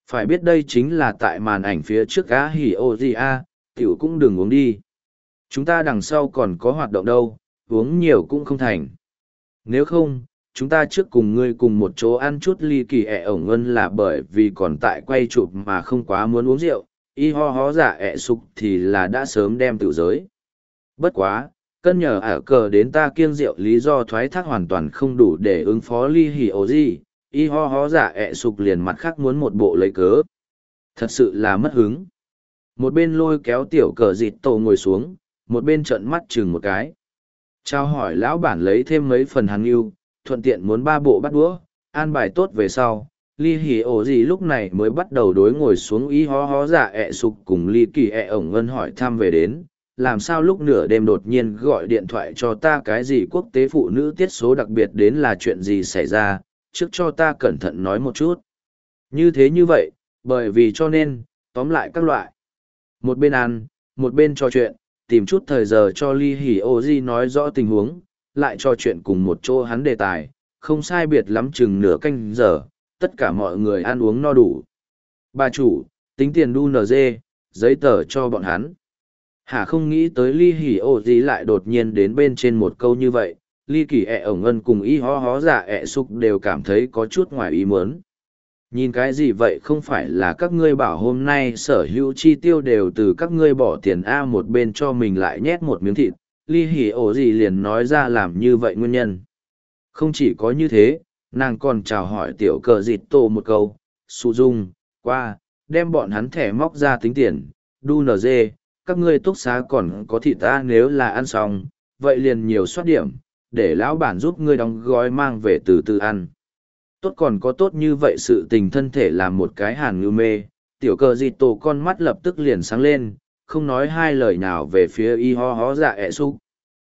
Phải biết đây chính là tại màn ảnh phía trước á hỉ ô gì a, tiểu cũng đừng uống đi. Chúng ta đằng sau còn có hoạt động đâu, uống nhiều cũng không thành. Nếu không, chúng ta trước cùng ngươi cùng một chỗ ăn chút ly kỳ ẹ ổng ngân là bởi vì còn tại quay chụp mà không quá muốn uống rượu, y ho hó giả ẹ sục thì là đã sớm đem tự giới. Bất quá, cân nhờ ả cờ đến ta kiêng rượu lý do thoái thác hoàn toàn không đủ để ứng phó ly hỉ ổ gì, y ho hó giả ẹ sục liền mặt khác muốn một bộ lấy cớ. Thật sự là mất hứng. Một bên lôi kéo tiểu cờ dịt tổ ngồi xuống, một bên trợn mắt chừng một cái. Trao hỏi lão bản lấy thêm mấy phần hàng yêu, thuận tiện muốn ba bộ bắt đũa, an bài tốt về sau. Ly hỉ ổ gì lúc này mới bắt đầu đối ngồi xuống y ho hó giả ẹ sục cùng ly kỳ ẹ ổng ngân hỏi thăm về đến. Làm sao lúc nửa đêm đột nhiên gọi điện thoại cho ta cái gì quốc tế phụ nữ tiết số đặc biệt đến là chuyện gì xảy ra, trước cho ta cẩn thận nói một chút. Như thế như vậy, bởi vì cho nên, tóm lại các loại. Một bên ăn, một bên trò chuyện, tìm chút thời giờ cho Ly Hỉ Ô Di nói rõ tình huống, lại trò chuyện cùng một chỗ hắn đề tài, không sai biệt lắm chừng nửa canh giờ, tất cả mọi người ăn uống no đủ. Bà chủ, tính tiền đu NG, giấy tờ cho bọn hắn. Hà không nghĩ tới Ly Hỉ Ô Di lại đột nhiên đến bên trên một câu như vậy, Ly Kỳ ẹ ổng ngân cùng y hó hó giả ẹ sục đều cảm thấy có chút ngoài ý muốn. Nhìn cái gì vậy không phải là các ngươi bảo hôm nay sở hữu chi tiêu đều từ các ngươi bỏ tiền A một bên cho mình lại nhét một miếng thịt, Ly Hỉ ổ gì liền nói ra làm như vậy nguyên nhân. Không chỉ có như thế, nàng còn chào hỏi tiểu cờ dịt tổ một câu, Su Dung, qua, đem bọn hắn thẻ móc ra tính tiền, đu nở dê, các ngươi túc xá còn có thịt ta nếu là ăn xong, vậy liền nhiều soát điểm, để lão bản giúp ngươi đóng gói mang về từ từ ăn. Tốt còn có tốt như vậy sự tình thân thể làm một cái hàn ngư mê, tiểu cờ dịt tổ con mắt lập tức liền sáng lên, không nói hai lời nào về phía y ho hó dạ ẹ xúc.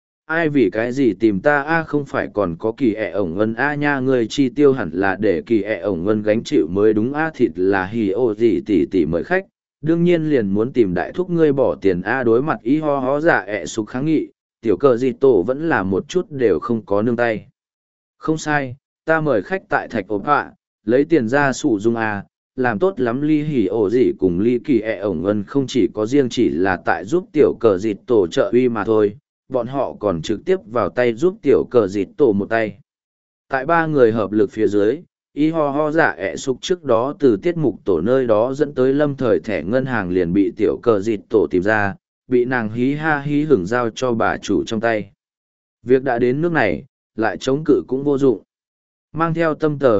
Ai vì cái gì tìm ta a không phải còn có kỳ ẹ ổng ngân a nha người chi tiêu hẳn là để kỳ ẹ ổng ngân gánh chịu mới đúng a thịt là hì ô gì tỉ mời khách, đương nhiên liền muốn tìm đại thúc ngươi bỏ tiền a đối mặt y ho hó dạ ẹ xúc kháng nghị, tiểu cờ dịt tổ vẫn là một chút đều không có nương tay. Không sai, ta mời khách tại thạch ốp họa, lấy tiền ra sủ dung a, làm tốt lắm Ly Hỉ ổ gì cùng Ly Kỳ ẹ ổng ngân không chỉ có riêng chỉ là tại giúp tiểu cờ dịt tổ trợ uy mà thôi, bọn họ còn trực tiếp vào tay giúp tiểu cờ dịt tổ một tay. Tại ba người hợp lực phía dưới, y ho ho giả ẹ sục trước đó từ tiết mục tổ nơi đó dẫn tới lâm thời thẻ ngân hàng liền bị tiểu cờ dịt tổ tìm ra, bị nàng hí ha hí hửng giao cho bà chủ trong tay. Việc đã đến nước này, lại chống cự cũng vô dụng. Mang theo tâm tờ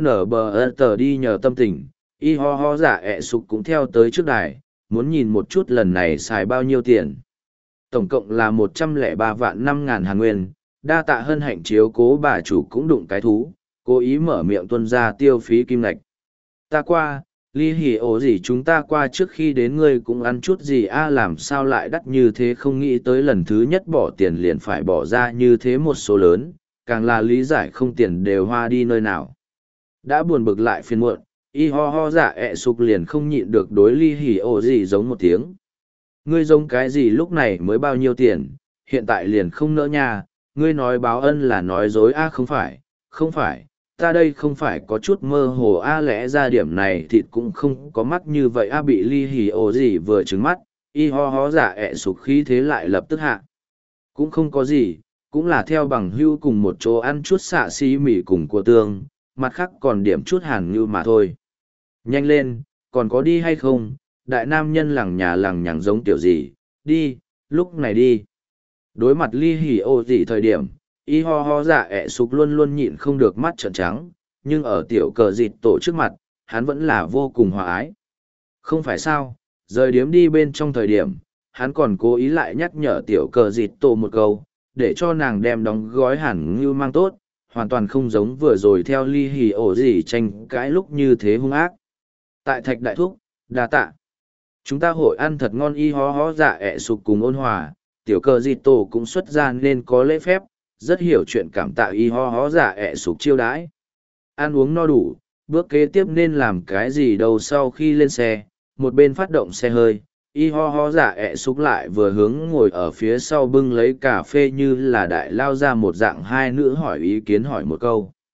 HNBR đi nhờ tâm tình, y ho ho giả ẹ sục cũng theo tới trước đài, muốn nhìn một chút lần này xài bao nhiêu tiền. Tổng cộng là 103 vạn 5.000 Hàn Nguyên, đa tạ hân hạnh chiếu cố bà chủ cũng đụng cái thú, cố ý mở miệng tuân ra tiêu phí kim ngạch. Ta qua, Ly Hỉ ổ gì chúng ta qua trước khi đến ngươi cũng ăn chút gì a làm sao lại đắt như thế không nghĩ tới lần thứ nhất bỏ tiền liền phải bỏ ra như thế một số lớn, càng là lý giải không tiền đều hoa đi nơi nào. Đã buồn bực lại phiền muộn, y ho ho giả ẹ sục liền không nhịn được đối Ly Hỉ ổ gì giống một tiếng. Ngươi giống cái gì lúc này mới bao nhiêu tiền, hiện tại liền không nỡ nha, ngươi nói báo ân là nói dối a không phải, ta đây không phải có chút mơ hồ a lẽ ra điểm này thịt cũng không có mắt như vậy a bị Ly Hỉ ổ gì vừa trứng mắt, y ho ho giả ẹ sục khí thế lại lập tức hạ. Cũng không có gì, cũng là theo bằng hưu cùng một chỗ ăn chút xạ xí mì cùng cua tương, mặt khác còn điểm chút hàn như mà thôi. Nhanh lên, còn có đi hay không? Đại nam nhân lằng nhà lằng nhằng giống tiểu gì, đi, lúc này đi. Đối mặt Ly Hỉ ô gì thời điểm, y ho ho dạ ẹ sục luôn luôn nhịn không được mắt trợn trắng, nhưng ở tiểu cờ dịt tổ trước mặt, hắn vẫn là vô cùng hòa ái. Không phải sao, rời điếm đi bên trong thời điểm, hắn còn cố ý lại nhắc nhở tiểu cờ dịt tổ một câu, để cho nàng đem đóng gói hẳn như mang tốt, hoàn toàn không giống vừa rồi theo Ly Hỉ ổ gì tranh cãi lúc như thế hung ác. Tại thạch đại thúc, đa tạ. Chúng ta hội ăn thật ngon y hó hó dạ ẹ sục cùng ôn hòa, tiểu cờ dịt tổ cũng xuất ra nên có lễ phép, rất hiểu chuyện cảm tạ y hó hó dạ ẹ sục chiêu đãi. Ăn uống no đủ, bước kế tiếp nên làm cái gì đâu sau khi lên xe, một bên phát động xe hơi, y ho ho dạ ẹ sục lại vừa hướng ngồi ở phía sau bưng lấy cà phê như là đại lao ra một dạng hai nữ hỏi ý kiến hỏi một câu.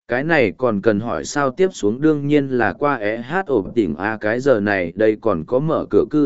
Cái này còn cần hỏi sao tiếp xuống đương nhiên là qua ộp tỉnh A cái giờ này đây còn có mở cửa cư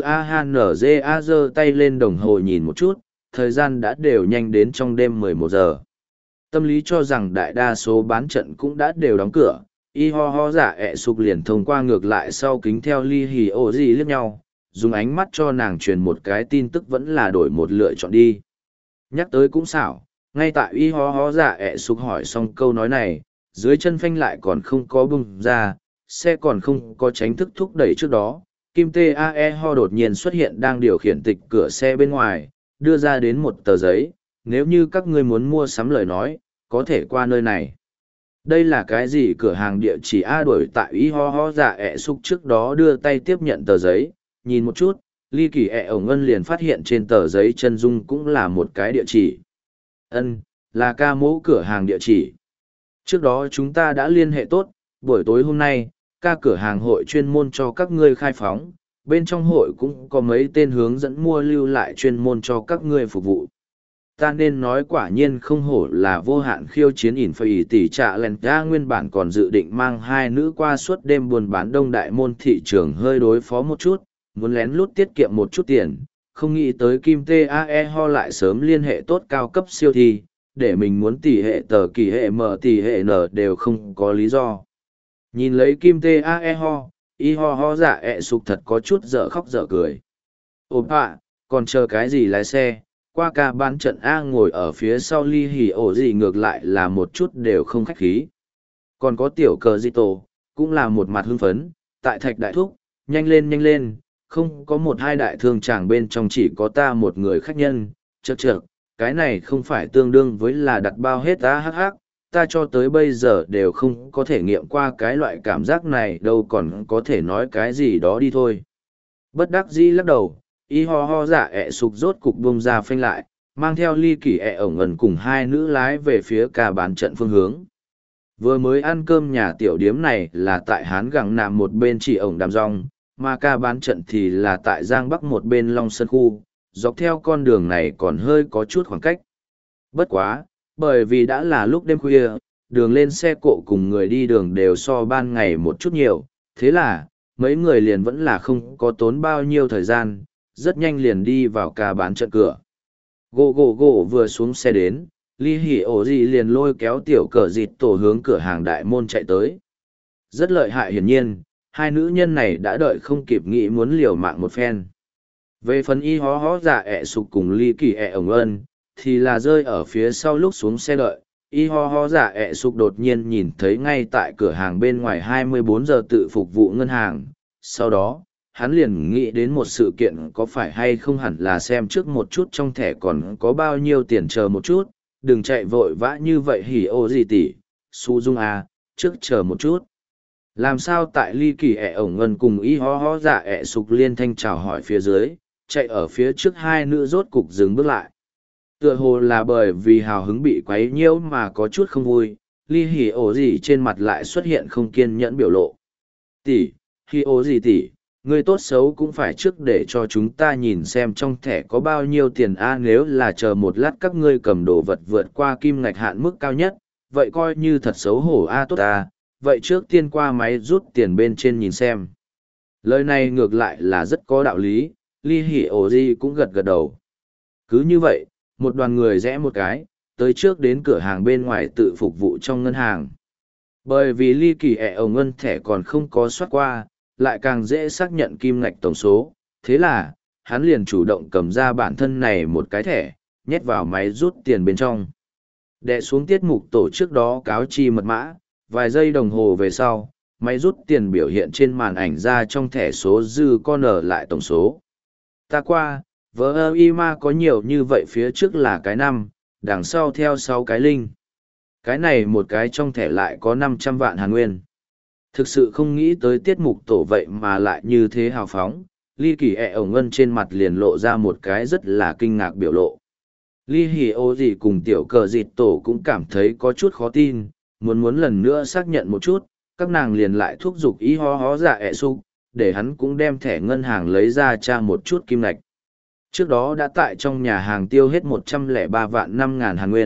AHNGA giơ tay lên đồng hồ nhìn một chút, thời gian đã đều nhanh đến trong đêm 11 giờ. Tâm lý cho rằng đại đa số bán trận cũng đã đều đóng cửa, y ho ho giả ẹ sục liền thông qua ngược lại sau kính theo ly hì ổ gì liếc nhau, dùng ánh mắt cho nàng truyền một cái tin tức vẫn là đổi một lựa chọn đi. Nhắc tới cũng xảo, ngay tại y ho ho giả ẹ sục hỏi xong câu nói này, dưới chân phanh lại còn không có bung ra, xe còn không có tránh thức thúc đẩy trước đó. Kim Tae Ho đột nhiên xuất hiện đang điều khiển tịch cửa xe bên ngoài, đưa ra đến một tờ giấy, nếu như các ngươi muốn mua sắm lời nói, có thể qua nơi này. Đây là cái gì cửa hàng địa chỉ A đổi tại y ho ho dạ ẹ xúc trước đó đưa tay tiếp nhận tờ giấy, nhìn một chút, ly kỳ ẹ ổng ân liền phát hiện trên tờ giấy chân dung cũng là một cái địa chỉ. Ân, là ca mẫu cửa hàng địa chỉ. Trước đó chúng ta đã liên hệ tốt, buổi tối hôm nay, ca cửa hàng hội chuyên môn cho các ngươi khai phóng, bên trong hội cũng có mấy tên hướng dẫn mua lưu lại chuyên môn cho các ngươi phục vụ. Ta nên nói quả nhiên không hổ là vô hạn khiêu chiến ỉn phải tỷ trạ lèn ra nguyên bản còn dự định mang hai nữ qua suốt đêm buôn bán đông đại môn thị trường hơi đối phó một chút, muốn lén lút tiết kiệm một chút tiền, không nghĩ tới Kim Tae Ho lại sớm liên hệ tốt cao cấp siêu thị, để mình muốn tỷ hệ tờ kỳ hệ mở tỷ hệ nở đều không có lý do. Nhìn lấy Kim Tae Ho, y ho ho dạ ẹ sục thật có chút dở khóc dở cười. Ồ ạ, còn chờ cái gì lái xe, qua ca bán trận A ngồi ở phía sau ly hỉ ổ gì ngược lại là một chút đều không khách khí. Còn có tiểu cờ di tổ, cũng là một mặt hưng phấn, tại thạch đại thúc, nhanh lên, không có một hai đại thương chàng bên trong chỉ có ta một người khách nhân, chật, cái này không phải tương đương với là đặt bao hết ta cho tới bây giờ đều không có thể nghiệm qua cái loại cảm giác này đâu còn có thể nói cái gì đó đi thôi. Bất đắc dĩ lắc đầu, y ho ho dạ ẹ sục rốt cục bông ra phanh lại, mang theo ly kỳ ẹ ổng ẩn cùng hai nữ lái về phía ca bán trận phương hướng. Vừa mới ăn cơm nhà tiểu điếm này là tại Hán Gẳng Nạm một bên chỉ ổng đàm rong, mà ca bán trận thì là tại Giang Bắc một bên Long Sơn khu, dọc theo con đường này còn hơi có chút khoảng cách. Bất quá, bởi vì đã là lúc đêm khuya, đường lên xe cộ cùng người đi đường đều so ban ngày một chút nhiều, thế là, mấy người liền vẫn là không có tốn bao nhiêu thời gian, rất nhanh liền đi vào ca bán trận cửa. Gỗ vừa xuống xe đến, ly hỉ ổ gì liền lôi kéo tiểu cờ dịt tổ hướng cửa hàng đại môn chạy tới. Rất lợi hại hiển nhiên, hai nữ nhân này đã đợi không kịp nghĩ muốn liều mạng một phen. Về phần y hó hó dạ ẹ sục cùng ly kỳ ẹ ổng ân, thì là rơi ở phía sau lúc xuống xe đợi. Y ho ho dạ ẹ sục đột nhiên nhìn thấy ngay tại cửa hàng bên ngoài 24 giờ tự phục vụ ngân hàng. Sau đó, hắn liền nghĩ đến một sự kiện có phải hay không hẳn là xem trước một chút trong thẻ còn có bao nhiêu tiền chờ một chút, đừng chạy vội vã như vậy hỉ ô gì tỉ, su dung à, trước chờ một chút. Làm sao tại ly kỳ ẹ ổng ngân cùng y ho ho dạ ẹ sục liên thanh chào hỏi phía dưới, chạy ở phía trước hai nữ rốt cục dừng bước lại. Tựa hồ là bởi vì hào hứng bị quấy nhiễu mà có chút không vui, ly hỉ ổ gì trên mặt lại xuất hiện không kiên nhẫn biểu lộ. Tỷ, hỉ ổ gì tỷ, người tốt xấu cũng phải trước để cho chúng ta nhìn xem trong thẻ có bao nhiêu tiền a nếu là chờ một lát các ngươi cầm đồ vật vượt qua kim ngạch hạn mức cao nhất, vậy coi như thật xấu hổ a tốt a, vậy trước tiên qua máy rút tiền bên trên nhìn xem. Lời này ngược lại là rất có đạo lý, ly hỉ ổ gì cũng gật gật đầu. Cứ như vậy, một đoàn người rẽ một cái, tới trước đến cửa hàng bên ngoài tự phục vụ trong ngân hàng. Bởi vì ly kỳ ẹ ổng ngân thẻ còn không có soát qua, lại càng dễ xác nhận kim ngạch tổng số, thế là, hắn liền chủ động cầm ra bản thân này một cái thẻ, nhét vào máy rút tiền bên trong. Đệ xuống tiết mục tổ trước đó cáo chi mật mã, vài giây đồng hồ về sau, máy rút tiền biểu hiện trên màn ảnh ra trong thẻ số dư con ở lại tổng số. Ta qua, vỡ ima có nhiều như vậy phía trước là cái 5, đằng sau theo 6 cái linh. Cái này một cái trong thẻ lại có 500 vạn Hàn Nguyên. Thực sự không nghĩ tới tiết mục tổ vậy mà lại như thế hào phóng, ly kỳ ẹ ổng ngân trên mặt liền lộ ra một cái rất là kinh ngạc biểu lộ. Ly hỉ ô gì cùng tiểu cờ dịt tổ cũng cảm thấy có chút khó tin, muốn lần nữa xác nhận một chút, các nàng liền lại thúc giục y ho hó dạ ẹ sục, để hắn cũng đem thẻ ngân hàng lấy ra tra một chút kim ngạch. Trước đó đã tại trong nhà hàng tiêu hết 103 vạn 5.000 Hàn Nguyên,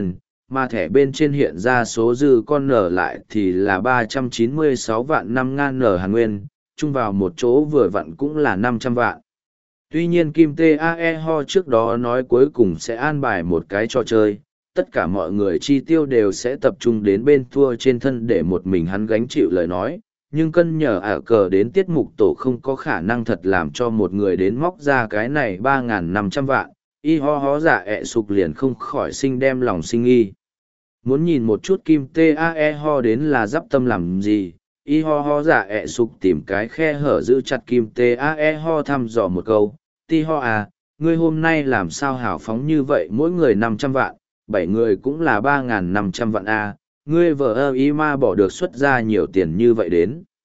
mà thẻ bên trên hiện ra số dư con nở lại thì là 396 vạn 5.000 nở Hàn Nguyên, chung vào một chỗ vừa vặn cũng là 500 vạn. Tuy nhiên Kim Tae Ho trước đó nói cuối cùng sẽ an bài một cái trò chơi, tất cả mọi người chi tiêu đều sẽ tập trung đến bên thua trên thân để một mình hắn gánh chịu lời nói, nhưng cân nhờ ả cờ đến tiết mục tổ không có khả năng thật làm cho một người đến móc ra cái này 3.500 vạn, y ho hó giả ẹ sục liền không khỏi sinh đem lòng sinh nghi. Muốn nhìn một chút Kim Tae Ho đến là dắp tâm làm gì, y ho ho giả ẹ sục tìm cái khe hở giữ chặt Kim Tae Ho thăm dò một câu, ti ho à, ngươi hôm nay làm sao hào phóng như vậy, mỗi người 500 vạn, 7 người cũng là 3.500 vạn a, ngươi vợ ơ ý ma bỏ được xuất ra nhiều tiền như vậy đến.